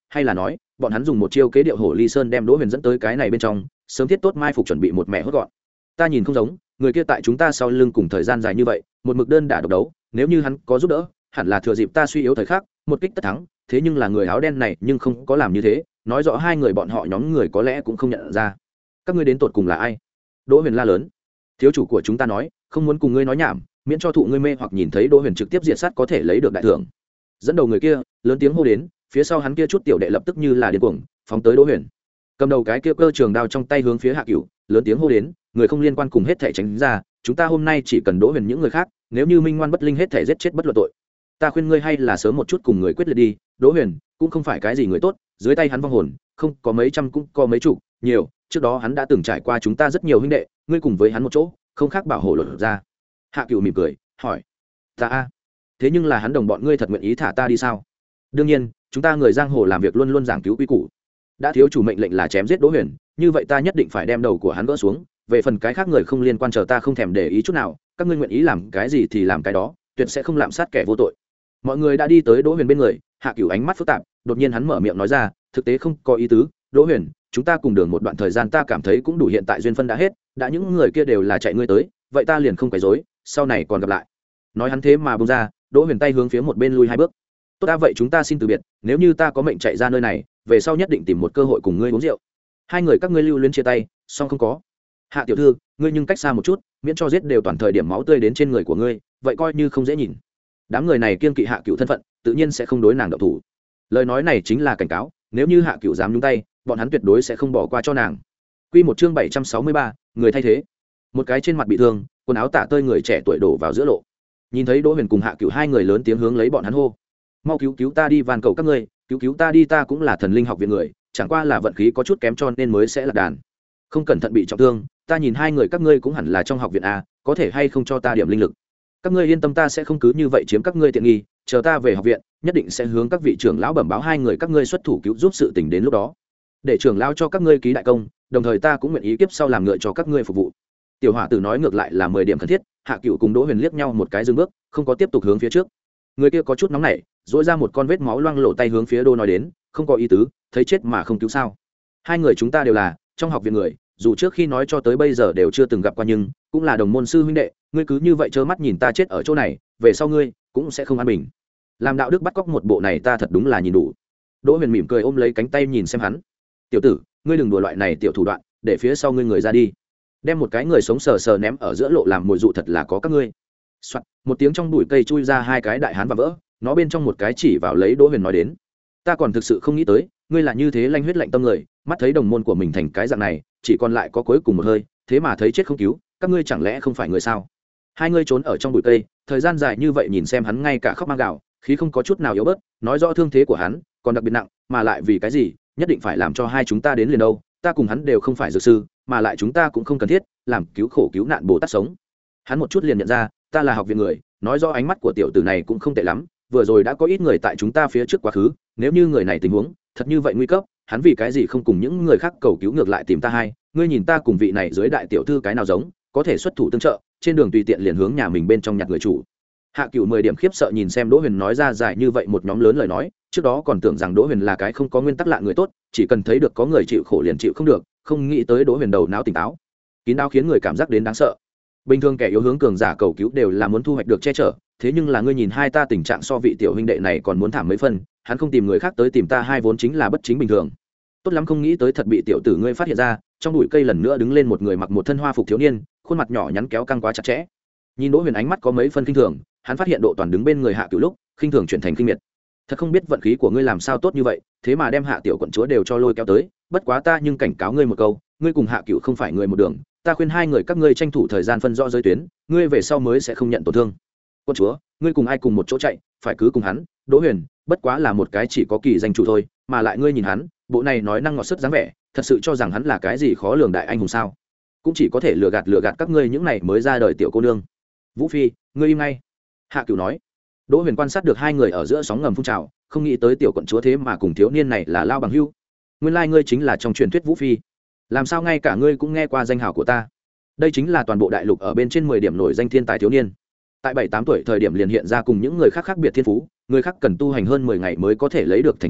hay là nói bọn hắn dùng một chiêu kế điệu hổ ly sơn đem Đỗ Huyền dẫn tới cái này bên trong, sớm thiết tốt mai phục chuẩn bị một mẹ hốt gọn. Ta nhìn không giống, người kia tại chúng ta sau lưng cùng thời gian dài như vậy, một mực đơn đả độc đấu, nếu như hắn có giúp đỡ, hẳn là thừa dịp ta suy yếu thời khắc, một kích tất thắng, thế nhưng là người áo đen này nhưng không có làm như thế, nói rõ hai người bọn họ nhóm người có lẽ cũng không nhận ra. Các ngươi đến tột cùng là ai? Đỗ Huyền la lớn. Thiếu chủ của chúng ta nói, không muốn cùng ngươi nói nhảm, miễn cho thụ ngươi mê hoặc nhìn thấy Đỗ Huyền trực tiếp diệt sát có thể lấy được đại thưởng. Dẫn đầu người kia lớn tiếng hô đến, phía sau hắn kia chút tiểu đệ lập tức như là điên cuồng phóng tới Đỗ Huyền. Cầm đầu cái kia cơ trường đao trong tay hướng phía Hạ Cửu lớn tiếng hô đến, người không liên quan cùng hết thảy tránh ra, chúng ta hôm nay chỉ cần Đỗ Huyền những người khác, nếu như minh ngoan bất linh hết thảy giết chết bất luận tội. Ta khuyên ngươi hay là sớm một chút cùng người quyết liệt đi, Đỗ Huyền cũng không phải cái gì người tốt, dưới tay hắn vong hồn không có mấy trăm cũng có mấy chục, nhiều, trước đó hắn đã từng trải qua chúng ta rất nhiều huynh đệ, ngươi cùng với hắn một chỗ, không khác bảo hộ lột ra. Hạ Cửu mỉm cười hỏi, ta a, thế nhưng là hắn đồng bọn ngươi thật nguyện ý thả ta đi sao? Đương nhiên, chúng ta người giang hồ làm việc luôn luôn giảng cứu quy củ, đã thiếu chủ mệnh lệnh là chém giết Đỗ Huyền, như vậy ta nhất định phải đem đầu của hắn gỡ xuống, về phần cái khác người không liên quan, chờ ta không thèm để ý chút nào, các ngươi nguyện ý làm cái gì thì làm cái đó, tuyệt sẽ không lạm sát kẻ vô tội. Mọi người đã đi tới Đỗ Huyền bên người, Hạ Cửu ánh mắt phức tạp, đột nhiên hắn mở miệng nói ra, thực tế không có ý tứ, Đỗ Huyền, chúng ta cùng đường một đoạn thời gian ta cảm thấy cũng đủ, hiện tại duyên phân đã hết, đã những người kia đều là chạy ngươi tới, vậy ta liền không quấy rối, sau này còn gặp lại. Nói hắn thế mà buông ra, Đỗ Huyền tay hướng phía một bên lui hai bước. Tốt đã vậy chúng ta xin từ biệt, nếu như ta có mệnh chạy ra nơi này, về sau nhất định tìm một cơ hội cùng ngươi uống rượu. Hai người các ngươi lưu luyến chia tay, song không có. Hạ tiểu thư, ngươi nhưng cách xa một chút, miễn cho giết đều toàn thời điểm máu tươi đến trên người của ngươi, vậy coi như không dễ nhìn. Đám người này kiêng kỵ Hạ Cửu thân phận, tự nhiên sẽ không đối nàng động thủ. Lời nói này chính là cảnh cáo, nếu như Hạ Cửu dám nhúng tay, bọn hắn tuyệt đối sẽ không bỏ qua cho nàng. Quy một chương bảy trăm sáu mươi ba, người thay thế. Một cái trên mặt bị thương, quần áo tả tơi người trẻ tuổi đổ vào giữa lộ. Nhìn thấy Đỗ Huyền cùng Hạ Cửu hai người lớn tiếng hướng lấy bọn hắn hô, mau cứu cứu ta đi, van cầu các ngươi, cứu cứu ta đi, ta cũng là thần linh học viện người, chẳng qua là vận khí có chút kém cho nên mới sẽ lạc đàn, không cẩn thận bị trọng thương, ta nhìn hai người các ngươi cũng hẳn là trong học viện a, có thể hay không cho ta điểm linh lực? Các ngươi yên tâm, ta sẽ không cứ như vậy chiếm các ngươi tiện nghi, chờ ta về học viện nhất định sẽ hướng các vị trưởng lão bẩm báo hai người các ngươi xuất thủ cứu giúp sự tình, đến lúc đó để trưởng lão cho các ngươi ký đại công, đồng thời ta cũng nguyện ý kiếp sau làm ngựa cho các ngươi phục vụ. Tiểu hỏa tử nói ngược lại là mười điểm cần thiết. Hạ Cửu cùng Đỗ Huyền liếc nhau một cái, dừng bước không có tiếp tục hướng phía trước. Người kia có chút nóng nảy, dỗi ra một con vết máu loang lổ tay hướng phía Đô nói đến, không có ý tứ, thấy chết mà không cứu sao? Hai người chúng ta đều là trong học viện người, dù trước khi nói cho tới bây giờ đều chưa từng gặp qua, nhưng cũng là đồng môn sư huynh đệ, ngươi cứ như vậy trơ mắt nhìn ta chết ở chỗ này, về sau ngươi cũng sẽ không an bình. Làm đạo đức bắt cóc một bộ này ta thật đúng là nhìn đủ. Đỗ Huyền mỉm cười ôm lấy cánh tay nhìn xem hắn, tiểu tử, ngươi đừng đùa loại này tiểu thủ đoạn, để phía sau ngươi người ra đi. Đem một cái người sống sờ sờ ném ở giữa lộ làm mồi dụ thật là có các ngươi. Soạt, một tiếng trong bụi cây chui ra hai cái đại hán và vỡ, nó bên trong một cái chỉ vào lấy Đỗ Huyền nói đến, ta còn thực sự không nghĩ tới ngươi là như thế lanh huyết lạnh tâm người, mắt thấy đồng môn của mình thành cái dạng này, chỉ còn lại có cuối cùng một hơi, thế mà thấy chết không cứu, các ngươi chẳng lẽ không phải người sao? Hai ngươi trốn ở trong bụi cây thời gian dài như vậy, nhìn xem hắn ngay cả khóc mang gạo, khí không có chút nào yếu bớt, nói rõ thương thế của hắn còn đặc biệt nặng, mà lại vì cái gì nhất định phải làm cho hai chúng ta đến liền đâu? Ta cùng hắn đều không phải dược sư, mà lại chúng ta cũng không cần thiết làm cứu khổ cứu nạn Bồ Tát sống. Hắn một chút liền nhận ra ta là học viện người, nói rõ ánh mắt của tiểu tử này cũng không tệ lắm, vừa rồi đã có ít người tại chúng ta phía trước quá khứ, nếu như người này tình huống thật như vậy nguy cấp, hắn vì cái gì không cùng những người khác cầu cứu ngược lại tìm ta? Hai ngươi nhìn ta cùng vị này dưới đại tiểu thư cái nào giống, có thể xuất thủ tương trợ, trên đường tùy tiện liền hướng nhà mình bên trong nhặt người chủ. Hạ Cửu mười điểm khiếp sợ nhìn xem Đỗ Huyền nói ra dài như vậy một nhóm lớn lời nói, trước đó còn tưởng rằng Đỗ Huyền là cái không có nguyên tắc lạ người tốt, chỉ cần thấy được có người chịu khổ liền chịu không được, không nghĩ tới Đỗ Huyền đầu não tỉnh táo, kín đáo khiến người cảm giác đến đáng sợ. Bình thường kẻ yếu hướng cường giả cầu cứu đều là muốn thu hoạch được che chở, thế nhưng là ngươi nhìn hai ta tình trạng so vị tiểu huynh đệ này còn muốn thảm mấy phân, hắn không tìm người khác tới tìm ta hai vốn chính là bất chính bình thường. Tốt lắm, không nghĩ tới thật bị tiểu tử ngươi phát hiện ra. Trong bụi cây lần nữa đứng lên một người mặc một thân hoa phục thiếu niên, khuôn mặt nhỏ nhắn kéo căng quá chặt chẽ. Nhìn Đỗ Huyền ánh mắt có mấy phân khinh thường, hắn phát hiện Độ Toàn đứng bên người Hạ Cửu lúc khinh thường chuyển thành khinh miệt. Thật không biết vận khí của ngươi làm sao tốt như vậy, thế mà đem Hạ tiểu quận chúa đều cho lôi kéo tới, bất quá ta nhưng cảnh cáo ngươi một câu, ngươi cùng Hạ Cửu không phải người một đường, ta khuyên hai người các ngươi tranh thủ thời gian phân rõ giới tuyến, ngươi về sau mới sẽ không nhận tổn thương. Quân chúa, ngươi cùng ai cùng một chỗ chạy, phải cứ cùng hắn. Đỗ Huyền bất quá là một cái chỉ có kỳ danh chủ thôi, mà lại ngươi nhìn hắn bộ này nói năng ngọt sức dáng vẻ, thật sự cho rằng hắn là cái gì khó lường đại anh hùng sao? Cũng chỉ có thể lừa gạt lừa gạt các ngươi những này mới ra đời tiểu cô nương. Vũ phi, ngươi im ngay. Hạ Cửu nói. Đỗ Huyền quan sát được hai người ở giữa sóng ngầm phun trào, không nghĩ tới tiểu quận chúa thế mà cùng thiếu niên này là lao bằng hữu. Nguyên lai ngươi chính là trong truyền thuyết Vũ phi, làm sao ngay cả ngươi cũng nghe qua danh hào của ta? Đây chính là toàn bộ đại lục ở bên trên mười điểm nổi danh thiên tài thiếu niên, tại bảy tám tuổi thời điểm liền hiện ra cùng những người khác khác biệt thiên phú, người khác cần tu hành hơn mười ngày mới có thể lấy được thành quả,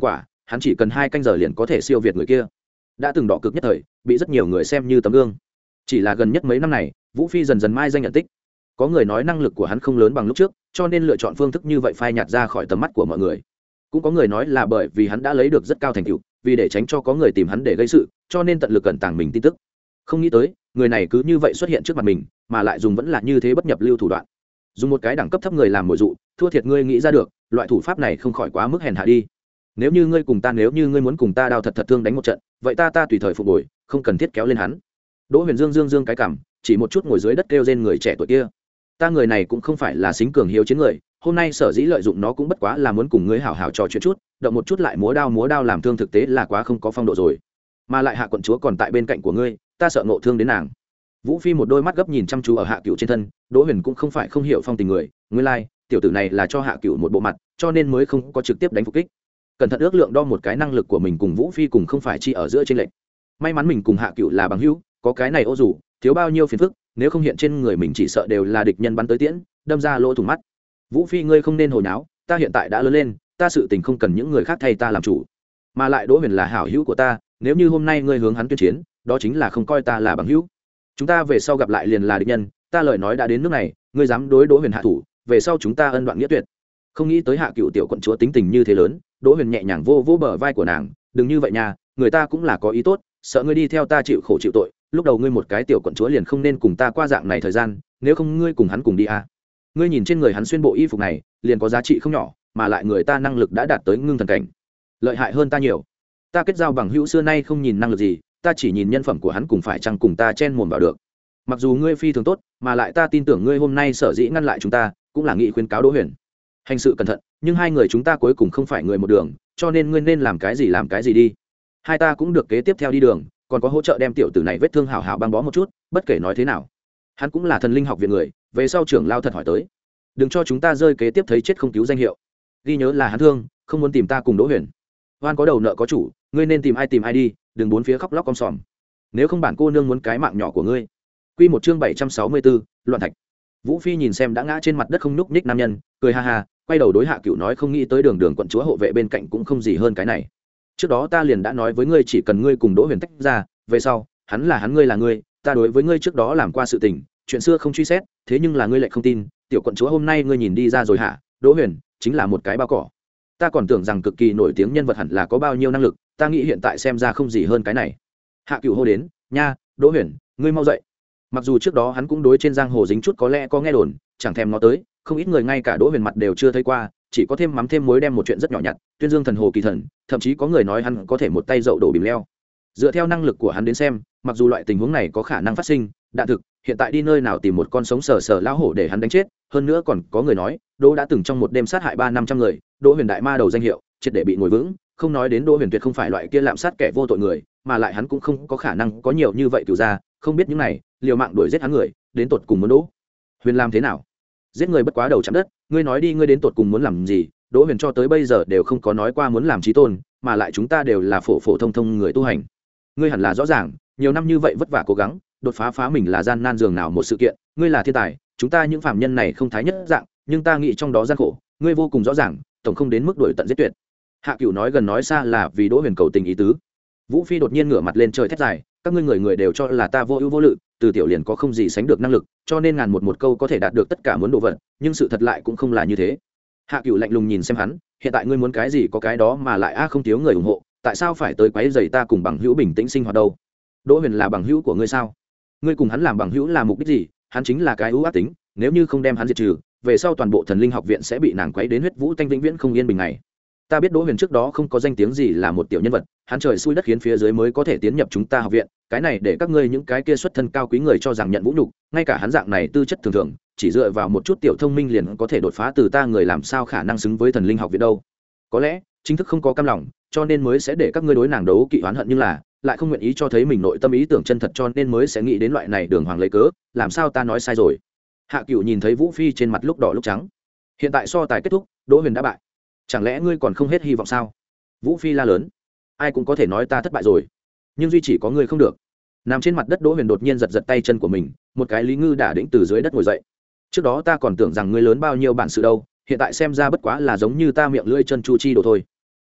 hắn chỉ cần hai canh giờ liền có thể siêu việt người kia. Đã từng đỏ cực nhất thời, bị rất nhiều người xem như tấm gương. Chỉ là gần nhất mấy năm này, Vũ Phi dần dần mai danh nhận tích. Có người nói năng lực của hắn không lớn bằng lúc trước, cho nên lựa chọn phương thức như vậy phai nhạt ra khỏi tầm mắt của mọi người. Cũng có người nói là bởi vì hắn đã lấy được rất cao thành tựu, vì để tránh cho có người tìm hắn để gây sự, cho nên tận lực cẩn tàng mình tin tức. Không nghĩ tới, người này cứ như vậy xuất hiện trước mặt mình, mà lại dùng vẫn là như thế bất nhập lưu thủ đoạn. Dùng một cái đẳng cấp thấp người làm mồi dụ, thua thiệt ngươi nghĩ ra được, loại thủ pháp này không khỏi quá mức hèn hạ đi. Nếu như ngươi cùng ta, nếu như ngươi muốn cùng ta đao thật thật thương đánh một trận, vậy ta ta tùy thời phục hồi, không cần thiết kéo lên hắn. Đỗ Huyền Dương dương dương cái cằm, chỉ một chút ngồi dưới đất kêu rên người trẻ tuổi kia. Ta người này cũng không phải là xính cường hiếu chiến người, hôm nay sở dĩ lợi dụng nó cũng bất quá là muốn cùng ngươi hảo hảo trò chuyện chút, động một chút lại múa đao múa đao làm thương, thực tế là quá không có phong độ rồi. Mà lại Hạ quận chúa còn tại bên cạnh của ngươi, ta sợ ngộ thương đến nàng. Vũ Phi một đôi mắt gấp nhìn chăm chú ở Hạ Cửu trên thân, Đỗ Huyền cũng không phải không hiểu phong tình người, nguyên lai, like, tiểu tử này là cho Hạ Cửu một bộ mặt, cho nên mới không có trực tiếp đánh phục kích. Cẩn thận ước lượng đo một cái năng lực của mình cùng Vũ Phi cùng không phải chi ở giữa trên lệnh. May mắn mình cùng Hạ Cửu là bằng hữu, có cái này ô dù, thiếu bao nhiêu phiền phức, nếu không hiện trên người mình chỉ sợ đều là địch nhân bắn tới tiễn, đâm ra lỗ thủng mắt. Vũ Phi ngươi không nên hồi náo, ta hiện tại đã lớn lên, ta sự tình không cần những người khác thay ta làm chủ. Mà lại Đỗ Huyền là hảo hữu của ta, nếu như hôm nay ngươi hướng hắn tuyên chiến, đó chính là không coi ta là bằng hữu. Chúng ta về sau gặp lại liền là địch nhân, ta lời nói đã đến nước này, ngươi dám đối Đỗ Huyền hạ thủ, về sau chúng ta ân đoạn nghĩa tuyệt. Không nghĩ tới Hạ Cửu tiểu quận chúa tính tình như thế lớn, Đỗ Huyền nhẹ nhàng vô vô bờ vai của nàng, đừng như vậy nha, người ta cũng là có ý tốt, sợ ngươi đi theo ta chịu khổ chịu tội, lúc đầu ngươi một cái tiểu quận chúa liền không nên cùng ta qua dạng này thời gian, nếu không ngươi cùng hắn cùng đi à. Ngươi nhìn trên người hắn xuyên bộ y phục này, liền có giá trị không nhỏ, mà lại người ta năng lực đã đạt tới ngưng thần cảnh, lợi hại hơn ta nhiều. Ta kết giao bằng hữu xưa nay không nhìn năng lực gì, ta chỉ nhìn nhân phẩm của hắn cùng phải chăng cùng ta chen mồm vào được. Mặc dù ngươi phi thường tốt, mà lại ta tin tưởng ngươi hôm nay sở dĩ ngăn lại chúng ta, cũng là nghị khuyên cáo Đỗ Huyền hành sự cẩn thận, nhưng hai người chúng ta cuối cùng không phải người một đường, cho nên ngươi nên làm cái gì làm cái gì đi. Hai ta cũng được kế tiếp theo đi đường, còn có hỗ trợ đem tiểu tử này vết thương hảo hảo băng bó một chút, bất kể nói thế nào, hắn cũng là thần linh học viện người, về sau trưởng lao thật hỏi tới, đừng cho chúng ta rơi kế tiếp thấy chết không cứu danh hiệu. Ghi nhớ là hắn thương, không muốn tìm ta cùng Đỗ Huyền. Oan có đầu nợ có chủ, ngươi nên tìm ai tìm ai đi, đừng bốn phía khóc lóc om sòm. Nếu không bản cô nương muốn cái mạng nhỏ của ngươi. Quy một chương bảy trăm sáu mươi tư, loạn thạch. Vũ Phi nhìn xem đã ngã trên mặt đất không nhúc nhích nam nhân, cười ha ha, quay đầu đối Hạ Cửu nói, không nghĩ tới đường đường quận chúa hộ vệ bên cạnh cũng không gì hơn cái này. Trước đó ta liền đã nói với ngươi, chỉ cần ngươi cùng Đỗ Huyền tách ra, về sau, hắn là hắn, ngươi là ngươi, ta đối với ngươi trước đó làm qua sự tình, chuyện xưa không truy xét, thế nhưng là ngươi lại không tin, tiểu quận chúa hôm nay ngươi nhìn đi ra rồi hả? Đỗ Huyền chính là một cái bao cỏ. Ta còn tưởng rằng cực kỳ nổi tiếng nhân vật hẳn là có bao nhiêu năng lực, ta nghĩ hiện tại xem ra không gì hơn cái này. Hạ Cửu hô đến, nha, Đỗ Huyền, ngươi mau dậy. Mặc dù trước đó hắn cũng đối trên giang hồ dính chút có lẽ có nghe đồn, chẳng thèm ngó tới, không ít người ngay cả Đỗ Huyền mặt đều chưa thấy qua, chỉ có thêm mắm thêm muối đem một chuyện rất nhỏ nhặt, tuyên dương thần hồ kỳ thần, thậm chí có người nói hắn có thể một tay dậu đổ bìm leo. Dựa theo năng lực của hắn đến xem, mặc dù loại tình huống này có khả năng phát sinh, đạn thực, hiện tại đi nơi nào tìm một con sống sờ sờ lão hổ để hắn đánh chết, hơn nữa còn có người nói, Đỗ đã từng trong một đêm sát hại ba năm trăm người, Đỗ Huyền đại ma đầu danh hiệu, triệt để bị ngồi vững, không nói đến Đỗ Huyền tuyệt không phải loại kia lạm sát kẻ vô tội người, mà lại hắn cũng không có khả năng có nhiều như vậy cửu gia, không biết những này, liều mạng đuổi giết hắn người, đến tột cùng muốn Đỗ Huyền làm thế nào? Giết người bất quá đầu chạm đất, ngươi nói đi, ngươi đến tột cùng muốn làm gì? Đỗ Huyền cho tới bây giờ đều không có nói qua muốn làm chí tôn, mà lại chúng ta đều là phổ phổ thông thông người tu hành. Ngươi hẳn là rõ ràng, nhiều năm như vậy vất vả cố gắng, đột phá phá mình là gian nan dường nào một sự kiện, ngươi là thiên tài, chúng ta những phàm nhân này không thái nhất dạng, nhưng ta nghĩ trong đó gian khổ, ngươi vô cùng rõ ràng, tổng không đến mức đuổi tận giết tuyệt. Hạ Cửu nói gần nói xa là vì Đỗ Huyền cầu tình ý tứ. Vũ Phi đột nhiên ngửa mặt lên trời thét dài, các ngươi người người đều cho là ta vô ưu vô lự, từ tiểu liền có không gì sánh được năng lực, cho nên ngàn một một câu có thể đạt được tất cả muốn đồ vật, nhưng sự thật lại cũng không là như thế. Hạ Cửu lạnh lùng nhìn xem hắn, hiện tại ngươi muốn cái gì có cái đó, mà lại a không thiếu người ủng hộ, tại sao phải tới quấy rầy ta cùng bằng hữu bình tĩnh sinh hoạt đâu? Đỗ Huyền là bằng hữu của ngươi sao? Ngươi cùng hắn làm bằng hữu là mục đích gì? Hắn chính là cái ưu ác tính, nếu như không đem hắn diệt trừ, về sau toàn bộ thần linh học viện sẽ bị nàng quấy đến huyết vũ tanh vĩnh viễn không yên bình ngày. Ta biết Đỗ Huyền trước đó không có danh tiếng gì là một tiểu nhân vật, hắn trời xui đất khiến phía dưới mới có thể tiến nhập chúng ta học viện, cái này để các ngươi những cái kia xuất thân cao quý người cho rằng nhận vũ nhục, ngay cả hắn dạng này tư chất thường thường, chỉ dựa vào một chút tiểu thông minh liền có thể đột phá từ ta người, làm sao khả năng xứng với thần linh học viện đâu? Có lẽ chính thức không có cam lòng, cho nên mới sẽ để các ngươi đối nàng đấu kỵ oán hận, nhưng là lại không nguyện ý cho thấy mình nội tâm ý tưởng chân thật, cho nên mới sẽ nghĩ đến loại này đường hoàng lấy cớ, làm sao ta nói sai rồi? Hạ Cửu nhìn thấy Vũ Phi trên mặt lúc đỏ lúc trắng. Hiện tại so tài kết thúc, Đỗ Huyền đã bại, chẳng lẽ ngươi còn không hết hy vọng sao? Vũ Phi la lớn, ai cũng có thể nói ta thất bại rồi, nhưng duy chỉ có ngươi không được. Nằm trên mặt đất Đỗ Huyền đột nhiên giật giật tay chân của mình, một cái Lý Ngư đả đĩnh từ dưới đất ngồi dậy. Trước đó ta còn tưởng rằng ngươi lớn bao nhiêu bản sự đâu, hiện tại xem ra bất quá là giống như ta miệng lưỡi chân chu chi đồ thôi.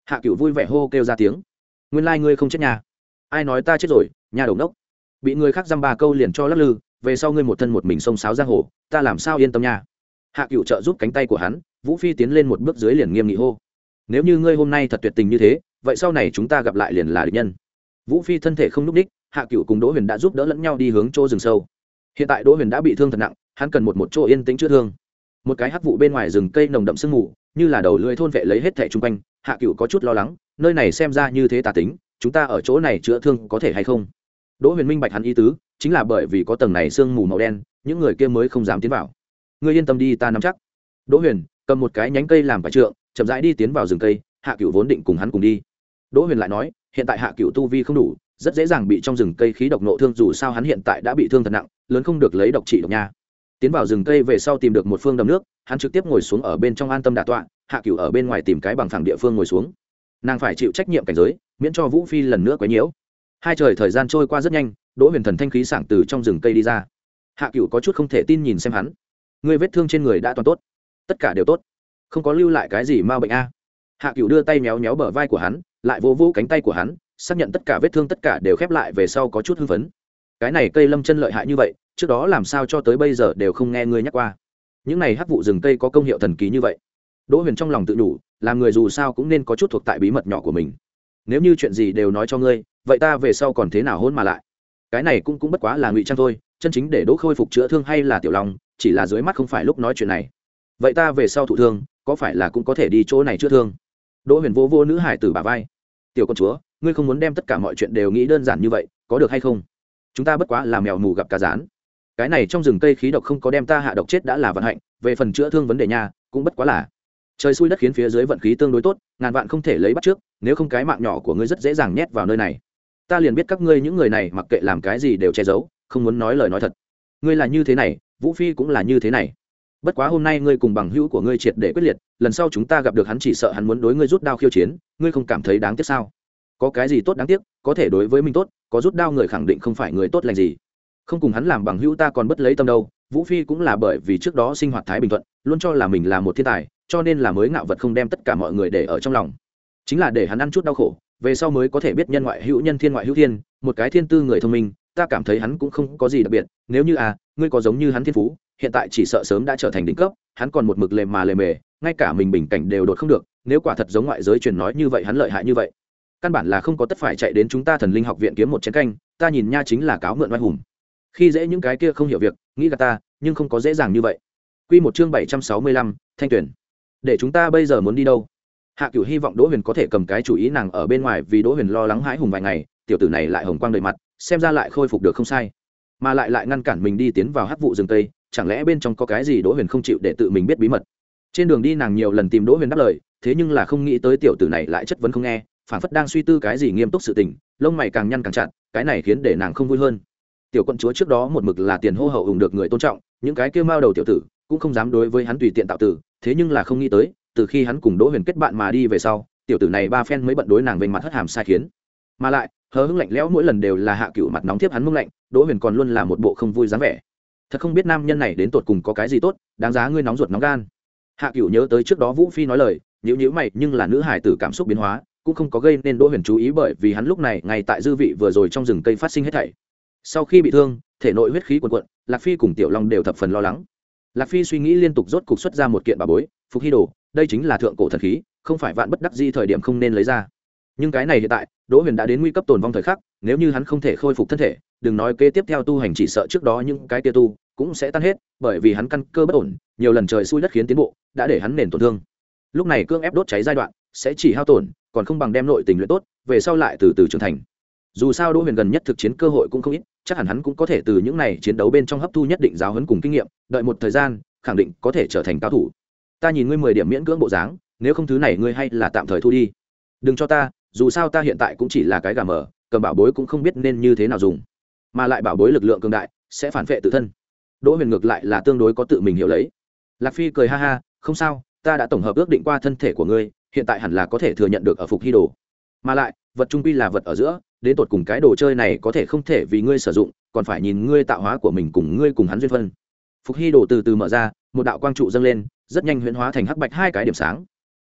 Hạ Cửu vui vẻ hô kêu ra tiếng. Nguyên lai ngươi không chết nhà. Ai nói ta chết rồi, nhà đầu đốc. Bị người khác dăm ba câu liền cho lắc lư, về sau ngươi một thân một mình xông xáo giang hồ, ta làm sao yên tâm nha. Hạ Cửu trợ giúp cánh tay của hắn, Vũ Phi tiến lên một bước dưới liền nghiêm nghị hô. Nếu như ngươi hôm nay thật tuyệt tình như thế, vậy sau này chúng ta gặp lại liền là địch nhân. Vũ Phi thân thể không nhúc đích, Hạ Cửu cùng Đỗ Huyền đã giúp đỡ lẫn nhau đi hướng chỗ rừng sâu. Hiện tại Đỗ Huyền đã bị thương thật nặng, hắn cần một một chỗ yên tĩnh chữa thương. Một cái hắc vụ bên ngoài rừng cây nồng đậm sương mù, như là đầu lưỡi thôn vệ lấy hết thảy xung quanh, Hạ Cửu có chút lo lắng, nơi này xem ra như thế tà tính, chúng ta ở chỗ này chữa thương có thể hay không? Đỗ Huyền minh bạch hắn ý tứ, chính là bởi vì có tầng này sương mù màu đen, những người kia mới không dám tiến vào. Ngươi yên tâm đi, ta nắm chắc. Đỗ Huyền cầm một cái nhánh cây làm vải trượng, chậm rãi đi tiến vào rừng cây. Hạ Cửu vốn định cùng hắn cùng đi. Đỗ Huyền lại nói, hiện tại Hạ Cửu tu vi không đủ, rất dễ dàng bị trong rừng cây khí độc nộ thương, dù sao hắn hiện tại đã bị thương thật nặng, lớn không được lấy độc trị độc nha. Tiến vào rừng cây về sau tìm được một phương đầm nước, hắn trực tiếp ngồi xuống ở bên trong an tâm đả tọa. Hạ Cửu ở bên ngoài tìm cái bằng phẳng địa phương ngồi xuống. Nàng phải chịu trách nhiệm cảnh giới, miễn cho Vũ Phi lần nữa quấy nhiễu. Hai trời thời gian trôi qua rất nhanh, Đỗ Huyền thần thanh khí sảng từ trong rừng cây đi ra. Hạ Cửu có chút không thể tin nhìn xem hắn. Ngươi vết thương trên người đã toàn tốt, tất cả đều tốt, không có lưu lại cái gì ma bệnh a. Hạ Cửu đưa tay méo méo bờ vai của hắn, lại vỗ vỗ cánh tay của hắn, xác nhận tất cả vết thương tất cả đều khép lại về sau có chút hưng phấn. Cái này cây lâm chân lợi hại như vậy, trước đó làm sao cho tới bây giờ đều không nghe ngươi nhắc qua. Những này hắc vụ rừng cây có công hiệu thần kỳ như vậy. Đỗ Huyền trong lòng tự đủ, làm người dù sao cũng nên có chút thuộc tại bí mật nhỏ của mình. Nếu như chuyện gì đều nói cho ngươi, vậy ta về sau còn thế nào hôn mà lại? Cái này cũng cũng bất quá là ngụy trang thôi, chân chính để Đỗ khôi phục chữa thương hay là Tiểu Long, chỉ là dưới mắt không phải lúc nói chuyện này. Vậy ta về sau thụ thương, có phải là cũng có thể đi chỗ này chữa thương? Đỗ Huyền vô vô nữ hải tử bả vai. Tiểu công chúa, ngươi không muốn đem tất cả mọi chuyện đều nghĩ đơn giản như vậy, có được hay không? Chúng ta bất quá là mèo mù gặp cá rán. Cái này trong rừng cây khí độc không có đem ta hạ độc chết đã là vận hạnh, về phần chữa thương vấn đề nha, cũng bất quá là trời xui đất khiến, phía dưới vận khí tương đối tốt, ngàn vạn không thể lấy bắt trước, nếu không cái mạng nhỏ của ngươi rất dễ dàng nhét vào nơi này. Ta liền biết các ngươi những người này mặc kệ làm cái gì đều che giấu, không muốn nói lời nói thật. Ngươi là như thế này, Vũ Phi cũng là như thế này. Bất quá hôm nay ngươi cùng bằng hữu của ngươi triệt để quyết liệt, lần sau chúng ta gặp được hắn chỉ sợ hắn muốn đối ngươi rút đao khiêu chiến, ngươi không cảm thấy đáng tiếc sao? Có cái gì tốt đáng tiếc, có thể đối với mình tốt, có rút đao người khẳng định không phải người tốt lành gì. Không cùng hắn làm bằng hữu ta còn bất lấy tâm đâu. Vũ Phi cũng là bởi vì trước đó sinh hoạt thái bình thuận, luôn cho là mình là một thiên tài, cho nên là mới ngạo vật không đem tất cả mọi người để ở trong lòng. Chính là để hắn ăn chút đau khổ, về sau mới có thể biết nhân ngoại hữu nhân, thiên ngoại hữu thiên, một cái thiên tư người thông minh, ta cảm thấy hắn cũng không có gì đặc biệt, nếu như à, ngươi có giống như hắn thiên phú, hiện tại chỉ sợ sớm đã trở thành đỉnh cấp, hắn còn một mực lề mà lề mề, ngay cả mình bình cảnh đều đột không được, nếu quả thật giống ngoại giới truyền nói như vậy hắn lợi hại như vậy, căn bản là không có tất phải chạy đến chúng ta Thần Linh học viện kiếm một chén canh, ta nhìn nha chính là cáo mượn oai hùng. Khi dễ những cái kia không hiểu việc, nghĩ gạt ta, nhưng không có dễ dàng như vậy. Quy một chương bảy trăm sáu mươi lăm, Thanh Tuyển. Để chúng ta bây giờ muốn đi đâu? Hạ Cửu hy vọng Đỗ Huyền có thể cầm cái chủ ý, nàng ở bên ngoài vì Đỗ Huyền lo lắng hãi hùng vài ngày, tiểu tử này lại hồng quang đầy mặt, xem ra lại khôi phục được không sai, mà lại lại ngăn cản mình đi tiến vào hắc vụ rừng tây, chẳng lẽ bên trong có cái gì Đỗ Huyền không chịu để tự mình biết bí mật. Trên đường đi nàng nhiều lần tìm Đỗ Huyền đáp lời, thế nhưng là không nghĩ tới tiểu tử này lại chất vấn không nghe, phản phất đang suy tư cái gì nghiêm túc sự tình, lông mày càng nhăn càng chặt, cái này khiến để nàng không vui hơn. Tiểu quận chúa trước đó một mực là tiền hô hậu ủng được người tôn trọng, những cái kia mao đầu tiểu tử cũng không dám đối với hắn tùy tiện tạo tử, thế nhưng là không nghĩ tới, từ khi hắn cùng Đỗ Huyền kết bạn mà đi về sau, tiểu tử này ba phen mới bận đối nàng vênh mặt hất hàm sai khiến, mà lại hờ hững lạnh lẽo mỗi lần đều là Hạ Cửu mặt nóng tiếp hắn mông lạnh, Đỗ Huyền còn luôn là một bộ không vui dáng vẻ. Thật không biết nam nhân này đến tột cùng có cái gì tốt, đáng giá ngươi nóng ruột nóng gan. Hạ Cửu nhớ tới trước đó Vũ Phi nói lời, nhíu nhíu mày, nhưng là nữ hải tử cảm xúc biến hóa, cũng không có gây nên Đỗ Huyền chú ý, bởi vì hắn lúc này ngay tại dư vị vừa rồi trong rừng cây phát sinh hết thảy. Sau khi bị thương, thể nội huyết khí cuồn cuộn, Lạc Phi cùng Tiểu Long đều thập phần lo lắng. Lạc Phi suy nghĩ liên tục, rốt cục xuất ra một kiện bảo bối, Phục Hy Đồ, đây chính là thượng cổ thần khí, không phải vạn bất đắc dĩ thời điểm không nên lấy ra. Nhưng cái này hiện tại, Đỗ Huyền đã đến nguy cấp tồn vong thời khắc, nếu như hắn không thể khôi phục thân thể, đừng nói kế tiếp theo tu hành, chỉ sợ trước đó những cái kia tu cũng sẽ tan hết, bởi vì hắn căn cơ bất ổn, nhiều lần trời xui đất khiến tiến bộ, đã để hắn nền tổn thương. Lúc này cương ép đốt cháy giai đoạn, sẽ chỉ hao tổn, còn không bằng đem nội tình luyện tốt, về sau lại từ từ trưởng thành. Dù sao Đỗ Huyền gần nhất thực chiến cơ hội cũng không ít, chắc hẳn hắn cũng có thể từ những này chiến đấu bên trong hấp thu nhất định giáo huấn cùng kinh nghiệm, đợi một thời gian, khẳng định có thể trở thành cao thủ. Ta nhìn ngươi mười điểm miễn cưỡng bộ dáng, nếu không thứ này ngươi hay là tạm thời thu đi. Đừng cho ta, dù sao ta hiện tại cũng chỉ là cái gà mờ, cầm bảo bối cũng không biết nên như thế nào dùng, mà lại bảo bối lực lượng cường đại, sẽ phản vệ tự thân. Đỗ Huyền ngược lại là tương đối có tự mình hiểu lấy. Lạc Phi cười ha ha, không sao, ta đã tổng hợp ước định qua thân thể của ngươi, hiện tại hẳn là có thể thừa nhận được ở Phục Hy Đồ. Mà lại, vật trung quy là vật ở giữa, đến tột cùng cái đồ chơi này có thể không thể vì ngươi sử dụng, còn phải nhìn ngươi tạo hóa của mình cùng ngươi cùng hắn duyên phân. Phục Hy Đồ từ từ mở ra, một đạo quang trụ dâng lên, rất nhanh huyễn hóa thành hắc bạch hai cái điểm sáng.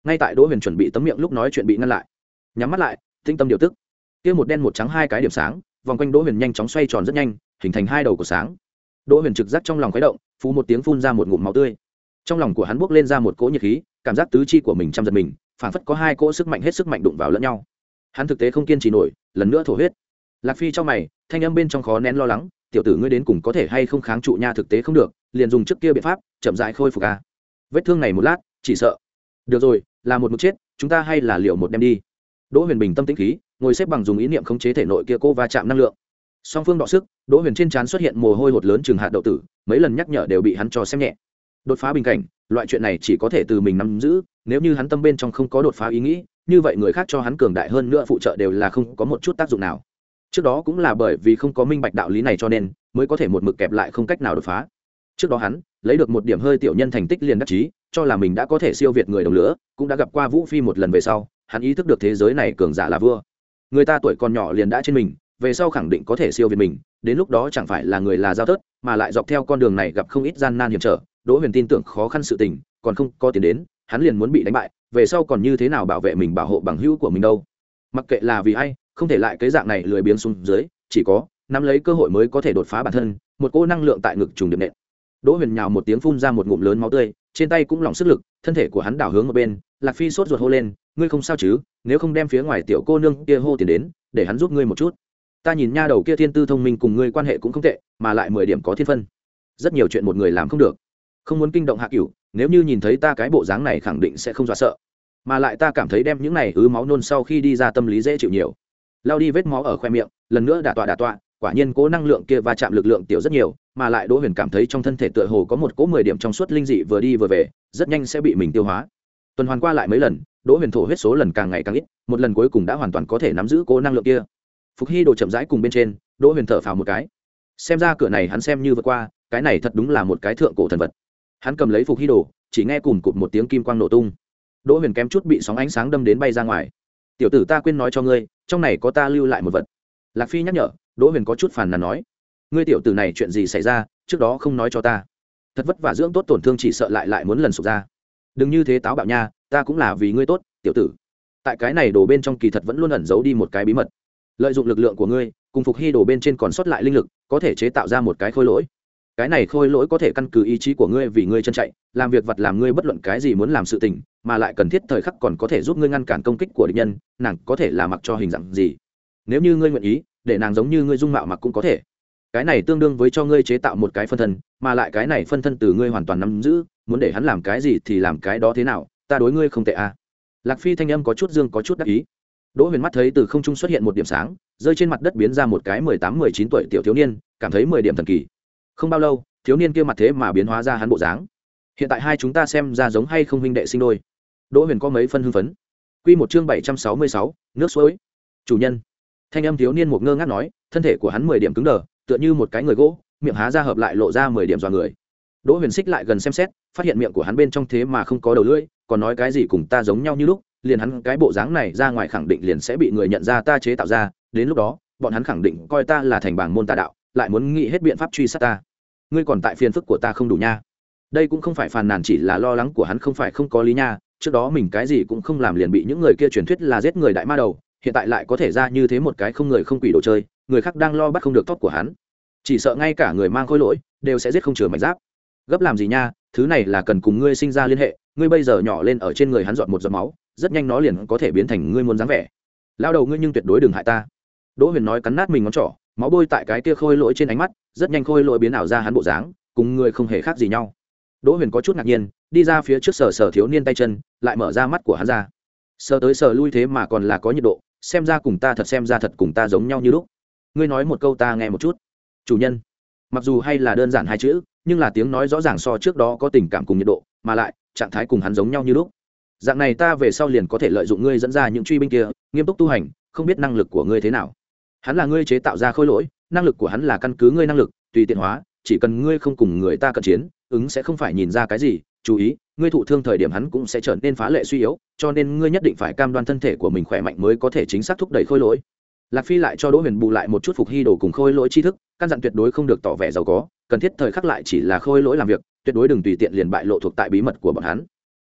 ngay tại đỗ huyền chuẩn bị tấm miệng lúc nói chuyện bị ngăn lại. Nhắm mắt lại, tĩnh tâm điều tức. Kia một đen một trắng hai cái điểm sáng vòng quanh đỗ huyền nhanh chóng xoay tròn rất nhanh, hình thành hai đầu của sáng. Đỗ huyền trực giác trong lòng khuấy động, phù một tiếng phun ra một ngụm máu tươi. Trong lòng của hắn bốc lên ra một cỗ nhiệt khí, cảm giác tứ chi của mình trăm giật mình, phảng phất có hai cỗ sức mạnh hết sức mạnh đụng vào lẫn nhau. Hắn thực tế không kiên trì nổi, lần nữa thổ huyết. Lạc Phi trong mày, thanh âm bên trong khó nén lo lắng, tiểu tử ngươi đến cùng có thể hay không kháng trụ nha, thực tế không được, liền dùng trước kia biện pháp, chậm rãi khôi phục a. Vết thương này một lát, chỉ sợ. Được rồi, là một mực chết, chúng ta hay là liều một đem đi. Đỗ Huyền bình tâm tĩnh khí, ngồi xếp bằng dùng ý niệm khống chế thể nội kia cô va chạm năng lượng. Song phương đọ sức, Đỗ Huyền trên trán xuất hiện mồ hôi hột lớn chừng hạt đậu tử, mấy lần nhắc nhở đều bị hắn cho xem nhẹ. Đột phá bình cảnh, loại chuyện này chỉ có thể từ mình nắm giữ, nếu như hắn tâm bên trong không có đột phá ý nghĩ, như vậy người khác cho hắn cường đại hơn nữa phụ trợ đều là không có một chút tác dụng nào. Trước đó cũng là bởi vì không có minh bạch đạo lý này cho nên mới có thể một mực kẹp lại không cách nào đột phá. Trước đó hắn lấy được một điểm hơi tiểu nhân thành tích liền đắc chí, cho là mình đã có thể siêu việt người đồng lứa, cũng đã gặp qua Vũ Phi một lần về sau, hắn ý thức được thế giới này cường giả là vua. Người ta tuổi còn nhỏ liền đã trên mình, về sau khẳng định có thể siêu việt mình, đến lúc đó chẳng phải là người là giao tớt, mà lại dọc theo con đường này gặp không ít gian nan hiểm trở, Đỗ Huyền tin tưởng khó khăn sự tình, còn không có tiền đến, hắn liền muốn bị đánh bại, về sau còn như thế nào bảo vệ mình bảo hộ bằng hữu của mình đâu. Mặc kệ là vì ai, không thể lại cái dạng này lười biếng xuống dưới, chỉ có nắm lấy cơ hội mới có thể đột phá bản thân. Một cỗ năng lượng tại ngực trùng điệp nện. Đỗ Huyền nhào một tiếng phun ra một ngụm lớn máu tươi, trên tay cũng lỏng sức lực, thân thể của hắn đảo hướng một bên. Lạc Phi sốt ruột hô lên, ngươi không sao chứ? Nếu không đem phía ngoài tiểu cô nương kia hô tiền đến, để hắn giúp ngươi một chút. Ta nhìn nha đầu kia thiên tư thông minh cùng ngươi quan hệ cũng không tệ, mà lại mười điểm có thiên phân. Rất nhiều chuyện một người làm không được, không muốn kinh động Hạ Cửu, nếu như nhìn thấy ta cái bộ dáng này khẳng định sẽ không dọa sợ, mà lại ta cảm thấy đem những này ứ máu nôn sau khi đi ra tâm lý dễ chịu nhiều. Lao đi vết máu ở khoe miệng, lần nữa đả tọa đả tọa, quả nhiên cố năng lượng kia va chạm lực lượng tiểu rất nhiều, mà lại Đỗ Huyền cảm thấy trong thân thể tựa hồ có một cỗ mười điểm trong suốt linh dị vừa đi vừa về, rất nhanh sẽ bị mình tiêu hóa. Tuần hoàn qua lại mấy lần, Đỗ Huyền thổ huyết số lần càng ngày càng ít, một lần cuối cùng đã hoàn toàn có thể nắm giữ cố năng lượng kia. Phục Hy đồ chậm rãi cùng bên trên, Đỗ Huyền thở phào một cái. Xem ra cửa này hắn xem như vượt qua, cái này thật đúng là một cái thượng cổ thần vật. Hắn cầm lấy Phục Hy đồ, chỉ nghe cùng cụt một tiếng kim quang nổ tung. Đỗ Huyền kém chút bị sóng ánh sáng đâm đến bay ra ngoài. Tiểu tử, ta quên nói cho ngươi, trong này có ta lưu lại một vật. Lạc Phi nhắc nhở. Đỗ Huyền có chút phàn nàn nói, ngươi tiểu tử này chuyện gì xảy ra, trước đó không nói cho ta. Thật vất vả dưỡng tốt tổn thương chỉ sợ lại lại muốn lần sụp ra. Đừng như thế táo bạo nha, ta cũng là vì ngươi tốt, tiểu tử. Tại cái này đồ bên trong kỳ thật vẫn luôn ẩn giấu đi một cái bí mật. Lợi dụng lực lượng của ngươi, cùng Phục Hy đồ bên trên còn sót lại linh lực, có thể chế tạo ra một cái khôi lỗi. Cái này khôi lỗi có thể căn cứ ý chí của ngươi vì ngươi chân chạy, làm việc vật làm ngươi bất luận cái gì muốn làm sự tình, mà lại cần thiết thời khắc còn có thể giúp ngươi ngăn cản công kích của địch nhân, nàng có thể là mặc cho hình dạng gì. Nếu như ngươi nguyện ý, để nàng giống như ngươi dung mạo mặc cũng có thể. Cái này tương đương với cho ngươi chế tạo một cái phân thân, mà lại cái này phân thân từ ngươi hoàn toàn nắm giữ, muốn để hắn làm cái gì thì làm cái đó, thế nào, ta đối ngươi không tệ à. Lạc Phi thanh âm có chút dương có chút đắc ý. Đỗ Huyền mắt thấy từ không trung xuất hiện một điểm sáng, rơi trên mặt đất biến ra một cái mười tám mười chín tuổi tiểu thiếu niên, cảm thấy mười điểm thần kỳ. Không bao lâu, thiếu niên kia mặt thế mà biến hóa ra hắn bộ dáng. Hiện tại hai chúng ta xem ra giống hay không huynh đệ sinh đôi. Đỗ Huyền có mấy phân hưng phấn. Quy một chương bảy trăm sáu mươi sáu, nước suối. Chủ nhân. Thanh âm thiếu niên một ngơ ngác nói, thân thể của hắn mười điểm cứng đờ, tựa như một cái người gỗ, miệng há ra hợp lại lộ ra mười điểm dọa người. Đỗ Huyền xích lại gần xem xét, phát hiện miệng của hắn bên trong thế mà không có đầu lưỡi, còn nói cái gì cùng ta giống nhau như lúc, liền hắn cái bộ dáng này ra ngoài khẳng định liền sẽ bị người nhận ra ta chế tạo ra, đến lúc đó, bọn hắn khẳng định coi ta là thành bảng môn tà đạo, lại muốn nghĩ hết biện pháp truy sát ta. Ngươi còn tại phiền phức của ta không đủ nha. Đây cũng không phải phàn nàn, chỉ là lo lắng của hắn không phải không có lý nha, trước đó mình cái gì cũng không làm liền bị những người kia truyền thuyết là giết người đại ma đầu, hiện tại lại có thể ra như thế một cái không người không quỷ đồ chơi, người khác đang lo bắt không được tóc của hắn, chỉ sợ ngay cả người mang khối lỗi đều sẽ giết không chừa mảnh giáp. Gấp làm gì nha, thứ này là cần cùng ngươi sinh ra liên hệ, ngươi bây giờ nhỏ lên ở trên người hắn dọn một giọt máu, rất nhanh nó liền có thể biến thành ngươi muốn dáng vẻ. Lao đầu ngươi nhưng tuyệt đối đừng hại ta. Đỗ Huyền nói, cắn nát mình ngón trỏ, máu bôi tại cái kia khôi lỗi trên ánh mắt, rất nhanh khôi lỗi biến ảo ra hắn bộ dáng, cùng người không hề khác gì nhau. Đỗ Huyền có chút ngạc nhiên, đi ra phía trước sờ sờ thiếu niên tay chân, lại mở ra mắt của hắn ra. Sờ tới sờ lui thế mà còn là có nhiệt độ, xem ra cùng ta thật xem ra thật cùng ta giống nhau như lúc. Ngươi nói một câu ta nghe một chút. Chủ nhân. Mặc dù hay là đơn giản hai chữ, nhưng là tiếng nói rõ ràng so trước đó có tình cảm cùng nhiệt độ, mà lại trạng thái cùng hắn giống nhau như lúc. Dạng này ta về sau liền có thể lợi dụng ngươi dẫn ra những truy binh kia, nghiêm túc tu hành, không biết năng lực của ngươi thế nào. Hắn là ngươi chế tạo ra khối lỗi, năng lực của hắn là căn cứ ngươi năng lực, tùy tiện hóa, chỉ cần ngươi không cùng người ta cận chiến, ứng sẽ không phải nhìn ra cái gì. Chú ý, ngươi thụ thương thời điểm hắn cũng sẽ trở nên phá lệ suy yếu, cho nên ngươi nhất định phải cam đoan thân thể của mình khỏe mạnh mới có thể chính xác thúc đẩy khối lỗi. Lạc Phi lại cho Đỗ Huyền bù lại một chút Phục Hy đồ cùng khôi lỗi tri thức, căn dặn tuyệt đối không được tỏ vẻ giàu có, cần thiết thời khắc lại chỉ là khôi lỗi làm việc, tuyệt đối đừng tùy tiện liền bại lộ thuộc tại bí mật của bọn hắn.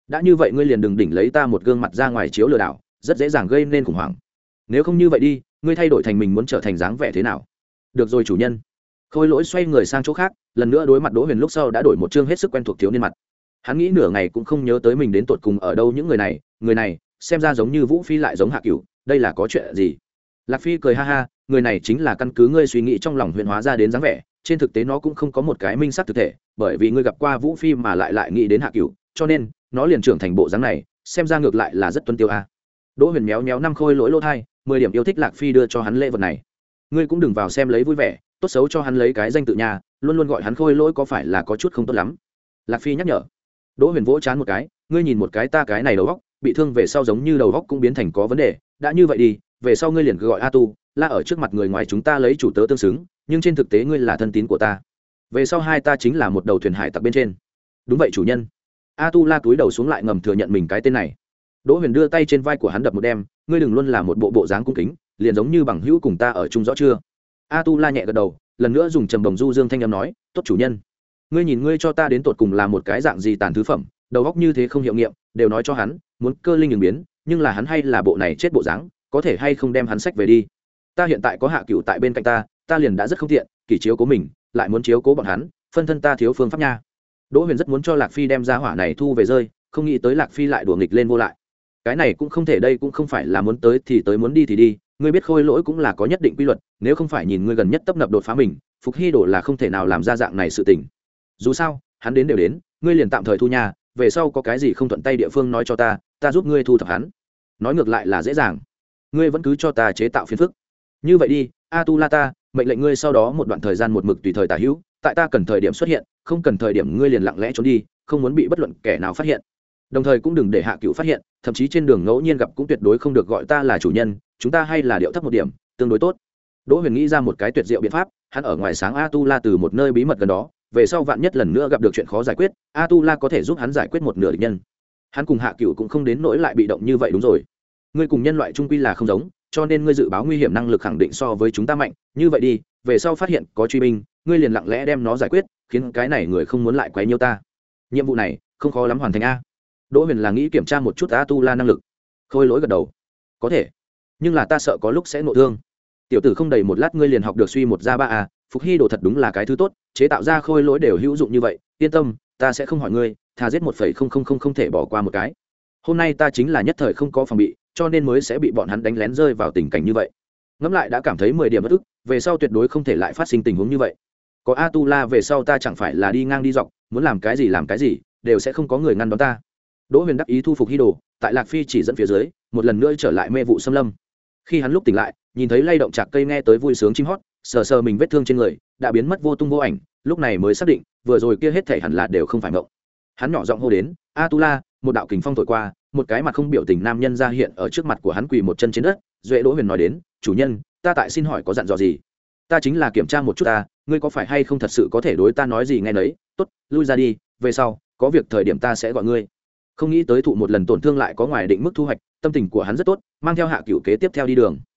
đã như vậy ngươi liền đừng đỉnh lấy ta một gương mặt ra ngoài chiếu lừa đảo, rất dễ dàng gây nên khủng hoảng. Nếu không như vậy đi, ngươi thay đổi thành mình muốn trở thành dáng vẻ thế nào? Được rồi chủ nhân. Khôi Lỗi xoay người sang chỗ khác, lần nữa đối mặt Đỗ Huyền lúc sau đã đổi một chương hết sức quen thuộc thiếu niên mặt. Hắn nghĩ nửa ngày cũng không nhớ tới mình đến tột cùng ở đâu những người này, người này xem ra giống như Vũ Phi lại giống Hạ Cửu, đây là có chuyện gì? Lạc Phi cười ha ha, người này chính là căn cứ ngươi suy nghĩ trong lòng huyền hóa ra đến dáng vẻ, trên thực tế nó cũng không có một cái minh xác thực thể, bởi vì ngươi gặp qua Vũ Phi mà lại lại nghĩ đến Hạ Cửu, cho nên nó liền trưởng thành bộ dáng này, xem ra ngược lại là rất tuân tiêu a. Đỗ Huyền méo méo năm Khôi Lỗi lỗ thai, mười điểm yêu thích Lạc Phi đưa cho hắn lễ vật này. Ngươi cũng đừng vào xem lấy vui vẻ, tốt xấu cho hắn lấy cái danh tự nhà, luôn luôn gọi hắn Khôi Lỗi có phải là có chút không tốt lắm? Lạc Phi nhắc nhở. Đỗ Huyền vỗ chán một cái, ngươi nhìn một cái ta cái này đầu óc, bị thương về sau giống như đầu óc cũng biến thành có vấn đề, đã như vậy đi, về sau ngươi liền cứ gọi A Tu, La ở trước mặt người ngoài chúng ta lấy chủ tớ tương xứng, nhưng trên thực tế ngươi là thân tín của ta. Về sau hai ta chính là một đầu thuyền hải tặc bên trên. Đúng vậy chủ nhân. A Tu La túi đầu xuống lại ngầm thừa nhận mình cái tên này. Đỗ Huyền đưa tay trên vai của hắn đập một đem, ngươi đừng luôn là một bộ bộ dáng cung kính, liền giống như bằng hữu cùng ta ở chung rõ chưa? A Tu La nhẹ gật đầu, lần nữa dùng trầm đồng du dương thanh âm nói, tốt chủ nhân. Ngươi nhìn ngươi cho ta đến tột cùng là một cái dạng gì tàn thứ phẩm, đầu óc như thế không hiệu nghiệm, đều nói cho hắn, muốn cơ linh ứng biến, nhưng là hắn hay là bộ này chết bộ dáng, có thể hay không đem hắn sách về đi. Ta hiện tại có Hạ Cửu tại bên cạnh ta, ta liền đã rất không tiện, kỳ chiếu cố mình, lại muốn chiếu cố bọn hắn, phân thân ta thiếu phương pháp nha. Đỗ Huyền rất muốn cho Lạc Phi đem ra hỏa này thu về rơi, không nghĩ tới Lạc Phi lại đùa nghịch lên vô lại. Cái này cũng không thể, đây cũng không phải là muốn tới thì tới, muốn đi thì đi, ngươi biết Khôi Lỗi cũng là có nhất định quy luật, nếu không phải nhìn ngươi gần nhất tấp nập đột phá mình, Phục Hy Đồ là không thể nào làm ra dạng này sự tình. Dù sao, hắn đến đều đến, ngươi liền tạm thời thu nhà, về sau có cái gì không thuận tay địa phương nói cho ta, ta giúp ngươi thu thập hắn. Nói ngược lại là dễ dàng, ngươi vẫn cứ cho ta chế tạo phiền phức. Như vậy đi, A Tu La ta mệnh lệnh ngươi sau đó một đoạn thời gian một mực tùy thời tả hữu, tại ta cần thời điểm xuất hiện, không cần thời điểm ngươi liền lặng lẽ trốn đi, không muốn bị bất luận kẻ nào phát hiện. Đồng thời cũng đừng để Hạ Cửu phát hiện, thậm chí trên đường ngẫu nhiên gặp cũng tuyệt đối không được gọi ta là chủ nhân, chúng ta hay là điệu thấp một điểm, tương đối tốt. Đỗ Huyền nghĩ ra một cái tuyệt diệu biện pháp, hắn ở ngoài sáng A Tu La từ một nơi bí mật gần đó, về sau vạn nhất lần nữa gặp được chuyện khó giải quyết, A Tu La có thể giúp hắn giải quyết một nửa địch nhân. Hắn cùng Hạ Cửu cũng không đến nỗi lại bị động như vậy. Đúng rồi, ngươi cùng nhân loại trung quy là không giống, cho nên ngươi dự báo nguy hiểm năng lực khẳng định so với chúng ta mạnh, như vậy đi, về sau phát hiện có truy binh, ngươi liền lặng lẽ đem nó giải quyết, khiến cái này người không muốn lại quấy nhiễu ta. Nhiệm vụ này không khó lắm hoàn thành a. Đỗ Huyền là nghĩ kiểm tra một chút A Tu La năng lực. Khôi Lỗi gật đầu, có thể, nhưng là ta sợ có lúc sẽ nộ thương. Tiểu tử không đầy một lát ngươi liền học được suy một ra ba a, Phục Hy Đồ thật đúng là cái thứ tốt, chế tạo ra Khôi Lỗi đều hữu dụng như vậy, yên tâm, ta sẽ không hỏi ngươi, thà giết một phẩy không không không không thể bỏ qua một cái. Hôm nay ta chính là nhất thời không có phòng bị, cho nên mới sẽ bị bọn hắn đánh lén rơi vào tình cảnh như vậy. Ngẫm lại đã cảm thấy mười điểm bất ức, về sau tuyệt đối không thể lại phát sinh tình huống như vậy. Có A Tu La về sau ta chẳng phải là đi ngang đi dọc, muốn làm cái gì làm cái gì, đều sẽ không có người ngăn đón ta. Đỗ Huyền đắc ý thu phục Hy Đồ, tại Lạc Phi chỉ dẫn phía dưới, một lần nữa trở lại mê vụ xâm lâm. Khi hắn lúc tỉnh lại, nhìn thấy lay động chạc cây, nghe tới vui sướng chim hót, sờ sờ mình vết thương trên người, đã biến mất vô tung vô ảnh, lúc này mới xác định, vừa rồi kia hết thảy hẳn là đều không phải mộng. Hắn nhỏ giọng hô đến, "A Tu La!" Một đạo kình phong thổi qua, một cái mặt không biểu tình nam nhân ra hiện ở trước mặt của hắn, quỳ một chân trên đất. Duệ Đỗ Huyền nói đến, "Chủ nhân, ta tại xin hỏi có dặn dò gì?" "Ta chính là kiểm tra một chút ta, ngươi có phải hay không thật sự có thể đối ta nói gì nghe nấy, tốt, lui ra đi, về sau có việc thời điểm ta sẽ gọi ngươi." Không nghĩ tới thụ một lần tổn thương lại có ngoài định mức thu hoạch, tâm tình của hắn rất tốt, mang theo Hạ Cửu kế tiếp theo đi đường.